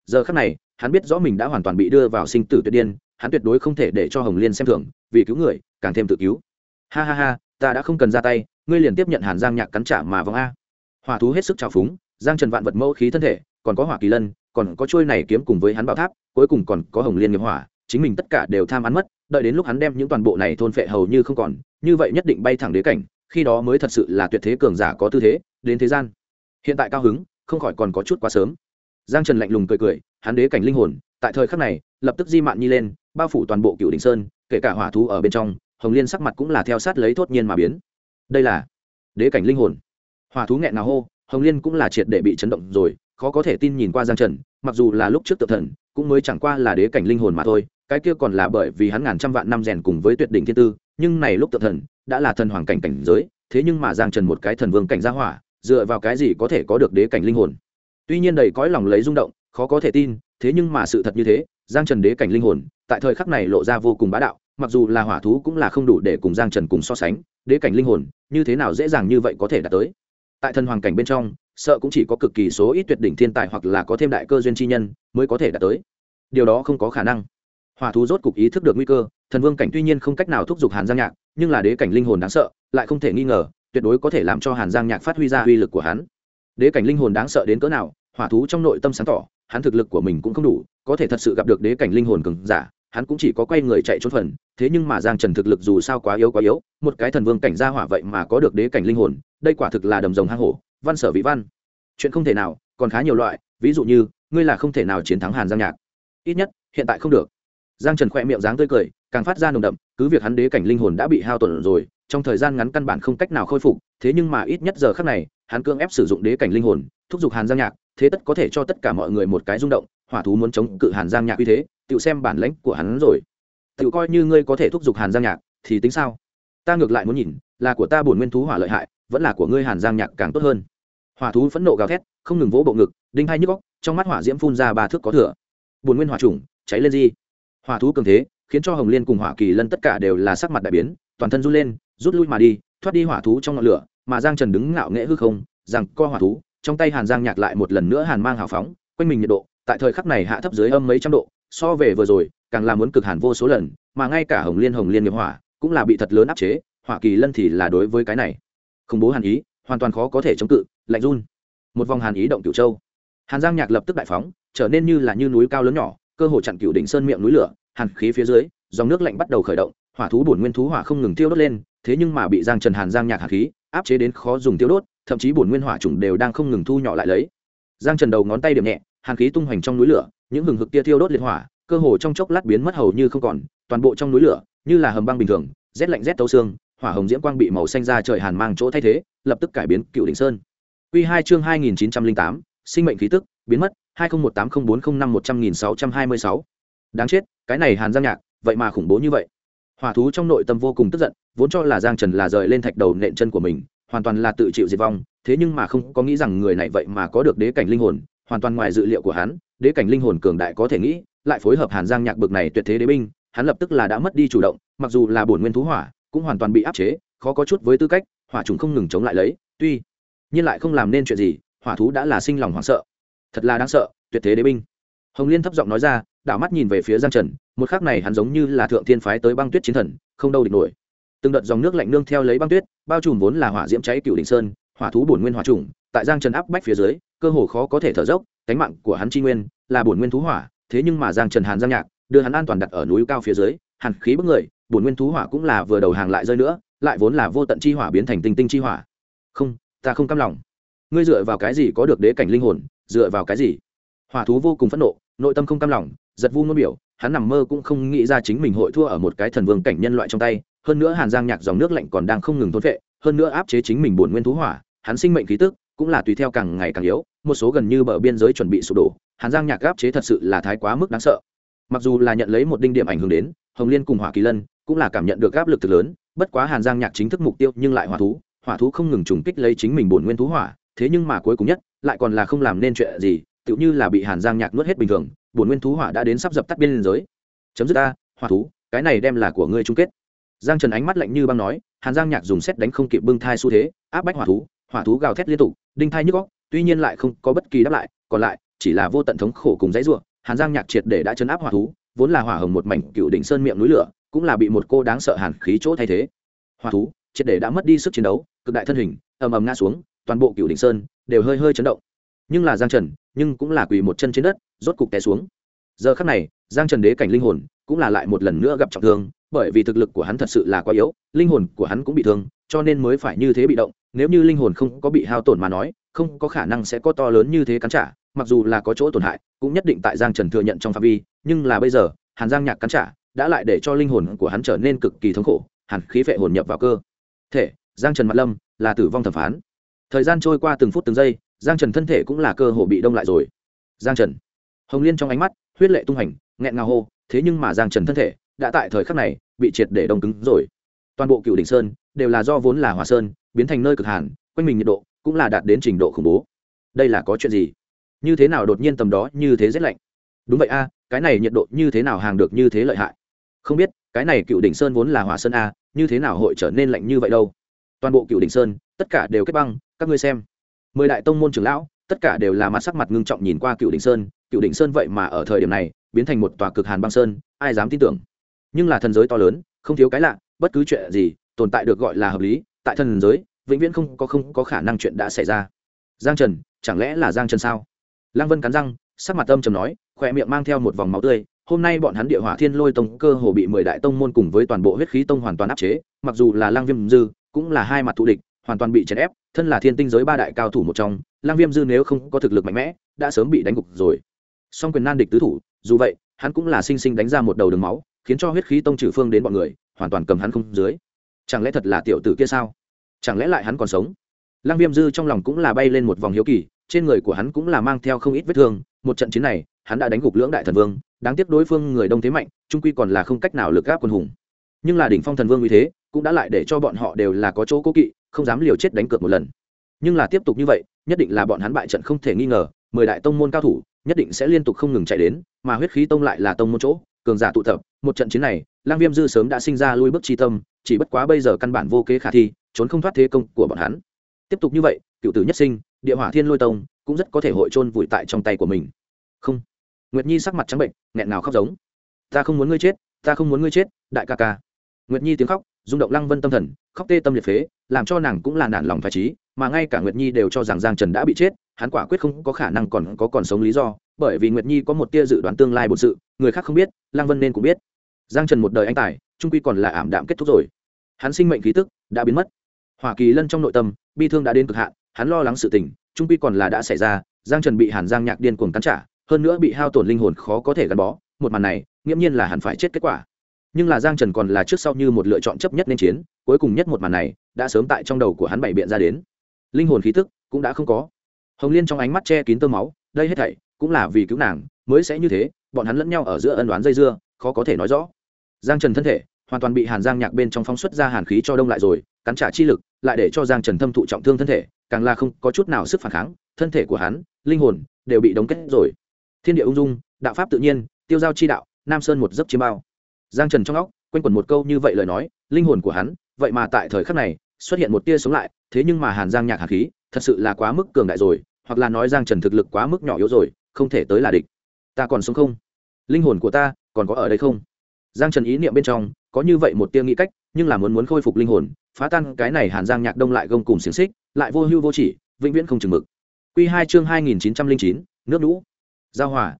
giờ khắc này hắn biết rõ mình đã hoàn toàn bị đưa vào sinh tử tuyệt điên, hắn tuyệt đối không thể để cho Hồng Liên xem thường, vì cứu người càng thêm tự cứu. Ha ha ha, ta đã không cần ra tay, ngươi liền tiếp nhận Hàn Giang Nhạc cắn trả mà vong a. Hỏa thú hết sức trào phúng, Giang Trần vạn vật mẫu khí thân thể, còn có Hỏa Kỳ Lân, còn có chuôi này kiếm cùng với hắn bảo tháp, cuối cùng còn có Hồng Liên nghiệp hỏa, chính mình tất cả đều tham ăn mất, đợi đến lúc hắn đem những toàn bộ này thôn phệ hầu như không còn, như vậy nhất định bay thẳng đế cảnh, khi đó mới thật sự là tuyệt thế cường giả có tư thế đến thế gian. Hiện tại cao hứng không khỏi còn có chút quá sớm. Giang Trần lạnh lùng cười cười, hắn đế cảnh linh hồn tại thời khắc này lập tức di mạn nhi lên, bao phủ toàn bộ Cửu Đỉnh Sơn, kể cả hỏa thú ở bên trong. Hồng Liên sắc mặt cũng là theo sát lấy thốt nhiên mà biến. Đây là đế cảnh linh hồn. Hỏa thú nghẹn ngào hô, Hồng Liên cũng là triệt để bị chấn động rồi, khó có thể tin nhìn qua Giang Trần, mặc dù là lúc trước tự thần cũng mới chẳng qua là đế cảnh linh hồn mà thôi, cái kia còn là bởi vì hắn ngàn trăm vạn năm rèn cùng với tuyệt đỉnh thiên tư, nhưng này lúc tự thần đã là thần hoàng cảnh cảnh giới, thế nhưng mà Giang Trần một cái thần vương cảnh gia hỏa, dựa vào cái gì có thể có được đế cảnh linh hồn? Tuy nhiên đầy cõi lòng lấy rung động, khó có thể tin, thế nhưng mà sự thật như thế, Giang Trần đế cảnh linh hồn tại thời khắc này lộ ra vô cùng bá đạo, mặc dù là hỏa thú cũng là không đủ để cùng Giang Trần cùng so sánh, đế cảnh linh hồn như thế nào dễ dàng như vậy có thể đạt tới. Tại thần hoàng cảnh bên trong, sợ cũng chỉ có cực kỳ số ít tuyệt đỉnh thiên tài hoặc là có thêm đại cơ duyên chi nhân mới có thể đạt tới. Điều đó không có khả năng. Hỏa thú rốt cục ý thức được nguy cơ, thần vương cảnh tuy nhiên không cách nào thúc giục Hàn Giang Nhạc, nhưng là đế cảnh linh hồn đáng sợ, lại không thể nghi ngờ, tuyệt đối có thể làm cho Hàn Giang Nhạc phát huy ra uy lực của hắn. Đế cảnh linh hồn đáng sợ đến cỡ nào, hỏa thú trong nội tâm sáng tỏ, hắn thực lực của mình cũng không đủ, có thể thật sự gặp được đế cảnh linh hồn cường giả, hắn cũng chỉ có quay người chạy trốn phần. Thế nhưng mà Giang Trần thực lực dù sao quá yếu, một cái thần vương cảnh gia hỏa vậy mà có được đế cảnh linh hồn, đây quả thực là đầm rồng hang hổ, văn sở vị văn. Chuyện không thể nào, còn khá nhiều loại, ví dụ như ngươi là không thể nào chiến thắng Hàn Giang Nhạc, ít nhất hiện tại không được. Giang Trần khẽ miệng dáng tươi cười càng phát ra nồng đậm, cứ việc hắn đế cảnh linh hồn đã bị hao tổn rồi, trong thời gian ngắn căn bản không cách nào khôi phục, thế nhưng mà ít nhất giờ khắc này hắn cưỡng ép sử dụng đế cảnh linh hồn thúc giục Hàn Giang Nhạc, thế tất có thể cho tất cả mọi người một cái rung động. Hỏa thú muốn chống cự Hàn Giang Nhạc uy thế, tự xem bản lãnh của hắn rồi. Tự coi như ngươi có thể thúc giục Hàn Giang Nhạc thì tính sao? Ta ngược lại muốn nhìn, là của ta bổn nguyên thú hỏa lợi hại, vẫn là của ngươi Hàn Giang Nhạc càng tốt hơn. Hỏa thú phẫn nộ gào thét, không ngừng vỗ bộ ngực, đinh hai nhức óc, trong mắt hỏa diễm phun ra 3 thước có thừa. Bổn nguyên hỏa trùng, cháy lên gì? Hỏa thú cường thế khiến cho Hồng Liên cùng Hỏa Kỳ Lân tất cả đều là sắc mặt đại biến, toàn thân run lên, rút lui mà đi, thoát đi hỏa thú trong ngọn lửa, mà Giang Trần đứng ngạo nghễ hư không, rằng co hỏa thú, trong tay Hàn Giang Nhạc lại một lần nữa hàn mang hào phóng, quanh mình nhiệt độ tại thời khắc này hạ thấp dưới âm mấy trăm độ, so về vừa rồi càng là muốn cực hàn vô số lần, mà ngay cả Hồng Liên nghiệp hỏa cũng là bị thật lớn áp chế, Hỏa Kỳ Lân thì là đối với cái này khủng bố hàn ý hoàn toàn khó có thể chống cự, lạnh run. Một vòng hàn ý động Cửu Châu, Hàn Giang Nhạc lập tức đại phóng, trở nên như là như núi cao lớn nhỏ, cơ hồ chặn Cửu Đỉnh Sơn miệng núi lửa, hàn khí phía dưới, dòng nước lạnh bắt đầu khởi động, hỏa thú bổn nguyên thú hỏa không ngừng tiêu đốt lên, thế nhưng mà bị Giang Trần Hàn Giang Nhạc hàn khí áp chế đến khó dùng tiêu đốt, thậm chí bổn nguyên hỏa trùng đều đang không ngừng thu nhỏ lại lấy. Giang Trần đầu ngón tay điểm nhẹ, hàn khí tung hoành trong núi lửa, những hừng hực tia thiêu đốt liệt hỏa, cơ hồ trong chốc lát biến mất hầu như không còn, toàn bộ trong núi lửa như là hầm băng bình thường, rét lạnh rét tấu xương, hỏa hồng diễm quang bị màu xanh ra trời hàn mang chỗ thay thế, lập tức cải biến Cửu Đỉnh Sơn. Quy 2 chương 2908, sinh mệnh khí tức biến mất, 20180405100626. Đáng chết, cái này Hàn Giang Nhạc, vậy mà khủng bố như vậy. Hỏa thú trong nội tâm vô cùng tức giận, vốn cho là Giang Trần là rời lên thạch đầu nện chân của mình, hoàn toàn là tự chịu diệt vong, thế nhưng mà không có nghĩ rằng người này vậy mà có được đế cảnh linh hồn, hoàn toàn ngoài dự liệu của hắn, đế cảnh linh hồn cường đại có thể nghĩ, lại phối hợp Hàn Giang Nhạc bực này tuyệt thế đế binh, hắn lập tức là đã mất đi chủ động, mặc dù là bổn nguyên thú hỏa, cũng hoàn toàn bị áp chế, khó có chút với tư cách, hỏa trùng không ngừng chống lại lấy, tuy nhiên lại không làm nên chuyện gì, hỏa thú đã là sinh lòng hoảng sợ. Thật là đáng sợ, tuyệt thế đế binh. Hồng Liên thấp giọng nói ra, đảo mắt nhìn về phía Giang Trần, một khắc này hắn giống như là thượng thiên phái tới băng tuyết chiến thần, không đâu địch nổi. Từng đợt dòng nước lạnh nương theo lấy băng tuyết, bao trùm vốn là hỏa diễm cháy Cửu Đỉnh Sơn, hỏa thú bổn nguyên hỏa trùng, tại Giang Trần áp bách phía dưới, cơ hồ khó có thể thở dốc, cánh mạng của hắn chi nguyên là bổn nguyên thú hỏa, thế nhưng mà Giang Trần Hàn Giang Nhạc đưa hắn an toàn đặt ở núi cao phía dưới, hàn khí bức người, bổn nguyên thú hỏa cũng là vừa đầu hàng lại rơi nữa, lại vốn là vô tận chi hỏa biến thành tinh tinh chi hỏa. Không, ta không cam lòng. Ngươi dựa vào cái gì có được đế cảnh linh hồn, dựa vào cái gì? Hỏa thú vô cùng phẫn nộ, nội tâm không cam lòng, giật vu ngôn biểu, hắn nằm mơ cũng không nghĩ ra chính mình hội thua ở một cái thần vương cảnh nhân loại trong tay, hơn nữa Hàn Giang Nhạc dòng nước lạnh còn đang không ngừng thôn phệ, hơn nữa áp chế chính mình bổn nguyên thú hỏa, hắn sinh mệnh khí tức cũng là tùy theo càng ngày càng yếu, một số gần như bờ biên giới chuẩn bị sụp đổ, Hàn Giang Nhạc áp chế thật sự là thái quá mức đáng sợ. Mặc dù là nhận lấy một đinh điểm ảnh hưởng đến, Hồng Liên cùng Hỏa Kỳ Lân cũng là cảm nhận được áp lực thực lớn, bất quá Hàn Giang Nhạc chính thức mục tiêu nhưng lại hỏa thú không ngừng trùng kích lấy chính mình bổn nguyên thú hỏa, thế nhưng mà cuối cùng nhất lại còn là không làm nên chuyện gì, tựu như là bị Hàn Giang Nhạc nuốt hết bình thường, bổn nguyên thú hỏa đã đến sắp dập tắt biên giới. Chấm dứt ta, hỏa thú, cái này đem là của ngươi chung kết. Giang Trần ánh mắt lạnh như băng nói, Hàn Giang Nhạc dùng xét đánh không kịp bưng thai xu thế, áp bách hỏa thú gào thét liên tục, đinh thai nhức óc, tuy nhiên lại không có bất kỳ đáp lại, còn lại chỉ là vô tận thống khổ cùng dãy ruộng. Hàn Giang Nhạc triệt để đã chấn áp hỏa thú, vốn là hỏa hồng một mảnh cựu đỉnh sơn miệng núi lửa, cũng là bị một cô đáng sợ hàn khí chỗ thay thế. Hỏa thú triệt để đã mất đi sức chiến đấu, cực đại thân hình ầm ầm ngã xuống, toàn bộ cựu đỉnh sơn đều hơi hơi chấn động. Nhưng là Giang Trần, nhưng cũng là quỳ một chân trên đất, rốt cục té xuống. Giờ khắc này, Giang Trần đế cảnh linh hồn cũng là lại một lần nữa gặp trọng thương, bởi vì thực lực của hắn thật sự là quá yếu, linh hồn của hắn cũng bị thương, cho nên mới phải như thế bị động. Nếu như linh hồn không có bị hao tổn mà nói, không có khả năng sẽ có to lớn như thế cắn trả, mặc dù là có chỗ tổn hại cũng nhất định tại Giang Trần thừa nhận trong phạm vi, nhưng là bây giờ Hàn Giang Nhạc cắn trả đã lại để cho linh hồn của hắn trở nên cực kỳ thống khổ, hàn khí phệ hồn nhập vào cơ thể. Giang Trần mặt lâm là tử vong thẩm phán. Thời gian trôi qua từng phút từng giây, Giang Trần thân thể cũng là cơ hồ bị đông lại rồi. Giang Trần. Hồng Liên trong ánh mắt huyết lệ tung hành, nghẹn ngào hô, thế nhưng mà Giang Trần thân thể đã tại thời khắc này bị triệt để đông cứng rồi. Toàn bộ Cựu Đỉnh Sơn đều là do vốn là hỏa sơn biến thành nơi cực hàn, quanh mình nhiệt độ cũng là đạt đến trình độ khủng bố. Đây là có chuyện gì? Như thế nào đột nhiên tầm đó như thế rét lạnh? Đúng vậy a, cái này nhiệt độ như thế nào hàng được như thế lợi hại? Không biết, cái này Cựu Đỉnh Sơn vốn là hỏa sơn a, như thế nào hội trở nên lạnh như vậy đâu? Toàn bộ Cựu Đỉnh Sơn tất cả đều kết băng, các ngươi xem. 10 đại tông môn trưởng lão tất cả đều là mặt sắc mặt ngưng trọng nhìn qua Cựu Đỉnh Sơn. Cựu Đỉnh Sơn vậy mà ở thời điểm này biến thành một tòa cực hàn băng sơn, ai dám tin tưởng? Nhưng là thần giới to lớn, không thiếu cái lạ, bất cứ chuyện gì tồn tại được gọi là hợp lý, tại thần giới vĩnh viễn không có khả năng chuyện đã xảy ra. Giang Trần, chẳng lẽ là Giang Trần sao? Lăng Vân cắn răng, sắc mặt âm trầm nói, khỏe miệng mang theo một vòng máu tươi. Hôm nay bọn hắn Địa Hỏa Thiên Lôi Tông cơ hồ bị 10 đại tông môn cùng với toàn bộ Huyết Khí Tông hoàn toàn áp chế, mặc dù là Lăng Viêm Dư cũng là hai mặt thù địch, hoàn toàn bị chèn ép, thân là Thiên Tinh giới 3 đại cao thủ một trong, Lăng Viêm Dư nếu không có thực lực mạnh mẽ, đã sớm bị đánh gục rồi. Song quyền nan địch tứ thủ, dù vậy, hắn cũng là sinh sinh đánh ra một đầu đường máu, khiến cho Huyết Khí Tông trừ phương đến bọn người, hoàn toàn cầm hắn không dưới. Chẳng lẽ thật là tiểu tử kia sao? Chẳng lẽ lại hắn còn sống? Lăng Viêm Dư trong lòng cũng là bay lên một vòng hiếu kỳ, trên người của hắn cũng là mang theo không ít vết thương, một trận chiến này, hắn đã đánh gục lưỡng đại thần vương, đáng tiếc đối phương người đông thế mạnh, trung quy còn là không cách nào lực gáp quân hùng. Nhưng là đỉnh phong thần vương uy thế, cũng đã lại để cho bọn họ đều là có chỗ cố kỵ, không dám liều chết đánh cược một lần. Nhưng là tiếp tục như vậy, nhất định là bọn hắn bại trận không thể nghi ngờ, 10 đại tông môn cao thủ, nhất định sẽ liên tục không ngừng chạy đến, mà Huyết Khí Tông lại là tông môn chỗ, cường giả tụ tập, một trận chiến này, Lăng Viêm Dư sớm đã sinh ra lui bước chi tâm, chỉ bất quá bây giờ căn bản vô kế khả thi, trốn không thoát thế công của bọn hắn. Tiếp tục như vậy, cựu tử nhất sinh, Địa Hỏa Thiên Lôi Tông cũng rất có thể hội chôn vùi tại trong tay của mình. Không. Nguyệt Nhi sắc mặt trắng bệnh, nghẹn ngào khóc giống. Ta không muốn ngươi chết, ta không muốn ngươi chết, đại ca ca. Nguyệt Nhi tiếng khóc, rung động Lăng Vân tâm thần, khóc tê tâm liệt phế, làm cho nàng cũng là nản lòng phái trí, mà ngay cả Nguyệt Nhi đều cho rằng Giang Trần đã bị chết, hắn quả quyết không có khả năng còn sống lý do, bởi vì Nguyệt Nhi có một tia dự đoán tương lai bổn sự, người khác không biết, Lăng Vân nên cũng biết. Giang Trần một đời anh tài, trung quy còn là ảm đạm kết thúc rồi. Hắn sinh mệnh khí tức đã biến mất. Hỏa Kỳ Lân trong nội tâm, bi thương đã đến cực hạn, hắn lo lắng sự tình, trung quy còn là đã xảy ra, Giang Trần bị Hàn Giang Nhạc điên cuồng cắn trả, hơn nữa bị hao tổn linh hồn khó có thể gắn bó, một màn này, nghiễm nhiên là hắn phải chết kết quả. Nhưng là Giang Trần còn là trước sau như một lựa chọn chấp nhất nên chiến, cuối cùng nhất một màn này, đã sớm tại trong đầu của hắn bày biện ra đến. Linh hồn khí tức cũng đã không có. Hồng Liên trong ánh mắt che kín tơ máu, đây hết thảy cũng là vì cứu nàng, mới sẽ như thế, bọn hắn lẫn nhau ở giữa ân oán dây dưa, khó có thể nói rõ. Giang Trần thân thể hoàn toàn bị Hàn Giang Nhạc bên trong phóng xuất ra hàn khí cho đông lại rồi, cắn trả chi lực lại để cho Giang Trần thâm thụ trọng thương thân thể, càng là không có chút nào sức phản kháng, thân thể của hắn, linh hồn đều bị đóng kết rồi. Thiên địa ung dung, đạo pháp tự nhiên, tiêu giao chi đạo, Nam Sơn một giấc chiêm bao. Giang Trần trong óc quanh quẩn một câu như vậy lời nói, linh hồn của hắn, vậy mà tại thời khắc này xuất hiện một tia sống lại, thế nhưng mà Hàn Giang Nhạc hàn khí, thật sự là quá mức cường đại rồi, hoặc là nói Giang Trần thực lực quá mức nhỏ yếu rồi, không thể tới là địch. Ta còn sống không? Linh hồn của ta còn có ở đây không? Giang Trần ý niệm bên trong có như vậy một tia nghĩ cách, nhưng là muốn khôi phục linh hồn, phá tan cái này Hàn Giang Nhạc đông lại gông cùng xiềng xích, lại vô hưu vô chỉ, vĩnh viễn không chừng mực. Quy 2 chương 2909, nước lũ. Giao hỏa,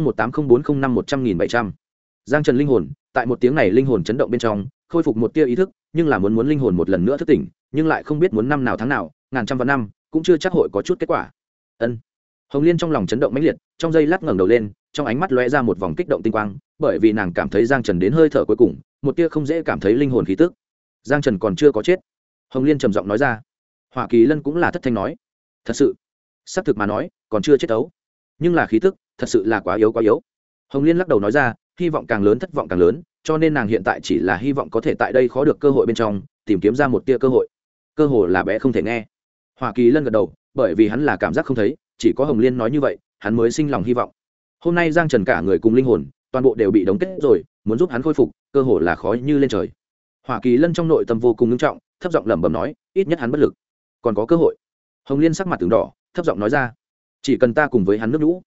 20180405100700. Giang Trần linh hồn, tại một tiếng này linh hồn chấn động bên trong, khôi phục một tia ý thức, nhưng là muốn linh hồn một lần nữa thức tỉnh, nhưng lại không biết muốn năm nào tháng nào, ngàn trăm vạn năm, cũng chưa chắc hội có chút kết quả. Ân. Hồng Liên trong lòng chấn động mãnh liệt, trong giây lát ngẩng đầu lên, trong ánh mắt lóe ra một vòng kích động tinh quang, bởi vì nàng cảm thấy Giang Trần đến hơi thở cuối cùng, một tia không dễ cảm thấy linh hồn khí tức. Giang Trần còn chưa có chết. Hồng Liên trầm giọng nói ra. Hỏa Kỳ Lân cũng là thất thanh nói. Thật sự, xác thực mà nói, còn chưa chết đấu. Nhưng là khí tức, thật sự là quá yếu quá yếu. Hồng Liên lắc đầu nói ra, hy vọng càng lớn thất vọng càng lớn, cho nên nàng hiện tại chỉ là hy vọng có thể tại đây khó được cơ hội bên trong, tìm kiếm ra một tia cơ hội. Cơ hội là bé không thể nghe. Hỏa Kỳ Lân gật đầu, bởi vì hắn là cảm giác không thấy, chỉ có Hồng Liên nói như vậy, hắn mới sinh lòng hy vọng. Hôm nay Giang Trần cả người cùng linh hồn, toàn bộ đều bị đóng kết rồi, muốn giúp hắn khôi phục, cơ hội là khó như lên trời. Hỏa Kỳ Lân trong nội tâm vô cùng nghiêm trọng, thấp giọng lẩm bẩm nói, ít nhất hắn bất lực, còn có cơ hội. Hồng Liên sắc mặt từng đỏ, thấp giọng nói ra, chỉ cần ta cùng với hắn nước lũ,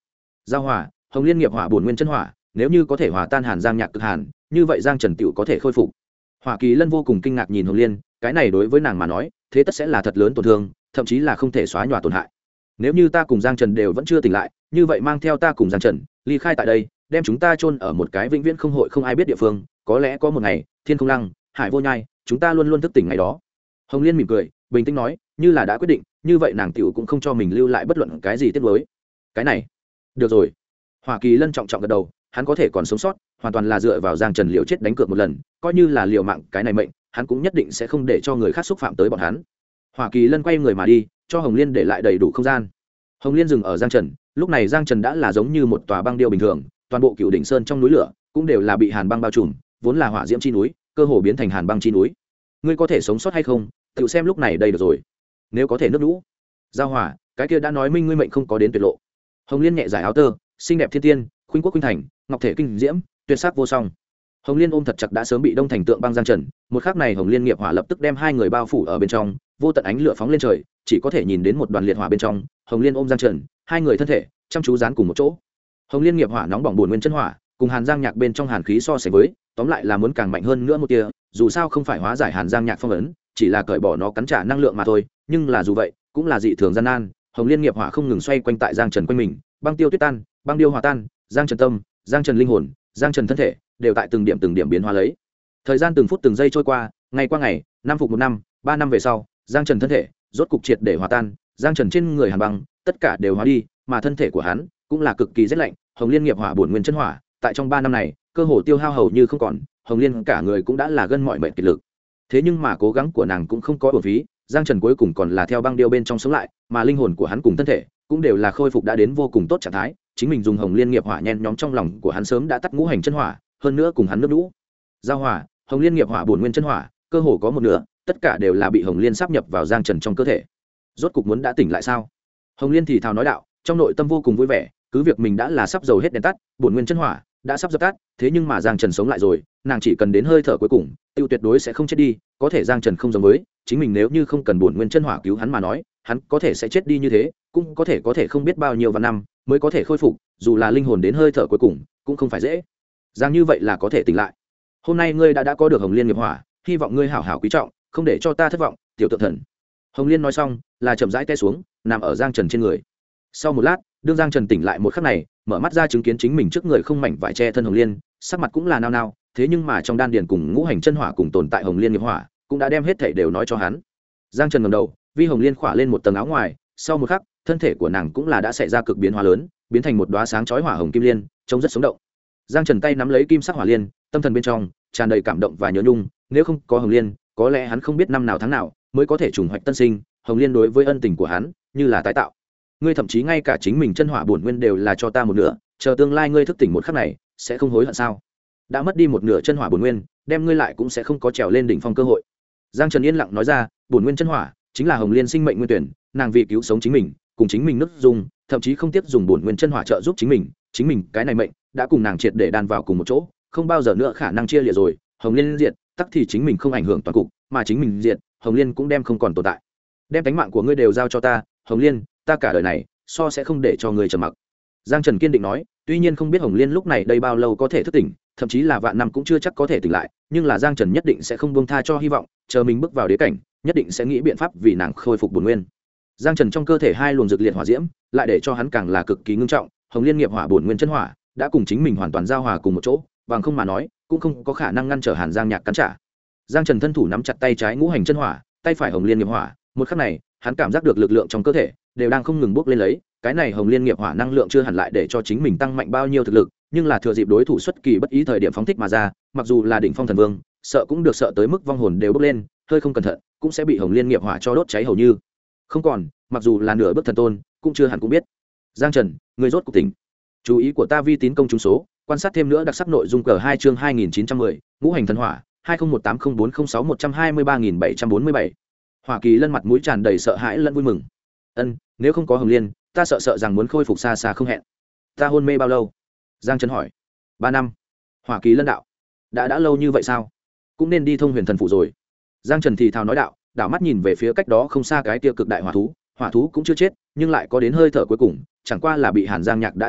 giao hỏa hồng liên nghiệp hỏa bổn nguyên chân hỏa, nếu như có thể hòa tan hàn giang nhạc cực hàn, như vậy giang trần tựu có thể khôi phục. Hỏa Kỳ Lân vô cùng kinh ngạc nhìn Hồng Liên, cái này đối với nàng mà nói thế tất sẽ là thật lớn tổn thương, thậm chí là không thể xóa nhòa tổn hại. Nếu như ta cùng giang trần đều vẫn chưa tỉnh lại, như vậy mang theo ta cùng giang trần ly khai tại đây, đem chúng ta chôn ở một cái vĩnh viễn không hội không ai biết địa phương, có lẽ có một ngày thiên không lăng hải vô nhai, chúng ta luôn luôn thức tỉnh ngày đó. Hồng Liên mỉm cười bình tĩnh nói, như là đã quyết định, như vậy nàng tiểu cũng không cho mình lưu lại bất luận cái gì tiếc nuối. Cái này được rồi. Hỏa Kỳ Lân trọng trọng gật đầu, hắn có thể còn sống sót hoàn toàn là dựa vào giang trần liều chết đánh cược một lần, coi như là liều mạng cái này mệnh, hắn cũng nhất định sẽ không để cho người khác xúc phạm tới bọn hắn. Hỏa Kỳ Lân quay người mà đi, cho Hồng Liên để lại đầy đủ không gian. Hồng Liên dừng ở giang trần, lúc này giang trần đã là giống như một tòa băng điêu bình thường, toàn bộ Cửu Đỉnh Sơn trong núi lửa cũng đều là bị hàn băng bao trùm, vốn là hỏa diễm chi núi cơ hồ biến thành hàn băng chi núi. Ngươi có thể sống sót hay không, tự xem lúc này đây được rồi. Nếu có thể nước lũ giao hỏa, cái kia đã nói minh ngươi mệnh không có đến tuyệt lộ. Hồng Liên nhẹ giải áo tơ, xinh đẹp thiên tiên, khuynh quốc khuynh thành, ngọc thể kinh diễm, tuyệt sắc vô song. Hồng Liên ôm thật chặt đã sớm bị đông thành tượng băng giang trần, một khắc này Hồng Liên nghiệp hỏa lập tức đem hai người bao phủ ở bên trong, vô tận ánh lửa phóng lên trời, chỉ có thể nhìn đến một đoàn liệt hỏa bên trong. Hồng Liên ôm giang trần, hai người thân thể chăm chú dán cùng một chỗ. Hồng Liên nghiệp hỏa nóng bỏng bổn nguyên chân hỏa, cùng hàn giang nhạc bên trong hàn khí so sánh với, tóm lại là muốn càng mạnh hơn nữa một tia. Dù sao không phải hóa giải hàn giang nhạc phong ấn, chỉ là cởi bỏ nó cắn trả năng lượng mà thôi, nhưng là dù vậy cũng là dị thường gian nan. Hồng Liên nghiệp hỏa không ngừng xoay quanh tại giang trần quanh mình, băng tiêu tuyết tan, băng điêu hòa tan, giang trần tâm, giang trần linh hồn, giang trần thân thể đều tại từng điểm biến hóa lấy. Thời gian từng phút từng giây trôi qua, ngày qua ngày, năm phục một năm, 3 năm về sau, giang trần thân thể rốt cục triệt để hòa tan, giang trần trên người hàn băng tất cả đều hóa đi, mà thân thể của hắn cũng là cực kỳ rét lạnh. Hồng Liên nghiệp hỏa bổn nguyên chân hỏa tại trong 3 năm này cơ hồ tiêu hao hầu như không còn, Hồng Liên cả người cũng đã là gân mỏi mệt kiệt lực. Thế nhưng mà cố gắng của nàng cũng không có uổng phí, giang trần cuối cùng còn là theo băng điêu bên trong sống lại, mà linh hồn của hắn cùng thân thể cũng đều là khôi phục đã đến vô cùng tốt trạng thái. Chính mình dùng Hồng Liên nghiệp hỏa nhen nhóm trong lòng của hắn sớm đã tắt ngũ hành chân hỏa, hơn nữa cùng hắn nước lũ giao hỏa, Hồng Liên nghiệp hỏa bổn nguyên chân hỏa cơ hồ có một nửa tất cả đều là bị Hồng Liên sáp nhập vào giang trần trong cơ thể. Rốt cục muốn đã tỉnh lại sao? Hồng Liên thì thào nói đạo, trong nội tâm vô cùng vui vẻ, cứ việc mình đã là sắp dầu hết đèn tắt, bổn nguyên chân hỏa đã sắp dập tắt, thế nhưng mà giang trần sống lại rồi, nàng chỉ cần đến hơi thở cuối cùng tiêu tuyệt đối sẽ không chết đi. Có thể giang trần không giống với chính mình, nếu như không cần bổn nguyên chân hỏa cứu hắn mà nói, hắn có thể sẽ chết đi như thế, cũng có thể không biết bao nhiêu vạn năm mới có thể khôi phục, dù là linh hồn đến hơi thở cuối cùng cũng không phải dễ giang như vậy là có thể tỉnh lại. Hôm nay ngươi đã có được Hồng Liên nghiệp hỏa, hy vọng ngươi hảo hảo quý trọng, không để cho ta thất vọng, tiểu tượng thần. Hồng Liên nói xong là chậm rãi té xuống, nằm ở giang trần trên người. Sau một lát, đương giang trần tỉnh lại một khắc này, mở mắt ra chứng kiến chính mình trước người không mảnh vải che thân Hồng Liên, sắc mặt cũng là nao nao, thế nhưng mà trong đan điền cùng ngũ hành chân hỏa cùng tồn tại Hồng Liên nghiệp hỏa cũng đã đem hết thảy đều nói cho hắn. Giang trần ngẩng đầu, vi Hồng Liên khỏa lên một tầng áo ngoài, sau một khắc thân thể của nàng cũng là đã xảy ra cực biến hóa lớn, biến thành một đóa sáng chói hỏa hồng kim liên, trông rất sống động. Giang trần tay nắm lấy kim sắc hỏa liên, tâm thần bên trong tràn đầy cảm động và nhớ nhung, nếu không có Hồng Liên, có lẽ hắn không biết năm nào tháng nào mới có thể trùng hoạch tân sinh. Hồng Liên đối với ân tình của hắn như là tái tạo. Ngươi thậm chí ngay cả chính mình chân hỏa bổn nguyên đều là cho ta một nửa, chờ tương lai ngươi thức tỉnh một khắc này sẽ không hối hận sao? Đã mất đi một nửa chân hỏa bổn nguyên, đem ngươi lại cũng sẽ không có trèo lên đỉnh phong cơ hội. Giang trần yên lặng nói ra, bổn nguyên chân hỏa chính là Hồng Liên sinh mệnh nguyên tuyển, nàng vì cứu sống chính mình cùng chính mình nứt dùng, thậm chí không tiếc dùng bổn nguyên chân hỏa trợ giúp chính mình cái này mệnh đã cùng nàng triệt để đan vào cùng một chỗ, không bao giờ nữa khả năng chia lìa rồi. Hồng Liên diệt tắc thì chính mình không ảnh hưởng toàn cục, mà chính mình diệt, Hồng Liên cũng đem không còn tồn tại. Đem tính mạng của ngươi đều giao cho ta, Hồng Liên, ta cả đời này sẽ không để cho ngươi trầm mặc. Giang trần kiên định nói, tuy nhiên không biết Hồng Liên lúc này đây bao lâu có thể thức tỉnh, thậm chí là vạn năm cũng chưa chắc có thể tỉnh lại, nhưng là Giang trần nhất định sẽ không buông tha cho hy vọng, chờ mình bước vào đế cảnh nhất định sẽ nghĩ biện pháp vì nàng khôi phục bổn nguyên. Giang trần trong cơ thể hai luồng dược liệt hỏa diễm lại để cho hắn càng là cực kỳ ngưng trọng. Hồng Liên nghiệp hỏa bổn nguyên chân hỏa đã cùng chính mình hoàn toàn giao hòa cùng một chỗ, bằng không mà nói cũng không có khả năng ngăn trở hàn giang nhạc cắn trả. Giang trần thân thủ nắm chặt tay trái ngũ hành chân hỏa, tay phải Hồng Liên nghiệp hỏa, một khắc này hắn cảm giác được lực lượng trong cơ thể đều đang không ngừng bốc lên lấy. Cái này Hồng Liên nghiệp hỏa năng lượng chưa hẳn lại để cho chính mình tăng mạnh bao nhiêu thực lực, nhưng là thừa dịp đối thủ xuất kỳ bất ý thời điểm phóng thích mà ra, mặc dù là đỉnh phong thần vương sợ cũng được sợ tới mức vong hồn đều bốc lên, hơi không cẩn thận cũng sẽ bị Hồng Liên nghiệp hỏa cho đốt cháy hầu như không còn, mặc dù là nửa bước thần tôn cũng chưa hẳn cũng biết. Giang trần, người rốt cuộc tỉnh. Chú ý của ta vi tín công chúng số, quan sát thêm nữa đặc sắc nội dung cờ 2 chương 2910, ngũ hành thần hỏa 20180406123747. Hỏa Kỳ Lân mặt mũi tràn đầy sợ hãi lẫn vui mừng. Nếu không có Hồng Liên, ta sợ rằng muốn khôi phục xa xa không hẹn. Ta hôn mê bao lâu? Giang trần hỏi. 3 năm. Hỏa Kỳ Lân đạo. Đã lâu như vậy sao? Cũng nên đi thông huyền thần phủ rồi. Giang trần thì thào nói đạo, đảo mắt nhìn về phía cách đó không xa cái kia cực đại hỏa thú cũng chưa chết, nhưng lại có đến hơi thở cuối cùng, chẳng qua là bị hàn giang nhạc đã chấn áp,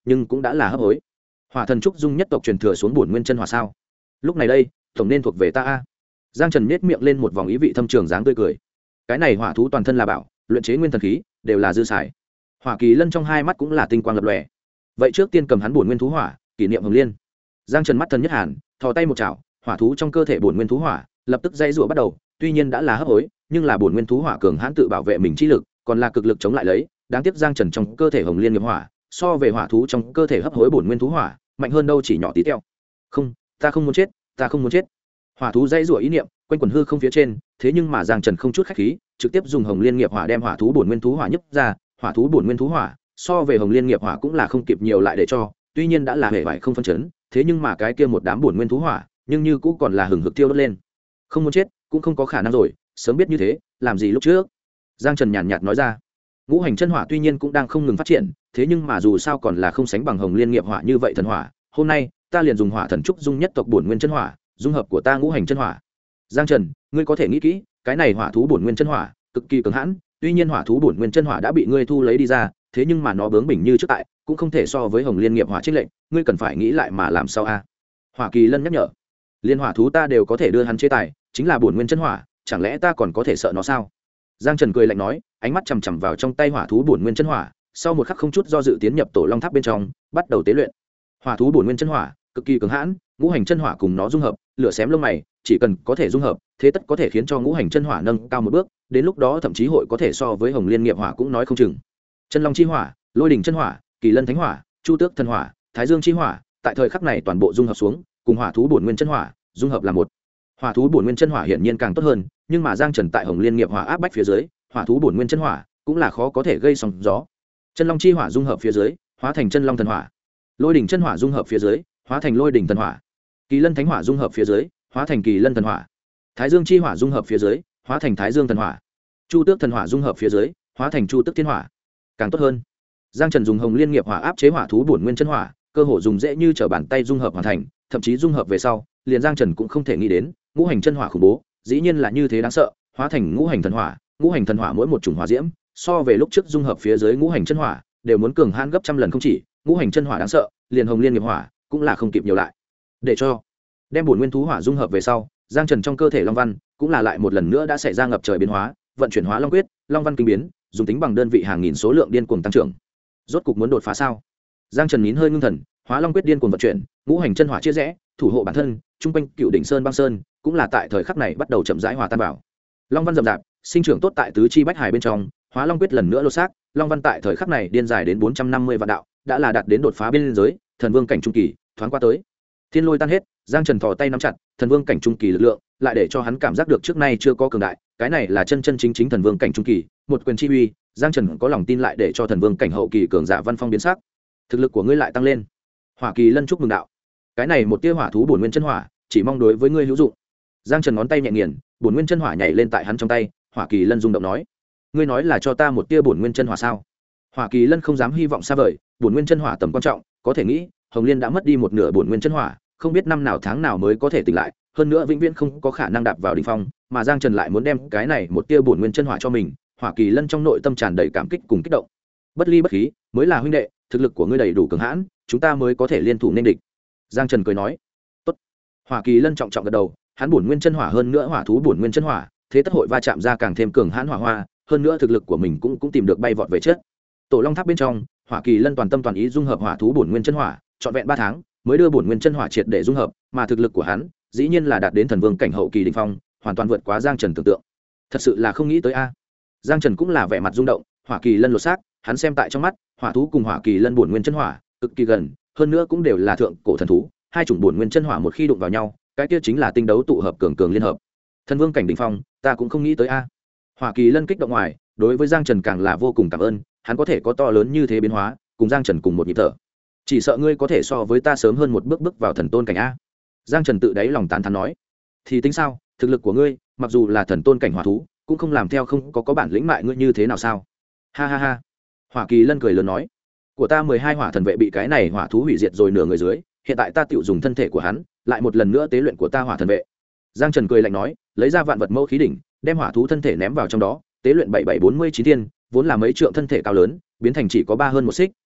nhưng cũng đã là hấp hối. Hỏa thần trúc dung nhất tộc truyền thừa xuống bổn nguyên chân hỏa sao? Lúc này đây tổng nên thuộc về ta a. Giang Trần nhếch miệng lên một vòng ý vị thâm trường dáng tươi cười. Cái này hỏa thú toàn thân là bảo, luyện chế nguyên thần khí đều là dư xài. Hỏa Kỳ Lân trong hai mắt cũng là tinh quang lập lòe. Vậy trước tiên cầm hắn bổn nguyên thú hỏa, kỷ niệm hồng liên. Giang Trần mắt thần nhất hàn, thò tay một chảo, hỏa thú trong cơ thể bổn nguyên thú hỏa lập tức dây rủa bắt đầu, tuy nhiên đã là hấp hối, nhưng là bổn nguyên thú hỏa cường hãn tự bảo vệ mình chi lực, còn là cực lực chống lại lấy, đáng tiếc Giang Trần trong cơ thể hồng liên nghiệp hỏa, so về hỏa thú trong cơ thể hấp hối bổn nguyên thú hỏa, mạnh hơn đâu chỉ nhỏ tí teo. Không, ta không muốn chết, ta không muốn chết. Hỏa thú dây rủa ý niệm, quanh quần hư không phía trên, thế nhưng mà Giang Trần không chút khách khí, trực tiếp dùng hồng liên nghiệp hỏa đem hỏa thú bổn nguyên thú hỏa nhấc ra, hỏa thú bổn nguyên thú hỏa, so về hồng liên nghiệp hỏa cũng là không kịp nhiều lại để cho, tuy nhiên đã là hệ vải không phân chấn, thế nhưng mà cái kia một đám bổn nguyên thú hỏa, nhưng như cũng còn là hừng hực tiêu đốt lên. Không muốn chết, cũng không có khả năng rồi, sớm biết như thế, làm gì lúc trước? Giang Trần nhàn nhạt nói ra. Ngũ hành chân hỏa tuy nhiên cũng đang không ngừng phát triển, thế nhưng mà dù sao còn là không sánh bằng hồng liên nghiệp hỏa như vậy thần hỏa, hôm nay ta liền dùng hỏa thần trúc dung nhất tộc bổn nguyên chân hỏa, dung hợp của ta ngũ hành chân hỏa. Giang Trần, ngươi có thể nghĩ kỹ, cái này hỏa thú bổn nguyên chân hỏa cực kỳ cứng hãn, tuy nhiên hỏa thú bổn nguyên chân hỏa đã bị ngươi thu lấy đi ra, thế nhưng mà nó bướng bỉnh như trước tại, cũng không thể so với hồng liên nghiệp hỏa chiến lệnh, ngươi cần phải nghĩ lại mà làm sao a? Hỏa Kỳ Lân nhắc nhở. Liên hỏa thú ta đều có thể đưa hắn chế tài, chính là bổn nguyên chân hỏa, chẳng lẽ ta còn có thể sợ nó sao? Giang Trần cười lạnh nói, ánh mắt chằm chằm vào trong tay hỏa thú bổn nguyên chân hỏa, sau một khắc không chút do dự tiến nhập tổ long tháp bên trong, bắt đầu tế luyện. Hỏa thú bổn nguyên chân hỏa cực kỳ cứng hãn, ngũ hành chân hỏa cùng nó dung hợp, lửa xém lông mày, chỉ cần có thể dung hợp, thế tất có thể khiến cho ngũ hành chân hỏa nâng cao một bước, đến lúc đó thậm chí hội có thể so với hồng liên nghiệp hỏa cũng nói không chừng. Chân long chi hỏa, lôi đỉnh chân hỏa, kỳ lân thánh hỏa, chu tước thần hỏa, thái dương chi hỏa, tại thời khắc này toàn bộ dung hợp xuống, cùng hỏa thú bổn nguyên chân hỏa dung hợp là một. Hỏa thú bổn nguyên chân hỏa hiển nhiên càng tốt hơn, nhưng mà Giang Trần tại hồng liên nghiệp hỏa áp bách phía dưới, hỏa thú bổn nguyên chân hỏa cũng là khó có thể gây sóng gió. Chân long chi hỏa dung hợp phía dưới, hóa thành chân long thần hỏa. Lôi đỉnh chân hỏa dung hợp phía dưới, hóa thành lôi đỉnh thần hỏa. Kỳ lân thánh hỏa dung hợp phía dưới, hóa thành kỳ lân thần hỏa. Thái dương chi hỏa dung hợp phía dưới, hóa thành thái dương thần hỏa. Chu tước thần hỏa dung hợp phía dưới, hóa thành chu tước thiên hỏa. Càng tốt hơn. Giang Trần dùng hồng liên nghiệp hỏa áp chế hỏa thú bổn nguyên chân hỏa, cơ hồ dùng dễ như trở bàn tay dung hợp hoàn thành, thậm chí dung hợp về sau, liền Giang Trần cũng không thể nghĩ đến, ngũ hành chân hỏa khủng bố, dĩ nhiên là như thế đáng sợ, hóa thành ngũ hành thần hỏa, ngũ hành thần hỏa mỗi một chủng hỏa diễm, so về lúc trước dung hợp phía dưới ngũ hành chân hỏa, đều muốn cường hãn gấp trăm lần không chỉ, ngũ hành chân hỏa đáng sợ, liền hồng liên nghiệp hỏa cũng là không kịp nhiều lại. Để cho đem bổn nguyên thú hỏa dung hợp về sau, Giang Trần trong cơ thể long văn cũng là lại một lần nữa đã xảy ra ngập trời biến hóa, vận chuyển hóa long quyết, long văn kinh biến, dùng tính bằng đơn vị hàng nghìn số lượng điên cuồng tăng trưởng. Rốt cục muốn đột phá sao? Giang Trần nín hơi ngưng thần, hóa long quyết điên cuồng vận chuyển, ngũ hành chân hỏa chia rẽ, thủ hộ bản thân, trung quanh cựu đỉnh sơn băng sơn cũng là tại thời khắc này bắt đầu chậm rãi hòa tan vào. Long văn rậm rạp, sinh trưởng tốt tại tứ chi bách hải bên trong, hóa long quyết lần nữa lột xác, long văn tại thời khắc này điên dài đến 450 vạn đạo, đã là đạt đến đột phá biên giới, thần vương cảnh trung kỳ, thoáng qua tới. Thiên lôi tan hết, Giang Trần thò tay nắm chặt, thần vương cảnh trung kỳ lực lượng, lại để cho hắn cảm giác được trước nay chưa có cường đại, cái này là chân chân chính chính thần vương cảnh trung kỳ, một quyền chi uy, Giang Trần có lòng tin lại để cho thần vương cảnh hậu kỳ cường giả văn phong biến sắc. Thực lực của ngươi lại tăng lên. Hỏa Kỳ Lân chúc mừng đạo. Cái này một tia hỏa thú bổn nguyên chân hỏa, chỉ mong đối với ngươi hữu dụng. Giang Trần ngón tay nhẹ nghiền, bổn nguyên chân hỏa nhảy lên tại hắn trong tay, Hỏa Kỳ Lân rung động nói: "Ngươi nói là cho ta một tia bổn nguyên chân hỏa sao?" Hỏa Kỳ Lân không dám hy vọng xa vời, bổn nguyên chân hỏa tầm quan trọng, có thể nghĩ, Hồng Liên đã mất đi một nửa bổn nguyên chân hỏa, không biết năm nào tháng nào mới có thể tỉnh lại, hơn nữa vĩnh viễn không có khả năng đạp vào đỉnh phong, mà Giang Trần lại muốn đem cái này một tia bổn nguyên chân hỏa cho mình, Hỏa Kỳ Lân trong nội tâm tràn đầy cảm kích cùng kích động. Bất ly bất khí, mới là huynh đệ, thực lực của ngươi đầy đủ cường hãn, chúng ta mới có thể liên thủ nên địch. Giang Trần cười nói: "Tốt." Hỏa Kỳ Lân trọng trọng gật đầu, hắn bổn nguyên chân hỏa hơn nữa hỏa thú bổn nguyên chân hỏa, thế tất hội va chạm ra càng thêm cường hãn hỏa hoa, hơn nữa thực lực của mình cũng tìm được bay vọt về trước. Tổ Long Tháp bên trong, Hỏa Kỳ Lân toàn tâm toàn ý dung hợp hỏa thú bổn nguyên chân hỏa, trọn vẹn 3 tháng mới đưa bổn nguyên chân hỏa triệt để dung hợp, mà thực lực của hắn, dĩ nhiên là đạt đến thần vương cảnh hậu kỳ đỉnh phong, hoàn toàn vượt quá Giang Trần tưởng tượng. Thật sự là không nghĩ tới a. Giang Trần cũng là vẻ mặt rung động, Hỏa Kỳ Lân lột xác, hắn xem tại trong mắt, hỏa thú cùng Hỏa Kỳ Lân bổn nguyên chân hỏa cực kỳ gần, hơn nữa cũng đều là thượng cổ thần thú, hai chủng bổn nguyên chân hỏa một khi đụng vào nhau, cái kia chính là tinh đấu tụ hợp cường cường liên hợp. Thần vương cảnh đỉnh phong, ta cũng không nghĩ tới a. Hỏa Kỳ Lân kích động ngoài, đối với Giang Trần càng là vô cùng cảm ơn, hắn có thể có to lớn như thế biến hóa, cùng Giang Trần cùng một nhịp thở. Chỉ sợ ngươi có thể so với ta sớm hơn một bước bước vào thần tôn cảnh a. Giang Trần tự đáy lòng tán thán nói. Thì tính sao, thực lực của ngươi, mặc dù là thần tôn cảnh hỏa thú, cũng không làm theo không có bản lĩnh mại ngươi như thế nào sao? Ha ha ha. Hỏa Kỳ Lân cười lớn nói, của ta 12 hỏa thần vệ bị cái này hỏa thú hủy diệt rồi nửa người dưới, hiện tại ta tựu dùng thân thể của hắn, lại một lần nữa tế luyện của ta hỏa thần vệ. Giang Trần cười lạnh nói, lấy ra vạn vật mẫu khí đỉnh, đem hỏa thú thân thể ném vào trong đó, tế luyện 7749 thiên, vốn là mấy trượng thân thể cao lớn, biến thành chỉ có 3 hơn một xích,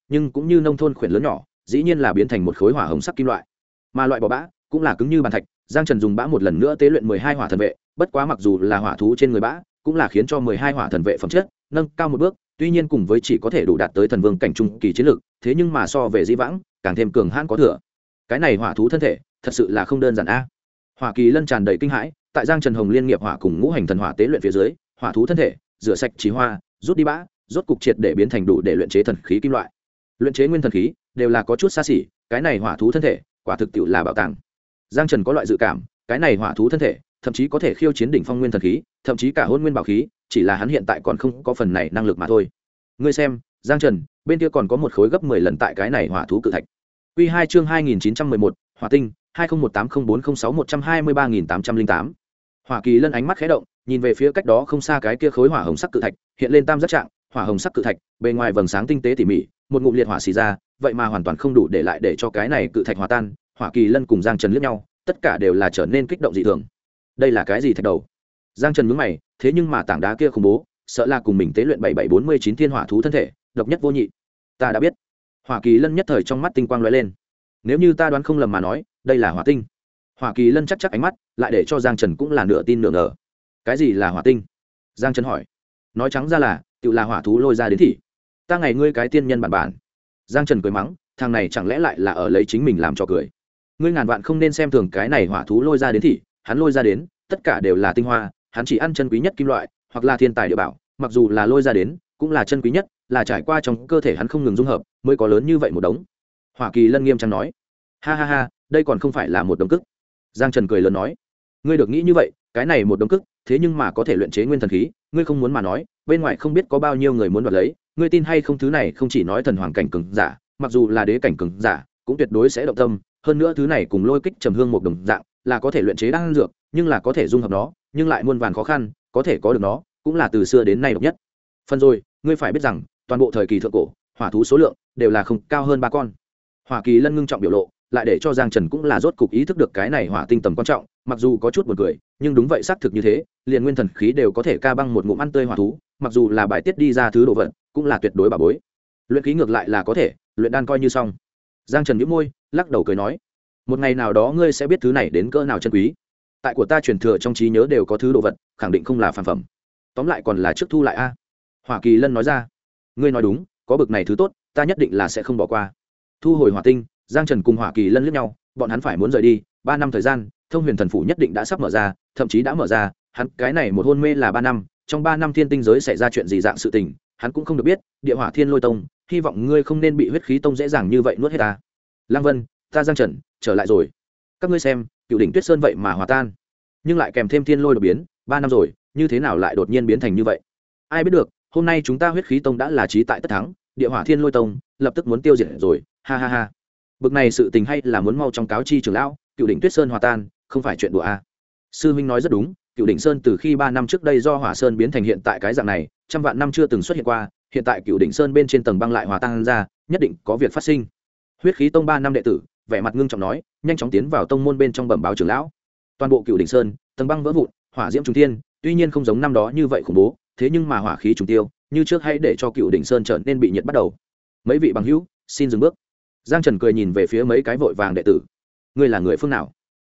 nhưng cũng như nông thôn khuyển lớn nhỏ, dĩ nhiên là biến thành một khối hỏa hồng sắc kim loại. Mà loại bỏ bã cũng là cứng như bàn thạch, Giang Trần dùng bã một lần nữa tế luyện 12 hỏa thần vệ, bất quá mặc dù là hỏa thú trên người bã, cũng là khiến cho 12 hỏa thần vệ phẩm chất nâng cao một bước, tuy nhiên cùng với chỉ có thể đủ đạt tới thần vương cảnh trung kỳ chiến lực, thế nhưng mà so về Dĩ Vãng, càng thêm cường hãn có thừa. Cái này hỏa thú thân thể, thật sự là không đơn giản a. Hỏa Kỳ Lân tràn đầy kinh hãi, tại Giang Trần Hồng liên nghiệp hỏa cùng ngũ hành thần hỏa tế luyện phía dưới, hỏa thú thân thể rửa sạch trí hoa, rút đi bã, rốt cục triệt để biến thành đủ để luyện chế thần khí kim loại. Luyện chế nguyên thần khí đều là có chút xa xỉ, cái này hỏa thú thân thể, quả thực tiệu là bảo tàng. Giang Trần có loại dự cảm, cái này hỏa thú thân thể, thậm chí có thể khiêu chiến đỉnh phong nguyên thần khí, thậm chí cả hôn nguyên bảo khí, chỉ là hắn hiện tại còn không có phần này năng lực mà thôi. Ngươi xem, Giang Trần, bên kia còn có một khối gấp 10 lần tại cái này hỏa thú cự thạch. Quy 2 chương 2911, Hỏa tinh, 20180406123808. Hỏa Kỳ Lân ánh mắt khẽ động, nhìn về phía cách đó không xa cái kia khối hỏa hồng sắc cự thạch, hiện lên tam giác trạng, hỏa hồng sắc cự thạch, bề ngoài vầng sáng tinh tế tỉ mỉ, một ngụm liệt hỏa xì ra, vậy mà hoàn toàn không đủ để lại để cho cái này cự thạch hòa tan. Hỏa Kỳ Lân cùng Giang Trần liếc nhau, tất cả đều là trở nên kích động dị thường. Đây là cái gì thạch đầu? Giang Trần nhướng mày, thế nhưng mà tảng đá kia khủng bố, sợ là cùng mình tế luyện 7749 thiên hỏa thú thân thể, độc nhất vô nhị. Ta đã biết. Hỏa Kỳ Lân nhất thời trong mắt tinh quang lóe lên. Nếu như ta đoán không lầm mà nói, đây là hỏa tinh. Hỏa Kỳ Lân chắc ánh mắt, lại để cho Giang Trần cũng là nửa tin nửa ngờ. Cái gì là hỏa tinh? Giang Trần hỏi. Nói trắng ra là, tự là hỏa thú lôi ra đến thì. Ta ngày ngươi cái tiên nhân bản bản. Giang Trần cười mắng, thằng này chẳng lẽ lại là ở lấy chính mình làm trò cười. Ngươi ngàn vạn không nên xem thường cái này hỏa thú lôi ra đến thì, hắn lôi ra đến, tất cả đều là tinh hoa, hắn chỉ ăn chân quý nhất kim loại, hoặc là thiên tài địa bảo, mặc dù là lôi ra đến, cũng là chân quý nhất, là trải qua trong cơ thể hắn không ngừng dung hợp, mới có lớn như vậy một đống. Hỏa Kỳ Lân nghiêm trang nói. Ha ha ha, đây còn không phải là một đống cức. Giang Trần cười lớn nói. Ngươi được nghĩ như vậy, cái này một đống cức, thế nhưng mà có thể luyện chế nguyên thần khí, ngươi không muốn mà nói, bên ngoài không biết có bao nhiêu người muốn đoạt lấy, ngươi tin hay không, thứ này không chỉ nói thần hoàng cảnh cường giả, mặc dù là đế cảnh cường giả, cũng tuyệt đối sẽ động tâm, hơn nữa thứ này cùng lôi kích trầm hương một đồng dạng, là có thể luyện chế đan dược, nhưng là có thể dung hợp nó, nhưng lại muôn vàn khó khăn, có thể có được nó, cũng là từ xưa đến nay độc nhất. Phần rồi, ngươi phải biết rằng, toàn bộ thời kỳ thượng cổ, hỏa thú số lượng đều là không cao hơn 3 con. Hỏa Kỳ Lân ngưng trọng biểu lộ, lại để cho Giang Trần cũng là rốt cục ý thức được cái này hỏa tinh tầm quan trọng, mặc dù có chút buồn cười, nhưng đúng vậy xác thực như thế, liền nguyên thần khí đều có thể ca băng một ngụm ăn tươi hỏa thú, mặc dù là bài tiết đi ra thứ đồ vật, cũng là tuyệt đối bảo bối. Luyện khí ngược lại là có thể, luyện đan coi như xong. Giang Trần nhếch môi, lắc đầu cười nói, một ngày nào đó ngươi sẽ biết thứ này đến cỡ nào chân quý. Tại của ta truyền thừa trong trí nhớ đều có thứ đồ vật, khẳng định không là phàm phẩm. Tóm lại còn là trước thu lại a. Hỏa Kỳ Lân nói ra. Ngươi nói đúng, có bực này thứ tốt, ta nhất định là sẽ không bỏ qua. Thu hồi hỏa tinh, Giang Trần cùng Hỏa Kỳ Lân liếc nhau, bọn hắn phải muốn rời đi, 3 năm thời gian, Thông Huyền Thần Phủ nhất định đã sắp mở ra, thậm chí đã mở ra, hắn cái này một hôn mê là 3 năm, trong 3 năm thiên tinh giới xảy ra chuyện gì dạng sự tình, hắn cũng không được biết, Địa Hỏa Thiên Lôi Tông, hy vọng ngươi không nên bị huyết khí tông dễ dàng như vậy nuốt hết ta. Lăng Vân, ta Giang Trần, trở lại rồi. Các ngươi xem, Cựu đỉnh Tuyết Sơn vậy mà hòa tan, nhưng lại kèm thêm thiên lôi đột biến, 3 năm rồi, như thế nào lại đột nhiên biến thành như vậy? Ai biết được, hôm nay chúng ta huyết khí tông đã là chí tại tất thắng, Địa Hỏa Thiên Lôi Tông lập tức muốn tiêu diệt rồi, ha ha ha. Bực này sự tình hay là muốn mau trong cáo chi trưởng lão, Cựu đỉnh Tuyết Sơn hòa tan, không phải chuyện đùa a. Sư huynh nói rất đúng, Cựu đỉnh Sơn từ khi 3 năm trước đây do Hỏa Sơn biến thành hiện tại cái dạng này, trăm vạn năm chưa từng xuất hiện qua, hiện tại Cựu đỉnh Sơn bên trên tầng băng lại hòa tan ra, nhất định có việc phát sinh. Huyết khí tông 3 năm đệ tử, vẻ mặt ngưng trọng nói, nhanh chóng tiến vào tông môn bên trong bẩm báo trưởng lão. Toàn bộ Cựu đỉnh Sơn, tầng băng vỡ vụn, hỏa diễm trùng thiên, tuy nhiên không giống năm đó như vậy khủng bố, thế nhưng mà hỏa khí trùng tiêu, như trước hãy để cho Cựu đỉnh Sơn trở nên bị nhiệt bắt đầu. Mấy vị bằng hữu, xin dừng bước. Giang Trần cười nhìn về phía mấy cái vội vàng đệ tử. Ngươi là người phương nào?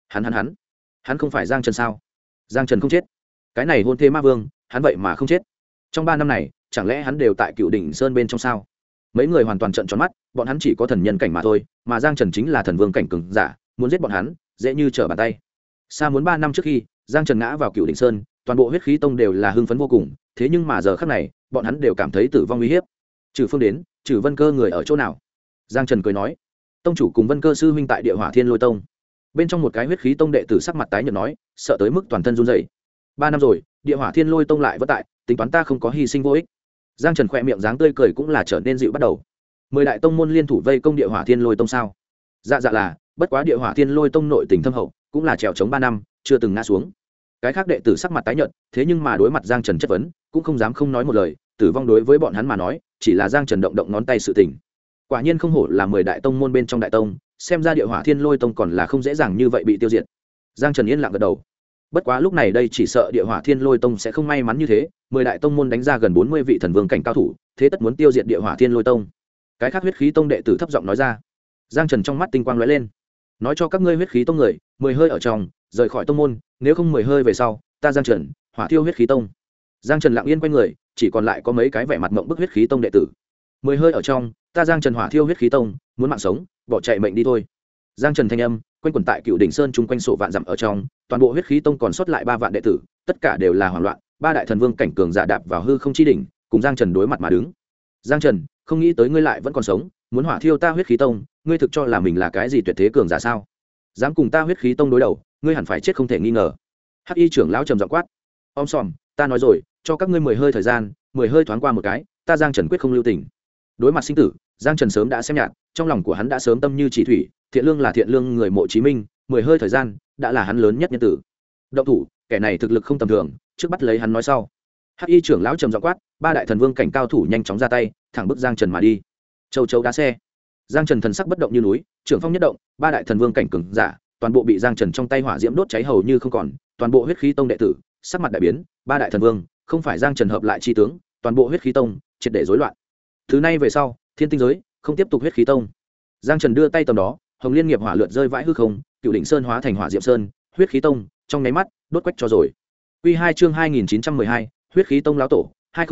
Hắn không phải Giang Trần sao? Giang Trần không chết. Cái này hôn thê ma vương, hắn vậy mà không chết. Trong 3 năm này, chẳng lẽ hắn đều tại Cựu đỉnh Sơn bên trong sao? Mấy người hoàn toàn trợn tròn mắt, bọn hắn chỉ có thần nhân cảnh mà thôi, mà Giang Trần chính là thần vương cảnh cường giả, muốn giết bọn hắn, dễ như trở bàn tay. Xa muốn 3 năm trước khi Giang Trần ngã vào Cựu đỉnh Sơn, toàn bộ huyết khí tông đều là hưng phấn vô cùng, thế nhưng mà giờ khắc này, bọn hắn đều cảm thấy tử vong uy hiếp. Trừ Phương đến, Trừ Vân Cơ người ở chỗ nào? Giang Trần cười nói, tông chủ cùng Vân Cơ sư huynh tại Địa Hỏa Thiên Lôi Tông. Bên trong một cái huyết khí tông đệ tử sắc mặt tái nhợt nói, sợ tới mức toàn thân run rẩy. 3 năm rồi, Địa Hỏa Thiên Lôi Tông lại vẫn tại, tính toán ta không có hy sinh vô ích. Giang Trần khỏe miệng dáng tươi cười cũng là trở nên dịu bắt đầu. 10 đại tông môn liên thủ vây công Địa Hỏa Thiên Lôi Tông sao? Dạ là, bất quá Địa Hỏa Thiên Lôi Tông nội tình thâm hậu, cũng là trèo chống 3 năm, chưa từng ngã xuống. Cái khác đệ tử sắc mặt tái nhợt, thế nhưng mà đối mặt Giang Trần chất vấn, cũng không dám không nói một lời, tử vong đối với bọn hắn mà nói, chỉ là Giang Trần động động ngón tay sự tình. Quả nhiên không hổ là 10 đại tông môn bên trong đại tông, xem ra Địa Hỏa Thiên Lôi Tông còn là không dễ dàng như vậy bị tiêu diệt. Giang Trần yên lặng gật đầu. Bất quá lúc này đây chỉ sợ Địa Hỏa Thiên Lôi Tông sẽ không may mắn như thế, 10 đại tông môn đánh ra gần 40 vị thần vương cảnh cao thủ, thế tất muốn tiêu diệt Địa Hỏa Thiên Lôi Tông. cái khác huyết khí tông đệ tử thấp giọng nói ra. Giang Trần trong mắt tinh quang lóe lên, nói cho các ngươi huyết khí tông người, 10 hơi ở trong rời khỏi tông môn, nếu không 10 hơi về sau ta Giang Trần hỏa thiêu huyết khí tông. Giang Trần lặng yên quay người, chỉ còn lại có mấy cái vẻ mặt mộng bức huyết khí tông đệ tử. 10 hơi ở trong ta Giang Trần hỏa thiêu huyết khí tông, muốn mạng sống bỏ chạy mệnh đi thôi. Giang Trần thanh âm quanh quẩn tại Cựu Đỉnh Sơn chung quanh sổ vạn dặm ở trong, toàn bộ huyết khí tông còn sót lại 3 vạn đệ tử, tất cả đều là hoảng loạn, 3 đại thần vương cảnh cường giả đạp vào hư không chi đỉnh, cùng Giang Trần đối mặt mà đứng. Giang Trần, không nghĩ tới ngươi lại vẫn còn sống, muốn hỏa thiêu ta huyết khí tông, ngươi thực cho là mình là cái gì tuyệt thế cường giả sao? Dám cùng ta huyết khí tông đối đầu, ngươi hẳn phải chết không thể nghi ngờ. Hắc Y trưởng lão trầm giọng quát. Om sòm, ta nói rồi, cho các ngươi 10 hơi thời gian, 10 hơi thoáng qua một cái, ta Giang Trần quyết không lưu tình. Đối mặt sinh tử, Giang Trần sớm đã xem nhạt, trong lòng của hắn đã sớm tâm như chỉ thủy, thiện lương là thiện lương người mộ chí minh, 10 hơi thời gian đã là hắn lớn nhất nhân tử. Động thủ, kẻ này thực lực không tầm thường, trước bắt lấy hắn nói sau. Hắc Y trưởng lão trầm giọng quát, 3 đại thần vương cảnh cao thủ nhanh chóng ra tay, thẳng bức Giang Trần mà đi. Châu chấu đá xe. Giang Trần thần sắc bất động như núi, trưởng phong nhất động, 3 đại thần vương cảnh cường giả, toàn bộ bị Giang Trần trong tay hỏa diễm đốt cháy hầu như không còn, toàn bộ huyết khí tông đệ tử, sắc mặt đại biến, 3 đại thần vương, không phải Giang Trần hợp lại chi tướng, toàn bộ huyết khí tông triệt để rối loạn. Thứ này về sau, Thiên Tinh giới không tiếp tục huyết khí tông. Giang Trần đưa tay tầm đó, Hồng Liên nghiệp hỏa lượn rơi vãi hư không, Cựu Đỉnh Sơn hóa thành hỏa diệm sơn, huyết khí tông trong nháy mắt đốt quách cho rồi. Quy 2 chương 2912, huyết khí tông lão tổ,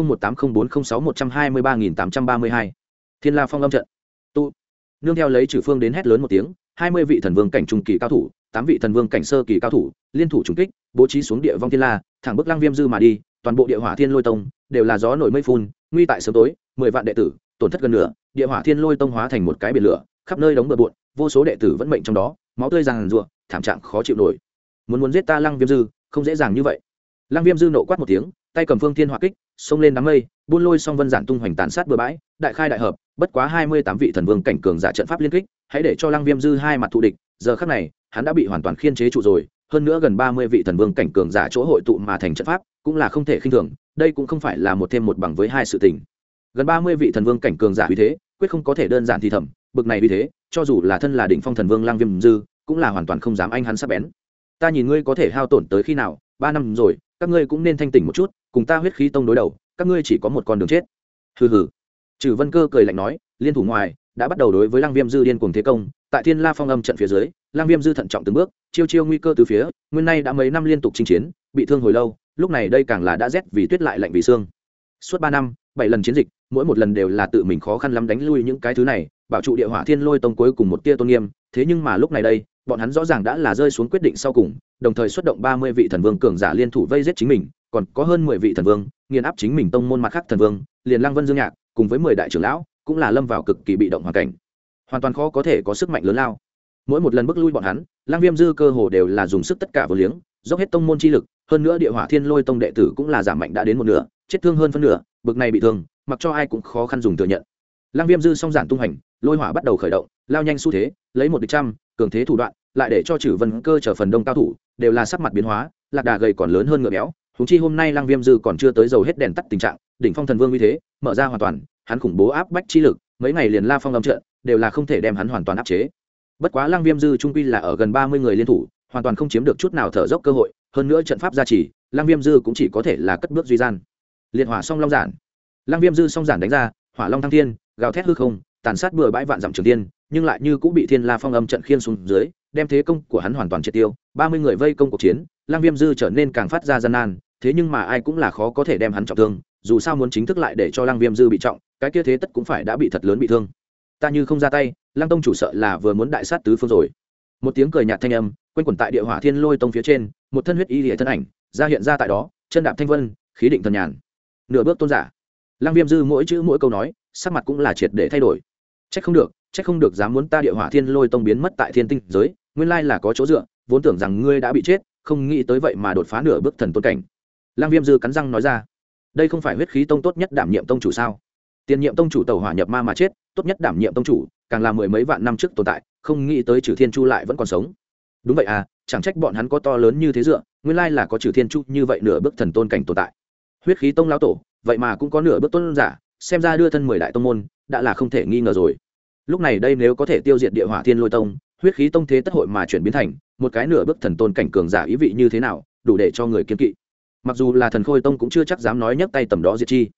20180406123832. Thiên La Phong âm trận. Tụ. Nương theo lấy Trử Phương đến hét lớn một tiếng, 20 vị thần vương cảnh trung kỳ cao thủ, 8 vị thần vương cảnh sơ kỳ cao thủ, liên thủ trùng kích, bố trí xuống địa vong thiên la, thẳng bức Lăng Viêm Dư mà đi, toàn bộ địa hỏa thiên lôi tông đều là gió nổi mây phun, nguy tại sớm tối, 10 vạn đệ tử, tổn thất gần nửa, địa hỏa thiên lôi tông hóa thành một cái biển lửa, khắp nơi đống bừa bộn, vô số đệ tử vẫn mệnh trong đó, máu tươi ràng rụa, thảm trạng khó chịu nổi. Muốn giết ta Lăng Viêm Dư, không dễ dàng như vậy. Lăng Viêm Dư nộ quát một tiếng, tay cầm phương thiên hỏa kích, xông lên đám mây, buôn lôi song vân giản tung hoành tàn sát bừa bãi, đại khai đại hợp, bất quá 28 vị thần vương cảnh cường giả trận pháp liên kích, hãy để cho Lăng Viêm Dư hai mặt thù địch, giờ khắc này, hắn đã bị hoàn toàn khiên chế trụ rồi, hơn nữa gần 30 vị thần vương cảnh cường giả chỗ hội tụ mà thành trận pháp, cũng là không thể khinh thường, đây cũng không phải là một thêm một bằng với hai sự tình. Gần 30 vị thần vương cảnh cường giả uy thế, quyết không có thể đơn giản thì thầm, bực này uy thế, cho dù là thân là đỉnh phong thần vương Lăng Viêm Dư, cũng là hoàn toàn không dám anh hắn sắc bén. Ta nhìn ngươi có thể hao tổn tới khi nào, 3 năm rồi, các ngươi cũng nên thanh tỉnh một chút, cùng ta huyết khí tông đối đầu, các ngươi chỉ có một con đường chết. Hừ hừ. Trừ Vân Cơ cười lạnh nói, liên thủ ngoài đã bắt đầu đối với Lăng Viêm Dư điên cuồng thế công, tại Thiên La Phong âm trận phía dưới, Lăng Viêm Dư thận trọng từng bước, chiêu chiêu nguy cơ từ phía, nguyên nay đã mấy năm liên tục chinh chiến, bị thương hồi lâu, lúc này đây càng là đã rét vì tuyết lại lạnh vì xương. Suốt 3 năm, 7 lần chiến dịch, mỗi một lần đều là tự mình khó khăn lắm đánh lui những cái thứ này, bảo trụ địa hỏa thiên lôi tông cuối cùng một tia tôn nghiêm, thế nhưng mà lúc này đây, bọn hắn rõ ràng đã là rơi xuống quyết định sau cùng, đồng thời xuất động 30 vị thần vương cường giả liên thủ vây giết chính mình, còn có hơn 10 vị thần vương, nghiền áp chính mình tông môn mặt khác thần vương, liền Lăng Vân Dương Nhạc, cùng với 10 đại trưởng lão, cũng là lâm vào cực kỳ bị động hoàn cảnh. Hoàn toàn khó có thể có sức mạnh lớn lao. Mỗi một lần bước lui bọn hắn, Lăng Viêm Dư cơ hồ đều là dùng sức tất cả vô liếng, dốc hết tông môn chi lực, hơn nữa địa hỏa thiên lôi tông đệ tử cũng là giảm mạnh đã đến một nửa, chết thương hơn phân nửa, bực này bị thương, mặc cho ai cũng khó khăn dùng thừa nhận. Lăng Viêm Dư song giản tung hành, lôi hỏa bắt đầu khởi động, lao nhanh xu thế, lấy một địch trăm, cường thế thủ đoạn, lại để cho Trử Vân Cơ trở phần đông cao thủ đều là sắc mặt biến hóa, lạc đà gầy còn lớn hơn ngựa béo. Huống chi hôm nay Lăng Viêm Dư còn chưa tới dầu hết đèn tắt tình trạng, đỉnh phong thần vương uy thế mở ra hoàn toàn, hắn khủng bố áp bách chi lực, mấy ngày liền La Phong âm trận đều là không thể đem hắn hoàn toàn áp chế. Bất quá Lăng Viêm Dư trung quy là ở gần 30 người liên thủ, hoàn toàn không chiếm được chút nào thở dốc cơ hội, hơn nữa trận pháp gia trì, Lăng Viêm Dư cũng chỉ có thể là cất bước duy gian. Liệt hỏa song long giản. Lăng Viêm Dư song giản đánh ra, hỏa long thăng thiên, gào thét hư không, tàn sát bừa bãi vạn dặm trường tiên, nhưng lại như cũng bị Thiên La Phong âm trận khiên xuống dưới, đem thế công của hắn hoàn toàn triệt tiêu. 30 người vây công cuộc chiến, Lăng Viêm Dư trở nên càng phát ra gian nan, thế nhưng mà ai cũng là khó có thể đem hắn trọng thương, dù sao muốn chính thức lại để cho Lăng Viêm Dư bị trọng, cái kia thế tất cũng phải đã bị thật lớn bị thương. Ta như không ra tay, Lăng tông chủ sợ là vừa muốn đại sát tứ phương rồi. Một tiếng cười nhạt thanh âm quanh quẩn tại địa hỏa thiên lôi tông phía trên, một thân huyết y liễu thân ảnh ra hiện ra tại đó, chân đạp thanh vân, khí định thần nhàn, nửa bước tôn giả. Lăng Viêm Dư mỗi chữ mỗi câu nói, sắc mặt cũng là triệt để thay đổi. Trách không được dám muốn ta địa hỏa thiên lôi tông biến mất tại thiên tinh giới, nguyên lai là có chỗ dựa, vốn tưởng rằng ngươi đã bị chết, không nghĩ tới vậy mà đột phá nửa bước thần tôn cảnh. Lăng Viêm Dư cắn răng nói ra, đây không phải huyết khí tông tốt nhất đảm nhiệm tông chủ sao? Tiền nhiệm tông chủ tẩu hỏa nhập ma mà chết, tốt nhất đảm nhiệm tông chủ, càng là mười mấy vạn năm trước tồn tại, không nghĩ tới Trừ Thiên Chu lại vẫn còn sống. Đúng vậy à, chẳng trách bọn hắn có to lớn như thế dựa, nguyên lai là có Trừ Thiên Chu như vậy nửa bước thần tôn cảnh tồn tại. Huyết khí tông lão tổ, vậy mà cũng có nửa bước tôn giả, xem ra đưa thân 10 đại tông môn, đã là không thể nghi ngờ rồi. Lúc này đây nếu có thể tiêu diệt địa hỏa thiên lôi tông, huyết khí tông thế tất hội mà chuyển biến thành một cái nửa bước thần tôn cảnh cường giả, ý vị như thế nào, đủ để cho người kiên kỵ. Mặc dù là thần khôi tông cũng chưa chắc dám nói nhấc tay tầm đó diệt chi.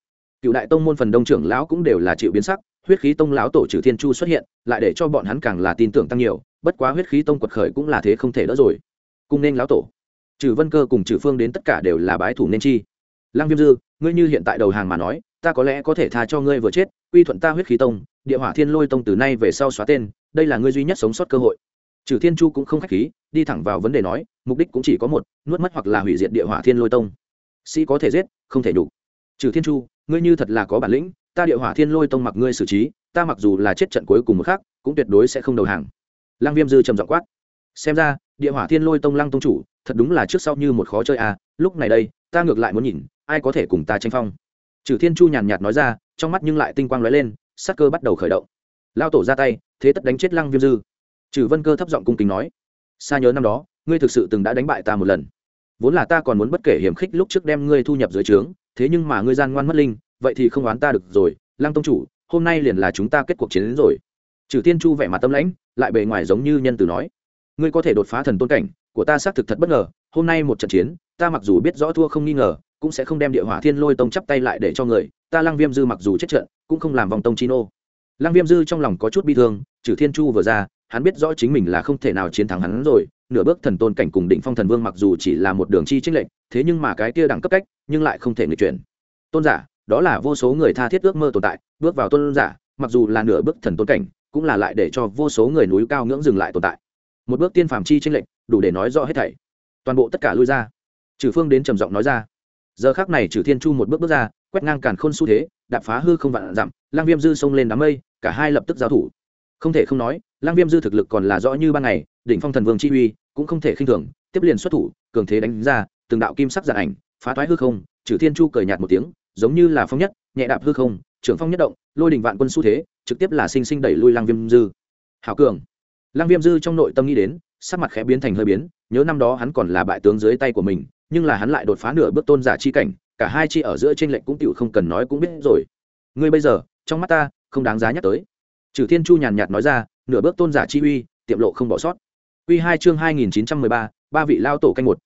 cựu đại tông môn phần đông trưởng lão cũng đều là chịu biến sắc, huyết khí tông lão tổ Trừ Thiên Chu xuất hiện lại để cho bọn hắn càng là tin tưởng tăng nhiều, bất quá huyết khí tông quật khởi cũng là thế không thể đỡ rồi. Cùng nên lão tổ Trừ Vân Cơ cùng Trừ Phương đến tất cả đều là bái thủ nên chi. Lăng Viêm Dư, ngươi như hiện tại đầu hàng mà nói, ta có lẽ có thể tha cho ngươi vừa chết, quy thuận ta huyết khí tông, địa hỏa thiên lôi tông từ nay về sau xóa tên, đây là ngươi duy nhất sống sót cơ hội. Trừ Thiên Chu cũng không khách khí, đi thẳng vào vấn đề nói, mục đích cũng chỉ có một, nuốt mất hoặc là hủy diệt địa hỏa thiên lôi tông. Sĩ có thể giết, không thể đủ. Trừ Thiên Chu, ngươi như thật là có bản lĩnh, ta địa hỏa thiên lôi tông mặc ngươi xử trí, ta mặc dù là chết trận cuối cùng một khắc, cũng tuyệt đối sẽ không đầu hàng. Lăng Viêm Dư trầm giọng quát. Xem ra, địa hỏa thiên lôi tông Lăng tông chủ, thật đúng là trước sau như một khó chơi à, lúc này đây, ta ngược lại muốn nhìn, ai có thể cùng ta tranh phong. Trừ Thiên Chu nhàn nhạt nói ra, trong mắt nhưng lại tinh quang lóe lên, sát cơ bắt đầu khởi động. Lao tổ ra tay, thế tất đánh chết Lăng Viêm Dư. Trừ Vân Cơ thấp giọng cung kính nói, xa nhớ năm đó, ngươi thực sự từng đã đánh bại ta một lần. Vốn là ta còn muốn bất kể hiểm khích lúc trước đem ngươi thu nhập dưới trướng, thế nhưng mà ngươi gian ngoan mất linh, vậy thì không oán ta được rồi. Lăng tông chủ, hôm nay liền là chúng ta kết cuộc chiến đến rồi. Trừ Thiên Chu vẻ mặt tâm lãnh, lại bề ngoài giống như nhân từ nói, ngươi có thể đột phá thần tôn cảnh, của ta xác thực thật bất ngờ. Hôm nay một trận chiến, ta mặc dù biết rõ thua không nghi ngờ, cũng sẽ không đem địa hỏa thiên lôi tông chắp tay lại để cho người. Ta Lăng Viêm Dư mặc dù chết trận, cũng không làm vòng tông chi nô. Lăng Viêm Dư trong lòng có chút bi thương, Trừ Thiên Chu vừa ra, hắn biết rõ chính mình là không thể nào chiến thắng hắn rồi. Nửa bước thần tôn cảnh cùng đỉnh phong thần vương mặc dù chỉ là một đường chi chênh lệch, thế nhưng mà cái kia đẳng cấp cách, nhưng lại không thể nghịch chuyển. Tôn giả, đó là vô số người tha thiết ước mơ tồn tại, bước vào tôn giả, mặc dù là nửa bước thần tôn cảnh, cũng là lại để cho vô số người núi cao ngưỡng dừng lại tồn tại. Một bước tiên phàm chi chênh lệch, đủ để nói rõ hết thảy. Toàn bộ tất cả lui ra. Trừ Phương đến trầm giọng nói ra. Giờ khắc này Trừ Thiên Chu một bước bước ra, quét ngang càn khôn xu thế, đạp phá hư không vạn dặm, Lăng Viêm Dư xông lên đám mây, cả hai lập tức giao thủ. Không thể không nói, Lăng Viêm Dư thực lực còn là rõ như ban ngày, đỉnh phong thần vương chi uy, cũng không thể khinh thường, tiếp liền xuất thủ, cường thế đánh ra, từng đạo kim sắc giản ảnh, phá toái hư không. Trừ Thiên Chu cười nhạt một tiếng, giống như là phong nhất, nhẹ đạp hư không, trưởng phong nhất động, lôi đỉnh vạn quân xu thế, trực tiếp là sinh sinh đẩy lui Lăng Viêm Dư. Hảo cường. Lăng Viêm Dư trong nội tâm nghĩ đến, sắc mặt khẽ biến thành hơi biến, nhớ năm đó hắn còn là bại tướng dưới tay của mình, nhưng là hắn lại đột phá nửa bước tôn giả chi cảnh, cả hai chi ở giữa chênh lệch cũng tiểu không cần nói cũng biết rồi. Ngươi bây giờ, trong mắt ta, không đáng giá nhắc tới. Trừ Thiên Chu nhàn nhạt nói ra, nửa bước tôn giả chi uy, tiệm lộ không bỏ sót. Quy 2 chương 2913, ba vị lao tổ canh 1,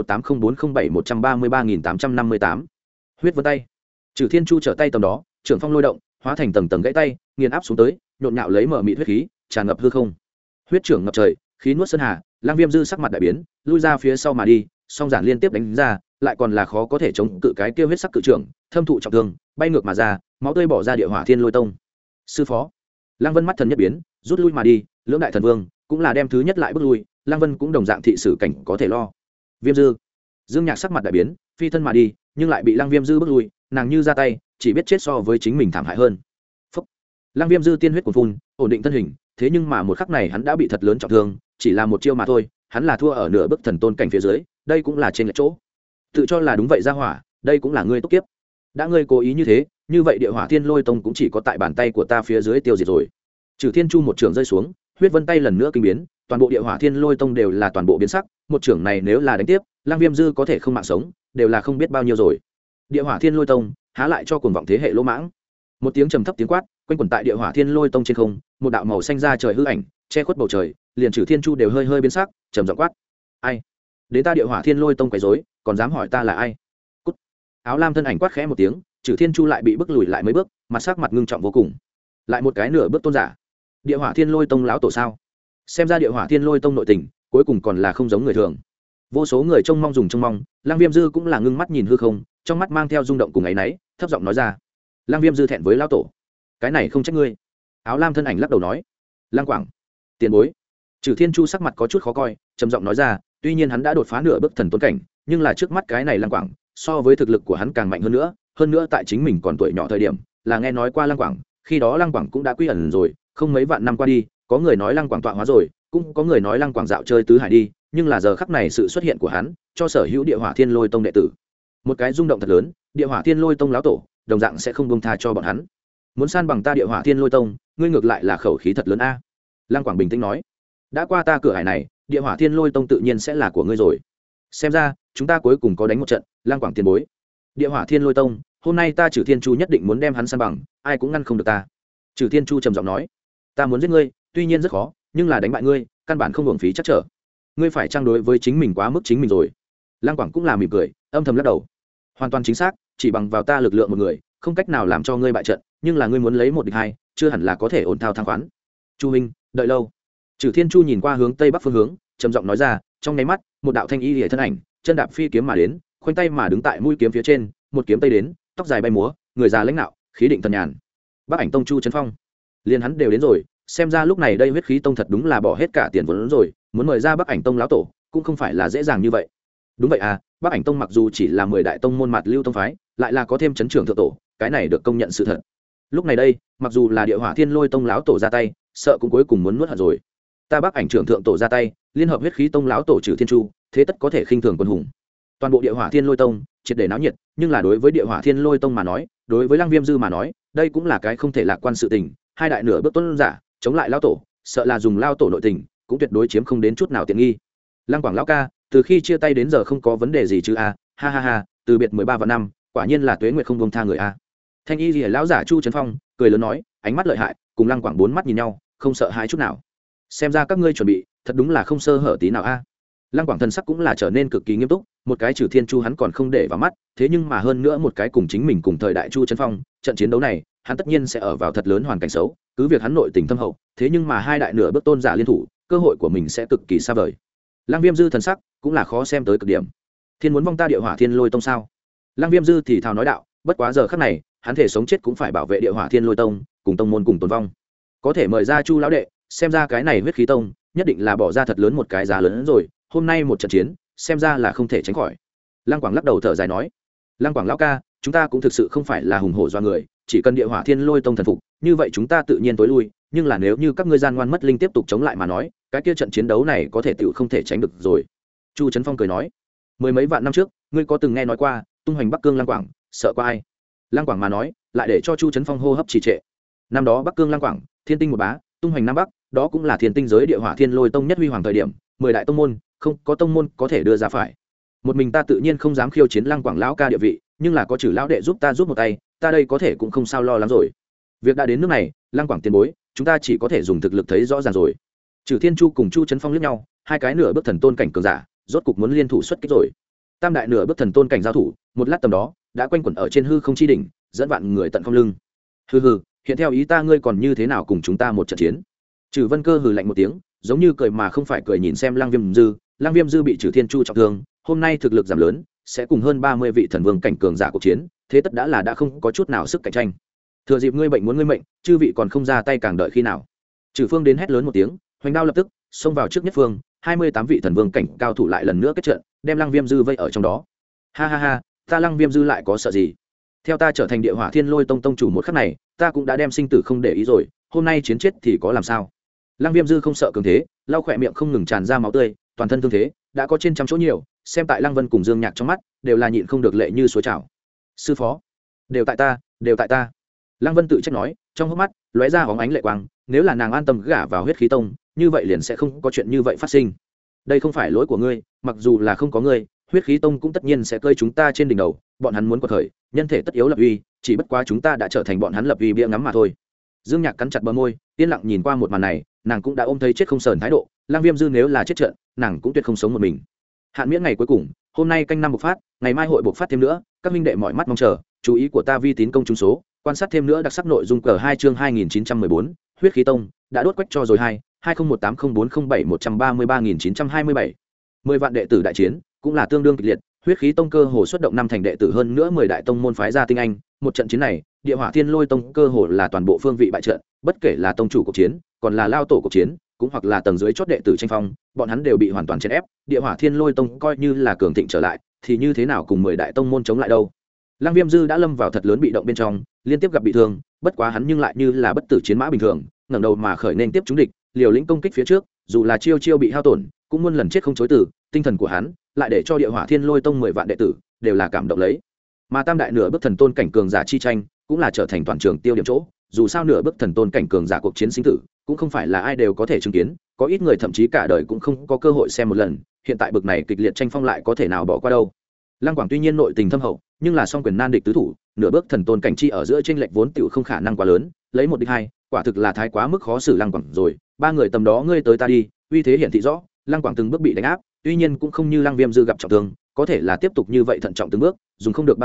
20180407133858. Huyết vân tay. Trừ Thiên Chu trở tay tầm đó, trưởng phong lôi động, hóa thành tầng tầng gãy tay, nghiền áp xuống tới, nhộn nhạo lấy mở mịt huyết khí, tràn ngập hư không. Huyết trưởng ngập trời, khí nuốt sơn hà. Lăng Viêm Dư sắc mặt đại biến, lui ra phía sau mà đi, song giản liên tiếp đánh ra, lại còn là khó có thể chống cự cái kia huyết sắc cự trưởng, thâm thụ trọng thương, bay ngược mà ra, máu tươi bỏ ra địa hỏa thiên lôi tông. Sư phó. Lăng Vân mắt thần nhất biến, rút lui mà đi, lưỡng đại thần vương cũng là đem thứ nhất lại bước lui, Lăng Vân cũng đồng dạng thị sử cảnh có thể lo. Viêm Dư. Dương Nhạc sắc mặt đại biến, phi thân mà đi, nhưng lại bị Lăng Viêm Dư bước lui, nàng như ra tay, chỉ biết chết so với chính mình thảm hại hơn. Phúc. Lăng Viêm Dư tiên huyết cuồn phun, ổn định thân hình, thế nhưng mà một khắc này hắn đã bị thật lớn trọng thương, chỉ là một chiêu mà thôi, hắn là thua ở nửa bước thần tôn cảnh phía dưới, đây cũng là trên lệch chỗ. Tự cho là đúng vậy ra hỏa, đây cũng là ngươi tốt kiếp. Đã ngươi cố ý như thế, như vậy địa hỏa thiên lôi tông cũng chỉ có tại bàn tay của ta phía dưới tiêu diệt rồi. Trừ Thiên Chu một trường rơi xuống, huyết vân tay lần nữa kinh biến, toàn bộ địa hỏa thiên lôi tông đều là toàn bộ biến sắc, một trường này nếu là đánh tiếp, Lăng Viêm Dư có thể không mạng sống, đều là không biết bao nhiêu rồi. Địa hỏa thiên lôi tông, há lại cho cuồng vọng thế hệ lỗ mãng. Một tiếng trầm thấp tiếng quát, quanh quẩn tại địa hỏa thiên lôi tông trên không, một đạo màu xanh ra trời hư ảnh, che khuất bầu trời, liền Trừ Thiên Chu đều hơi hơi biến sắc, trầm giọng quát: "Ai? Đến ta địa hỏa thiên lôi tông quấy rối, còn dám hỏi ta là ai?" Cút. Áo lam thân ảnh quát khẽ một tiếng, Trừ Thiên Chu lại bị bức lùi lại mấy bước, mặt sắc mặt ngưng trọng vô cùng. Lại một cái nửa bước tôn giả. Địa hỏa thiên lôi tông lão tổ sao? Xem ra địa hỏa thiên lôi tông nội tình, cuối cùng còn là không giống người thường. Vô số người trông mong dùng trông mong, Lăng Viêm Dư cũng là ngưng mắt nhìn hư không, trong mắt mang theo rung động cùng áy náy, thấp giọng nói ra: Lăng Viêm Dư thẹn với lão tổ, cái này không trách ngươi. Áo lam thân ảnh lắc đầu nói: Lăng Quảng, tiền bối. Trừ Thiên Chu sắc mặt có chút khó coi, trầm giọng nói ra: tuy nhiên hắn đã đột phá nửa bước thần tôn cảnh, nhưng là trước mắt cái này Lăng Quảng, so với thực lực của hắn càng mạnh hơn nữa tại chính mình còn tuổi nhỏ thời điểm, là nghe nói qua Lăng Quảng, khi đó Lăng Quảng cũng đã quy ẩn rồi, không mấy vạn năm qua đi, có người nói Lăng Quảng tọa hóa rồi, cũng có người nói Lăng Quảng dạo chơi tứ hải đi, nhưng là giờ khắc này sự xuất hiện của hắn, cho sở hữu Địa Hỏa Thiên Lôi Tông đệ tử một cái rung động thật lớn. Địa Hỏa Thiên Lôi Tông lão tổ đồng dạng sẽ không buông tha cho bọn hắn. Muốn san bằng ta Địa Hỏa Thiên Lôi Tông, ngươi ngược lại là khẩu khí thật lớn a. Lăng Quảng bình tĩnh nói: đã qua ta cửa hải này, Địa Hỏa Thiên Lôi Tông tự nhiên sẽ là của ngươi rồi. Xem ra chúng ta cuối cùng có đánh một trận. Lăng Quảng tiền bối, Địa Hỏa Thiên Lôi Tông hôm nay ta Trừ Thiên Chu nhất định muốn đem hắn san bằng, ai cũng ngăn không được ta. Trừ Thiên Chu trầm giọng nói: ta muốn giết ngươi, tuy nhiên rất khó, nhưng là đánh bại ngươi, căn bản không hưởng phí chắc trở. Ngươi phải trang đối với chính mình quá mức chính mình rồi. Lăng Quảng cũng là mỉm cười, âm thầm lắc đầu: hoàn toàn chính xác, chỉ bằng vào ta lực lượng một người, không cách nào làm cho ngươi bại trận, nhưng là ngươi muốn lấy một địch hai, chưa hẳn là có thể ổn thao thang khoán. Chu huynh, đợi lâu. Trừ Thiên Chu nhìn qua hướng tây bắc phương hướng, trầm giọng nói ra, trong nháy mắt, một đạo thanh y liễu thân ảnh, chân đạp phi kiếm mà đến, khoanh tay mà đứng tại mũi kiếm phía trên, một kiếm tây đến, tóc dài bay múa, người già lãnh nạo, khí định thần nhàn. Bắc Ảnh Tông Chu Trấn Phong, liền hắn đều đến rồi, xem ra lúc này đây huyết khí tông thật đúng là bỏ hết cả tiền vốn rồi, muốn mời ra Bắc Ảnh Tông lão tổ, cũng không phải là dễ dàng như vậy. Đúng vậy à, Bắc Ảnh Tông mặc dù chỉ là 10 đại tông môn mặt lưu tông phái, lại là có thêm chấn trưởng thượng tổ, cái này được công nhận sự thật. Lúc này đây, mặc dù là Địa Hỏa Thiên Lôi Tông lão tổ ra tay, sợ cũng cuối cùng muốn nuốt hận rồi. Ta Bắc Ảnh trưởng thượng tổ ra tay, liên hợp huyết khí tông lão tổ Trừ Thiên Chu, thế tất có thể khinh thường quân hùng. Toàn bộ Địa Hỏa Thiên Lôi Tông triệt để náo nhiệt, nhưng là đối với Địa Hỏa Thiên Lôi Tông mà nói, đối với Lăng Viêm Dư mà nói, đây cũng là cái không thể lạc quan sự tình. Hai đại nửa bước tuân giả chống lại lão tổ, sợ là dùng lao tổ nội tình, cũng tuyệt đối chiếm không đến chút nào tiện nghi. Lăng Quảng lão ca, từ khi chia tay đến giờ không có vấn đề gì chứ a? Ha ha ha, từ biệt 13 vạn năm, quả nhiên là tuế nguyệt không buông tha người a. Thanh y lìa lão giả Chu Trấn Phong cười lớn nói, ánh mắt lợi hại, cùng Lăng Quảng bốn mắt nhìn nhau, không sợ hãi chút nào. Xem ra các ngươi chuẩn bị, thật đúng là không sơ hở tí nào a. Lăng Quảng thần sắc cũng là trở nên cực kỳ nghiêm túc, một cái Trừ Thiên Chu hắn còn không để vào mắt, thế nhưng mà hơn nữa một cái cùng chính mình cùng thời đại Chu Trấn Phong, trận chiến đấu này, hắn tất nhiên sẽ ở vào thật lớn hoàn cảnh xấu, cứ việc hắn nội tình thâm hậu, thế nhưng mà hai đại nửa bước tôn giả liên thủ, cơ hội của mình sẽ cực kỳ xa vời. Lăng Viêm Dư thần sắc cũng là khó xem tới cực điểm. Thiên muốn vong ta Địa Hỏa Thiên Lôi Tông sao? Lăng Viêm Dư thì thào nói đạo, bất quá giờ khắc này, hắn thể sống chết cũng phải bảo vệ Địa Hỏa Thiên Lôi Tông, cùng tông môn cùng tồn vong. Có thể mời ra Chu lão đệ, xem ra cái này huyết khí tông, nhất định là bỏ ra thật lớn một cái giá lớn hơn rồi, hôm nay một trận chiến, xem ra là không thể tránh khỏi. Lăng Quảng lắc đầu thở dài nói, Lăng Quảng lão ca, chúng ta cũng thực sự không phải là hùng hổ do người, chỉ cần Địa Hỏa Thiên Lôi Tông thần phục, như vậy chúng ta tự nhiên tối lui, nhưng là nếu như các ngươi gian ngoan mất linh tiếp tục chống lại mà nói, cái kia trận chiến đấu này có thể tựu không thể tránh được rồi. Chu Trấn Phong cười nói, mười mấy vạn năm trước, ngươi có từng nghe nói qua tung hoành Bắc Cương Lăng Quảng, sợ qua ai? Lăng Quảng mà nói, lại để cho Chu Trấn Phong hô hấp trì trệ. Năm đó Bắc Cương Lăng Quảng, thiên tinh một bá, tung hoành Nam Bắc, đó cũng là thiên tinh giới Địa Hỏa Thiên Lôi Tông nhất huy hoàng thời điểm, 10 đại tông môn, không có tông môn có thể đưa ra phải. Một mình ta tự nhiên không dám khiêu chiến Lăng Quảng lão ca địa vị, nhưng là có Trừ lão đệ giúp ta giúp một tay, ta đây có thể cũng không sao lo lắng rồi. Việc đã đến nước này, Lăng Quảng tiền bối, chúng ta chỉ có thể dùng thực lực thấy rõ ràng rồi. Trừ Thiên Chu cùng Chu Trấn Phong liếc nhau, hai cái nửa bước thần tôn cảnh cường giả, rốt cục muốn liên thủ xuất kích rồi. Tam đại nửa bước thần tôn cảnh giao thủ, một lát tầm đó, đã quanh quẩn ở trên hư không chi đỉnh, dẫn vạn người tận không lưng. Hừ hừ, hiện theo ý ta ngươi còn như thế nào cùng chúng ta một trận chiến? Trừ Vân Cơ hừ lạnh một tiếng, giống như cười mà không phải cười nhìn xem Lăng Viêm Dư. Lăng Viêm Dư bị Trừ Thiên Chu trọng thương, hôm nay thực lực giảm lớn, sẽ cùng hơn 30 vị thần vương cảnh cường giả cuộc chiến, thế tất đã không có chút nào sức cạnh tranh. Thừa dịp ngươi bệnh muốn ngươi mệnh, chư vị còn không ra tay càng đợi khi nào? Trừ Phương đến hét lớn một tiếng, hoành đao lập tức xông vào trước nhất phương, 28 vị thần vương cảnh cao thủ lại lần nữa kết trận, đem Lăng Viêm Dư vây ở trong đó. Ha ha ha, ta Lăng Viêm Dư lại có sợ gì? Theo ta trở thành Địa Hỏa Thiên Lôi Tông tông chủ một khắc này, ta cũng đã đem sinh tử không để ý rồi, hôm nay chiến chết thì có làm sao? Lăng Viêm Dư không sợ cường thế, lau khỏe miệng không ngừng tràn ra máu tươi, toàn thân thương thế đã có trên trăm chỗ nhiều, xem tại Lăng Vân cùng Dương Nhạc trong mắt, đều là nhịn không được lệ như suối trào. Sư phó, đều tại ta, đều tại ta. Lăng Vân tự trách nói, trong hốc mắt lóe ra hóng ánh lệ quang, nếu là nàng an tâm gả vào huyết khí tông, như vậy liền sẽ không có chuyện như vậy phát sinh. Đây không phải lỗi của ngươi, mặc dù là không có ngươi, huyết khí tông cũng tất nhiên sẽ cơi chúng ta trên đỉnh đầu, bọn hắn muốn quật khởi, nhân thể tất yếu lập uy, chỉ bất quá chúng ta đã trở thành bọn hắn lập uy bia ngắm mà thôi. Dương Nhạc cắn chặt bờ môi, yên lặng nhìn qua một màn này, nàng cũng đã ôm thấy chết không sờn thái độ, Lăng Viêm Dư nếu là chết trận, nàng cũng tuyệt không sống một mình. Hạn miễn ngày cuối cùng, hôm nay canh năm bộc phát, ngày mai hội bộc phát thêm nữa, các minh đệ mọi mắt mong chờ, chú ý của ta vi tín công chúng số, quan sát thêm nữa đặc sắc nội dung cờ 2 chương 2914, huyết khí tông đã đốt quách cho rồi 20180407133927. 10 vạn đệ tử đại chiến, cũng là tương đương kịch liệt, huyết khí tông cơ hồ xuất động 5 thành đệ tử hơn nữa 10 đại tông môn phái ra tinh anh, một trận chiến này, Địa Hỏa Thiên Lôi Tông cơ hồ là toàn bộ phương vị bại trận, bất kể là tông chủ cuộc chiến, còn là lao tổ cuộc chiến, cũng hoặc là tầng dưới chót đệ tử tranh phong, bọn hắn đều bị hoàn toàn chèn ép, Địa Hỏa Thiên Lôi Tông coi như là cường thịnh trở lại, thì như thế nào cùng 10 đại tông môn chống lại đâu. Lăng Viêm Dư đã lâm vào thật lớn bị động bên trong, liên tiếp gặp bị thương, bất quá hắn nhưng lại như là bất tử chiến mã bình thường, ngẩng đầu mà khởi nên tiếp chúng địch, liều lĩnh công kích phía trước, dù là chiêu chiêu bị hao tổn, cũng muôn lần chết không chối từ, tinh thần của hắn lại để cho Địa Hỏa Thiên Lôi Tông 10 vạn đệ tử đều là cảm động lấy. Mà tam đại nửa bước thần tôn cảnh cường giả chi tranh, cũng là trở thành toàn trường tiêu điểm chỗ, dù sao nửa bước thần tôn cảnh cường giả cuộc chiến sinh tử, cũng không phải là ai đều có thể chứng kiến, có ít người thậm chí cả đời cũng không có cơ hội xem một lần, hiện tại bực này kịch liệt tranh phong lại có thể nào bỏ qua đâu. Lăng Quảng tuy nhiên nội tình thâm hậu, nhưng là song quyền nan địch tứ thủ, nửa bước thần tôn cảnh chi ở giữa chênh lệch vốn tiểu không khả năng quá lớn, lấy một địch hai, quả thực là thái quá mức khó xử Lăng Quảng rồi. Ba người tầm đó ngươi tới ta đi, uy thế hiển thị rõ, Lăng Quảng từng bước bị đánh áp, tuy nhiên cũng không như Lăng Viêm Dư gặp trọng thương, có thể là tiếp tục như vậy thận trọng từng bước, dùng không được bao lâu,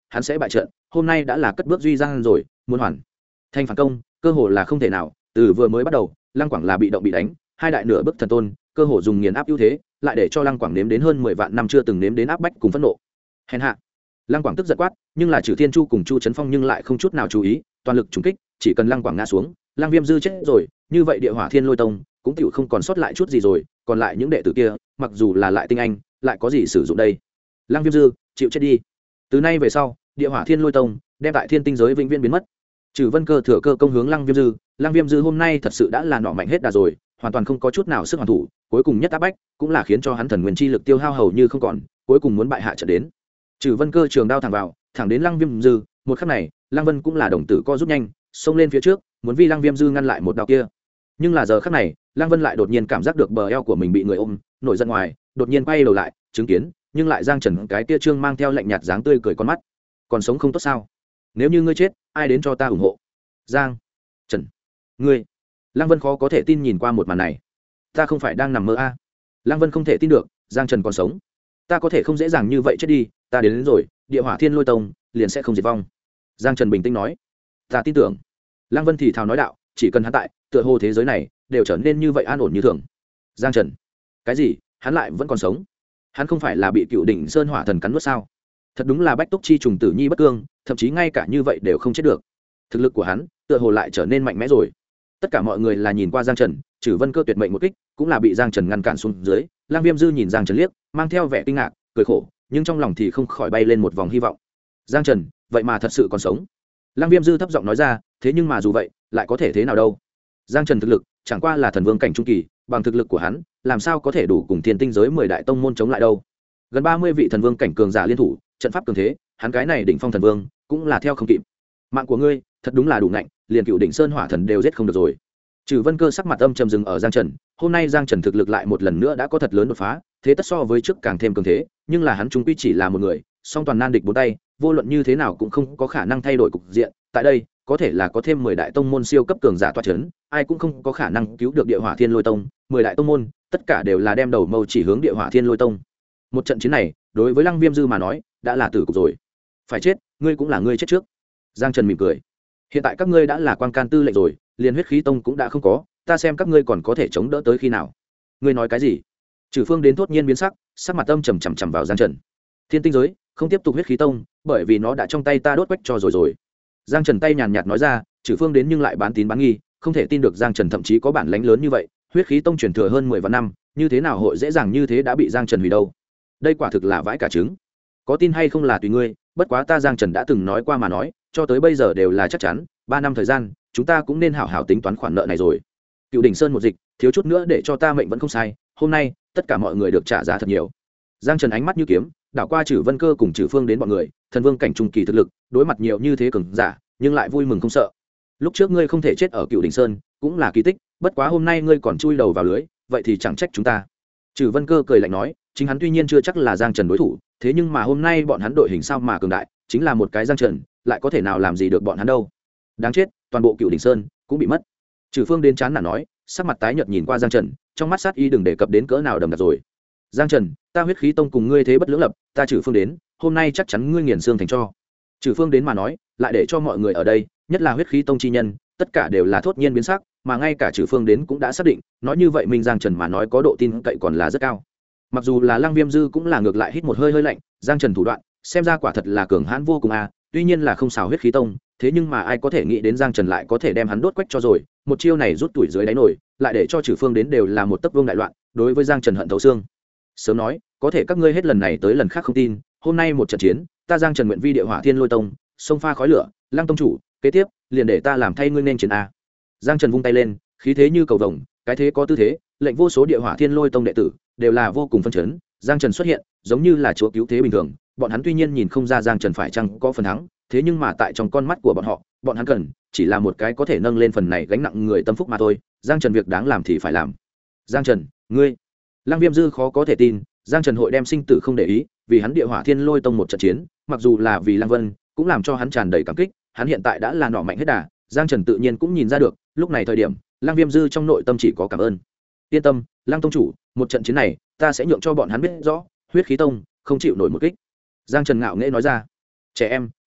hắn sẽ bại trận, hôm nay đã là cất bước duy gian rồi, muốn hoàn thành phản công cơ hồ là không thể nào. Từ vừa mới bắt đầu Lăng Quảng là bị động bị đánh, hai đại nửa bức thần tôn cơ hồ dùng nghiền áp ưu thế, lại để cho Lăng Quảng nếm đến hơn 10 vạn năm chưa từng nếm đến áp bách cùng phẫn nộ. Hèn hạ. Lăng Quảng tức giận quát, nhưng là Trừ Thiên Chu cùng Chu Trấn Phong nhưng lại không chút nào chú ý, toàn lực trùng kích, chỉ cần Lăng Quảng ngã xuống, Lăng Viêm Dư chết rồi, như vậy Địa Hỏa Thiên Lôi Tông cũng tựu không còn sót lại chút gì rồi, còn lại những đệ tử kia, mặc dù là lại tinh anh, lại có gì sử dụng đây? Lăng Viêm Dư, chịu chết đi. Từ nay về sau, Địa Hỏa Thiên Lôi Tông đem tại Thiên Tinh giới vĩnh viễn biến mất. Trừ Vân Cơ thừa cơ công hướng Lăng Viêm Dư, Lăng Viêm Dư hôm nay thật sự đã là nọ mạnh hết đà rồi, hoàn toàn không có chút nào sức hoàn thủ, cuối cùng nhất áp bách, cũng là khiến cho hắn thần nguyên chi lực tiêu hao hầu như không còn, cuối cùng muốn bại hạ trận đến. Trừ Vân Cơ trường đao thẳng vào, thẳng đến Lăng Viêm Dư, một khắc này, Lăng Vân cũng là đồng tử co rút nhanh, xông lên phía trước, muốn vi Lăng Viêm Dư ngăn lại một đao kia. Nhưng là giờ khắc này, Lăng Vân lại đột nhiên cảm giác được bờ eo của mình bị người ôm, nổi giận ngoài, đột nhiên quay đầu lại, chứng kiến, nhưng lại Giang Trần cái kia trương mang theo lạnh nhạt dáng tươi cười con mắt. Còn sống không tốt sao? Nếu như ngươi chết, ai đến cho ta ủng hộ? Giang Trần, ngươi. Lăng Vân khó có thể tin nhìn qua một màn này. Ta không phải đang nằm mơ a? Lăng Vân không thể tin được, Giang Trần còn sống. Ta có thể không dễ dàng như vậy chết đi, ta đến rồi, Địa Hỏa Thiên Lôi Tông liền sẽ không diệt vong. Giang Trần bình tĩnh nói. Ta tin tưởng. Lăng Vân thì thào nói đạo, chỉ cần hắn tại, tựa hồ thế giới này đều trở nên như vậy an ổn như thường. Giang Trần, cái gì? Hắn lại vẫn còn sống? Hắn không phải là bị Cựu Đỉnh Sơn Hỏa Thần cắn nuốt sao? Thật đúng là bách túc chi trùng tử nhi bất cương, thậm chí ngay cả như vậy đều không chết được. Thực lực của hắn, tựa hồ lại trở nên mạnh mẽ rồi. Tất cả mọi người là nhìn qua Giang Trần, Trừ Vân Cơ tuyệt mệnh một kích, cũng là bị Giang Trần ngăn cản xuống dưới. Lăng Viêm Dư nhìn Giang Trần liếc, mang theo vẻ kinh ngạc, cười khổ, nhưng trong lòng thì không khỏi bay lên một vòng hy vọng. Giang Trần, vậy mà thật sự còn sống. Lăng Viêm Dư thấp giọng nói ra, thế nhưng mà dù vậy, lại có thể thế nào đâu? Giang Trần thực lực, chẳng qua là thần vương cảnh trung kỳ, bằng thực lực của hắn, làm sao có thể đủ cùng Thiên Tinh giới 10 đại tông môn chống lại đâu? Gần 30 vị thần vương cảnh cường giả liên thủ, trận pháp cường thế, hắn cái này đỉnh phong thần vương, cũng là theo không kịp. Mạng của ngươi, thật đúng là đủ ngạnh, liền Cựu Đỉnh Sơn Hỏa Thần đều giết không được rồi. Trừ Vân Cơ sắc mặt âm trầm dừng ở Giang Trần, hôm nay Giang Trần thực lực lại một lần nữa đã có thật lớn đột phá, thế tất so với trước càng thêm cường thế, nhưng là hắn trung quy chỉ là một người, song toàn nan địch bốn tay, vô luận như thế nào cũng không có khả năng thay đổi cục diện. Tại đây, có thể là có thêm 10 đại tông môn siêu cấp cường giả tọa chấn, ai cũng không có khả năng cứu được Địa Hỏa Thiên Lôi Tông, 10 đại tông môn, tất cả đều là đem đầu mâu chỉ hướng Địa Hỏa Thiên Lôi Tông. Một trận chiến này, đối với Lăng Viêm Dư mà nói, đã là tử cục rồi. Phải chết, ngươi cũng là ngươi chết trước. Giang Trần mỉm cười. Hiện tại các ngươi đã là quan can tư lệnh rồi, liền huyết khí tông cũng đã không có, ta xem các ngươi còn có thể chống đỡ tới khi nào. Ngươi nói cái gì? Trừ Phương đến thốt nhiên biến sắc, sắc mặt âm trầm chằm vào Giang Trần. Thiên Tinh giới không tiếp tục huyết khí tông, bởi vì nó đã trong tay ta đốt quách cho rồi. Giang Trần tay nhàn nhạt nói ra, Trừ Phương đến nhưng lại bán tín bán nghi, không thể tin được Giang Trần thậm chí có bản lãnh lớn như vậy, huyết khí tông truyền thừa hơn 10 vạn năm, như thế nào hội dễ dàng như thế đã bị Giang Trần hủy đâu? Đây quả thực là vãi cả trứng. Có tin hay không là tùy ngươi, bất quá ta Giang Trần đã từng nói qua mà nói, cho tới bây giờ đều là chắc chắn, 3 năm thời gian, chúng ta cũng nên hảo hảo tính toán khoản nợ này rồi. Cựu Đỉnh Sơn một dịch, thiếu chút nữa để cho ta mệnh vẫn không sai, hôm nay, tất cả mọi người được trả giá thật nhiều. Giang Trần ánh mắt như kiếm, đảo qua Trừ Vân Cơ cùng Trừ Phương đến bọn người, thần vương cảnh trung kỳ thực lực, đối mặt nhiều như thế cường giả, nhưng lại vui mừng không sợ. Lúc trước ngươi không thể chết ở Cựu Đỉnh Sơn, cũng là kỳ tích, bất quá hôm nay ngươi còn chui đầu vào lưới, vậy thì chẳng trách chúng ta. Trừ Vân Cơ cười lạnh nói, chính hắn tuy nhiên chưa chắc là Giang Trần đối thủ, thế nhưng mà hôm nay bọn hắn đội hình sao mà cường đại, chính là một cái Giang Trần, lại có thể nào làm gì được bọn hắn đâu. Đáng chết, toàn bộ Cựu Đỉnh Sơn cũng bị mất. Trừ Phương đến chán nản nói, sắc mặt tái nhợt nhìn qua Giang Trần, trong mắt sát y đừng đề cập đến cỡ nào đầm đặc rồi. Giang Trần, ta huyết khí tông cùng ngươi thế bất lưỡng lập, ta Trừ Phương đến, hôm nay chắc chắn ngươi nghiền xương thành tro. Trừ Phương đến mà nói, lại để cho mọi người ở đây, nhất là huyết khí tông chi nhân, tất cả đều là thốt nhiên biến sắc, mà ngay cả Trừ Phương đến cũng đã xác định, nói như vậy mình Giang Trần mà nói có độ tin cậy còn là rất cao. Mặc dù là Lăng Viêm Dư cũng là ngược lại hít một hơi lạnh, Giang Trần thủ đoạn, xem ra quả thật là cường hãn vô cùng a, tuy nhiên là không xào huyết khí tông, thế nhưng mà ai có thể nghĩ đến Giang Trần lại có thể đem hắn đốt quách cho rồi, một chiêu này rút tuổi dưới đáy nổi, lại để cho Trừ Phương đến đều là một tấc vương đại loạn, đối với Giang Trần hận thấu xương. Sớm nói, có thể các ngươi hết lần này tới lần khác không tin, hôm nay một trận chiến, ta Giang Trần nguyện vi Địa Hỏa Thiên Lôi Tông, xông pha khói lửa, Lăng tông chủ, kế tiếp, liền để ta làm thay ngươi nên chiến a. Giang Trần vung tay lên, khí thế như cầu vồng, cái thế có tư thế, lệnh vô số Địa Hỏa Thiên Lôi Tông đệ tử đều là vô cùng phân chấn. Giang Trần xuất hiện, giống như là chúa cứu thế bình thường, bọn hắn tuy nhiên nhìn không ra Giang Trần phải chăng có phần thắng, thế nhưng mà tại trong con mắt của bọn họ, bọn hắn cần chỉ là một cái có thể nâng lên phần này gánh nặng người tâm phúc mà thôi. Giang Trần việc đáng làm thì phải làm. Giang Trần, ngươi. Lăng Viêm Dư khó có thể tin, Giang Trần hội đem sinh tử không để ý, vì hắn Địa Hỏa Thiên Lôi Tông một trận chiến, mặc dù là vì Lăng Vân, cũng làm cho hắn tràn đầy cảm kích, hắn hiện tại đã là nỏ mạnh hết đà, Giang Trần tự nhiên cũng nhìn ra được, lúc này thời điểm, Lăng Viêm Dư trong nội tâm chỉ có cảm ơn. Yên tâm, Lăng tông chủ, một trận chiến này, ta sẽ nhượng cho bọn hắn biết rõ, huyết khí tông không chịu nổi một kích. Giang Trần ngạo nghễ nói ra. Trẻ em,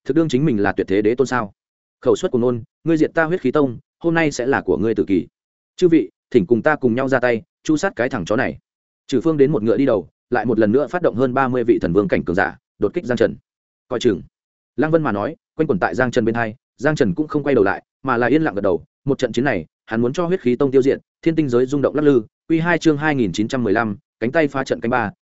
thực đương chính mình là tuyệt thế đế tôn sao? Khẩu suất của nôn, ngươi diệt ta huyết khí tông, hôm nay sẽ là của ngươi tự kỷ. Chư vị, thỉnh cùng ta cùng nhau ra tay, chu sát cái thằng chó này. Trừ Phương đến một ngựa đi đầu, lại một lần nữa phát động hơn 30 vị thần vương cảnh cường giả, đột kích Giang Trần. Coi chừng. Lăng Vân mà nói, quanh quẩn tại Giang Trần bên hai, Giang Trần cũng không quay đầu lại, mà là yên lặng gật đầu, một trận chiến này, hắn muốn cho huyết khí tông tiêu diệt, thiên tinh giới rung động lắc lư, quy 2 chương 2915, cánh tay phá trận cánh 3,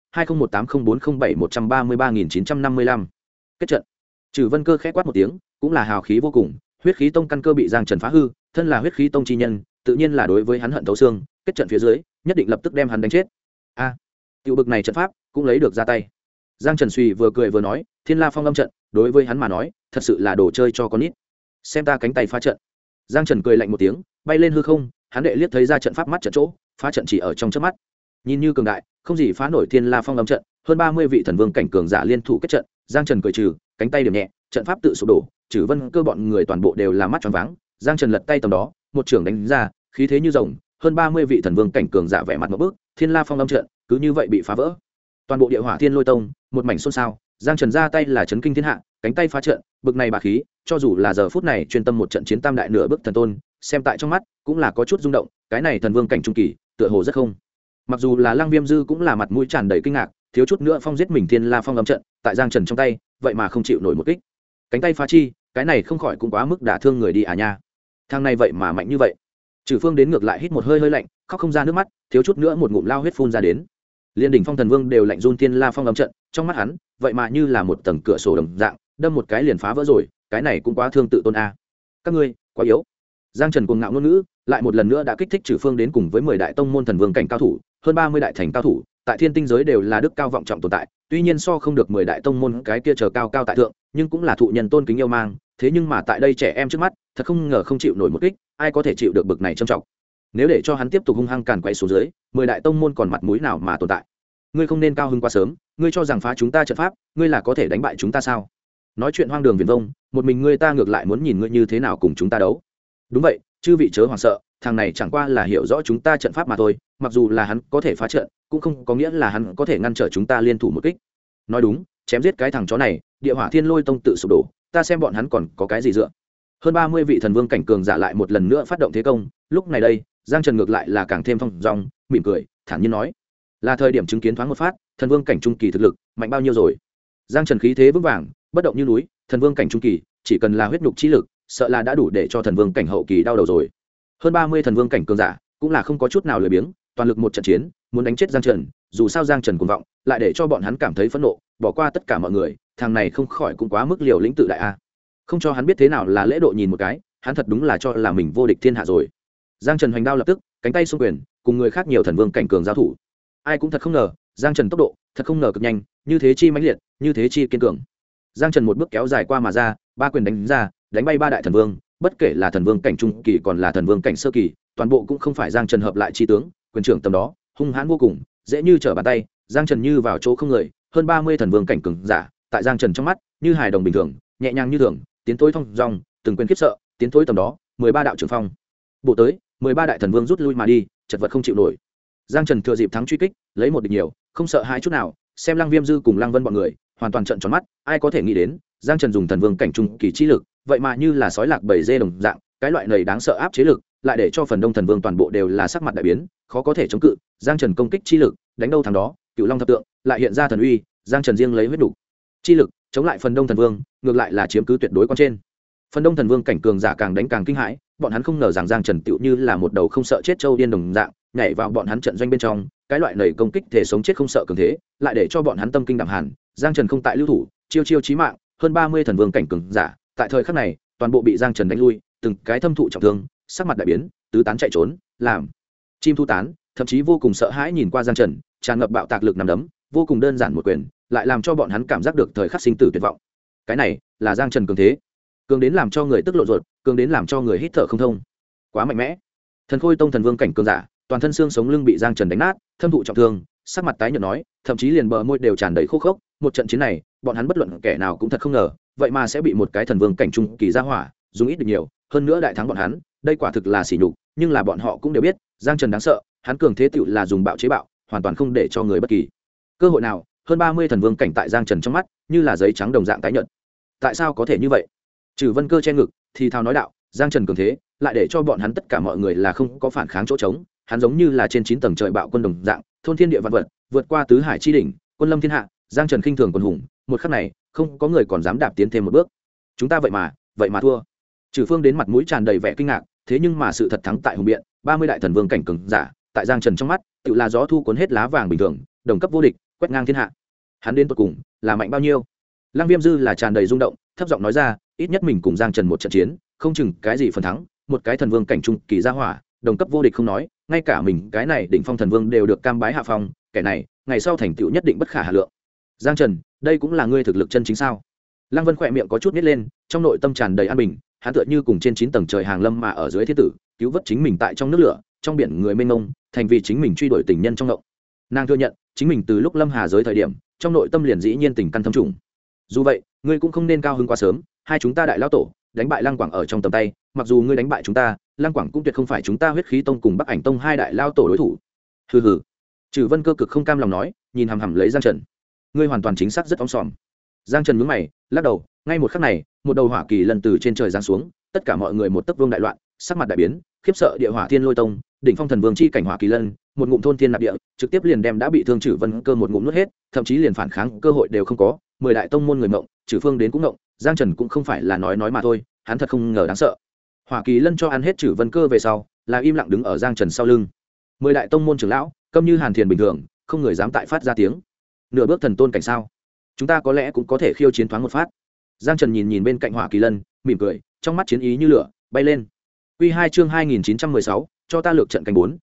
20180407133955. Kết trận. Trừ Vân Cơ khẽ quát một tiếng, cũng là hào khí vô cùng, huyết khí tông căn cơ bị Giang Trần phá hư, thân là huyết khí tông chi nhân, tự nhiên là đối với hắn hận thấu xương, kết trận phía dưới, nhất định lập tức đem hắn đánh chết. A, tiểu bực này trận pháp cũng lấy được ra tay. Giang Trần suy vừa cười vừa nói, Thiên La Phong âm trận, đối với hắn mà nói, thật sự là đồ chơi cho con nít. Xem ta cánh tay phá trận. Giang Trần cười lạnh một tiếng, bay lên hư không, hắn đệ liếc thấy ra trận pháp mắt trận chỗ, phá trận chỉ ở trong chớp mắt. Nhìn như cường đại, không gì phá nổi Thiên La Phong âm trận, hơn 30 vị thần vương cảnh cường giả liên thủ kết trận, Giang Trần cười trừ, cánh tay điểm nhẹ, trận pháp tự sụp đổ, Trử Vân Cơ bọn người toàn bộ đều là mắt tròn váng. Giang Trần lật tay tầm đó, một trường đánh ra, khí thế như rồng, hơn 30 vị thần vương cảnh cường giả vẻ mặt ngộp bức, Thiên La Phong âm trận cứ như vậy bị phá vỡ. Toàn bộ Địa Hỏa Thiên Lôi Tông, một mảnh xôn xao, Giang Trần ra tay là chấn kinh thiên hạ, cánh tay phá trận, bực này bá khí, cho dù là giờ phút này chuyên tâm một trận chiến tam đại nửa bước thần tôn, xem tại trong mắt, cũng là có chút rung động, cái này thần vương cảnh trung kỳ, tựa hồ rất không. Mặc dù là Lăng Viêm Dư cũng là mặt mũi tràn đầy kinh ngạc, thiếu chút nữa phong giết mình Thiên La Phong âm trận, tại Giang Trần trong tay, vậy mà không chịu nổi một kích. Cánh tay phá chi, cái này không khỏi cũng quá mức đả thương người đi à nha. Thằng này vậy mà mạnh như vậy. Trừ Phương đến ngược lại hít một hơi hơi lạnh, khóc không ra nước mắt, thiếu chút nữa một ngụm lao huyết phun ra đến. Liên đỉnh phong thần vương đều lạnh run Thiên La Phong âm trận, trong mắt hắn, vậy mà như là một tầng cửa sổ đồng dạng, đâm một cái liền phá vỡ rồi, cái này cũng quá thương tự tôn a. Các ngươi, quá yếu. Giang Trần cuồng ngạo ngôn ngữ, lại một lần nữa đã kích thích Trừ Phương đến cùng với 10 đại tông môn thần vương cảnh cao thủ, hơn 30 đại thành cao thủ, tại thiên tinh giới đều là đức cao vọng trọng tồn tại, tuy nhiên so không được 10 đại tông môn cái kia chờ cao cao tại thượng, nhưng cũng là thụ nhân tôn kính yêu mang, thế nhưng mà tại đây trẻ em trước mắt, thật không ngờ không chịu nổi một kích, ai có thể chịu được bực này trầm trọng. Nếu để cho hắn tiếp tục hung hăng càn quay xuống dưới, 10 đại tông môn còn mặt mũi nào mà tồn tại. Ngươi không nên cao hứng quá sớm, ngươi cho rằng phá chúng ta trận pháp, ngươi là có thể đánh bại chúng ta sao? Nói chuyện hoang đường viển vông, một mình ngươi ta ngược lại muốn nhìn ngươi như thế nào cùng chúng ta đấu. Đúng vậy, chư vị chớ hoảng sợ, thằng này chẳng qua là hiểu rõ chúng ta trận pháp mà thôi, mặc dù là hắn có thể phá trận, cũng không có nghĩa là hắn có thể ngăn trở chúng ta liên thủ một kích. Nói đúng, chém giết cái thằng chó này, Địa Hỏa Thiên Lôi Tông tự sụp đổ, ta xem bọn hắn còn có cái gì dựa. Hơn 30 vị thần vương cảnh cường giả lại một lần nữa phát động thế công, lúc này đây, Giang Trần ngược lại là càng thêm phong dong, mỉm cười, thản nhiên nói: "Là thời điểm chứng kiến thoáng một phát, thần vương cảnh trung kỳ thực lực mạnh bao nhiêu rồi." Giang Trần khí thế vững vàng, bất động như núi, thần vương cảnh trung kỳ, chỉ cần là huyết nhục chi lực, sợ là đã đủ để cho thần vương cảnh hậu kỳ đau đầu rồi. Hơn 30 thần vương cảnh cường giả, cũng là không có chút nào lười biếng, toàn lực một trận chiến, muốn đánh chết Giang Trần, dù sao Giang Trần cuồng vọng, lại để cho bọn hắn cảm thấy phẫn nộ, bỏ qua tất cả mọi người, thằng này không khỏi cũng quá mức liều lĩnh tự đại a. Không cho hắn biết thế nào là lễ độ nhìn một cái, hắn thật đúng là cho là mình vô địch thiên hạ rồi. Giang Trần hoành đao lập tức, cánh tay xung quyền, cùng người khác nhiều thần vương cảnh cường giao thủ. Ai cũng thật không ngờ, Giang Trần tốc độ, thật không ngờ cực nhanh, như thế chi mãnh liệt, như thế chi kiên cường. Giang Trần một bước kéo dài qua mà ra, ba quyền đánh ra, đánh bay ba đại thần vương, bất kể là thần vương cảnh trung kỳ còn là thần vương cảnh sơ kỳ, toàn bộ cũng không phải Giang Trần hợp lại chi tướng, quyền trưởng tầm đó, hung hãn vô cùng, dễ như trở bàn tay. Giang Trần như vào chỗ không người, hơn 30 thần vương cảnh cường giả, tại Giang Trần trong mắt, như hài đồng bình thường, nhẹ nhàng như thường, tiến thối thông dong, từng quyền khiếp sợ, tiến thối tầm đó, 13 đạo trường phong. Bộ tới, 13 đại thần vương rút lui mà đi, chật vật không chịu nổi. Giang Trần thừa dịp thắng truy kích, lấy một địch nhiều, không sợ hãi chút nào, xem Lăng Viêm Dư cùng Lăng Vân bọn người, hoàn toàn trợn tròn mắt, ai có thể nghĩ đến, Giang Trần dùng thần vương cảnh trung kỳ chi lực, vậy mà như là sói lạc bầy dê đồng dạng, cái loại này đáng sợ áp chế lực, lại để cho phần đông thần vương toàn bộ đều là sắc mặt đại biến, khó có thể chống cự. Giang Trần công kích chi lực, đánh đâu thằng đó, Cửu Long thập tượng, lại hiện ra thần uy, Giang Trần riêng lấy huyết đủ chi lực, chống lại phần đông thần vương, ngược lại là chiếm cứ tuyệt đối con trên. Phần đông thần vương cảnh cường giả càng đánh càng kinh hãi, bọn hắn không ngờ rằng Giang Trần tựu như là một đầu không sợ chết trâu điên đồng dạng, nhảy vào bọn hắn trận doanh bên trong, cái loại này công kích thể sống chết không sợ cường thế, lại để cho bọn hắn tâm kinh đạm hàn. Giang Trần không tại lưu thủ, chiêu chiêu chí mạng, hơn 30 thần vương cảnh cường giả, tại thời khắc này, toàn bộ bị Giang Trần đánh lui, từng cái thâm thụ trọng thương, sắc mặt đại biến, tứ tán chạy trốn, làm chim thu tán, thậm chí vô cùng sợ hãi nhìn qua Giang Trần, tràn ngập bạo tạc lực nằm đấm, vô cùng đơn giản một quyền, lại làm cho bọn hắn cảm giác được thời khắc sinh tử tuyệt vọng. Cái này là Giang Trần cường thế, cường đến làm cho người tức lộ ruột, cường đến làm cho người hít thở không thông, quá mạnh mẽ. Thần Khôi Tông thần vương cảnh cường giả, toàn thân xương sống lưng bị Giang Trần đánh nát, thâm thụ trọng thương, sắc mặt tái nhợt nói, thậm chí liền bờ môi đều tràn đầy khô khốc. Một trận chiến này, bọn hắn bất luận kẻ nào cũng thật không ngờ, vậy mà sẽ bị một cái thần vương cảnh trung kỳ ra hỏa, dùng ít được nhiều, hơn nữa đại thắng bọn hắn, đây quả thực là sỉ nhục. Nhưng là bọn họ cũng đều biết, Giang Trần đáng sợ, hắn cường thế tựu là dùng bạo chế bạo, hoàn toàn không để cho người bất kỳ cơ hội nào. Hơn 30 thần vương cảnh tại Giang Trần trong mắt, như là giấy trắng đồng dạng tái nhợt. tại sao có thể như vậy? Trừ Vân Cơ che ngực thì thào nói đạo, Giang Trần cường thế lại để cho bọn hắn tất cả mọi người là không có phản kháng chỗ trống, hắn giống như là trên 9 tầng trời bạo quân đồng dạng, thôn thiên địa vạn vật, vượt qua tứ hải chi đỉnh, quân lâm thiên hạ. Giang Trần khinh thường quân hùng, một khắc này không có người còn dám đạp tiến thêm một bước. Chúng ta vậy mà thua. Trừ Phương đến mặt mũi tràn đầy vẻ kinh ngạc, thế nhưng mà sự thật thắng tại hùng biện, 30 đại thần vương cảnh cường giả, tại Giang Trần trong mắt, tự là gió thu cuốn hết lá vàng bình thường, đồng cấp vô địch, quét ngang thiên hạ. Hắn đến tận cùng là mạnh bao nhiêu? Lăng Viêm Dư là tràn đầy rung động, thấp giọng nói ra, ít nhất mình cùng Giang Trần một trận chiến, không chừng cái gì phần thắng, một cái thần vương cảnh trung kỳ gia hỏa, đồng cấp vô địch không nói, ngay cả mình cái này đỉnh phong thần vương đều được cam bái hạ phong, kẻ này, ngày sau thành tựu nhất định bất khả hà lượng. Giang Trần, đây cũng là ngươi thực lực chân chính sao? Lăng Vân khỏe miệng có chút nhếch lên, trong nội tâm tràn đầy an bình, hắn tựa như cùng trên 9 tầng trời hàng lâm mà ở dưới thiên tử, cứu vớt chính mình tại trong nước lửa, trong biển người mênh mông, thành vì chính mình truy đuổi tình nhân trong ngộng. Nàng thừa nhận, chính mình từ lúc lâm hà giới thời điểm, trong nội tâm liền dĩ nhiên tình căn thâm trùng. Dù vậy, ngươi cũng không nên cao hứng quá sớm, hai chúng ta đại lão tổ đánh bại Lăng Quảng ở trong tầm tay, mặc dù ngươi đánh bại chúng ta, Lăng Quảng cũng tuyệt không phải chúng ta Huyết Khí Tông cùng Bắc Ảnh Tông hai đại lão tổ đối thủ. Hừ hừ. Trừ Vân Cơ cực không cam lòng nói, nhìn hằm hằm lấy Giang Trần. Ngươi hoàn toàn chính xác rất óng sòm. Giang Trần nhướng mày, lắc đầu, ngay một khắc này, một đầu hỏa kỳ lần từ trên trời giáng xuống, tất cả mọi người một tấc vương đại loạn, sắc mặt đại biến, khiếp sợ địa hỏa thiên lôi tông, đỉnh phong thần vương chi cảnh hỏa kỳ lân, một ngụm thôn thiên nạp địa, trực tiếp liền đem đã bị thương Trừ Vân Cơ một ngụm nuốt hết, thậm chí liền phản kháng cơ hội đều không có. 10 đại tông môn người mộng, Trừ Phương đến cũng mộng, Giang Trần cũng không phải là nói mà thôi, hắn thật không ngờ đáng sợ. Hỏa kỳ lân cho ăn hết Trừ Vân Cơ về sau, là im lặng đứng ở Giang Trần sau lưng. 10 đại tông môn trưởng lão, câm như hàn thiền bình thường, không người dám tại phát ra tiếng. Nửa bước thần tôn cảnh sao? Chúng ta có lẽ cũng có thể khiêu chiến thoáng một phát. Giang Trần nhìn bên cạnh hỏa kỳ lân, mỉm cười, trong mắt chiến ý như lửa bay lên. Quy 2 chương 2916, cho ta lược trận canh 4,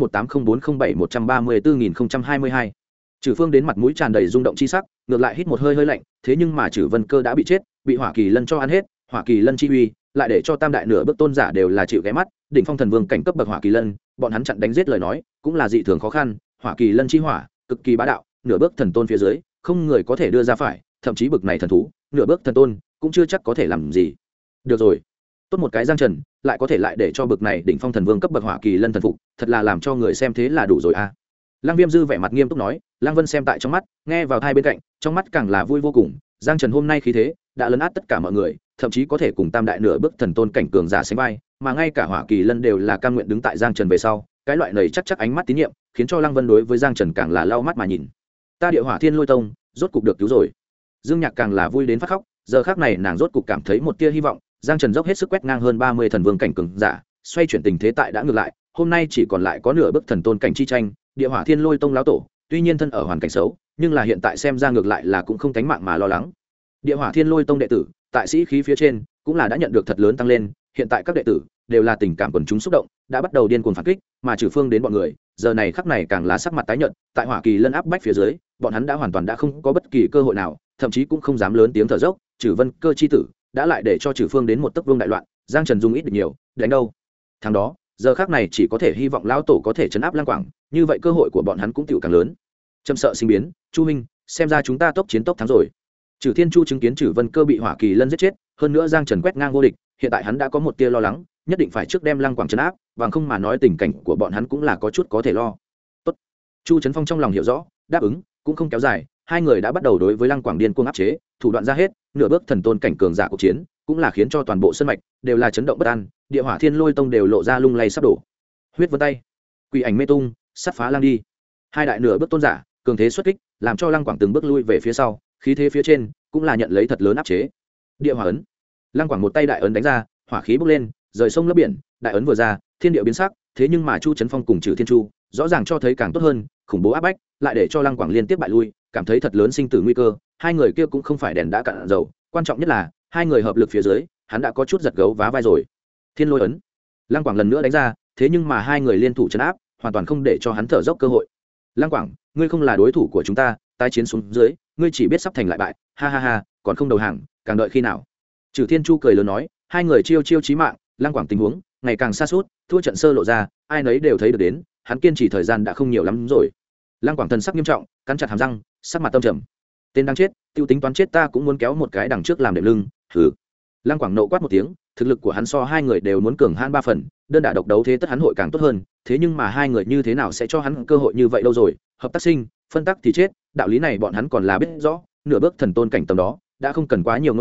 20180407134022. Trừ Phương đến mặt mũi tràn đầy rung động chi sắc, ngược lại hít một hơi lạnh, thế nhưng mà Trừ Vân Cơ đã bị chết, bị hỏa kỳ lân cho ăn hết, hỏa kỳ lân chi uy, lại để cho tam đại nửa bước tôn giả đều là chịu ghé mắt, đỉnh phong thần vương cảnh cấp bậc hỏa kỳ lân, bọn hắn chặn đánh giết lời nói, cũng là dị thường khó khăn, hỏa kỳ lân chi hỏa, cực kỳ bá đạo, nửa bước thần tôn phía dưới, không người có thể đưa ra phải, thậm chí bực này thần thú, nửa bước thần tôn, cũng chưa chắc có thể làm gì. Được rồi, tốt một cái Giang Trần, lại có thể lại để cho bực này đỉnh phong thần vương cấp bậc hỏa kỳ lân thần phục, thật là làm cho người xem thế là đủ rồi a. Lăng Viêm Dư vẻ mặt nghiêm túc nói, Lăng Vân xem tại trong mắt, nghe vào tai bên cạnh, trong mắt càng là vui vô cùng. Giang Trần hôm nay khí thế đã lấn át tất cả mọi người, thậm chí có thể cùng tam đại nửa bước thần tôn cảnh cường giả sánh vai, mà ngay cả hỏa kỳ lân đều là cam nguyện đứng tại Giang Trần về sau, cái loại này chắc ánh mắt tín nhiệm, khiến cho Lăng Vân đối với Giang Trần càng là lau mắt mà nhìn. Ta Địa Hỏa Thiên Lôi Tông, rốt cục được cứu rồi. Dương Nhạc càng là vui đến phát khóc, giờ khắc này nàng rốt cục cảm thấy một tia hy vọng. Giang Trần dốc hết sức quét ngang hơn 30 thần vương cảnh cường giả, xoay chuyển tình thế tại đã ngược lại, hôm nay chỉ còn lại có nửa bước thần tôn cảnh chi tranh. Địa Hỏa Thiên Lôi Tông lão tổ, tuy nhiên thân ở hoàn cảnh xấu, nhưng là hiện tại xem ra ngược lại là cũng không tánh mạng mà lo lắng. Địa Hỏa Thiên Lôi Tông đệ tử, tại sĩ khí phía trên, cũng là đã nhận được thật lớn tăng lên, hiện tại các đệ tử đều là tình cảm quần chúng xúc động, đã bắt đầu điên cuồng phản kích, mà Trừ Phương đến bọn người, giờ này khắc này càng là sắc mặt tái nhợt, tại hỏa kỳ lân áp bách phía dưới, bọn hắn đã hoàn toàn đã không có bất kỳ cơ hội nào, thậm chí cũng không dám lớn tiếng thở dốc. Trừ Vân Cơ chi tử đã lại để cho Trừ Phương đến một tấc vương đại loạn, Giang Trần dùng ít được nhiều, đánh đâu thằng đó, giờ khắc này chỉ có thể hy vọng lão tổ có thể trấn áp Lăng Quảng, như vậy cơ hội của bọn hắn cũng tiểu càng lớn. Châm sợ sinh biến, Chu huynh, xem ra chúng ta tốc chiến tốc thắng rồi. Trừ Thiên Chu chứng kiến Trừ Vân Cơ bị hỏa kỳ lân giết chết, hơn nữa Giang Trần quét ngang vô địch, hiện tại hắn đã có một tia lo lắng, nhất định phải trước đem Lăng Quảng trấn áp, bằng không mà nói tình cảnh của bọn hắn cũng là có chút có thể lo. Tốt. Chu Trấn Phong trong lòng hiểu rõ, đáp ứng, cũng không kéo dài, hai người đã bắt đầu đối với Lăng Quảng điên cuồng áp chế, thủ đoạn ra hết, nửa bước thần tôn cảnh cường giả cuộc chiến, cũng là khiến cho toàn bộ sân mạch đều là chấn động bất an, Địa Hỏa Thiên Lôi Tông đều lộ ra lung lay sắp đổ. Huyết vân tay, quỷ ảnh mê tung, sát phá lang đi. Hai đại nửa bước tôn giả, cường thế xuất kích, làm cho Lăng Quảng từng bước lui về phía sau, khí thế phía trên cũng là nhận lấy thật lớn áp chế. Địa Hỏa ấn, Lăng Quảng một tay đại ấn đánh ra, hỏa khí bốc lên, rời sông lấp biển, đại ấn vừa ra, thiên địa biến sắc, thế nhưng mà Chu Trấn Phong cùng Trừ Thiên Chu, rõ ràng cho thấy càng tốt hơn, khủng bố áp bách, lại để cho Lăng Quảng liên tiếp bại lui, cảm thấy thật lớn sinh tử nguy cơ. Hai người kia cũng không phải đèn đã cạn dầu, quan trọng nhất là hai người hợp lực phía dưới, hắn đã có chút giật gấu vá vai rồi. Thiên Lôi ấn, Lăng Quảng lần nữa đánh ra, thế nhưng mà hai người liên thủ trấn áp, hoàn toàn không để cho hắn thở dốc cơ hội. Lăng Quảng, ngươi không là đối thủ của chúng ta, tái chiến xuống dưới, ngươi chỉ biết sắp thành lại bại, ha ha ha, còn không đầu hàng, càng đợi khi nào? Trừ Thiên Chu cười lớn nói, hai người chiêu chí mạng, Lăng Quảng tình huống ngày càng xa suốt, thua trận sơ lộ ra, ai nấy đều thấy được đến, hắn kiên trì thời gian đã không nhiều lắm rồi. Lăng Quảng thần sắc nghiêm trọng, cắn chặt hàm răng, sắc mặt tâm trầm. Tên đang chết, tiêu tính toán chết ta cũng muốn kéo một cái đằng trước làm đệm lưng, hừ. Lăng Quảng nộ quát một tiếng, thực lực của hắn so hai người đều muốn cường hãn 3 phần, đơn đả độc đấu thế tất hắn hội càng tốt hơn, thế nhưng mà hai người như thế nào sẽ cho hắn cơ hội như vậy đâu rồi, hợp tác sinh, phân tác thì chết, đạo lý này bọn hắn còn là biết rõ, nửa bước thần tôn cảnh tầm đó, đã không cần quá nhiều ngôn ngữ,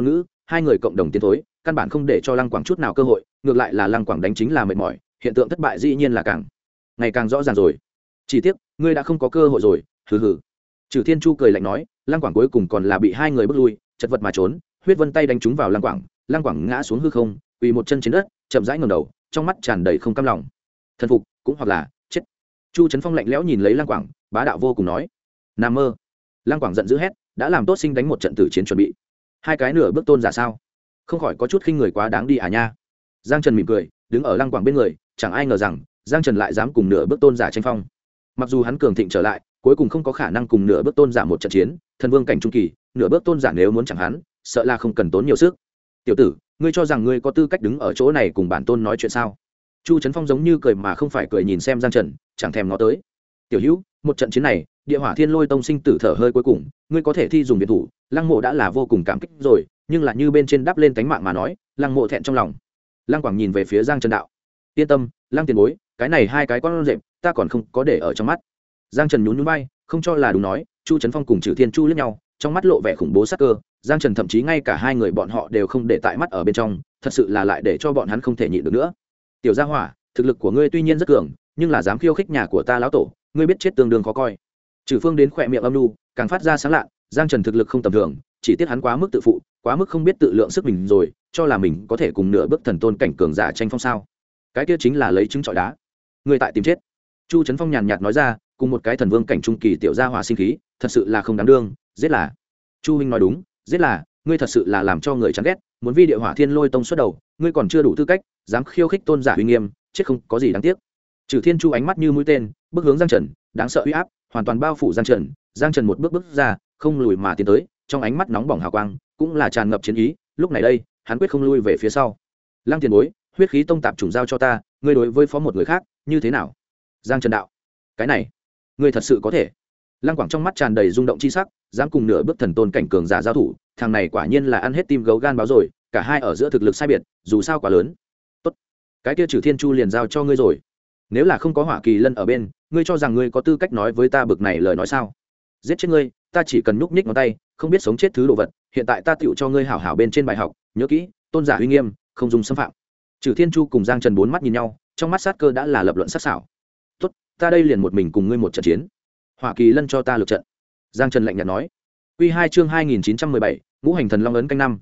hai người cộng đồng tiến thối, căn bản không để cho Lăng Quảng chút nào cơ hội, ngược lại là Lăng Quảng đánh chính là mệt mỏi, hiện tượng thất bại dĩ nhiên là ngày càng rõ ràng rồi. Chỉ tiếc ngươi đã không có cơ hội rồi, hừ hừ. Trừ Thiên Chu cười lạnh nói, Lăng Quảng cuối cùng còn là bị hai người bước lui, chật vật mà trốn, huyết vân tay đánh trúng vào Lăng Quảng, Lăng Quảng ngã xuống hư không, quỳ một chân trên đất, chậm rãi ngẩng đầu, trong mắt tràn đầy không cam lòng. Thần phục, cũng hoặc là chết. Chu Trấn Phong lạnh lẽo nhìn lấy Lăng Quảng, bá đạo vô cùng nói, nằm mơ. Lăng Quảng giận dữ hét, đã làm tốt sinh đánh một trận tử chiến chuẩn bị. Hai cái nửa bước tôn giả sao? Không khỏi có chút khinh người quá đáng đi à nha. Giang Trần mỉm cười, đứng ở Lăng Quảng bên người, chẳng ai ngờ rằng Giang Trần lại dám cùng nửa bước tôn giả tranh phong. Mặc dù hắn cường thịnh trở lại, cuối cùng không có khả năng cùng nửa bước tôn giả một trận chiến, thần vương cảnh trung kỳ, nửa bước tôn giả nếu muốn chẳng hắn, sợ là không cần tốn nhiều sức. Tiểu tử, ngươi cho rằng ngươi có tư cách đứng ở chỗ này cùng bản tôn nói chuyện sao? Chu Trấn Phong giống như cười mà không phải cười nhìn xem Giang Trần, chẳng thèm ngó tới. Tiểu Hữu, một trận chiến này, Địa Hỏa Thiên Lôi Tông sinh tử thở hơi cuối cùng, ngươi có thể thi dùng viện thủ, Lăng Mộ đã là vô cùng cảm kích rồi, nhưng là như bên trên đắp lên tánh mạng mà nói, Lăng Mộ thẹn trong lòng. Lăng Quảng nhìn về phía Giang Trần đạo, yên tâm, Lăng tiền bối, cái này hai cái con rệp, ta còn không có để ở trong mắt. Giang Trần nhún nhún vai, không cho là đúng nói. Chu Trấn Phong cùng Trừ Thiên Chu liếc nhau, trong mắt lộ vẻ khủng bố sắc cơ. Giang Trần thậm chí ngay cả hai người bọn họ đều không để tại mắt ở bên trong, thật sự là lại để cho bọn hắn không thể nhịn được nữa. Tiểu Gia Hỏa, thực lực của ngươi tuy nhiên rất cường, nhưng là dám khiêu khích nhà của ta lão tổ, ngươi biết chết tương đương khó coi. Trừ Phương đến khỏe miệng âm nu, càng phát ra sáng lạ. Giang Trần thực lực không tầm thường, chỉ tiếc hắn quá mức tự phụ, quá mức không biết tự lượng sức mình rồi, cho là mình có thể cùng nửa bước thần tôn cảnh cường giả tranh phong sao? Cái kia chính là lấy trứng trọi đá. Ngươi tại tìm chết. Chu Trấn Phong nhàn nhạt nói ra, cùng một cái thần vương cảnh trung kỳ tiểu gia hỏa sinh khí, thật sự là không đáng đương, giết là. Chu huynh nói đúng, giết là, ngươi thật sự là làm cho người chán ghét, muốn vi Địa Hỏa Thiên Lôi Tông xuất đầu, ngươi còn chưa đủ tư cách, dám khiêu khích tôn giả uy nghiêm, chết không có gì đáng tiếc. Trừ Thiên Chu ánh mắt như mũi tên, bước hướng Giang Trần, đáng sợ uy áp, hoàn toàn bao phủ Giang Trần. Giang Trần một bước bước ra, không lùi mà tiến tới, trong ánh mắt nóng bỏng hào quang, cũng là tràn ngập chiến ý. Lúc này đây, hắn quyết không lui về phía sau. Lăng tiền bối, huyết khí tông tạp chủng giao cho ta, ngươi đối với phó một người khác, như thế nào? Giang Trần đạo, cái này, ngươi thật sự có thể? Lăng Quảng trong mắt tràn đầy rung động chi sắc, dám cùng nửa bước thần tôn cảnh cường giả giao thủ, thằng này quả nhiên là ăn hết tim gấu gan báo rồi, cả hai ở giữa thực lực sai biệt, dù sao quá lớn. Tốt, cái kia Trừ Thiên Chu liền giao cho ngươi rồi. Nếu là không có Hỏa Kỳ Lân ở bên, ngươi cho rằng ngươi có tư cách nói với ta bực này lời nói sao? Giết chết ngươi, ta chỉ cần nhúc nhích ngón tay, không biết sống chết thứ đồ vật, hiện tại ta tựu cho ngươi hảo hảo bên trên bài học, nhớ kỹ, tôn giả uy nghiêm, không dùng xâm phạm. Trừ Thiên Chu cùng Giang Trần bốn mắt nhìn nhau, trong mắt sát cơ đã là lập luận sắc sảo. Tốt, ta đây liền một mình cùng ngươi một trận chiến. Hỏa Kỳ Lân cho ta lực trận. Giang Trần lạnh nhạt nói. Quy 2 chương 2917, Ngũ Hành Thần Long ấn canh năm,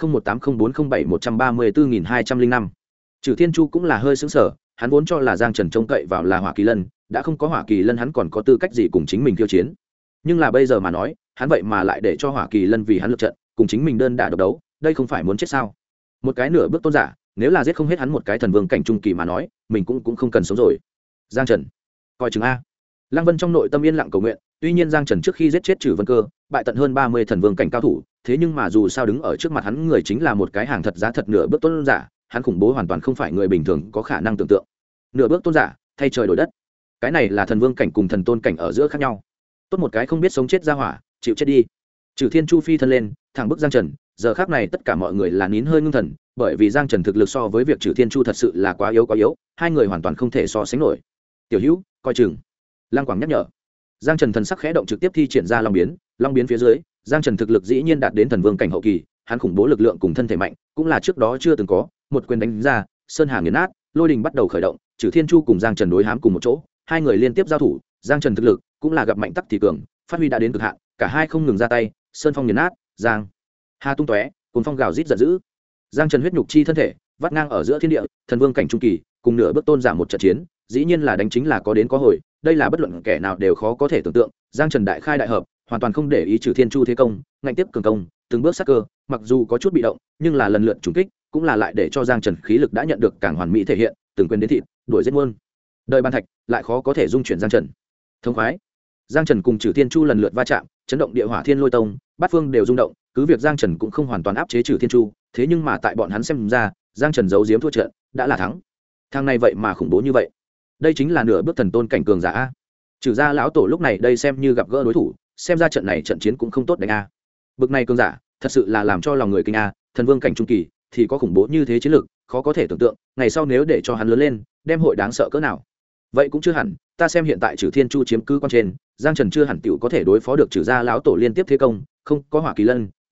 20180407134205. Trừ Thiên Chu cũng là hơi sững sờ, hắn vốn cho là Giang Trần trông cậy vào là Hỏa Kỳ Lân, đã không có Hỏa Kỳ Lân hắn còn có tư cách gì cùng chính mình khiêu chiến. Nhưng là bây giờ mà nói, hắn vậy mà lại để cho Hỏa Kỳ Lân vì hắn lực trận, cùng chính mình đơn đả độc đấu, đây không phải muốn chết sao? Một cái nửa bước tôn giả, nếu là giết không hết hắn một cái thần vương cảnh trung kỳ mà nói, mình cũng không cần sống rồi. Giang Trần, coi chừng a. Lăng Vân trong nội tâm yên lặng cầu nguyện, tuy nhiên Giang Trần trước khi giết chết Trừ Vân Cơ, bại tận hơn 30 thần vương cảnh cao thủ, thế nhưng mà dù sao đứng ở trước mặt hắn người chính là một cái hàng thật giá thật nửa bước tôn giả, hắn khủng bố hoàn toàn không phải người bình thường có khả năng tưởng tượng. Nửa bước tôn giả, thay trời đổi đất. Cái này là thần vương cảnh cùng thần tôn cảnh ở giữa khác nhau. Tốt một cái không biết sống chết ra hỏa, chịu chết đi. Trừ Thiên Chu phi thân lên, thẳng bức Giang Trần, giờ khắc này tất cả mọi người là nín hơi ngưng thần, bởi vì Giang Trần thực lực so với việc Trừ Thiên Chu thật sự là quá yếu, hai người hoàn toàn không thể so sánh nổi. Tiểu Hữu, coi chừng. Lăng Quảng nhắc nhở. Giang Trần thần sắc khẽ động trực tiếp thi triển ra long biến phía dưới, Giang Trần thực lực dĩ nhiên đạt đến thần vương cảnh hậu kỳ, hắn khủng bố lực lượng cùng thân thể mạnh, cũng là trước đó chưa từng có, một quyền đánh ra, sơn hà nghiền nát, lôi đình bắt đầu khởi động, Trừ Thiên Chu cùng Giang Trần đối hám cùng một chỗ, hai người liên tiếp giao thủ, Giang Trần thực lực cũng là gặp mạnh tắc thì cường, phát huy đã đến cực hạn, cả hai không ngừng ra tay, sơn phong nghiền nát, giang hà tung tóe, cuốn phong gào rít giận dữ. Giang Trần huyết nhục chi thân thể vắt ngang ở giữa thiên địa, thần vương cảnh trung kỳ cùng nửa bước tôn giả một trận chiến, dĩ nhiên là đánh chính là có đến có hồi, đây là bất luận kẻ nào đều khó có thể tưởng tượng. Giang Trần đại khai đại hợp, hoàn toàn không để ý Trừ Thiên Chu thế công, ngạnh tiếp cường công, từng bước sát cơ, mặc dù có chút bị động, nhưng là lần lượt trùng kích, cũng là lại để cho Giang Trần khí lực đã nhận được càng hoàn mỹ thể hiện, từng quyền đến thịt, đuổi giết muôn đời ban thạch, lại khó có thể dung chuyển Giang Trần. Thông khoái. Giang Trần cùng Trừ Thiên Chu lần lượt va chạm, chấn động Địa Hỏa Thiên Lôi Tông, bát phương đều rung động, cứ việc Giang Trần cũng không hoàn toàn áp chế Trừ Thiên Chu, thế nhưng mà tại bọn hắn xem ra, Giang Trần giấu giếm thua trận, đã là thắng. Thằng này vậy mà khủng bố như vậy. Đây chính là nửa bước thần tôn cảnh cường giả a. Trừ ra lão tổ lúc này đây xem như gặp gỡ đối thủ, xem ra trận này trận chiến cũng không tốt đánh a. Bực này cường giả, thật sự là làm cho lòng người kinh a, thần vương cảnh trung kỳ thì có khủng bố như thế chiến lực, khó có thể tưởng tượng, ngày sau nếu để cho hắn lớn lên, đem hội đáng sợ cỡ nào. Vậy cũng chưa hẳn, ta xem hiện tại Trừ Thiên Chu chiếm cứ con trên, Giang Trần chưa hẳn tiểu có thể đối phó được Trừ gia lão tổ liên tiếp thế công, không có Hỏa Kỳ Lân,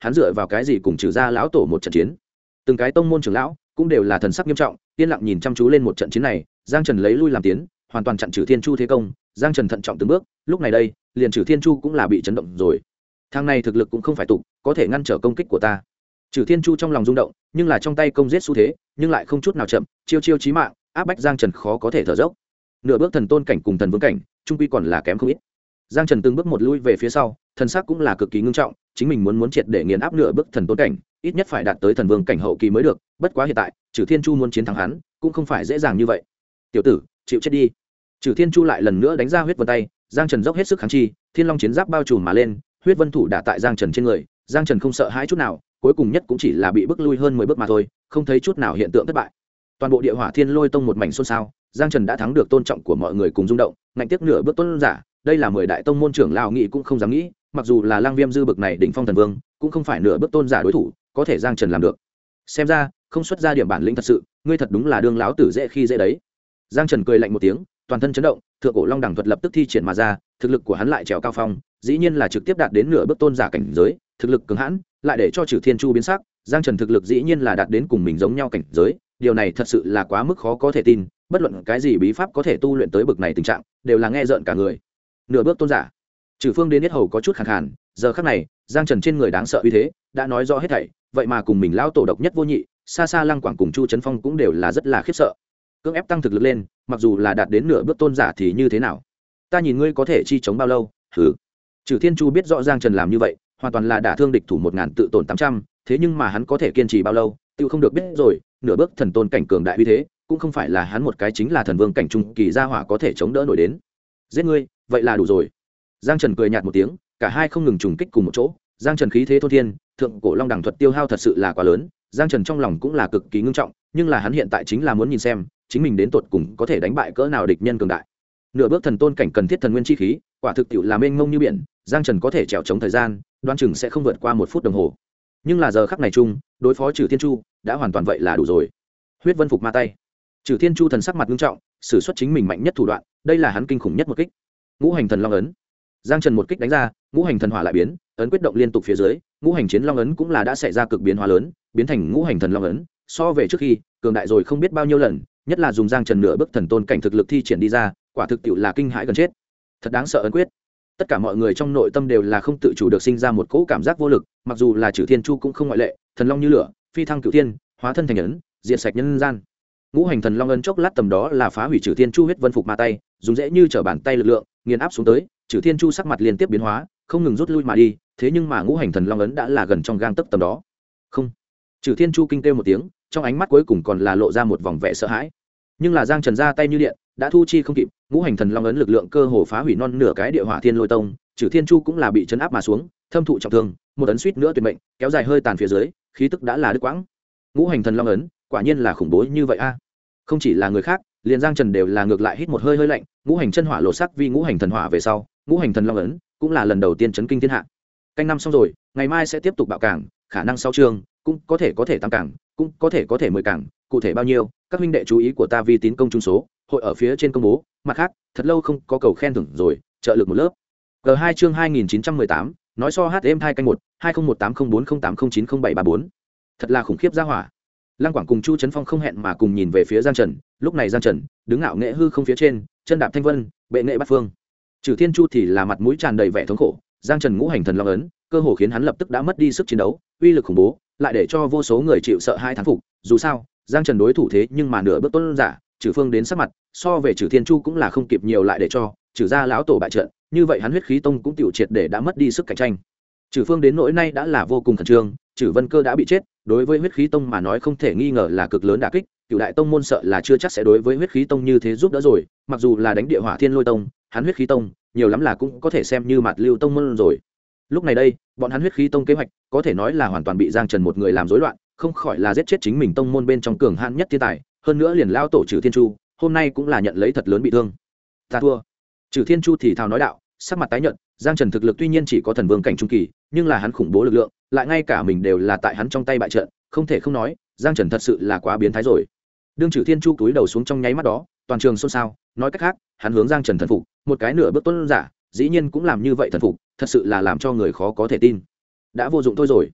hắn dựa vào cái gì cùng trừ gia lão tổ một trận chiến. Từng cái tông môn trưởng lão cũng đều là thần sắc nghiêm trọng, yên lặng nhìn chăm chú lên một trận chiến này. Giang Trần lấy lui làm tiến, hoàn toàn chặn Trừ Thiên Chu thế công. Giang Trần thận trọng từng bước, lúc này đây liền Trừ Thiên Chu cũng là bị chấn động rồi. Thằng này thực lực cũng không phải tục, có thể ngăn trở công kích của ta. Trừ Thiên Chu trong lòng rung động, nhưng là trong tay công giết xu thế, nhưng lại không chút nào chậm, chiêu chiêu chí mạng, áp bách Giang Trần khó có thể thở dốc. Nửa bước thần tôn cảnh cùng thần vương cảnh, trung quy còn là kém không ít. Giang Trần từng bước một lui về phía sau, thần sắc cũng là cực kỳ ngưng trọng, chính mình muốn triệt để nghiền áp nửa bước thần tôn cảnh, ít nhất phải đạt tới thần vương cảnh hậu kỳ mới được, bất quá hiện tại, Trừ Thiên Chu muốn chiến thắng hắn, cũng không phải dễ dàng như vậy. Tiểu tử, chịu chết đi. Trừ Thiên Chu lại lần nữa đánh ra huyết vân tay, Giang Trần dốc hết sức kháng chi, Thiên Long chiến giáp bao trùm mà lên, huyết vân thủ đả tại Giang Trần trên người, Giang Trần không sợ hãi chút nào, cuối cùng nhất cũng chỉ là bị bức lui hơn 10 bước mà thôi, không thấy chút nào hiện tượng thất bại. Toàn bộ Địa Hỏa Thiên Lôi Tông một mảnh xôn xao, Giang Trần đã thắng được tôn trọng của mọi người cùng rung động, ngạnh tiếc nửa bước tôn giả, đây là 10 đại tông môn trưởng lão nghị cũng không dám nghĩ, mặc dù là Lang Viêm dư bực này đỉnh phong thần vương, cũng không phải nửa bước tôn giả đối thủ, có thể Giang Trần làm được. Xem ra, không xuất ra điểm bản lĩnh thật sự, ngươi thật đúng là đương lão tử dễ khi dễ đấy. Giang Trần cười lạnh một tiếng, toàn thân chấn động, thượng cổ long đẳng thuật lập tức thi triển mà ra, thực lực của hắn lại trèo cao phong, dĩ nhiên là trực tiếp đạt đến nửa bước tôn giả cảnh giới, thực lực cường hãn, lại để cho Trừ Thiên Chu biến sắc, Giang Trần thực lực dĩ nhiên là đạt đến cùng mình giống nhau cảnh giới, điều này thật sự là quá mức khó có thể tin, bất luận cái gì bí pháp có thể tu luyện tới bực này tình trạng, đều là nghe rợn cả người. Nửa bước tôn giả. Trừ Phương đến yết hầu có chút khàn khàn, giờ khắc này, Giang Trần trên người đáng sợ uy thế, đã nói rõ hết thảy, vậy mà cùng mình lão tổ độc nhất vô nhị, xa xa Lăng Quảng cùng Chu Trấn Phong cũng đều là rất là khiếp sợ. Cưỡng ép tăng thực lực lên, mặc dù là đạt đến nửa bước tôn giả thì như thế nào? Ta nhìn ngươi có thể chi chống bao lâu? Hừ. Trừ Thiên Chu biết rõ Giang Trần làm như vậy, hoàn toàn là đả thương địch thủ 1000 tự tổn 800, thế nhưng mà hắn có thể kiên trì bao lâu, tiêu không được biết rồi, nửa bước thần tôn cảnh cường đại uy thế, cũng không phải là hắn một cái chính là thần vương cảnh trung kỳ gia hỏa có thể chống đỡ nổi đến. Giết ngươi, vậy là đủ rồi. Giang Trần cười nhạt một tiếng, cả hai không ngừng trùng kích cùng một chỗ, Giang Trần khí thế thôn thiên, thượng cổ long đẳng thuật tiêu hao thật sự là quá lớn, Giang Trần trong lòng cũng là cực kỳ ngưng trọng, nhưng là hắn hiện tại chính là muốn nhìn xem, chính mình đến tột cùng có thể đánh bại cỡ nào địch nhân cường đại. Nửa bước thần tôn cảnh cần thiết thần nguyên chi khí, quả thực tiệu là mênh mông như biển, Giang Trần có thể trèo chống thời gian, đoán chừng sẽ không vượt qua 1 phút đồng hồ. Nhưng là giờ khắc này chung, đối phó Trừ Thiên Chu đã hoàn toàn vậy là đủ rồi. Huyết Vân Phục ma tay. Trừ Thiên Chu thần sắc mặt nghiêm trọng, sử xuất chính mình mạnh nhất thủ đoạn, đây là hắn kinh khủng nhất một kích. Ngũ hành thần long ấn. Giang Trần một kích đánh ra, ngũ hành thần hỏa lại biến, ấn quyết động liên tục phía dưới, ngũ hành chiến long ấn cũng là đã xảy ra cực biến hóa lớn, biến thành ngũ hành thần long ấn, so về trước khi, cường đại rồi không biết bao nhiêu lần, nhất là dùng Giang Trần nửa bước thần tôn cảnh thực lực thi triển đi ra, quả thực tiệu là kinh hãi gần chết. Thật đáng sợ ấn quyết. Tất cả mọi người trong nội tâm đều là không tự chủ được sinh ra một cỗ cảm giác vô lực, mặc dù là Trừ Thiên Chu cũng không ngoại lệ, thần long như lửa, phi thăng cửu thiên, hóa thân thành ấn, diệt sạch nhân gian. Ngũ hành thần long ấn chốc lát tầm đó là phá hủy Trừ Thiên Chu huyết vân phục ma tay, dùng dễ như trở bàn tay lực lượng, nghiền áp xuống tới, Trừ Thiên Chu sắc mặt liên tiếp biến hóa, không ngừng rút lui mà đi, thế nhưng mà ngũ hành thần long ấn đã là gần trong gang tấc tầm đó. Không. Trừ Thiên Chu kinh kêu một tiếng, trong ánh mắt cuối cùng còn là lộ ra một vòng vẻ sợ hãi. Nhưng là Giang Trần ra tay như điện, đã thu chi không kịp, ngũ hành thần long ấn lực lượng cơ hồ phá hủy non nửa cái Địa Hỏa Thiên Lôi Tông, Trừ Thiên Chu cũng là bị chấn áp mà xuống, thâm thụ trọng thương, một ấn suýt nữa tuyệt mệnh, kéo dài hơi tàn phía dưới, khí tức đã là đứt quãng. Ngũ hành thần long ấn, quả nhiên là khủng bố như vậy a. Không chỉ là người khác, liền Giang Trần đều là ngược lại hít một hơi hơi lạnh, ngũ hành chân hỏa lộ sắc vì ngũ hành thần hỏa về sau, ngũ hành thần long ấn cũng là lần đầu tiên chấn kinh thiên hạ. Canh năm xong rồi, ngày mai sẽ tiếp tục bạo cảng, khả năng sau trường cũng có thể tăng cảng, cũng có thể 10 cảng, cụ thể bao nhiêu, các huynh đệ chú ý của ta vì tín công trung số, hội ở phía trên công bố, mặt khác, thật lâu không có cầu khen thưởng rồi, trợ lực một lớp. G2 chương 2918, nói so hát êm 2 canh 1, 20180408090734. Thật là khủng khiếp gia hỏa. Lăng Quảng cùng Chu Trấn Phong không hẹn mà cùng nhìn về phía Giang Trần, lúc này Giang Trần đứng ngạo nghệ hư không phía trên, chân đạp thanh vân, bệ nghệ bát phương. Trừ Thiên Chu thì là mặt mũi tràn đầy vẻ thống khổ, Giang Trần ngũ hành thần long ấn, cơ hồ khiến hắn lập tức đã mất đi sức chiến đấu, uy lực khủng bố, lại để cho vô số người chịu sợ hai thán phục, dù sao, Giang Trần đối thủ thế nhưng mà nửa bước tôn giả, Trừ Phương đến sắc mặt, so về Trừ Thiên Chu cũng là không kịp nhiều lại để cho Trừ gia lão tổ bại trận, như vậy hắn huyết khí tông cũng tiểu triệt để đã mất đi sức cạnh tranh. Trừ Phương đến nỗi nay đã là vô cùng khẩn trương, Trừ Vân Cơ đã bị chết, đối với huyết khí tông mà nói không thể nghi ngờ là cực lớn đả kích, Cửu đại tông môn sợ là chưa chắc sẽ đối với huyết khí tông như thế giúp đỡ rồi, mặc dù là đánh Địa Hỏa Thiên Lôi Tông, hắn huyết khí tông nhiều lắm là cũng có thể xem như mặt lưu tông môn rồi. Lúc này đây, bọn hắn huyết khí tông kế hoạch có thể nói là hoàn toàn bị Giang Trần một người làm rối loạn, không khỏi là giết chết chính mình tông môn bên trong cường hãn nhất thiên tài, hơn nữa liền lao tổ Trừ Thiên Chu, hôm nay cũng là nhận lấy thật lớn bị thương. Ta thua. Trừ Thiên Chu thì thào nói đạo, sắc mặt tái nhợt, Giang Trần thực lực tuy nhiên chỉ có thần vương cảnh trung kỳ, nhưng là hắn khủng bố lực lượng, lại ngay cả mình đều là tại hắn trong tay bại trận, không thể không nói, Giang Trần thật sự là quá biến thái rồi. Đương Trừ Thiên Chu túi đầu xuống trong nháy mắt đó, toàn trường xôn xao, nói cách khác, hắn hướng Giang Trần thần phục, một cái nửa bước tôn giả, dĩ nhiên cũng làm như vậy thần phục, thật sự là làm cho người khó có thể tin. Đã vô dụng thôi rồi.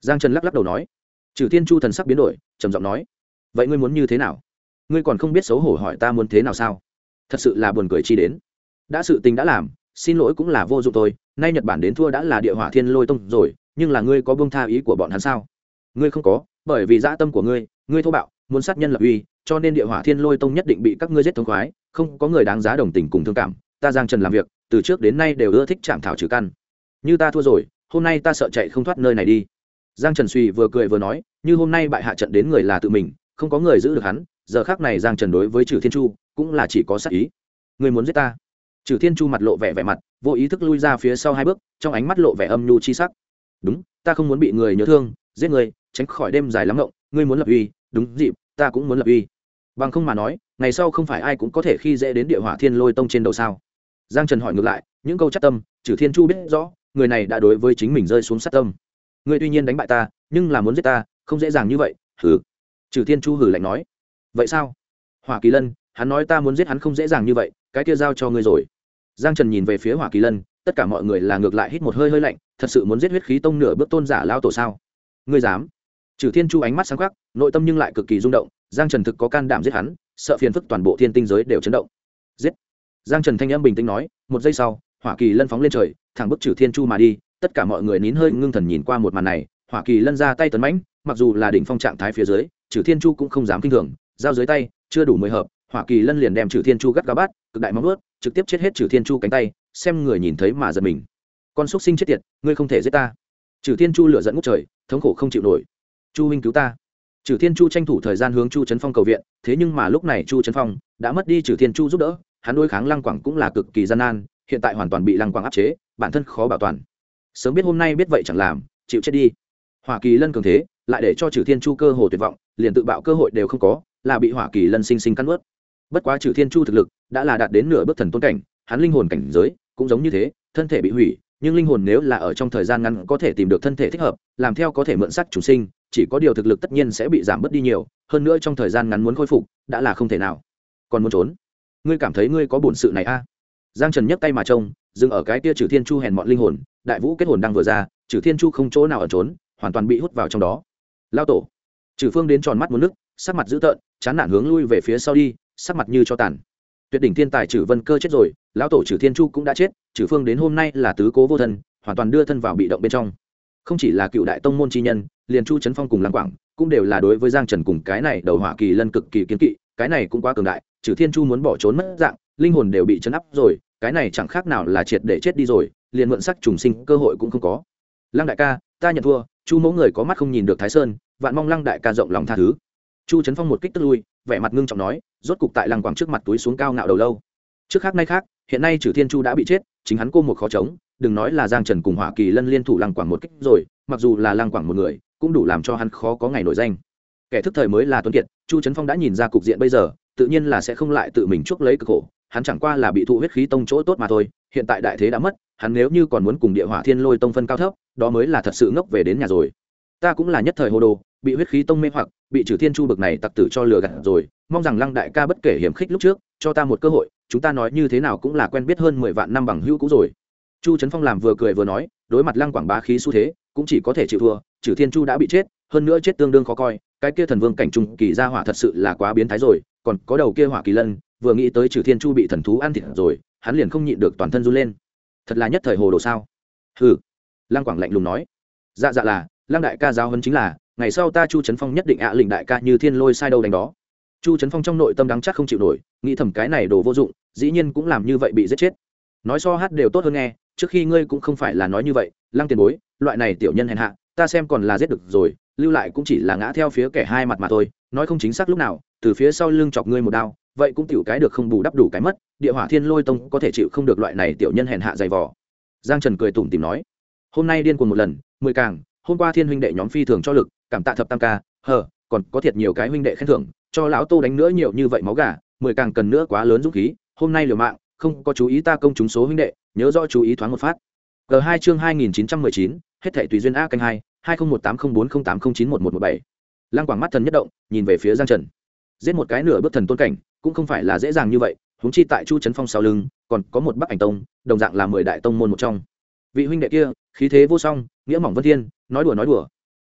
Giang Trần lắc lắc đầu nói. Trừ Thiên Chu thần sắc biến đổi, trầm giọng nói, vậy ngươi muốn như thế nào? Ngươi còn không biết xấu hổ hỏi ta muốn thế nào sao? Thật sự là buồn cười chi đến. Đã sự tình đã làm, xin lỗi cũng là vô dụng thôi. Nay Nhật Bản đến thua đã là Địa Hỏa Thiên Lôi Tông rồi, nhưng là ngươi có buông tha ý của bọn hắn sao? Ngươi không có, bởi vì dã tâm của ngươi thô bạo, muốn sát nhân lập uy, cho nên Địa Hỏa Thiên Lôi Tông nhất định bị các ngươi giết thống khoái, không có người đáng giá đồng tình cùng thương cảm. Ta Giang Trần làm việc, từ trước đến nay đều ưa thích chạm thảo trừ căn. Như ta thua rồi, hôm nay ta sợ chạy không thoát nơi này đi. Giang Trần suy vừa cười vừa nói, như hôm nay bại hạ trận đến người là tự mình, không có người giữ được hắn. Giờ khắc này Giang Trần đối với Trừ Thiên Chu cũng là chỉ có sát ý. Ngươi muốn giết ta? Trừ Thiên Chu mặt lộ vẻ mặt, vô ý thức lui ra phía sau 2 bước, trong ánh mắt lộ vẻ âm nhu chi sắc. Đúng, ta không muốn bị người nhớ thương, giết người, tránh khỏi đêm dài lắm ngộng. Ngươi muốn lập uy, đúng dịp, ta cũng muốn lập uy. Bằng không mà nói, ngày sau không phải ai cũng có thể khi dễ đến Địa Hỏa Thiên Lôi Tông trên đầu sao? Giang Trần hỏi ngược lại, những câu chắc tâm, Trừ Thiên Chu biết rõ, người này đã đối với chính mình rơi xuống sát tâm. Ngươi tuy nhiên đánh bại ta, nhưng là muốn giết ta, không dễ dàng như vậy. Hừ. Trừ Thiên Chu hừ lạnh nói. Vậy sao? Hỏa Kỳ Lân, hắn nói ta muốn giết hắn không dễ dàng như vậy, cái kia giao cho ngươi rồi. Giang Trần nhìn về phía Hỏa Kỳ Lân, tất cả mọi người là ngược lại hít một hơi hơi lạnh, thật sự muốn giết huyết khí tông nửa bước tôn giả lao tổ sao? Ngươi dám? Trừ Thiên Chu ánh mắt sáng quắc, nội tâm nhưng lại cực kỳ rung động. Giang Trần thực có can đảm giết hắn, sợ phiền phức toàn bộ thiên tinh giới đều chấn động. Giết! Giang Trần thanh âm bình tĩnh nói. Một giây sau, Hỏa Kỳ Lân phóng lên trời, thẳng bức Trừ Thiên Chu mà đi. Tất cả mọi người nín hơi ngưng thần nhìn qua một màn này. Hỏa Kỳ Lân ra tay tấn mãnh, mặc dù là đỉnh phong trạng thái phía dưới, Trừ Thiên Chu cũng không dám kinh thường, giao dưới tay chưa đủ 10 hợp, Hỏa Kỳ Lân liền đem Trừ Thiên Chu gắt gao bắt, cực đại móng vuốt, trực tiếp chết hết Trừ Thiên Chu cánh tay, xem người nhìn thấy mà giật mình. Con xúc sinh chết tiệt, ngươi không thể giết ta! Trừ Thiên Chu lửa giận ngút trời, thống khổ không chịu nổi. Chu huynh cứu ta! Trừ Thiên Chu tranh thủ thời gian hướng Chu Trấn Phong cầu viện, thế nhưng mà lúc này Chu Trấn Phong đã mất đi Trừ Thiên Chu giúp đỡ, hắn đối kháng Lăng Quảng cũng là cực kỳ gian nan, hiện tại hoàn toàn bị Lăng Quảng áp chế, bản thân khó bảo toàn. Sớm biết hôm nay biết vậy chẳng làm, chịu chết đi. Hỏa Kỳ Lân cường thế, lại để cho Trừ Thiên Chu cơ hồ tuyệt vọng, liền tự bạo cơ hội đều không có, là bị Hỏa Kỳ Lân sinh sinh cắn nuốt. Bất quá Trừ Thiên Chu thực lực đã là đạt đến nửa bước thần tôn cảnh, hắn linh hồn cảnh giới cũng giống như thế, thân thể bị hủy, nhưng linh hồn nếu là ở trong thời gian ngắn có thể tìm được thân thể thích hợp, làm theo có thể mượn sắc chủ sinh, chỉ có điều thực lực tất nhiên sẽ bị giảm bớt đi nhiều, hơn nữa trong thời gian ngắn muốn khôi phục đã là không thể nào. Còn muốn trốn? Ngươi cảm thấy ngươi có bổn sự này a? Giang Trần nhấc tay mà trông, dừng ở cái kia Trừ Thiên Chu hèn mọn linh hồn, đại vũ kết hồn đang vừa ra, Trừ Thiên Chu không chỗ nào ở trốn, hoàn toàn bị hút vào trong đó. Lao tổ! Trừ Phương đến tròn mắt muốn nước, sắc mặt dữ tợn, chán nản hướng lui về phía sau đi, sắc mặt như cho tàn. Tuyệt đỉnh thiên tài Trừ Vân Cơ chết rồi, lão tổ Trừ Thiên Chu cũng đã chết, Trừ Phương đến hôm nay là tứ cố vô thân, hoàn toàn đưa thân vào bị động bên trong. Không chỉ là cựu đại tông môn chi nhân, liền Chu Trấn Phong cùng Lăng Quảng cũng đều là đối với Giang Trần cùng cái này đầu Hỏa Kỳ Lân cực kỳ kiên kỵ, cái này cũng quá cường đại, Trừ Thiên Chu muốn bỏ trốn mất dạng, linh hồn đều bị chấn áp rồi, cái này chẳng khác nào là triệt để chết đi rồi, liền mượn sắc trùng sinh cơ hội cũng không có. Lăng đại ca, ta nhận thua, Chu mẫu người có mắt không nhìn được Thái Sơn, vạn mong Lăng đại ca rộng lòng tha thứ. Chu Trấn Phong một kích tức lui, vẻ mặt ngưng trọng nói, rốt cục tại Lăng Quảng trước mặt túi xuống cao ngạo đầu lâu. Trước khác nay khác, hiện nay Trừ Thiên Chu đã bị chết, chính hắn cô một khó chống, đừng nói là Giang Trần cùng Hỏa Kỳ Lân liên thủ Lăng Quảng một kích rồi, mặc dù là Lăng Quảng một người, cũng đủ làm cho hắn khó có ngày nổi danh. Kẻ thức thời mới là tuấn kiệt, Chu Trấn Phong đã nhìn ra cục diện bây giờ, tự nhiên là sẽ không lại tự mình chuốc lấy cực khổ, hắn chẳng qua là bị thụ huyết khí tông chỗ tốt mà thôi, hiện tại đại thế đã mất, hắn nếu như còn muốn cùng Địa Hỏa Thiên Lôi Tông phân cao thấp, đó mới là thật sự ngốc về đến nhà rồi. Ta cũng là nhất thời hồ đồ, bị huyết khí tông mê hoặc, bị Trừ Thiên Chu bực này tặc tử cho lừa gạt rồi, mong rằng Lăng đại ca bất kể hiểm khích lúc trước, cho ta một cơ hội, chúng ta nói như thế nào cũng là quen biết hơn 10 vạn năm bằng hữu cũ rồi. Chu Trấn Phong làm vừa cười vừa nói, đối mặt Lăng Quảng bá khí xu thế, cũng chỉ có thể chịu thua, Trừ Thiên Chu đã bị chết, hơn nữa chết tương đương khó coi, cái kia thần vương cảnh trung kỳ gia hỏa thật sự là quá biến thái rồi, còn có đầu kia Hỏa Kỳ Lân, vừa nghĩ tới Trừ Thiên Chu bị thần thú ăn thịt rồi, hắn liền không nhịn được toàn thân run lên. Thật là nhất thời hồ đồ sao? Hừ. Lăng Quảng lạnh lùng nói. Dạ dạ là, Lăng đại ca giáo huấn chính là, ngày sau ta Chu Trấn Phong nhất định lĩnh đại ca như thiên lôi sai đâu đánh đó. Chu Trấn Phong trong nội tâm đắng chắc không chịu nổi, nghĩ thầm cái này đồ vô dụng, dĩ nhiên cũng làm như vậy bị giết chết. Nói so hát đều tốt hơn nghe, trước khi ngươi cũng không phải là nói như vậy, Lăng tiền bối, loại này tiểu nhân hèn hạ, ta xem còn là giết được rồi, lưu lại cũng chỉ là ngã theo phía kẻ hai mặt mà thôi, nói không chính xác lúc nào, từ phía sau lưng chọc ngươi một đao, vậy cũng tiểu cái được không bù đắp đủ cái mất, Địa Hỏa Thiên Lôi Tông có thể chịu không được loại này tiểu nhân hèn hạ dày vò. Giang Trần cười tủm tỉm nói, hôm nay điên cuồng một lần, 10 càng, hôm qua Thiên huynh đệ nhóm phi thường cho lực, cảm tạ thập tam ca, còn có thiệt nhiều cái huynh đệ khen thưởng, cho lão Tô đánh nữa nhiều như vậy máu gà, 10 càng cần nữa quá lớn dũng khí, hôm nay liều mạng, không có chú ý ta công chúng số huynh đệ, nhớ rõ chú ý thoáng một phát. G2 chương 2919, hết thảy tùy duyên a canh 2, 20180408091117. Lăng Quảng mắt thần nhất động, nhìn về phía Giang Trần. Giết một cái nửa bước thần tôn cảnh, cũng không phải là dễ dàng như vậy, huống chi tại Chu Trấn Phong sau lưng, còn có một Bắc Ảnh Tông, đồng dạng là 10 đại tông môn một trong. Vị huynh đệ kia, khí thế vô song, nghĩa mỏng vân thiên, nói đùa.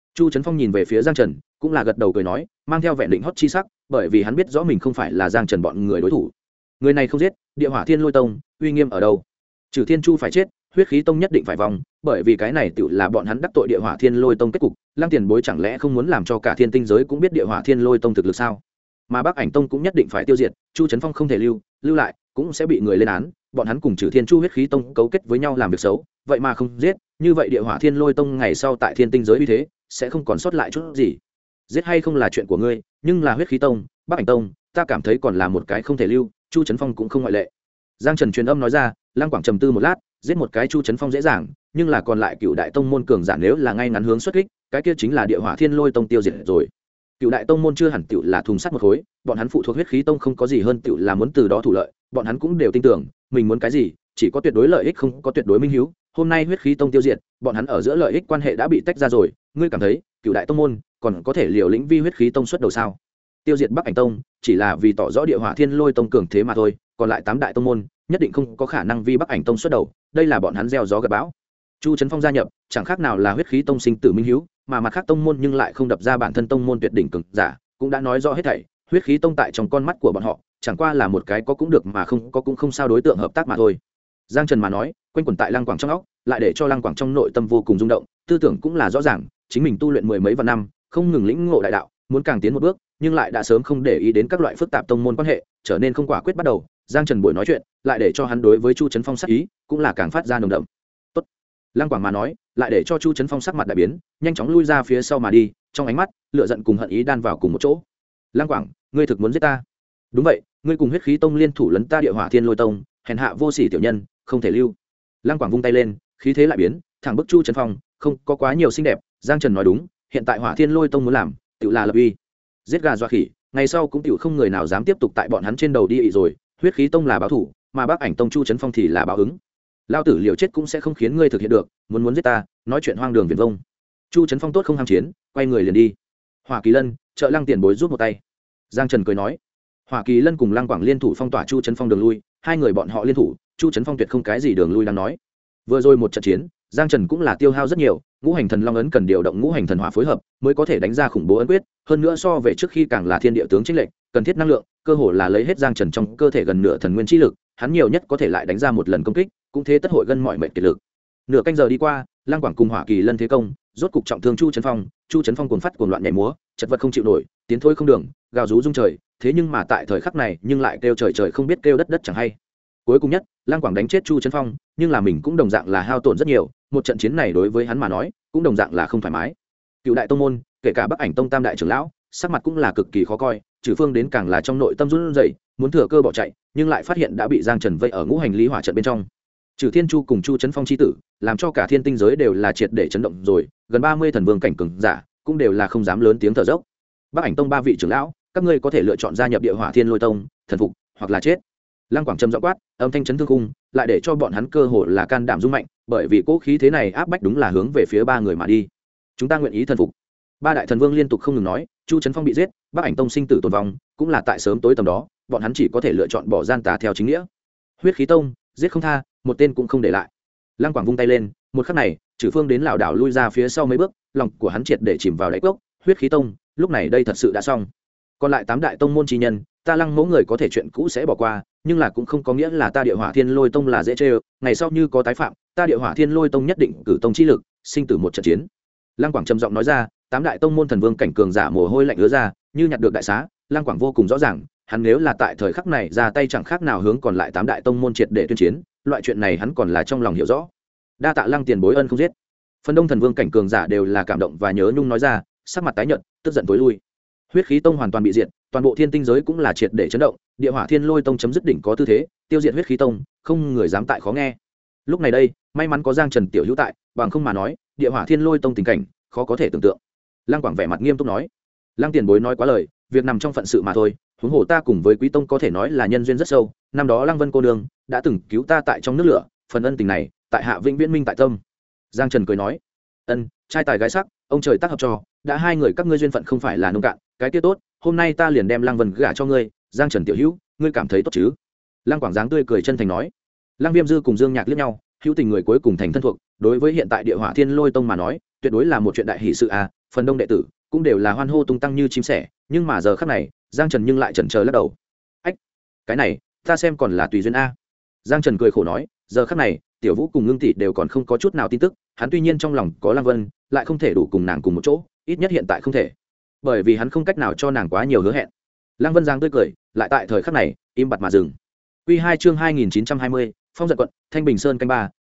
Chu Trấn Phong nhìn về phía Giang Trần cũng là gật đầu cười nói, mang theo vẻ định hót chi sắc, bởi vì hắn biết rõ mình không phải là Giang Trần bọn người đối thủ. Người này không giết, Địa Hỏa Thiên Lôi Tông uy nghiêm ở đâu? Trừ Thiên Chu phải chết, Huyết Khí Tông nhất định phải vong, bởi vì cái này tựu là bọn hắn đắc tội Địa Hỏa Thiên Lôi Tông kết cục. Lăng Tiền Bối chẳng lẽ không muốn làm cho cả Thiên Tinh giới cũng biết Địa Hỏa Thiên Lôi Tông thực lực sao? Mà Bắc Ảnh Tông cũng nhất định phải tiêu diệt, Chu Trấn Phong không thể lưu lại, cũng sẽ bị người lên án. Bọn hắn cùng Trừ Thiên Chu Huyết Khí Tông cấu kết với nhau làm việc xấu, vậy mà không giết, như vậy Địa Hỏa Thiên Lôi Tông ngày sau tại Thiên Tinh giới uy thế sẽ không còn sót lại chút gì. Giết hay không là chuyện của ngươi, nhưng là Huyết Khí Tông, Bắc Ảnh Tông, ta cảm thấy còn là một cái không thể lưu. Chu Trấn Phong cũng không ngoại lệ. Giang Trần truyền âm nói ra. Lăng Quảng trầm tư một lát, giết một cái Chu Trấn Phong dễ dàng, nhưng là còn lại Cựu Đại Tông môn cường giả nếu là ngay ngắn hướng xuất kích, cái kia chính là Địa Hỏa Thiên Lôi Tông tiêu diệt rồi. Cựu Đại Tông môn chưa hẳn tựu là thùng sắt một khối, bọn hắn phụ thuộc Huyết Khí Tông không có gì hơn tựu là muốn từ đó thủ lợi, bọn hắn cũng đều tin tưởng, mình muốn cái gì, chỉ có tuyệt đối lợi ích không có tuyệt đối minh hiếu. Hôm nay Huyết Khí Tông tiêu diệt, bọn hắn ở giữa lợi ích quan hệ đã bị tách ra rồi, ngươi cảm thấy, Cựu Đại Tông môn còn có thể liều lĩnh vi Huyết Khí Tông xuất đầu sao? Tiêu diệt Bắc Ảnh Tông, chỉ là vì tỏ rõ Địa Hỏa Thiên Lôi Tông cường thế mà thôi, còn lại 8 đại tông môn nhất định không có khả năng vi Bắc Ảnh Tông xuất đầu, đây là bọn hắn gieo gió gặt bão. Chu Trấn Phong gia nhập, chẳng khác nào là Huyết Khí Tông sinh tử minh hiếu, mà mặt khác tông môn nhưng lại không đập ra bản thân tông môn tuyệt đỉnh cường giả, cũng đã nói rõ hết thảy, Huyết Khí Tông tại trong con mắt của bọn họ, chẳng qua là một cái có cũng được mà không có cũng không sao đối tượng hợp tác mà thôi. Giang Trần mà nói, quanh quẩn tại Lăng Quảng trong óc, lại để cho Lăng Quảng trong nội tâm vô cùng rung động, tư tưởng cũng là rõ ràng, chính mình tu luyện mười mấy vạn năm, không ngừng lĩnh ngộ đại đạo, muốn càng tiến một bước, nhưng lại đã sớm không để ý đến các loại phức tạp tông môn quan hệ, trở nên không quả quyết bắt đầu. Giang Trần buổi nói chuyện, lại để cho hắn đối với Chu Trấn Phong sắc ý, cũng là càng phát ra nồng đậm. Tốt. Lăng Quảng mà nói, lại để cho Chu Trấn Phong sắc mặt đại biến, nhanh chóng lui ra phía sau mà đi, trong ánh mắt, lửa giận cùng hận ý đan vào cùng một chỗ. Lăng Quảng, ngươi thực muốn giết ta? Đúng vậy, ngươi cùng Huyết Khí Tông liên thủ lấn ta Địa Hỏa Thiên Lôi Tông, hèn hạ vô sỉ tiểu nhân, không thể lưu. Lăng Quảng vung tay lên, khí thế lại biến, thẳng bức Chu Trấn Phong, không có quá nhiều xinh đẹp. Giang Trần nói đúng, hiện tại Hỏa Thiên Lôi Tông muốn làm, tự là lập uy. Giết gà dọa khỉ, ngày sau cũng tiểu không người nào dám tiếp tục tại bọn hắn trên đầu đi ị rồi. Huyết Khí Tông là báo thủ, mà Bắc Ảnh Tông Chu Trấn Phong thì là báo ứng. Lao tử liều chết cũng sẽ không khiến ngươi thực hiện được, muốn giết ta, nói chuyện hoang đường viển vông. Chu Trấn Phong tốt không ham chiến, quay người liền đi. Hỏa Kỳ Lân, trợ Lăng Tiền Bối rút một tay. Giang Trần cười nói. Hỏa Kỳ Lân cùng Lăng Quảng liên thủ phong tỏa Chu Trấn Phong đường lui, hai người bọn họ liên thủ, Chu Trấn Phong tuyệt không cái gì đường lui đang nói. Vừa rồi một trận chiến, Giang Trần cũng là tiêu hao rất nhiều, ngũ hành thần long ấn cần điều động ngũ hành thần hỏa phối hợp mới có thể đánh ra khủng bố ấn quyết, hơn nữa so về trước khi càng là thiên địa tướng chính lệnh, cần thiết năng lượng, cơ hồ là lấy hết Giang Trần trong cơ thể gần nửa thần nguyên chi lực, hắn nhiều nhất có thể lại đánh ra một lần công kích, cũng thế tất hội gân mọi mệnh kiệt lực. Nửa canh giờ đi qua, Lăng Quảng cùng Hỏa Kỳ Lân thế công, rốt cục trọng thương Chu Trấn Phong cuồng phát cuồng loạn nhảy múa, chật vật không chịu nổi, tiến thôi không đường, gào rú rung trời, thế nhưng mà tại thời khắc này, nhưng lại kêu trời trời không biết kêu đất đất chẳng hay. Cuối cùng nhất, Lăng Quảng đánh chết Chu Trấn Phong, nhưng là mình cũng đồng dạng là hao tổn rất nhiều, một trận chiến này đối với hắn mà nói, cũng đồng dạng là không thoải mái. Cựu đại tông môn, kể cả Bắc Ảnh Tông tam đại trưởng lão, sắc mặt cũng là cực kỳ khó coi, Trừ Phương đến càng là trong nội tâm run rẩy, muốn thừa cơ bỏ chạy, nhưng lại phát hiện đã bị Giang Trần vây ở ngũ hành lý hỏa trận bên trong. Trừ Thiên Chu cùng Chu Trấn Phong chi tử, làm cho cả thiên tinh giới đều là triệt để chấn động rồi, gần 30 thần vương cảnh cường giả, cũng đều là không dám lớn tiếng thở dốc. Bắc Ảnh Tông ba vị trưởng lão, các ngươi có thể lựa chọn gia nhập Địa Hỏa Thiên Lôi Tông, thần phục, hoặc là chết. Lăng Quảng trầm giọng quát, âm thanh chấn thương khung, lại để cho bọn hắn cơ hội là can đảm rung mạnh, bởi vì cố khí thế này áp bách đúng là hướng về phía ba người mà đi. Chúng ta nguyện ý thần phục. Ba đại thần vương liên tục không ngừng nói, Chu Trấn Phong bị giết, Bắc Ảnh Tông sinh tử tồn vong, cũng là tại sớm tối tầm đó, bọn hắn chỉ có thể lựa chọn bỏ gian tà theo chính nghĩa. Huyết Khí Tông, giết không tha, một tên cũng không để lại. Lăng Quảng vung tay lên, một khắc này, Trừ Phương đến lảo đảo lui ra phía sau mấy bước, lòng của hắn triệt để chìm vào đáy cốc. Huyết Khí Tông, lúc này đây thật sự đã xong. Còn lại 8 đại tông môn chi nhân, ta Lăng mẫu người có thể chuyện cũ sẽ bỏ qua, nhưng là cũng không có nghĩa là ta Địa Hỏa Thiên Lôi Tông là dễ chơi, ngày sau như có tái phạm, ta Địa Hỏa Thiên Lôi Tông nhất định cử tông chi lực, sinh tử một trận chiến. Lăng Quảng trầm giọng nói ra, 8 đại tông môn thần vương cảnh cường giả mồ hôi lạnh ứa ra, như nhặt được đại xá. Lăng Quảng vô cùng rõ ràng, hắn nếu là tại thời khắc này ra tay chẳng khác nào hướng còn lại 8 đại tông môn triệt để tuyên chiến, loại chuyện này hắn còn là trong lòng hiểu rõ. Đa tạ Lăng tiền bối ân không giết. Phần đông thần vương cảnh cường giả đều là cảm động và nhớ nhung nói ra, sắc mặt tái nhợt, tức giận tối lui. Huyết Khí Tông hoàn toàn bị diệt, toàn bộ thiên tinh giới cũng là triệt để chấn động, Địa Hỏa Thiên Lôi Tông chấm dứt đỉnh có tư thế, tiêu diệt Huyết Khí Tông, không người dám tại khó nghe. Lúc này đây, may mắn có Giang Trần tiểu hữu tại, bằng không mà nói, Địa Hỏa Thiên Lôi Tông tình cảnh khó có thể tưởng tượng. Lăng Quảng vẻ mặt nghiêm túc nói, Lăng tiền bối nói quá lời, việc nằm trong phận sự mà thôi, huống hồ ta cùng với Quý Tông có thể nói là nhân duyên rất sâu, năm đó Lăng Vân cô nương đã từng cứu ta tại trong nước lửa, phần ân tình này, tại hạ vĩnh viễn minh tại tâm. Giang Trần cười nói, ân, trai tài gái sắc, ông trời tác hợp cho, đã hai người các ngươi duyên phận không phải là nông cạn, cái kia tốt, hôm nay ta liền đem Lăng Vân gả cho ngươi. Giang Trần tiểu hữu, ngươi cảm thấy tốt chứ? Lăng Quảng dáng tươi cười chân thành nói. Lăng Viêm Dư cùng Dương Nhạc liếc nhau, hữu tình người cuối cùng thành thân thuộc, đối với hiện tại Địa Hỏa Thiên Lôi Tông mà nói, tuyệt đối là một chuyện đại hỷ sự à, phần đông đệ tử cũng đều là hoan hô tung tăng như chim sẻ, nhưng mà giờ khắc này Giang Trần nhưng lại chần chờ lắc đầu. Ách, cái này ta xem còn là tùy duyên a. Giang Trần cười khổ nói, giờ khắc này Tiểu Vũ cùng Ngưng Tỷ đều còn không có chút nào tin tức, hắn tuy nhiên trong lòng có Lăng Vân, lại không thể đủ cùng nàng cùng một chỗ, ít nhất hiện tại không thể, bởi vì hắn không cách nào cho nàng quá nhiều hứa hẹn. Lăng Vân giang tươi cười, lại tại thời khắc này im bặt mà dừng. Quy 2 chương 2920, Phong Giật quận, Thanh Bình Sơn canh 3,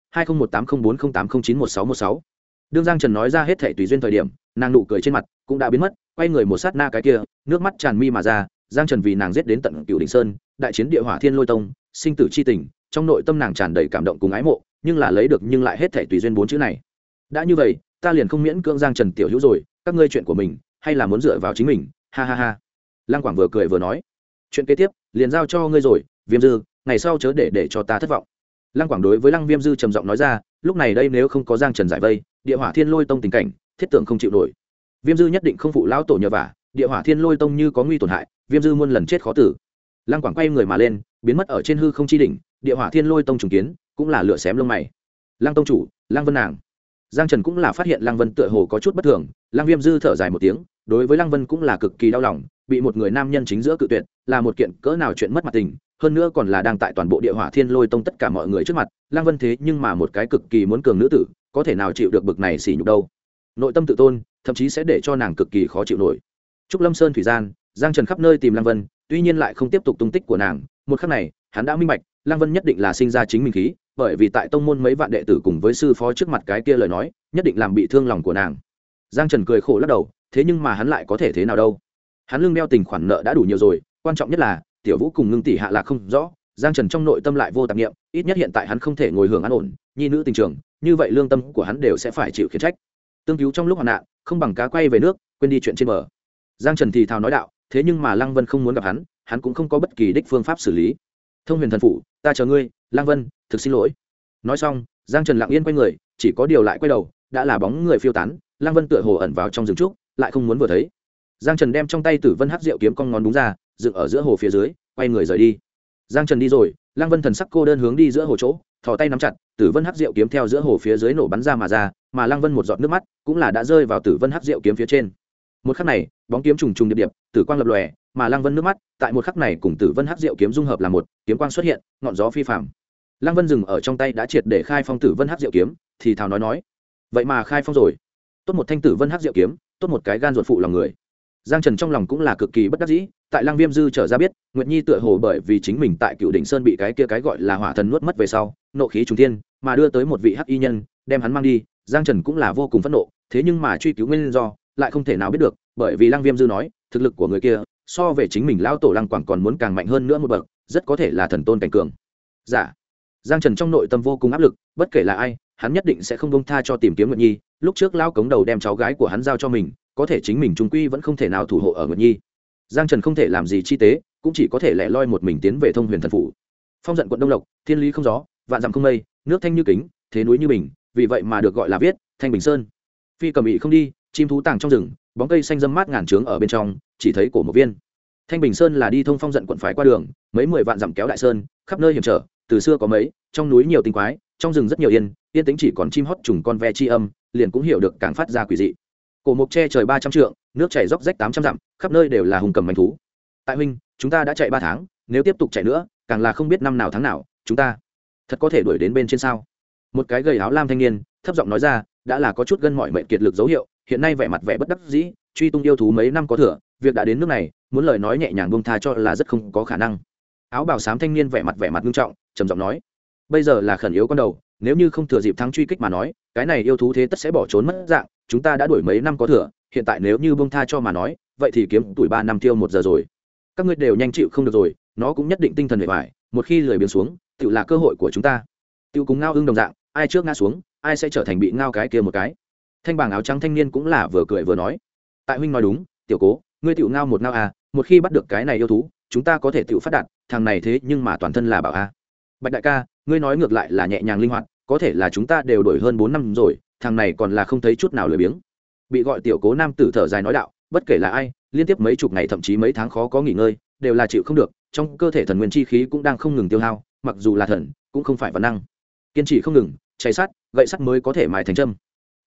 20180408091616. Đương Giang Trần nói ra hết thảy tùy duyên thời điểm, nàng nụ cười trên mặt cũng đã biến mất, quay người một sát na cái kia, nước mắt tràn mi mà ra. Giang Trần vì nàng giết đến tận Cửu Đỉnh Sơn, đại chiến Địa Hỏa Thiên Lôi Tông, sinh tử chi tình, trong nội tâm nàng tràn đầy cảm động cùng ái mộ, nhưng là lấy được nhưng lại hết thảy tùy duyên bốn chữ này. Đã như vậy, ta liền không miễn cưỡng Giang Trần tiểu hữu rồi, các ngươi chuyện của mình, hay là muốn dựa vào chính mình, ha ha ha. Lăng Quảng vừa cười vừa nói, chuyện kế tiếp liền giao cho ngươi rồi, Viêm Dư, ngày sau chớ để cho ta thất vọng. Lăng Quảng đối với Lăng Viêm Dư trầm giọng nói ra, lúc này đây nếu không có Giang Trần giải vây, Địa Hỏa Thiên Lôi Tông tình cảnh, thiết tưởng không chịu nổi. Viêm Dư nhất định không phụ lão tổ nhờ vả, Địa Hỏa Thiên Lôi Tông như có nguy tổn hại, Viêm Dư muôn lần chết khó tử. Lăng Quảng quay người mà lên, biến mất ở trên hư không chi đỉnh, Địa Hỏa Thiên Lôi Tông trùng kiến, cũng là lửa xém lông mày. Lăng tông chủ, Lăng Vân nàng. Giang Trần cũng là phát hiện Lăng Vân tựa hồ có chút bất thường, Lăng Viêm Dư thở dài một tiếng, đối với Lăng Vân cũng là cực kỳ đau lòng, bị một người nam nhân chính giữa cự tuyệt, là một kiện cỡ nào chuyện mất mặt tình, hơn nữa còn là đang tại toàn bộ Địa Hỏa Thiên Lôi Tông tất cả mọi người trước mặt, Lăng Vân thế nhưng mà một cái cực kỳ muốn cường nữ tử, có thể nào chịu được bực này sỉ nhục đâu. Nội tâm tự tôn, thậm chí sẽ để cho nàng cực kỳ khó chịu nổi. Trúc Lâm Sơn thủy gian, Giang Trần khắp nơi tìm Lăng Vân, tuy nhiên lại không tiếp tục tung tích của nàng, một khắc này, hắn đã minh bạch, Lăng Vân nhất định là sinh ra chính mình khí, bởi vì tại tông môn mấy vạn đệ tử cùng với sư phó trước mặt cái kia lời nói, nhất định làm bị thương lòng của nàng. Giang Trần cười khổ lắc đầu, thế nhưng mà hắn lại có thể thế nào đâu? Hắn lưng đeo tình khoản nợ đã đủ nhiều rồi, quan trọng nhất là Tiểu Vũ cùng Ngưng Tỷ hạ lạc không rõ, Giang Trần trong nội tâm lại vô tạp niệm, ít nhất hiện tại hắn không thể ngồi hưởng an ổn, nhi nữ tình trường, như vậy lương tâm của hắn đều sẽ phải chịu khiển trách. Tương cứu trong lúc hoạn nạn, không bằng cá quay về nước, quên đi chuyện trên bờ. Giang Trần thì thào nói đạo, thế nhưng mà Lăng Vân không muốn gặp hắn, hắn cũng không có bất kỳ đích phương pháp xử lý. Thông Huyền Thần Phủ, ta chờ ngươi, Lăng Vân, thực xin lỗi. Nói xong, Giang Trần lặng yên quay người, chỉ có điều lại quay đầu, đã là bóng người phiêu tán, Lăng Vân tựa hồ ẩn vào trong rừng trúc, lại không muốn vừa thấy. Giang Trần đem trong tay Tử Vân Hắc Diệu kiếm cong ngón đúng ra, dựng ở giữa hồ phía dưới, quay người rời đi. Giang Trần đi rồi, Lăng Vân thần sắc cô đơn hướng đi giữa hồ chỗ, thò tay nắm chặt, Tử Vân Hắc Diệu kiếm theo giữa hồ phía dưới nổ bắn ra, mà Lăng Vân một giọt nước mắt cũng là đã rơi vào Tử Vân Hắc Diệu kiếm phía trên. Một khắc này, bóng kiếm trùng trùng điệp điệp, tử quang lập lòe, mà Lăng Vân nước mắt, tại một khắc này cùng Tử Vân Hắc Diệu kiếm dung hợp là một, kiếm quang xuất hiện, ngọn gió phi phàm. Lăng Vân dừng ở trong tay đã triệt để khai phong Tử Vân Hắc Diệu kiếm, thì thào nói, vậy mà khai phong rồi. Tốt một thanh Tử Vân Hắc Diệu kiếm, tốt một cái gan ruột phụ lòng người. Giang Trần trong lòng cũng là cực kỳ bất đắc dĩ, tại Lăng Viêm Dư trở ra biết, Nguyệt Nhi tựa hồ bởi vì chính mình tại Cửu Đỉnh Sơn bị cái kia cái gọi là hỏa thần nuốt mất về sau, nộ khí trùng thiên, mà đưa tới một vị hắc y nhân, đem hắn mang đi, Giang Trần cũng là vô cùng phẫn nộ, thế nhưng mà truy cứu nguyên do, lại không thể nào biết được, bởi vì Lăng Viêm Dư nói, thực lực của người kia, so về chính mình lão tổ Lăng Quảng còn muốn càng mạnh hơn nữa một bậc, rất có thể là thần tôn cảnh cường. Dạ. Giang Trần trong nội tâm vô cùng áp lực, bất kể là ai, hắn nhất định sẽ không buông tha cho tìm kiếm Nguyệt Nhi, lúc trước lão cống đầu đem cháu gái của hắn giao cho mình, có thể chính mình trung quy vẫn không thể nào thủ hộ ở Nguyệt Nhi. Giang Trần không thể làm gì chi tế, cũng chỉ có thể lẻ loi một mình tiến về Thông Huyền Thần Phủ. Phong Giận quận Đông Lộc, thiên lý không gió, vạn dặm không mây, nước thanh như kính, thế núi như bình, vì vậy mà được gọi là viết Thanh Bình Sơn. Phi cầm ị không đi, chim thú tàng trong rừng, bóng cây xanh râm mát ngàn trướng ở bên trong, chỉ thấy cổ một viên. Thanh Bình Sơn là đi thông Phong Giận quận phải qua đường, mấy 10 vạn dặm kéo đại sơn, khắp nơi hiểm trở, từ xưa có mấy, trong núi nhiều tinh quái, trong rừng rất nhiều yên tĩnh chỉ còn chim hót trùng con ve chi âm, liền cũng hiểu được càng phát ra quỷ dị. Cổ mục che trời 300 trượng, nước chảy róc rách 800 dặm, khắp nơi đều là hùng cầm manh thú. Tại huynh, chúng ta đã chạy 3 tháng, nếu tiếp tục chạy nữa, càng là không biết năm nào tháng nào, chúng ta thật có thể đuổi đến bên trên sao? Một cái gầy áo lam thanh niên, thấp giọng nói ra, đã là có chút gân mỏi mệt kiệt lực dấu hiệu, hiện nay vẻ mặt vẻ bất đắc dĩ, truy tung yêu thú mấy năm có thừa, việc đã đến nước này, muốn lời nói nhẹ nhàng buông tha cho là rất không có khả năng. Áo bào xám thanh niên vẻ mặt nghiêm trọng, trầm giọng nói, bây giờ là khẩn yếu con đầu, nếu như không thừa dịp thắng truy kích mà nói, cái này yêu thú thế tất sẽ bỏ trốn mất dạng, chúng ta đã đuổi mấy năm có thừa, hiện tại nếu như buông tha cho mà nói, vậy thì kiếm tuổi 3 năm tiêu 1 giờ rồi. Các ngươi đều nhanh chịu không được rồi, nó cũng nhất định tinh thần bề ngoài, một khi lười biếng xuống, tự là cơ hội của chúng ta. Tiêu cùng ngao ưng đồng dạng, ai trước ngã xuống, ai sẽ trở thành bị ngao cái kia một cái. Thanh bảng áo trắng thanh niên cũng là vừa cười vừa nói, tại huynh nói đúng, tiểu cố, ngươi tiểu ngao một ngao à, một khi bắt được cái này yêu thú, chúng ta có thể tiểu phát đạt, thằng này thế nhưng mà toàn thân là bảo a. Bạch đại ca, ngươi nói ngược lại là nhẹ nhàng linh hoạt, có thể là chúng ta đều đổi hơn 4 năm rồi, thằng này còn là không thấy chút nào lười biếng. Bị gọi tiểu cố nam tử thở dài nói đạo, bất kể là ai, liên tiếp mấy chục ngày thậm chí mấy tháng khó có nghỉ ngơi, đều là chịu không được, trong cơ thể thần nguyên chi khí cũng đang không ngừng tiêu hao, mặc dù là thần, cũng không phải văn năng. Kiên trì không ngừng, cháy sắt, gậy sắt mới có thể mài thành châm.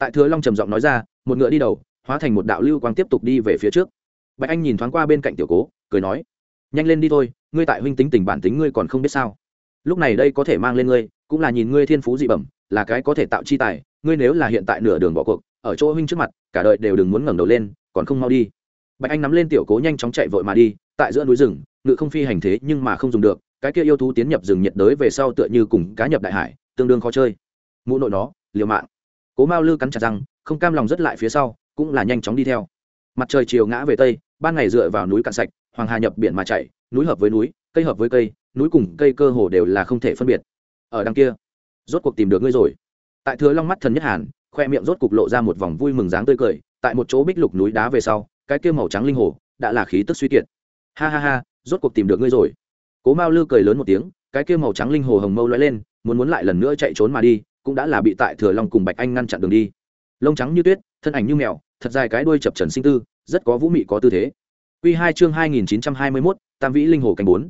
Tại Thừa Long trầm giọng nói ra, một ngựa đi đầu, hóa thành một đạo lưu quang tiếp tục đi về phía trước. Bạch Anh nhìn thoáng qua bên cạnh Tiểu Cố, cười nói, nhanh lên đi thôi, ngươi tại huynh tính tình bản tính ngươi còn không biết sao? Lúc này đây có thể mang lên ngươi, cũng là nhìn ngươi thiên phú dị bẩm, là cái có thể tạo chi tài, ngươi nếu là hiện tại nửa đường bỏ cuộc, ở chỗ huynh trước mặt, cả đời đều đừng muốn ngẩng đầu lên, còn không mau đi. Bạch Anh nắm lên Tiểu Cố nhanh chóng chạy vội mà đi, tại giữa núi rừng, ngự không phi hành thế nhưng mà không dùng được, cái kia yêu thú tiến nhập rừng nhiệt đới về sau tựa như cùng cá nhập đại hải, tương đương khó chơi. Mụ nội nó, liều mạng. Cố Mao Lư cắn chặt răng, không cam lòng rất lại phía sau, cũng là nhanh chóng đi theo. Mặt trời chiều ngã về tây, ban ngày dựa vào núi cạn sạch, hoàng hà nhập biển mà chảy, núi hợp với núi, cây hợp với cây, núi cùng cây cơ hồ đều là không thể phân biệt. Ở đằng kia, rốt cuộc tìm được ngươi rồi. Tại Thừa Long mắt thần nhất hàn, khoe miệng rốt cục lộ ra một vòng vui mừng dáng tươi cười, tại một chỗ bích lục núi đá về sau, cái kia màu trắng linh hồ đã là khí tức suy kiệt. Ha ha ha, rốt cuộc tìm được ngươi rồi. Cố Mao Lư cười lớn một tiếng, cái kia màu trắng linh hồ hồng mâu lóe lên, muốn lại lần nữa chạy trốn mà đi, cũng đã là bị tại Thừa Long cùng Bạch Anh ngăn chặn đường đi. Lông trắng như tuyết, thân ảnh như mèo, thật dài cái đuôi chập trần sinh tư, rất có vũ mị có tư thế. Quy 2 chương 2921, Tam Vĩ Linh Hồ cánh 4,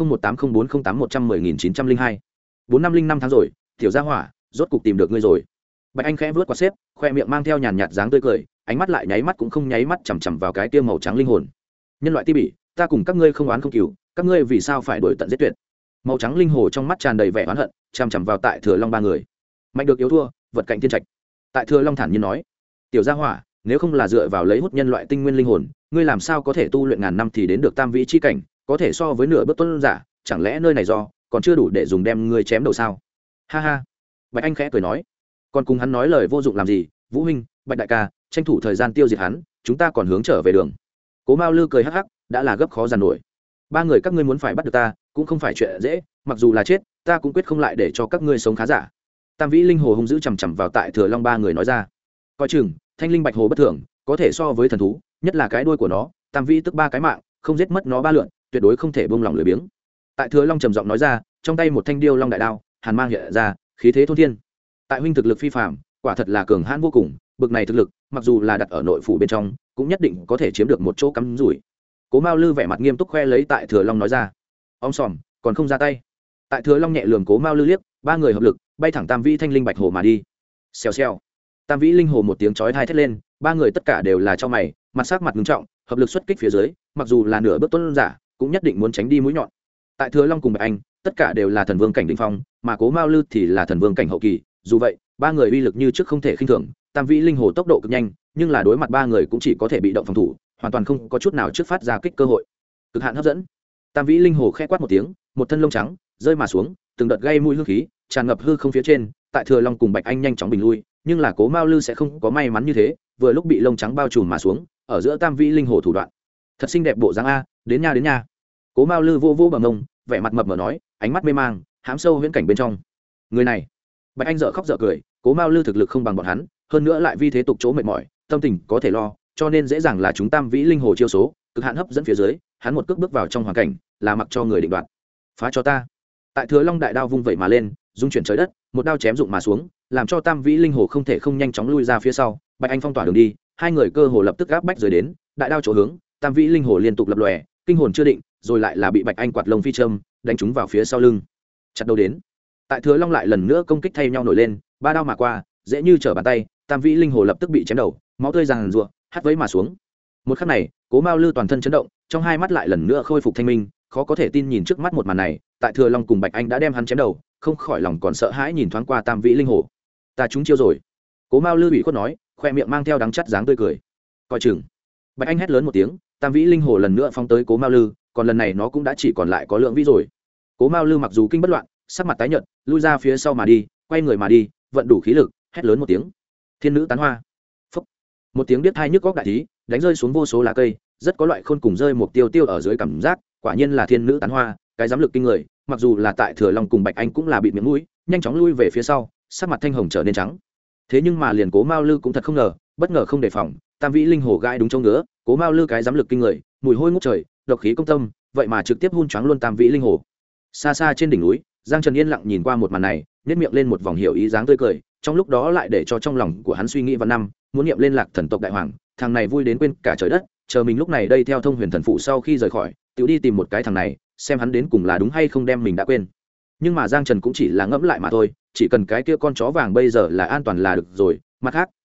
2018040811010902. 4505 tháng rồi, tiểu gia hỏa, rốt cục tìm được ngươi rồi. Bạch Anh khẽ vướt quạt xếp, khoe miệng mang theo nhàn nhạt dáng tươi cười, ánh mắt lại nháy mắt cũng không nháy mắt chằm chằm vào cái kia màu trắng linh hồn. Nhân loại ti bỉ, ta cùng các ngươi không oán không cừu, các ngươi vì sao phải đuổi tận giết tuyệt? Màu trắng linh hồ trong mắt tràn đầy vẻ oán hận, chằm chằm vào tại Thừa Long ba người. Mạnh được yếu thua, vật cạnh thiên trạch. Tại Thừa Long thản nhiên nói, tiểu gia hỏa, nếu không là dựa vào lấy hút nhân loại tinh nguyên linh hồn, ngươi làm sao có thể tu luyện ngàn năm thì đến được tam vĩ chi cảnh, có thể so với nửa bước tuân giả, chẳng lẽ nơi này do còn chưa đủ để dùng đem ngươi chém đầu sao? Ha ha. Bạch Anh khẽ cười nói, còn cùng hắn nói lời vô dụng làm gì, Vũ huynh, Bạch đại ca, tranh thủ thời gian tiêu diệt hắn, chúng ta còn hướng trở về đường. Cố Mao Lư cười hắc hắc, đã là gấp khó giàn nổi. Ba người các ngươi muốn phải bắt được ta, cũng không phải chuyện dễ, mặc dù là chết, ta cũng quyết không lại để cho các ngươi sống khá giả. Tam Vĩ Linh Hồ hung dữ chằm chằm vào tại Thừa Long ba người nói ra, coi chừng, Thanh Linh Bạch Hồ bất thường, có thể so với thần thú, nhất là cái đuôi của nó, Tam Vĩ tức ba cái mạng, không giết mất nó ba lượn, tuyệt đối không thể buông lỏng lười biếng. Tại Thừa Long trầm giọng nói ra, trong tay một thanh điêu long đại đao, hàn mang hiện ra, khí thế thôn thiên. Tại huynh thực lực phi phàm, quả thật là cường hãn vô cùng, bực này thực lực, mặc dù là đặt ở nội phủ bên trong, cũng nhất định có thể chiếm được một chỗ cắm rủi. Cố Mao Lư vẻ mặt nghiêm túc khoe lấy tại Thừa Long nói ra, ông sòm, còn không ra tay. Tại Thừa Long nhẹ lườm Cố Mao Lư liếc, ba người hợp lực, bay thẳng Tam Vĩ Thanh Linh Bạch Hồ mà đi. Xèo xèo. Tam Vĩ Linh Hồ một tiếng chói tai thét lên, ba người tất cả đều là cho mày, mặt sắc mặt nghiêm trọng, hợp lực xuất kích phía dưới, mặc dù là nửa bước tuân giả, cũng nhất định muốn tránh đi mũi nhọn. Tại Thừa Long cùng Bạch Anh, tất cả đều là thần vương cảnh đỉnh phong, mà Cố Mao Lư thì là thần vương cảnh hậu kỳ, dù vậy, ba người uy lực như trước không thể khinh thường, Tam Vĩ Linh Hồ tốc độ cực nhanh, nhưng là đối mặt ba người cũng chỉ có thể bị động phòng thủ, hoàn toàn không có chút nào trước phát ra kích cơ hội. Cực hạn hấp dẫn. Tam Vĩ Linh Hồ khẽ quát một tiếng, một thân lông trắng rơi mà xuống, từng đợt gây mũi hương khí tràn ngập hư không phía trên. Tại Thừa Long cùng Bạch Anh nhanh chóng bình lui, nhưng là Cố Mao Lư sẽ không có may mắn như thế, vừa lúc bị lông trắng bao trùm mà xuống, ở giữa Tam Vĩ Linh Hồ thủ đoạn. Thật xinh đẹp bộ dáng a, đến nha. Cố Mao Lư vô vô bằng ngông, vẻ mặt mập mờ nói, ánh mắt mê mang, hám sâu huyễn cảnh bên trong. Người này, Bạch Anh dở khóc dở cười, Cố Mao Lư thực lực không bằng bọn hắn, hơn nữa lại vi thế tục chỗ mệt mỏi, tâm tình có thể lo, cho nên dễ dàng là chúng Tam Vĩ Linh Hồ chiêu số, cực hạn hấp dẫn phía dưới, hắn một cước bước vào trong hoàn cảnh, là mặc cho người định đoạt. Phá cho ta. Tại Thừa Long đại đao vung vẩy mà lên, dung chuyển trời đất, một đao chém rụng mà xuống, làm cho Tam Vĩ Linh Hồ không thể không nhanh chóng lui ra phía sau. Bạch Anh phong tỏa đường đi, hai người cơ hồ lập tức áp bách rời đến, đại đao chỗ hướng, Tam Vĩ Linh Hồ liên tục lập lòe, kinh hồn chưa định, rồi lại là bị Bạch Anh quạt lông phi châm đánh trúng vào phía sau lưng, chặt đầu đến. Tại Thừa Long lại lần nữa công kích thay nhau nổi lên, ba đao mà qua, dễ như trở bàn tay, Tam Vĩ Linh Hồ lập tức bị chém đầu, máu tươi ràng rụa, hắt vấy mà xuống. Một khắc này, Cố Mao Lư toàn thân chấn động, trong hai mắt lại lần nữa khôi phục thanh minh, khó có thể tin nhìn trước mắt một màn này. Tại Thừa Long cùng Bạch Anh đã đem hắn chém đầu, không khỏi lòng còn sợ hãi nhìn thoáng qua Tam Vĩ Linh Hồ. Ta trúng chiêu rồi. Cố Mao Lư ủy khuất nói, khoe miệng mang theo đắng chắt dáng tươi cười. Coi chừng. Bạch Anh hét lớn một tiếng, Tam Vĩ Linh Hồ lần nữa phóng tới Cố Mao Lư, còn lần này nó cũng đã chỉ còn lại có lượng vĩ rồi. Cố Mao Lư mặc dù kinh bất loạn, sắc mặt tái nhợt, lui ra phía sau mà đi, quay người mà đi, vận đủ khí lực, hét lớn một tiếng. Thiên nữ tán hoa. Phốc. Một tiếng biết hai nhức góc đại thí, đánh rơi xuống vô số lá cây, rất có loại khôn cùng rơi một tiêu tiêu ở dưới cảm giác, quả nhiên là thiên nữ tán hoa, cái giám lực kinh người, mặc dù là tại Thừa Long cùng Bạch Anh cũng là bị miệng mũi, nhanh chóng lui về phía sau, sắc mặt thanh hồng trở nên trắng. Thế nhưng mà liền Cố Mao Lư cũng thật không ngờ, bất ngờ không đề phòng, Tam Vĩ Linh Hồ gãi đúng chỗ ngứa, Cố Mao Lư cái giám lực kinh người, mùi hôi ngút trời, độc khí công tâm, vậy mà trực tiếp hun choáng luôn Tam Vĩ Linh Hồ. Xa xa trên đỉnh núi, Giang Trần yên lặng nhìn qua một màn này, nhếch miệng lên một vòng hiểu ý dáng tươi cười, trong lúc đó lại để cho trong lòng của hắn suy nghĩ vạn năm, muốn niệm lên Lạc Thần tộc đại hoàng, thằng này vui đến quên cả trời đất, chờ mình lúc này đây theo Thông Huyền Thần phụ sau khi rời khỏi, tiểu đi tìm một cái thằng này, xem hắn đến cùng là đúng hay không đem mình đã quên. Nhưng mà Giang Trần cũng chỉ là ngẫm lại mà thôi, chỉ cần cái kia con chó vàng bây giờ là an toàn là được rồi, mặt khác,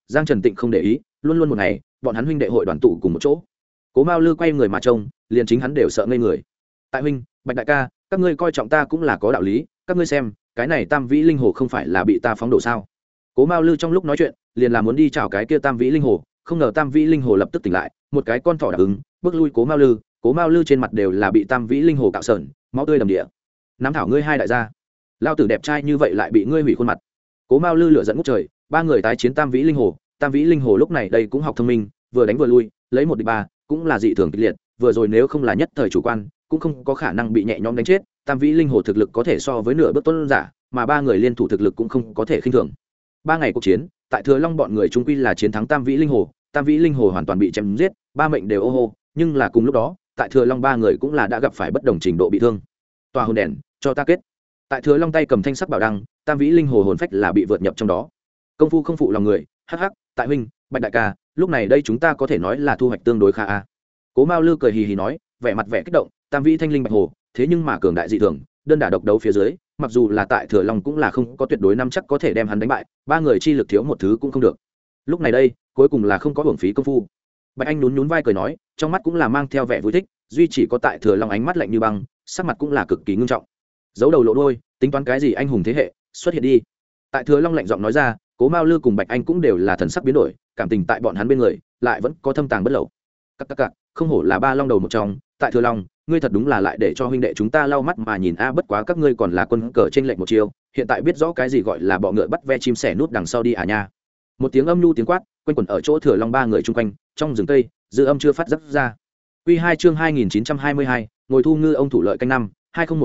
Giang Trần Tịnh không để ý, luôn luôn một ngày bọn hắn huynh đệ hội đoàn tụ cùng một chỗ. Cố Mao Lư quay người mà trông, liền chính hắn đều sợ ngây người. Tại huynh, Bạch đại ca, các ngươi coi trọng ta cũng là có đạo lý, các ngươi xem, cái này Tam Vĩ Linh Hồ không phải là bị ta phóng đổ sao? Cố Mao Lư trong lúc nói chuyện, liền là muốn đi chào cái kia Tam Vĩ Linh Hồ, không ngờ Tam Vĩ Linh Hồ lập tức tỉnh lại, một cái con thỏ đạp ứng, bước lui Cố Mao Lư. Cố Mao Lư trên mặt đều là bị Tam Vĩ Linh Hồ cạo sờn, máu tươi đầm địa. Nắm thảo ngươi hai đại gia, lao tử đẹp trai như vậy lại bị ngươi hủy khuôn mặt. Cố Mao Lư lửa giận ngút trời, ba người tái chiến Tam Vĩ Linh Hồ. Tam Vĩ Linh Hồ lúc này đây cũng học thông minh, vừa đánh vừa lui, lấy 1 địch 3, cũng là dị thường kịch liệt, vừa rồi nếu không là nhất thời chủ quan, cũng không có khả năng bị nhẹ nhõm đánh chết. Tam Vĩ Linh Hồ thực lực có thể so với nửa bước tuấn giả, mà ba người liên thủ thực lực cũng không có thể khinh thường. 3 ngày cuộc chiến, tại Thừa Long bọn người trung quy là chiến thắng Tam Vĩ Linh Hồ. Tam Vĩ Linh Hồ hoàn toàn bị chém giết, ba mệnh đều ô hô, nhưng là cùng lúc đó, tại Thừa Long ba người cũng là đã gặp phải bất đồng trình độ bị thương. Tòa hồn đèn, cho ta kết. Tại Thừa Long tay cầm thanh sắc bảo đăng, Tam Vĩ Linh Hồ hồn phách là bị vượt nhập trong đó. Công phu không phụ lòng người, hắc hắc, tại huynh, Bạch đại ca, lúc này đây chúng ta có thể nói là thu hoạch tương đối khá a. Cố Mao Lư cười hì hì nói, vẻ mặt vẻ kích động, Tam Vĩ Thanh Linh Bạch Hồ, thế nhưng mà cường đại dị thường, đơn đả độc đấu phía dưới, mặc dù là tại Thừa Long cũng là không có tuyệt đối nắm chắc có thể đem hắn đánh bại, ba người chi lực thiếu một thứ cũng không được. Lúc này đây, cuối cùng là không có hưởng phí công phu. Bạch Anh nhún nhún vai cười nói, trong mắt cũng là mang theo vẻ vui thích, duy chỉ có tại Thừa Long ánh mắt lạnh như băng, sắc mặt cũng là cực kỳ ngưng trọng. Giấu đầu lộ đuôi, tính toán cái gì anh hùng thế hệ, xuất hiện đi. Tại Thừa Long lạnh giọng nói ra, Cố Mao Lư cùng Bạch Anh cũng đều là thần sắc biến đổi, cảm tình tại bọn hắn bên người lại vẫn có thâm tàng bất lậu. Các không hổ là ba long đầu một trong, tại Thừa Long, ngươi thật đúng là lại để cho huynh đệ chúng ta lau mắt mà nhìn a, bất quá các ngươi còn là quân cờ trên lệnh một chiều, hiện tại biết rõ cái gì gọi là bọ ngựa bắt ve chim sẻ nút đằng sau đi à nha. Một tiếng âm nhu tiếng quát quanh quẩn ở chỗ Thừa Long ba người chung quanh, trong rừng cây, dư âm chưa phát giác ra. Quy 2 chương 2922, ngồi thu ngư ông thủ lợi canh năm,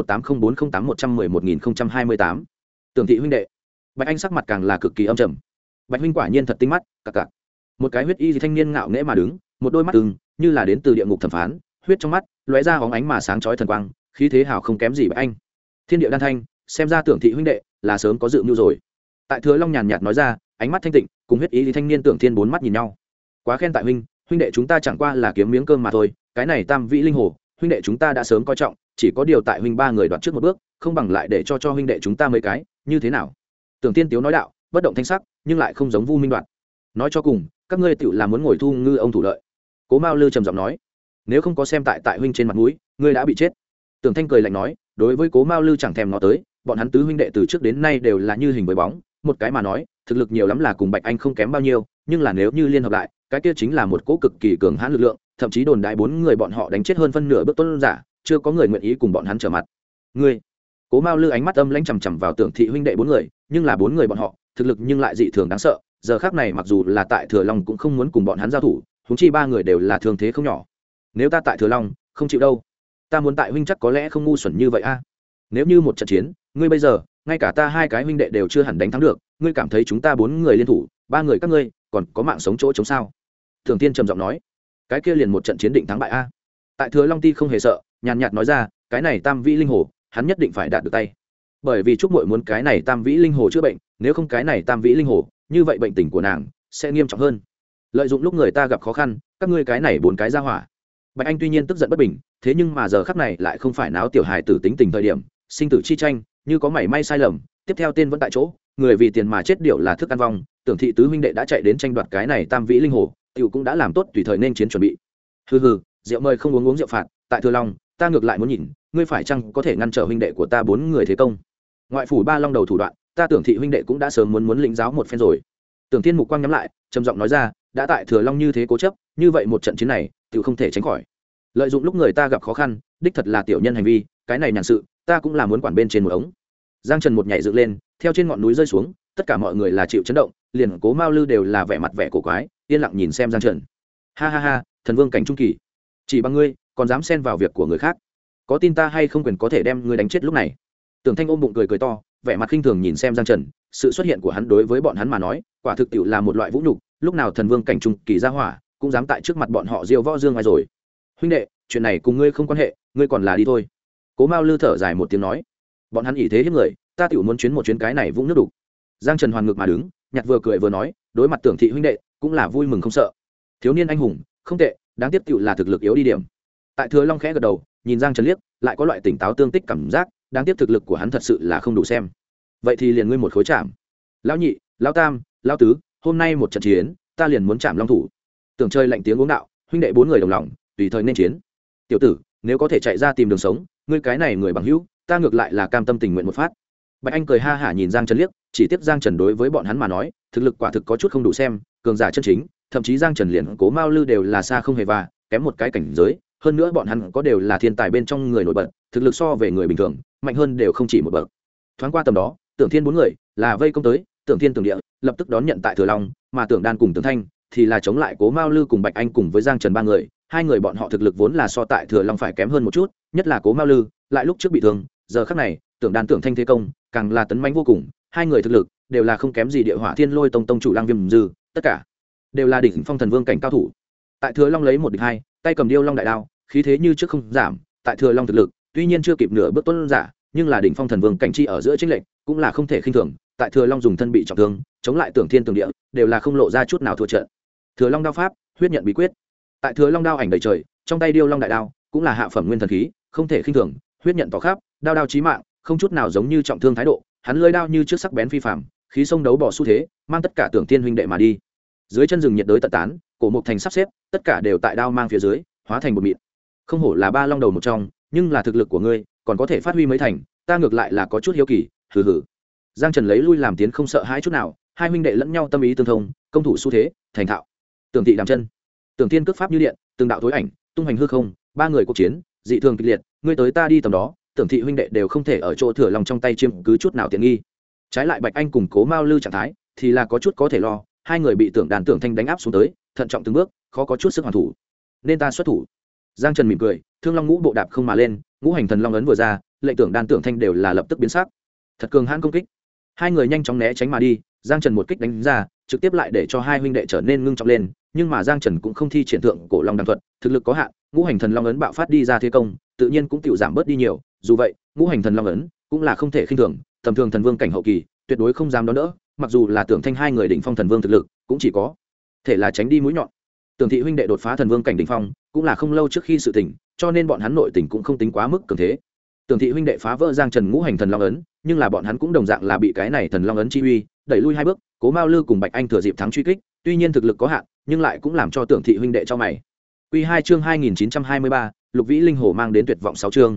20180801111028. Tưởng thị huynh đệ. Bạch Anh sắc mặt càng là cực kỳ âm trầm. Bạch huynh quả nhiên thật tinh mắt, cặc. Một cái huyết y thanh niên ngạo nghễ mà đứng, một đôi mắt ưng như là đến từ địa ngục thẩm phán, huyết trong mắt lóe ra hóng ánh mà sáng chói thần quang, khí thế hào không kém gì Bạch Anh. Thiên địa đan thanh, xem ra Tưởng thị huynh đệ là sớm có dự mưu rồi. Tại Thừa Long nhàn nhạt nói ra, ánh mắt thanh tịnh, cùng huyết y thanh niên Tưởng Thiên bốn mắt nhìn nhau. Quá khen tại huynh, huynh đệ chúng ta chẳng qua là kiếm miếng cơm mà thôi, cái này Tam Vĩ Linh Hồ, huynh đệ chúng ta đã sớm coi trọng, chỉ có điều tại huynh ba người đoạt trước một bước, không bằng lại để cho huynh đệ chúng ta mấy cái, như thế nào? Tưởng Tiên tiếu nói đạo, bất động thanh sắc, nhưng lại không giống Vu Minh Đoạt. Nói cho cùng, các ngươi tự là muốn ngồi thu ngư ông thủ lợi. Cố Mao Lư trầm giọng nói, nếu không có xem tại huynh trên mặt mũi, ngươi đã bị chết. Tưởng Thanh cười lạnh nói, đối với Cố Mao Lư chẳng thèm ngó tới, bọn hắn tứ huynh đệ từ trước đến nay đều là như hình với bóng, một cái mà nói, thực lực nhiều lắm là cùng Bạch Anh không kém bao nhiêu, nhưng là nếu như liên hợp lại, cái kia chính là một cỗ cực kỳ cường hãn lực lượng, thậm chí đồn đại 4 người bọn họ đánh chết hơn phân nửa bước tuấn giả, chưa có người nguyện ý cùng bọn hắn trở mặt. Ngươi, Cố Mao Lư ánh mắt âm lãnh chằm chằm vào Tưởng thị huynh đệ 4 người, nhưng là 4 người bọn họ, thực lực nhưng lại dị thường đáng sợ, giờ khắc này mặc dù là tại Thừa Long cũng không muốn cùng bọn hắn giao thủ, huống chi 3 người đều là thương thế không nhỏ. Nếu ta tại Thừa Long, không chịu đâu. Ta muốn tại huynh chắc có lẽ không ngu xuẩn như vậy a. Nếu như một trận chiến, ngươi bây giờ, ngay cả ta 2 cái huynh đệ đều chưa hẳn đánh thắng được, ngươi cảm thấy chúng ta 4 người liên thủ, 3 người các ngươi, còn có mạng sống chỗ chống sao? Thường Tiên trầm giọng nói, cái kia liền một trận chiến định thắng bại a. Tại Thừa Long Ti không hề sợ, nhàn nhạt nói ra, cái này Tam Vĩ Linh Hồ, hắn nhất định phải đạt được tay. Bởi vì Trúc Muội muốn cái này Tam Vĩ Linh Hồ chữa bệnh, nếu không cái này Tam Vĩ Linh Hồ, như vậy bệnh tình của nàng sẽ nghiêm trọng hơn. Lợi dụng lúc người ta gặp khó khăn, các ngươi cái này 4 cái ra hỏa. Bạch Anh tuy nhiên tức giận bất bình, thế nhưng mà giờ khắc này lại không phải náo tiểu hài tử tính tình thời điểm, sinh tử chi tranh, như có mảy may sai lầm, tiếp theo tên vẫn tại chỗ, người vì tiền mà chết điểu là thức ăn vong, Tưởng thị tứ huynh đệ đã chạy đến tranh đoạt cái này Tam Vĩ Linh Hồ, tiểu cũng đã làm tốt tùy thời nên chiến chuẩn bị. Hừ, rượu mời không uống rượu phạt, tại Thừa Long, ta ngược lại muốn nhìn, ngươi phải chăng có thể ngăn trở huynh đệ của ta 4 người thế công. Ngoại phủ ba long đầu thủ đoạn, ta Tưởng thị huynh đệ cũng đã sớm muốn lĩnh giáo một phen rồi. Tưởng Thiên mục quang nhắm lại, trầm giọng nói ra, đã tại Thừa Long như thế cố chấp, như vậy một trận chiến này, tiểu không thể tránh khỏi. Lợi dụng lúc người ta gặp khó khăn, đích thật là tiểu nhân hành vi, cái này nhàn sự, ta cũng là muốn quản bên trên một ống. Giang Trần một nhảy dựng lên, theo trên ngọn núi rơi xuống, tất cả mọi người là chịu chấn động, liền Cố Mao Lư đều là vẻ mặt vẻ cổ quái, yên lặng nhìn xem Giang Trần. Ha, thần vương cảnh trung kỳ, chỉ bằng ngươi, còn dám xen vào việc của người khác, có tin ta hay không quyền có thể đem ngươi đánh chết lúc này. Tưởng Thanh ôm bụng cười to, vẻ mặt khinh thường nhìn xem Giang Trần, sự xuất hiện của hắn đối với bọn hắn mà nói, quả thực tiệu là một loại vũ nhục, lúc nào thần vương cảnh trung kỳ ra hỏa, cũng dám tại trước mặt bọn họ diêu võ dương ngoài rồi. Huynh đệ, chuyện này cùng ngươi không quan hệ, ngươi còn là đi thôi. Cố Mao Lư thở dài một tiếng nói, bọn hắn ỷ thế hiếp người, ta tiểu muốn chuyến một chuyến cái này vũng nước đục. Giang Trần hoàn ngược mà đứng, nhặt vừa cười vừa nói, đối mặt Tưởng thị huynh đệ, cũng là vui mừng không sợ. Thiếu niên anh hùng, không tệ, đáng tiếc tiểu là thực lực yếu đi điểm. Tại Thừa Long khẽ gật đầu, nhìn Giang Trần liếc, lại có loại tỉnh táo tương tích cảm giác, đáng tiếc thực lực của hắn thật sự là không đủ xem. Vậy thì liền ngươi một khối chạm. Lão nhị, lão tam, lão tứ, hôm nay một trận chiến ta liền muốn chạm long thủ. Tưởng chơi lạnh tiếng uống đạo, huynh đệ bốn người đồng lòng tùy thời nên chiến. Tiểu tử, nếu có thể chạy ra tìm đường sống, ngươi cái này người bằng hữu, ta ngược lại là cam tâm tình nguyện một phát. Bạch Anh cười ha hả nhìn Giang Trần liếc, chỉ tiếc Giang Trần đối với bọn hắn mà nói, thực lực quả thực có chút không đủ xem, cường giả chân chính, thậm chí Giang Trần liền Cố Mao Lư đều là xa không hề và, kém một cái cảnh giới, hơn nữa bọn hắn có đều là thiên tài bên trong người nổi bật, thực lực so về người bình thường, mạnh hơn đều không chỉ một bậc. Thoáng qua tầm đó, Tưởng Thiên bốn người là vây công tới, Tưởng Thiên Tưởng Địa lập tức đón nhận tại Thừa Long, mà Tưởng Đan cùng Tưởng Thanh thì là chống lại Cố Mao Lư cùng Bạch Anh cùng với Giang Trần ba người, hai người bọn họ thực lực vốn là so tại Thừa Long phải kém hơn một chút, nhất là Cố Mao Lư, lại lúc trước bị thương, giờ khắc này, Tưởng Đan Tưởng Thanh thế công, càng là tấn mãnh vô cùng, hai người thực lực đều là không kém gì Địa Hỏa Thiên Lôi Tông tông chủ Lăng Viêm Dư, tất cả đều là đỉnh phong thần vương cảnh cao thủ. Tại Thừa Long lấy một địch hai, tay cầm điêu long đại đao, khí thế như trước không giảm, tại Thừa Long thực lực, tuy nhiên chưa kịp nửa bước tuấn giả, nhưng là đỉnh phong thần vương cảnh chi ở giữa chênh lệch, cũng là không thể khinh thường, tại Thừa Long dùng thân bị trọng thương, chống lại Tưởng Thiên Tưởng Địa, đều là không lộ ra chút nào thua trận. Thừa Long đao pháp, huyết nhận bí quyết. Tại Thừa Long đao ảnh đầy trời, trong tay điêu long đại đao, cũng là hạ phẩm nguyên thần khí, không thể khinh thường, huyết nhận tỏ khắp, đao đao chí mạng, không chút nào giống như trọng thương thái độ, hắn lưỡi đao như trước sắc bén phi phàm, khí sông đấu bỏ xu thế, mang tất cả Tưởng Thiên huynh đệ mà đi. Dưới chân rừng nhiệt đới tận tán, cổ mục thành sắp xếp, tất cả đều tại đao mang phía dưới, hóa thành một mịn. Không hổ là ba long đầu một trong, nhưng là thực lực của ngươi, còn có thể phát huy mấy thành, ta ngược lại là có chút hiếu kỳ, hừ hừ. Giang Trần lấy lui làm tiến không sợ hãi chút nào, hai huynh đệ lẫn nhau tâm ý tương thông, công thủ xu thế, thành thạo. Tưởng Thị đàm chân, Tưởng Thiên cước pháp như điện, từng đạo tối ảnh, tung hành hư không, ba người cuộc chiến, dị thường kịch liệt, ngươi tới ta đi tầm đó, Tưởng Thị huynh đệ đều không thể ở chỗ Thừa Long trong tay chiếm cứ chút nào tiện nghi. Trái lại Bạch Anh cùng Cố Mao Lư trạng thái, thì là có chút có thể lo, hai người bị Tưởng Đàn Tưởng Thanh đánh áp xuống tới, thận trọng từng bước, khó có chút sức hoàn thủ. Nên ta xuất thủ. Giang Trần mỉm cười, Thương Long ngũ bộ đạp không mà lên, ngũ hành thần long ấn vừa ra, lệnh Tưởng Đan Tưởng Thanh đều là lập tức biến sắc. Thật cường hãn công kích. Hai người nhanh chóng né tránh mà đi, Giang Trần một kích đánh ra, trực tiếp lại để cho hai huynh đệ trở nên ngưng trọng lên, nhưng mà Giang Trần cũng không thi triển thượng cổ long đằng thuật, thực lực có hạn, ngũ hành thần long ấn bạo phát đi ra thế công, tự nhiên cũng tiểu giảm bớt đi nhiều, dù vậy, ngũ hành thần long ấn cũng là không thể khinh thường, tầm thường thần vương cảnh hậu kỳ, tuyệt đối không dám đón đỡ, mặc dù là Tưởng Thanh hai người đỉnh phong thần vương thực lực, cũng chỉ có thể là tránh đi mũi nhọn. Tưởng Thị huynh đệ đột phá thần vương cảnh đỉnh phong, cũng là không lâu trước khi sự tình, cho nên bọn hắn nội tình cũng không tính quá mức cường thế. Tưởng Thị huynh đệ phá vỡ Giang Trần ngũ hành thần long ấn, nhưng là bọn hắn cũng đồng dạng là bị cái này thần long ấn chi uy đẩy lui hai bước. Cố Mao Lư cùng Bạch Anh thừa dịp thắng truy kích, tuy nhiên thực lực có hạn, nhưng lại cũng làm cho Tưởng Thị huynh đệ cho mày. Quy 2 chương 2923, Lục Vĩ Linh Hồ mang đến tuyệt vọng 6 chương,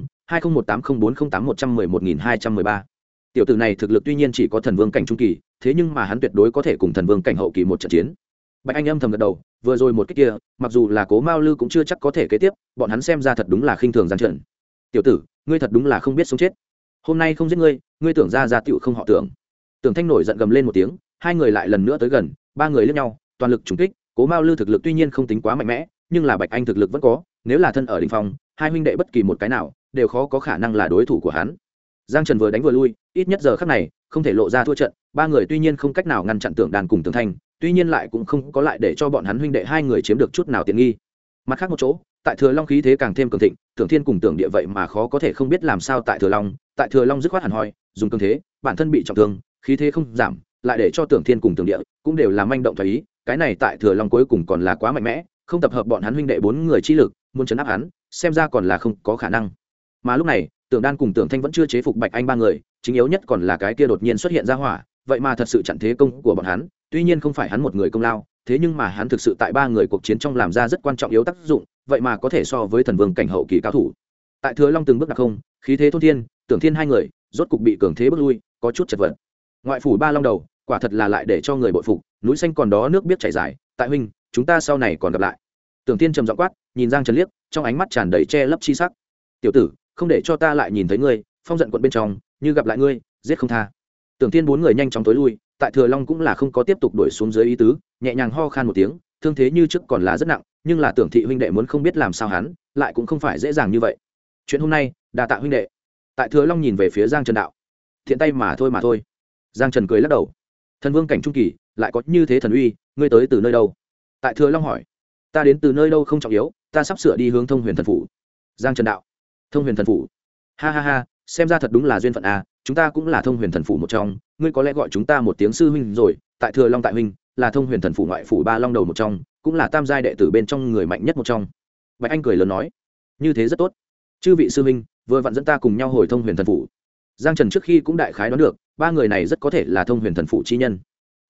20180408111213. Tiểu tử này thực lực tuy nhiên chỉ có thần vương cảnh trung kỳ, thế nhưng mà hắn tuyệt đối có thể cùng thần vương cảnh hậu kỳ một trận chiến. Bạch Anh âm thầm gật đầu, vừa rồi một cái kia, mặc dù là Cố Mao Lư cũng chưa chắc có thể kế tiếp, bọn hắn xem ra thật đúng là khinh thường Giang Trần. Tiểu tử, ngươi thật đúng là không biết sống chết. Hôm nay không giết ngươi, ngươi tưởng ra tiểu không họ Tưởng. Tưởng Thanh nổi giận gầm lên một tiếng, hai người lại lần nữa tới gần, ba người liếc nhau, toàn lực trùng kích. Cố Mao Lư thực lực tuy nhiên không tính quá mạnh mẽ, nhưng là Bạch Anh thực lực vẫn có, nếu là thân ở đỉnh phong, hai huynh đệ bất kỳ một cái nào đều khó có khả năng là đối thủ của hắn. Giang Trần vừa đánh vừa lui, ít nhất giờ khắc này không thể lộ ra thua trận, ba người tuy nhiên không cách nào ngăn chặn Tưởng Đàn cùng Tưởng Thanh, tuy nhiên lại cũng không có lại để cho bọn hắn huynh đệ hai người chiếm được chút nào tiện nghi. Mặt khác một chỗ, tại Thừa Long khí thế càng thêm cường thịnh, Tưởng Thiên cùng Tưởng Địa vậy mà khó có thể không biết làm sao tại Thừa Long dứt khoát hẳn hoi, dùng cường thế, bản thân bị trọng thương, khí thế không giảm, lại để cho Tưởng Thiên cùng Tưởng Địa cũng đều là manh động thoái ý, cái này tại Thừa Long cuối cùng còn là quá mạnh mẽ, không tập hợp bọn hắn huynh đệ bốn người chi lực, muốn trấn áp hắn, xem ra còn là không có khả năng. Mà lúc này, Tưởng Đan cùng Tưởng Thanh vẫn chưa chế phục Bạch Anh ba người, chính yếu nhất còn là cái kia đột nhiên xuất hiện ra hỏa, vậy mà thật sự chặn thế công của bọn hắn, tuy nhiên không phải hắn một người công lao, thế nhưng mà hắn thực sự tại ba người cuộc chiến trong làm ra rất quan trọng yếu tác dụng, vậy mà có thể so với thần vương cảnh hậu kỳ cao thủ. Tại Thừa Long từng bước đặc không, khí thế thôn thiên, Tưởng Thiên hai người rốt cục bị cường thế bước lui, có chút chật vật. Ngoại phủ ba long đầu, quả thật là lại để cho người bội phục, núi xanh còn đó nước biết chảy dài, tại huynh, chúng ta sau này còn gặp lại. Tưởng Thiên trầm giọng quát, nhìn Giang Trần liếc, trong ánh mắt tràn đầy che lấp chi sắc. Tiểu tử, không để cho ta lại nhìn thấy ngươi, phong giận quận bên trong, như gặp lại ngươi, giết không tha. Tưởng Thiên bốn người nhanh chóng tối lui, tại Thừa Long cũng là không có tiếp tục đuổi xuống dưới ý tứ, nhẹ nhàng ho khan một tiếng, thương thế như trước còn là rất nặng, nhưng là Tưởng Thị huynh đệ muốn không biết làm sao hắn, lại cũng không phải dễ dàng như vậy. Chuyện hôm nay, đa tạ huynh đệ. Tại Thừa Long nhìn về phía Giang Trần đạo, thiện tay mà thôi. Giang Trần cười lắc đầu, thần vương cảnh trung kỳ, lại có như thế thần uy, ngươi tới từ nơi đâu? Tại Thừa Long hỏi, ta đến từ nơi đâu không trọng yếu, ta sắp sửa đi hướng Thông Huyền Thần phủ. Giang Trần đạo, Thông Huyền Thần phủ? Ha ha ha, xem ra thật đúng là duyên phận à, chúng ta cũng là Thông Huyền Thần phủ một trong, ngươi có lẽ gọi chúng ta một tiếng sư huynh rồi. Tại Thừa Long tại huynh, là Thông Huyền Thần phủ ngoại phủ ba long đầu một trong, cũng là tam giai đệ tử bên trong người mạnh nhất một trong. Bạch Anh cười lớn nói, như thế rất tốt, chư vị sư huynh vừa vặn dẫn ta cùng nhau hồi Thông Huyền Thần phủ. Giang Trần trước khi cũng đại khái đoán được ba người này rất có thể là Thông Huyền Thần phủ chi nhân. Cũng tốt,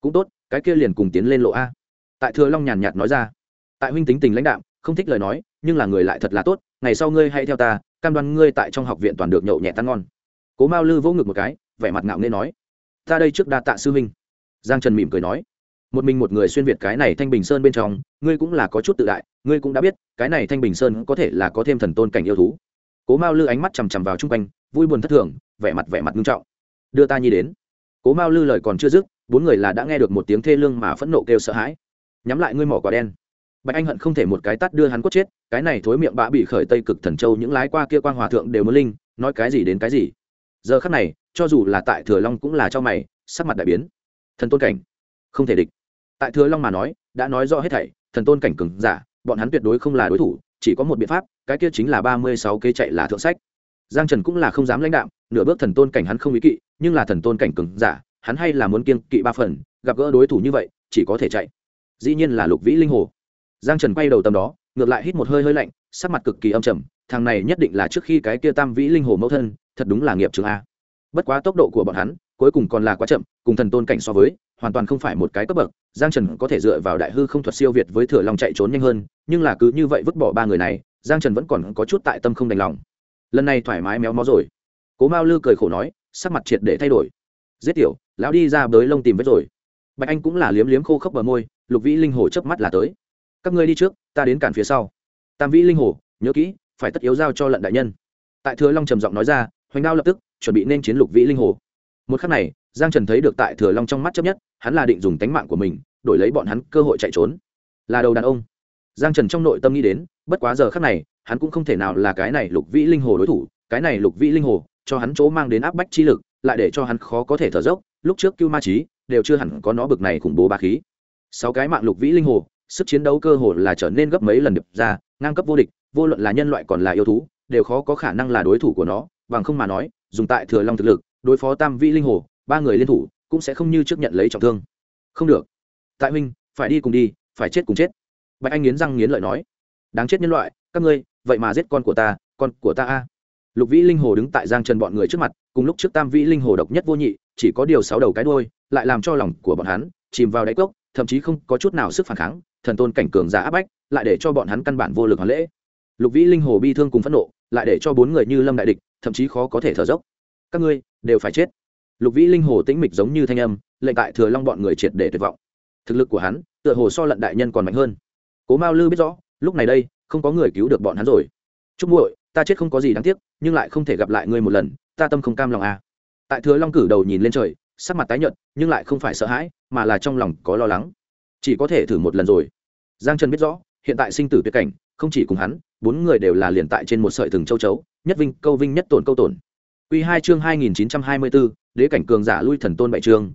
cái kia liền cùng tiến lên lộ a. Tại Thừa Long nhàn nhạt nói ra. Tại huynh tính tình lãnh đạm, không thích lời nói, nhưng là người lại thật là tốt, ngày sau ngươi hãy theo ta, cam đoan ngươi tại trong học viện toàn được nhậu nhẹ tan ngon. Cố Mao Lư vỗ ngực một cái, vẻ mặt ngạo nghễ nói, ta đây trước đa tạ sư huynh. Giang Trần mỉm cười nói, một mình một người xuyên việt cái này Thanh Bình Sơn bên trong, ngươi cũng là có chút tự đại, ngươi cũng đã biết, cái này Thanh Bình Sơn có thể là có thêm thần tôn cảnh yêu thú. Cố Mao Lư ánh mắt chằm chằm vào trung quanh, vui buồn thất thường, vẻ mặt nghiêm trọng. Đưa ta nhi đến. Cố Mao Lư lời còn chưa dứt, bốn người là đã nghe được một tiếng thê lương mà phẫn nộ kêu sợ hãi. Nhắm lại ngươi mỏ quả đen. Bạch Anh hận không thể một cái tát đưa hắn cốt chết, cái này thối miệng bã bị khởi Tây Cực Thần Châu những lái qua kia quang hòa thượng đều muốn linh, nói cái gì đến cái gì. Giờ khắc này, cho dù là tại Thừa Long cũng là cho mày, sắc mặt đại biến. Thần tôn cảnh, không thể địch. Tại Thừa Long mà nói, đã nói rõ hết thảy, thần tôn cảnh cường giả, bọn hắn tuyệt đối không là đối thủ, chỉ có một biện pháp, cái kia chính là 36 kế chạy là thượng sách. Giang Trần cũng là không dám lãnh đạm, nửa bước thần tôn cảnh hắn không ý kỵ, nhưng là thần tôn cảnh cường giả, hắn hay là muốn kiêng kỵ ba phần, gặp gỡ đối thủ như vậy, chỉ có thể chạy. Dĩ nhiên là Lục Vĩ Linh Hồ. Giang Trần quay đầu tầm đó, ngược lại hít một hơi hơi lạnh, sắc mặt cực kỳ âm trầm, thằng này nhất định là trước khi cái kia Tam Vĩ Linh Hồ mẫu thân, thật đúng là nghiệp chướng a. Bất quá tốc độ của bọn hắn, cuối cùng còn là quá chậm, cùng thần tôn cảnh so với, hoàn toàn không phải một cái cấp bậc. Giang Trần có thể dựa vào đại hư không thuật siêu việt với Thừa Long chạy trốn nhanh hơn, nhưng là cứ như vậy vứt bỏ ba người này, Giang Trần vẫn còn có chút tại tâm không đành lòng. Lần này thoải mái méo mó rồi. Cố Mao Lư cười khổ nói, sắc mặt triệt để thay đổi. Giết tiểu, lão đi ra bới lông tìm vết rồi. Bạch Anh cũng là liếm liếm khô khốc bờ môi, Lục Vĩ Linh Hồ chớp mắt là tới. Các ngươi đi trước, ta đến cản phía sau. Tam Vĩ Linh Hồ, nhớ kỹ, phải tất yếu giao cho Lận đại nhân. Tại Thừa Long trầm giọng nói ra, hoành đao lập tức chuẩn bị nên chiến Lục Vĩ Linh Hồ. Một khắc này, Giang Trần thấy được tại Thừa Long trong mắt chấp nhất, hắn là định dùng tánh mạng của mình đổi lấy bọn hắn cơ hội chạy trốn. Là đầu đàn ông. Giang Trần trong nội tâm nghĩ đến, bất quá giờ khắc này, hắn cũng không thể nào là cái này Lục Vĩ Linh Hồ đối thủ, cái này Lục Vĩ Linh Hồ cho hắn chỗ mang đến áp bách chi lực, lại để cho hắn khó có thể thở dốc, lúc trước Cưu Ma Chí đều chưa hẳn có nó bực này khủng bố bá khí. 6 cái mạng Lục Vĩ Linh Hồ, sức chiến đấu cơ hồ là trở nên gấp mấy lần điệp ra, ngang cấp vô địch, vô luận là nhân loại còn là yêu thú, đều khó có khả năng là đối thủ của nó, bằng không mà nói, dùng tại Thừa Long thực lực, đối phó Tam Vĩ Linh Hồ, ba người liên thủ, cũng sẽ không như trước nhận lấy trọng thương. Không được. Tại huynh, phải đi cùng đi, phải chết cùng chết. Bạch Anh nghiến răng nghiến lợi nói, đáng chết nhân loại, các ngươi, vậy mà giết con của ta a. Lục Vĩ Linh Hồ đứng tại Giang Trần bọn người trước mặt, cùng lúc trước Tam Vĩ Linh Hồ độc nhất vô nhị, chỉ có điều 6 đầu cái đuôi, lại làm cho lòng của bọn hắn chìm vào đáy cốc, thậm chí không có chút nào sức phản kháng, thần tôn cảnh cường giả áp bách, lại để cho bọn hắn căn bản vô lực hoàn lễ. Lục Vĩ Linh Hồ bi thương cùng phẫn nộ, lại để cho 4 người như lâm đại địch, thậm chí khó có thể thở dốc. Các ngươi đều phải chết. Lục Vĩ Linh Hồ tĩnh mịch giống như thanh âm, lệnh tại Thừa Long bọn người triệt để tuyệt vọng. Thực lực của hắn, tựa hồ so Lận đại nhân còn mạnh hơn. Cố Mao Lư biết rõ, lúc này đây, không có người cứu được bọn hắn rồi. Chúc muội, ta chết không có gì đáng tiếc, nhưng lại không thể gặp lại ngươi một lần, ta tâm không cam lòng à. Tại Thừa Long cử đầu nhìn lên trời, sắc mặt tái nhợt, nhưng lại không phải sợ hãi, mà là trong lòng có lo lắng. Chỉ có thể thử một lần rồi. Giang Trần biết rõ, hiện tại sinh tử tuyệt cảnh, không chỉ cùng hắn, 4 người đều là liền tại trên một sợi thừng châu chấu, nhất vinh câu vinh nhất tổn câu tổn. Quy 2 chương 2924, đế cảnh cường giả lui thần tôn 7 chương,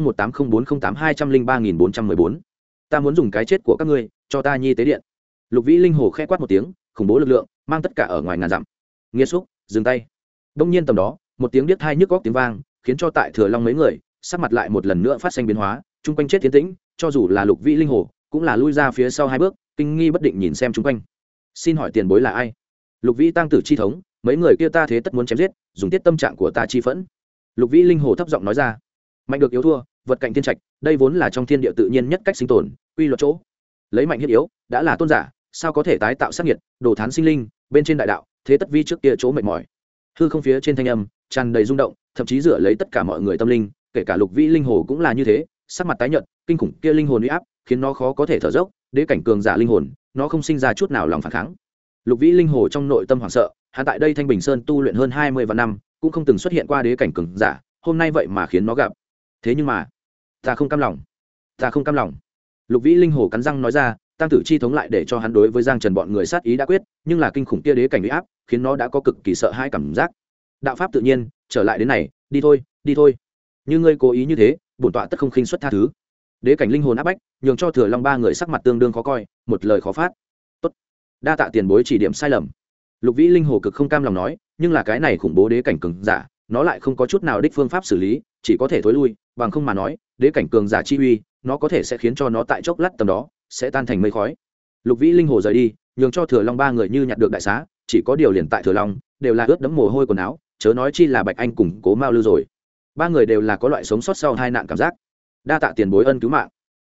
20180408203414. Ta muốn dùng cái chết của các ngươi, cho ta nhi tế điện. Lục Vĩ Linh Hồ khẽ quát một tiếng, khủng bố lực lượng, mang tất cả ở ngoài ngàn dặm. Nghiệt xúc, dừng tay. Đông nhiên tầm đó, một tiếng điếc tai nhức óc tiếng vang, khiến cho tại Thừa Long mấy người, sắc mặt lại một lần nữa phát sinh biến hóa, chung quanh chết tiến tĩnh, cho dù là Lục Vĩ Linh Hồ, cũng là lui ra phía sau 2 bước, kinh nghi bất định nhìn xem chung quanh. Xin hỏi tiền bối là ai? Lục Vĩ tăng tử chi thống, mấy người kia ta thế tất muốn chém giết, dùng tiết tâm trạng của ta chi phẫn. Lục Vĩ Linh Hồ thấp giọng nói ra. Mạnh được yếu thua, vật cạnh thiên trạch, đây vốn là trong thiên địa tự nhiên nhất cách sinh tồn, quy luật chỗ. Lấy mạnh hiết yếu, đã là tôn giả, sao có thể tái tạo sát nhiệt, đồ thán sinh linh, bên trên đại đạo, thế tất vi trước kia chỗ mệt mỏi. Hư không phía trên thanh âm, tràn đầy rung động, thậm chí rửa lấy tất cả mọi người tâm linh, kể cả Lục Vĩ Linh Hồ cũng là như thế, sắc mặt tái nhợt, kinh khủng kia linh hồn uy áp, khiến nó khó có thể thở dốc, đế cảnh cường giả linh hồn, nó không sinh ra chút nào lòng phản kháng. Lục Vĩ Linh Hồ trong nội tâm hoảng sợ, hắn tại đây Thanh Bình Sơn tu luyện hơn 20 vạn năm, cũng không từng xuất hiện qua đế cảnh cường giả, hôm nay vậy mà khiến nó gặp. Thế nhưng mà, ta không cam lòng, ta không cam lòng. Lục Vĩ Linh Hồ cắn răng nói ra, tăng tử chi thống lại để cho hắn đối với Giang Trần bọn người sát ý đã quyết, nhưng là kinh khủng kia đế cảnh uy áp, khiến nó đã có cực kỳ sợ hãi cảm giác. Đạo pháp tự nhiên, trở lại đến này, đi thôi, đi thôi. Như ngươi cố ý như thế, bổn tọa tất không khinh suất tha thứ. Đế cảnh linh hồn áp bách, nhường cho Thừa Long 3 người sắc mặt tương đương khó coi, một lời khó phát. Tốt, đa tạ tiền bối chỉ điểm sai lầm. Lục Vĩ Linh Hồ cực không cam lòng nói, nhưng là cái này khủng bố đế cảnh cường giả, nó lại không có chút nào đích phương pháp xử lý, chỉ có thể thối lui, bằng không mà nói, đế cảnh cường giả chi uy, nó có thể sẽ khiến cho nó tại chốc lát tầm đó sẽ tan thành mây khói. Lục Vĩ Linh Hồ rời đi, nhường cho Thừa Long 3 người như nhặt được đại xá, chỉ có điều liền tại Thừa Long đều là ướt đẫm mồ hôi quần áo, chớ nói chi là Bạch Anh cùng Cố Mao Lư rồi. 3 người đều là có loại sống sót sau tai nạn cảm giác. Đa tạ tiền bối ân cứu mạng.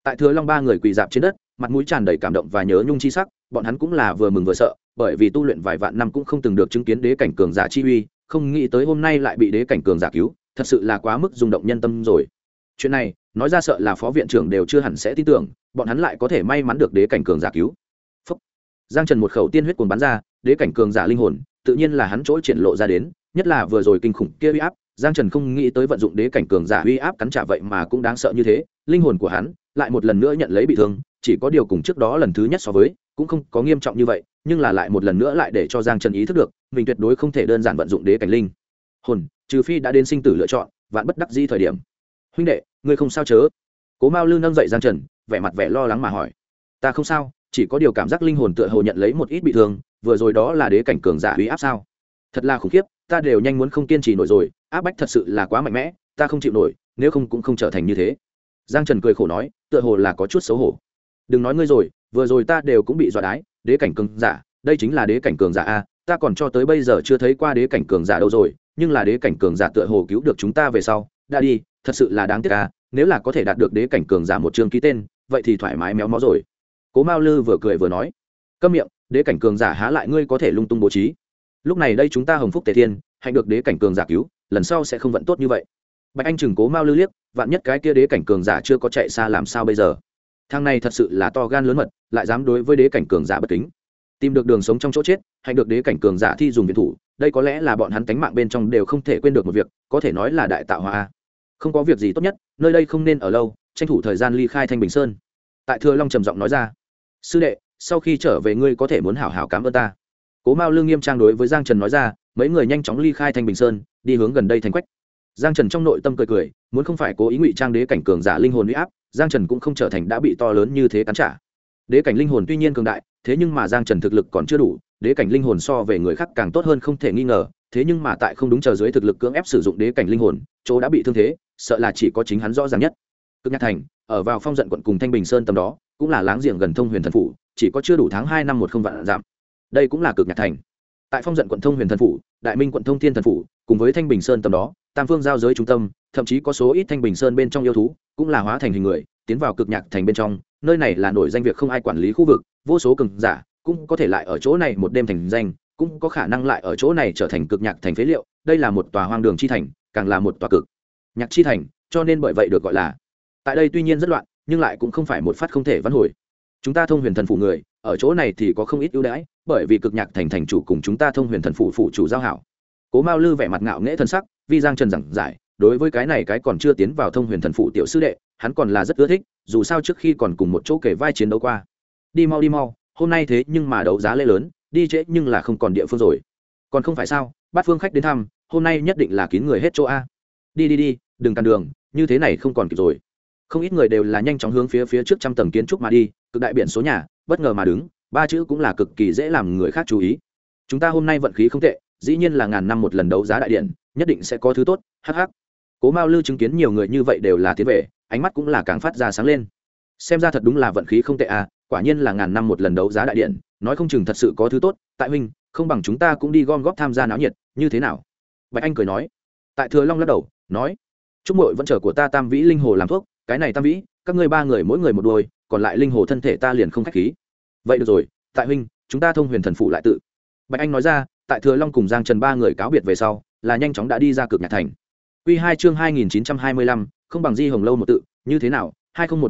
Tại Thừa Long ba người quỳ dạp trên đất, mặt mũi tràn đầy cảm động và nhớ nhung chi sắc, bọn hắn cũng là vừa mừng vừa sợ, bởi vì tu luyện vài vạn năm cũng không từng được chứng kiến đế cảnh cường giả chi uy, không nghĩ tới hôm nay lại bị đế cảnh cường giả cứu, thật sự là quá mức rung động nhân tâm rồi. Chuyện này, nói ra sợ là phó viện trưởng đều chưa hẳn sẽ tin tưởng, bọn hắn lại có thể may mắn được đế cảnh cường giả cứu. Phúc. Giang Trần một khẩu tiên huyết cuồn bắn ra, đế cảnh cường giả linh hồn, tự nhiên là hắn chỗ triển lộ ra đến, nhất là vừa rồi kinh khủng kia uy áp, Giang Trần không nghĩ tới vận dụng đế cảnh cường giả uy áp cắn trả vậy mà cũng đáng sợ như thế, linh hồn của hắn lại một lần nữa nhận lấy bị thương, chỉ có điều cùng trước đó lần thứ nhất so với, cũng không có nghiêm trọng như vậy, nhưng là lại một lần nữa lại để cho Giang Trần ý thức được, mình tuyệt đối không thể đơn giản vận dụng đế cảnh linh hồn, trừ phi đã đến sinh tử lựa chọn, vạn bất đắc dĩ thời điểm. Huynh đệ, ngươi không sao chớ? Cố Mao Lư nâng dậy Giang Trần, vẻ mặt vẻ lo lắng mà hỏi. Ta không sao, chỉ có điều cảm giác linh hồn tựa hồ nhận lấy một ít bị thương, vừa rồi đó là đế cảnh cường giả uy áp sao? Thật là khủng khiếp, ta đều nhanh muốn không kiên trì nổi rồi, áp bách thật sự là quá mạnh mẽ, ta không chịu nổi, nếu không cũng không trở thành như thế. Giang Trần cười khổ nói, tựa hồ là có chút xấu hổ. Đừng nói ngươi rồi, vừa rồi ta đều cũng bị dọa đái, đế cảnh cường giả, đây chính là đế cảnh cường giả a, ta còn cho tới bây giờ chưa thấy qua đế cảnh cường giả đâu rồi, nhưng là đế cảnh cường giả tựa hồ cứu được chúng ta về sau, đã đi, thật sự là đáng tiếc a, nếu là có thể đạt được đế cảnh cường giả một chương ký tên, vậy thì thoải mái méo mó rồi. Cố Mao Lư vừa cười vừa nói, câm miệng, đế cảnh cường giả há lại ngươi có thể lung tung bố trí. Lúc này đây chúng ta hồng phúc tề thiên, hạnh được đế cảnh cường giả cứu, lần sau sẽ không vận tốt như vậy. Bạch Anh chừng Cố Mao Lư liếc, vạn nhất cái kia đế cảnh cường giả chưa có chạy xa làm sao bây giờ? Thằng này thật sự là to gan lớn mật, lại dám đối với đế cảnh cường giả bất kính. Tìm được đường sống trong chỗ chết, hạnh được đế cảnh cường giả thi dùng viện thủ, đây có lẽ là bọn hắn tánh mạng bên trong đều không thể quên được một việc, có thể nói là đại tạo hóa. Không có việc gì tốt nhất, nơi đây không nên ở lâu, tranh thủ thời gian ly khai Thanh Bình Sơn. Tại Thừa Long trầm giọng nói ra, sư đệ, sau khi trở về ngươi có thể muốn hảo hảo cảm ơn ta. Cố Mao Lư nghiêm trang đối với Giang Trần nói ra, mấy người nhanh chóng ly khai Thanh Bình Sơn, đi hướng gần đây thành quách. Giang Trần trong nội tâm cười cười, muốn không phải cố ý ngụy trang đế cảnh cường giả linh hồn uy áp, Giang Trần cũng không trở thành đã bị to lớn như thế cắn trả. Đế cảnh linh hồn tuy nhiên cường đại, thế nhưng mà Giang Trần thực lực còn chưa đủ, đế cảnh linh hồn so về người khác càng tốt hơn không thể nghi ngờ, thế nhưng mà tại không đúng chờ dưới thực lực cưỡng ép sử dụng đế cảnh linh hồn, chỗ đã bị thương thế, sợ là chỉ có chính hắn rõ ràng nhất. Cực Nhạc Thành, ở vào Phong Dận quận cùng Thanh Bình Sơn tầm đó, cũng là láng giềng gần Thông Huyền Thần phủ, chỉ có chưa đủ tháng 2 năm 10 vạn dặm. Đây cũng là Cực Nhạc Thành. Tại Phong Dận quận Thông Huyền Thần phủ, Đại Minh quận Thông Thiên Thần phủ, cùng với Thanh Bình Sơn tầm đó, tam phương giao giới trung tâm, thậm chí có số ít Thanh Bình Sơn bên trong yêu thú, cũng là hóa thành hình người, tiến vào Cực Nhạc Thành bên trong, nơi này là nổi danh việc không ai quản lý khu vực, vô số cường giả cũng có thể lại ở chỗ này một đêm thành danh, cũng có khả năng lại ở chỗ này trở thành Cực Nhạc Thành phế liệu, đây là một tòa hoang đường chi thành, càng là một tòa cực nhạc chi thành, cho nên bởi vậy được gọi là. Tại đây tuy nhiên rất loạn, nhưng lại cũng không phải một phát không thể vãn hồi. Chúng ta Thông Huyền Thần phủ người, ở chỗ này thì có không ít ưu đãi, bởi vì Cực Nhạc Thành thành chủ cùng chúng ta Thông Huyền Thần phủ phụ chủ giao hảo. Cố Mao Lư vẻ mặt ngạo nghễ thân sắc, vi Giang Trần giảng giải, đối với cái này cái còn chưa tiến vào Thông Huyền Thần phủ tiểu sư đệ, hắn còn là rất ưa thích, dù sao trước khi còn cùng một chỗ kể vai chiến đấu qua. Đi mau, hôm nay thế nhưng mà đấu giá lễ lớn, đi trễ nhưng là không còn địa phương rồi. Còn không phải sao, bát phương khách đến thăm, hôm nay nhất định là kín người hết chỗ a. Đi, đừng cản đường, như thế này không còn kịp rồi. Không ít người đều là nhanh chóng hướng phía trước trăm tầng kiến trúc mà đi, cực đại biển số nhà, bất ngờ mà đứng, ba chữ cũng là cực kỳ dễ làm người khác chú ý. Chúng ta hôm nay vận khí không tệ, dĩ nhiên là ngàn năm một lần đấu giá đại điện, nhất định sẽ có thứ tốt. Hắc. Cố Mao Lư chứng kiến nhiều người như vậy đều là tiến về, ánh mắt cũng là càng phát ra sáng lên. Xem ra thật đúng là vận khí không tệ à, quả nhiên là ngàn năm một lần đấu giá đại điện, nói không chừng thật sự có thứ tốt. Tại huynh, không bằng chúng ta cũng đi gom góp tham gia náo nhiệt, như thế nào? Bạch Anh cười nói. Tại Thừa Long lắc đầu, nói: "Chúc muội vẫn chờ của ta Tam Vĩ linh hồ làm thuốc, cái này Tam Vĩ, các ngươi ba người mỗi người một đôi, còn lại linh hồ thân thể ta liền không khách khí." Vậy được rồi, Tại huynh, chúng ta Thông Huyền Thần phủ lại tự. Bạch Anh nói ra, tại Thừa Long cùng Giang Trần ba người cáo biệt về sau, là nhanh chóng đã đi ra Cực Nhạc Thành. Quy 2 chương 2925, không bằng Di Hồng lâu một tự, như thế nào?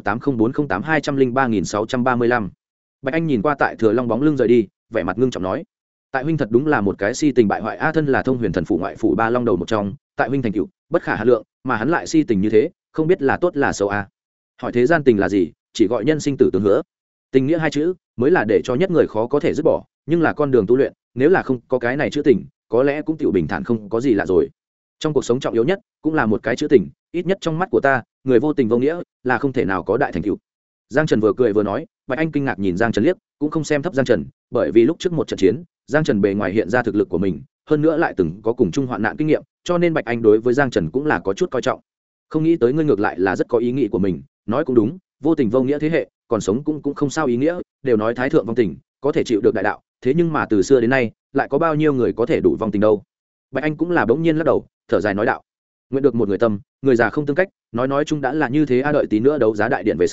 20180408203635. Bạch Anh nhìn qua tại Thừa Long bóng lưng rời đi, vẻ mặt ngưng trọng nói: "Tại huynh thật đúng là một cái si tình bại hoại a, thân là Thông Huyền Thần phủ ngoại phủ ba long đầu một trong, tại huynh thành tựu bất khả hà lượng, mà hắn lại si tình như thế, không biết là tốt là xấu a." Hỏi thế gian tình là gì, chỉ gọi nhân sinh tử tương hứa. Tình nghĩa hai chữ mới là để cho nhất người khó có thể dứt bỏ, nhưng là con đường tu luyện, nếu là không có cái này chữ tình, có lẽ cũng tiểu bình thản không có gì lạ rồi. Trong cuộc sống trọng yếu nhất cũng là một cái chữ tình, ít nhất trong mắt của ta, người vô tình vô nghĩa là không thể nào có đại thành tựu. Giang Trần vừa cười vừa nói. Bạch Anh kinh ngạc nhìn Giang Trần liếc, cũng không xem thấp Giang Trần, bởi vì lúc trước một trận chiến, Giang Trần bề ngoài hiện ra thực lực của mình, hơn nữa lại từng có cùng chung hoạn nạn kinh nghiệm, cho nên Bạch Anh đối với Giang Trần cũng là có chút coi trọng. Không nghĩ tới ngươi ngược lại là rất có ý nghĩ của mình, nói cũng đúng, vô tình vô nghĩa thế hệ, còn sống cũng không sao ý nghĩa, đều nói thái thượng vong tình, có thể chịu được đại đạo, thế nhưng mà từ xưa đến nay, lại có bao nhiêu người có thể đủ vong tình đâu. Bạch Anh cũng là bỗng nhiên lắc đầu, thở dài nói đạo: nguyện được một người tâm, người già không tương cách, nói chung đã là như thế a. Đợi tí nữa đấu giá đại điện về sau,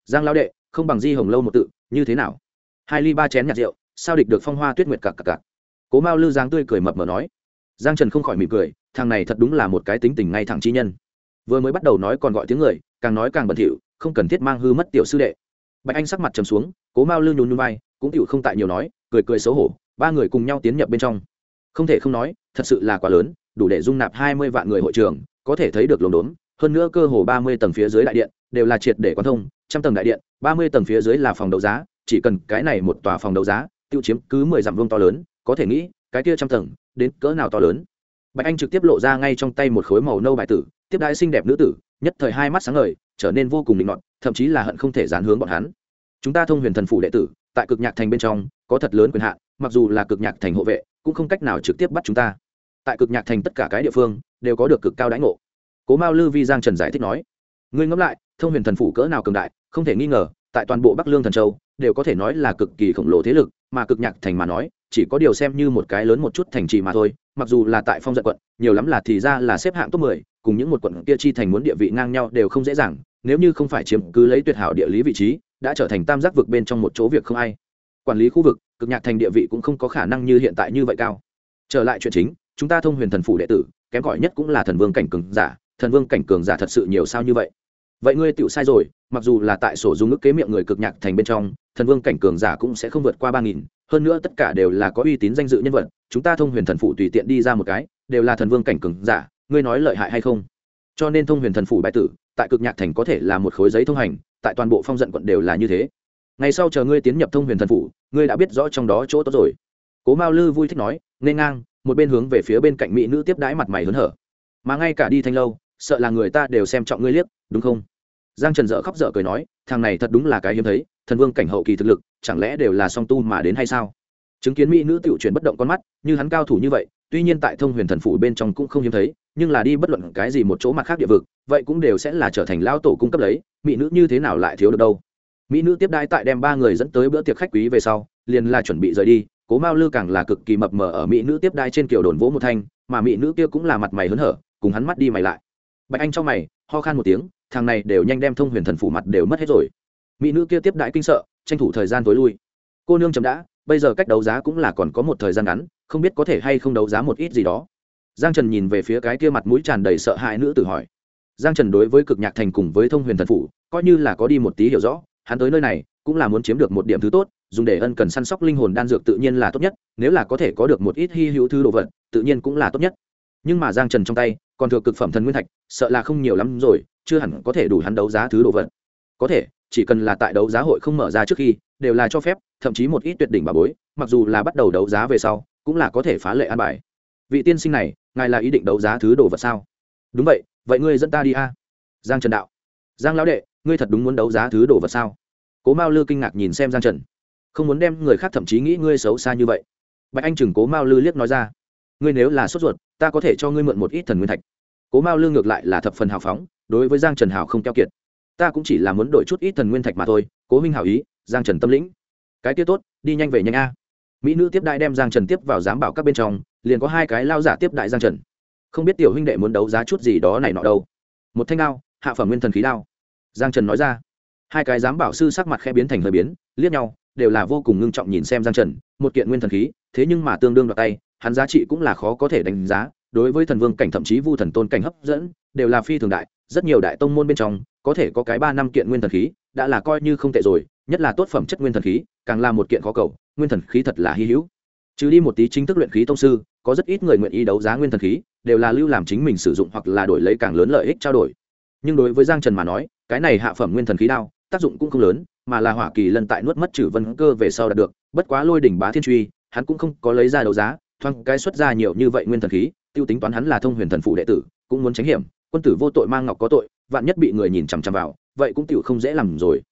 Giang lão đệ, không bằng Di Hồng lâu một tự, như thế nào? 2 ly 3 chén nhạt rượu, sao địch được phong hoa tuyết nguyệt cặc cặc cặc. Cố Mao Lư dáng tươi cười mập mờ nói. Giang Trần không khỏi mỉm cười, thằng này thật đúng là một cái tính tình ngay thẳng chi nhân. Vừa mới bắt đầu nói còn gọi tiếng người, càng nói càng bẩn thỉu, không cần thiết mang hư mất tiểu sư đệ. Bạch Anh sắc mặt trầm xuống, Cố Mao Lư nhún nhún vai, cũng tiểu không tại nhiều nói, cười cười xấu hổ, ba người cùng nhau tiến nhập bên trong. Không thể không nói, thật sự là quá lớn, đủ để dung nạp 20 vạn người hội trường, có thể thấy được lồn đốn, hơn nữa cơ hồ 30 tầng phía dưới đại điện đều là triệt để quán thông, trăm tầng đại điện, 30 tầng phía dưới là phòng đấu giá, chỉ cần cái này một tòa phòng đấu giá, tiêu chiếm cứ 10 dặm vuông to lớn, có thể nghĩ, cái kia trăm tầng, đến cỡ nào to lớn. Bạch Anh trực tiếp lộ ra ngay trong tay một khối màu nâu bài tử, tiếp đãi xinh đẹp nữ tử, nhất thời hai mắt sáng ngời, trở nên vô cùng linh nọt, thậm chí là hận không thể dán hướng bọn hắn. Chúng ta Thông Huyền Thần phủ đệ tử, tại Cực Nhạc thành bên trong, có thật lớn quyền hạn, mặc dù là Cực Nhạc thành hộ vệ, cũng không cách nào trực tiếp bắt chúng ta. Tại Cực Nhạc thành tất cả cái địa phương, đều có được cực cao đãi ngộ. Cố Mao Lư Vi Giang Trần giải thích nói, ngươi ngẫm lại, Thông Huyền Thần phủ cỡ nào cường đại, không thể nghi ngờ, tại toàn bộ Bắc Lương Thần Châu, đều có thể nói là cực kỳ khổng lồ thế lực, mà Cực Nhạc thành mà nói, chỉ có điều xem như một cái lớn một chút thành trì mà thôi, mặc dù là tại Phong Giận quận, nhiều lắm là thì ra là xếp hạng top 10, cùng những một quận kia chi thành muốn địa vị ngang nhau đều không dễ dàng, nếu như không phải chiếm cứ lấy tuyệt hảo địa lý vị trí, đã trở thành tam giác vực bên trong một chỗ việc không ai quản lý khu vực. Cực Nhạc thành địa vị cũng không có khả năng như hiện tại như vậy cao. Trở lại chuyện chính, chúng ta Thông Huyền Thần phủ đệ tử, kém cỏi nhất cũng là thần vương cảnh cường giả, thần vương cảnh cường giả thật sự nhiều sao như vậy? Vậy ngươi tựu sai rồi, mặc dù là tại sổ dung ức kế miệng người Cực Nhạc thành bên trong, thần vương cảnh cường giả cũng sẽ không vượt qua 3000, hơn nữa tất cả đều là có uy tín danh dự nhân vật, chúng ta Thông Huyền Thần phủ tùy tiện đi ra một cái, đều là thần vương cảnh cường giả, ngươi nói lợi hại hay không? Cho nên Thông Huyền Thần phủ bại tử, tại Cực Nhạc thành có thể là một khối giấy thông hành, tại toàn bộ Phong Giận quận đều là như thế. Ngày sau chờ ngươi tiến nhập Thông Huyền Thần phủ, ngươi đã biết rõ trong đó chỗ tốt rồi. Cố Mao Lư vui thích nói, nên ngang, một bên hướng về phía bên cạnh mỹ nữ tiếp đãi mặt mày hớn hở. Mà ngay cả đi Thanh lâu, sợ là người ta đều xem trọng ngươi liếc, đúng không? Giang Trần dở khóc dở cười nói, thằng này thật đúng là cái hiếm thấy, thần vương cảnh hậu kỳ thực lực, chẳng lẽ đều là song tu mà đến hay sao? Chứng kiến mỹ nữ tiểu chuyển bất động con mắt, như hắn cao thủ như vậy, tuy nhiên tại Thông Huyền Thần phủ bên trong cũng không hiếm thấy, nhưng là đi bất luận cái gì một chỗ mặt khác địa vực, vậy cũng đều sẽ là trở thành lao tổ cung cấp lấy, mỹ nữ như thế nào lại thiếu được đâu. Mỹ nữ tiếp đãi tại đem ba người dẫn tới bữa tiệc khách quý về sau, liền là chuẩn bị rời đi. Cố Mao Lư càng là cực kỳ mập mờ ở mỹ nữ tiếp đãi trên kiểu đồn vỗ một thanh, mà mỹ nữ kia cũng là mặt mày hớn hở, cùng hắn mắt đi mày lại. Bạch Anh trong mày ho khan một tiếng, thằng này đều nhanh đem Thông Huyền Thần phủ mặt đều mất hết rồi. Mỹ nữ kia tiếp đãi kinh sợ, tranh thủ thời gian tối lui. Cô nương chấm đã, bây giờ cách đấu giá cũng là còn có một thời gian ngắn, không biết có thể hay không đấu giá một ít gì đó. Giang Trần nhìn về phía cái kia mặt mũi tràn đầy sợ hãi nữ tử hỏi. Giang Trần đối với Cực Nhạc thành cùng với Thông Huyền Thần phủ coi như là có đi một tí hiểu rõ, hắn tới nơi này cũng là muốn chiếm được một điểm thứ tốt, dùng để ân cần săn sóc linh hồn đan dược tự nhiên là tốt nhất, nếu là có thể có được một ít hi hữu thứ đồ vật, tự nhiên cũng là tốt nhất. Nhưng mà Giang Trần trong tay còn thừa cực phẩm thần nguyên thạch, sợ là không nhiều lắm rồi, chưa hẳn có thể đủ hắn đấu giá thứ đồ vật. Có thể, chỉ cần là tại đấu giá hội không mở ra trước khi, đều là cho phép, thậm chí một ít tuyệt đỉnh bảo bối, mặc dù là bắt đầu đấu giá về sau, cũng là có thể phá lệ an bài. Vị tiên sinh này, ngài là ý định đấu giá thứ đồ vật sao? Đúng vậy, vậy ngươi dẫn ta đi a. Giang Trần đạo. Giang lão đệ, ngươi thật đúng muốn đấu giá thứ đồ vật sao? Cố Mao Lư kinh ngạc nhìn xem Giang Trần, không muốn đem người khác thậm chí nghĩ ngươi xấu xa như vậy. Bạch Anh chừng Cố Mao Lư liếc nói ra, ngươi nếu là sốt ruột, ta có thể cho ngươi mượn một ít thần nguyên thạch. Cố Mao Lư ngược lại là thập phần hào phóng, đối với Giang Trần hào không keo kiệt, ta cũng chỉ là muốn đổi chút ít thần nguyên thạch mà thôi. Cố huynh hảo ý, Giang Trần tâm lĩnh. Cái kia tốt, đi nhanh về nhanh a. Mỹ nữ tiếp đại đem Giang Trần tiếp vào giám bảo các bên trong, liền có hai cái lao giả tiếp đại Giang Trần. Không biết tiểu huynh đệ muốn đấu giá chút gì đó này nọ đâu. Một thanh đao, hạ phẩm nguyên thần khí đao. Giang Trần nói ra. Hai cái giám bảo sư sắc mặt khẽ biến thành hơi biến, liếc nhau, đều là vô cùng ngưng trọng nhìn xem Giang Trần, một kiện nguyên thần khí, thế nhưng mà tương đương đoạt tay, hắn giá trị cũng là khó có thể đánh giá, đối với thần vương cảnh thậm chí vu thần tôn cảnh hấp dẫn, đều là phi thường đại, rất nhiều đại tông môn bên trong, có thể có cái 3 năm kiện nguyên thần khí, đã là coi như không tệ rồi, nhất là tốt phẩm chất nguyên thần khí, càng là một kiện khó cầu, nguyên thần khí thật là hi hữu. Trừ đi một tí chính thức luyện khí tông sư, có rất ít người nguyện ý đấu giá nguyên thần khí, đều là lưu làm chính mình sử dụng hoặc là đổi lấy càng lớn lợi ích trao đổi. Nhưng đối với Giang Trần mà nói, cái này hạ phẩm nguyên thần khí đao, tác dụng cũng không lớn, mà là Hỏa Kỳ Lân tại nuốt mất Trử Vân Cơ về sau đạt được, bất quá Lôi đỉnh bá thiên truy, hắn cũng không có lấy ra đấu giá, thoáng cái xuất ra nhiều như vậy nguyên thần khí, tiêu tính toán hắn là Thông Huyền thần phủ đệ tử, cũng muốn tránh hiểm, quân tử vô tội mang ngọc có tội, vạn nhất bị người nhìn chằm chằm vào, vậy cũng tiểu không dễ làm rồi.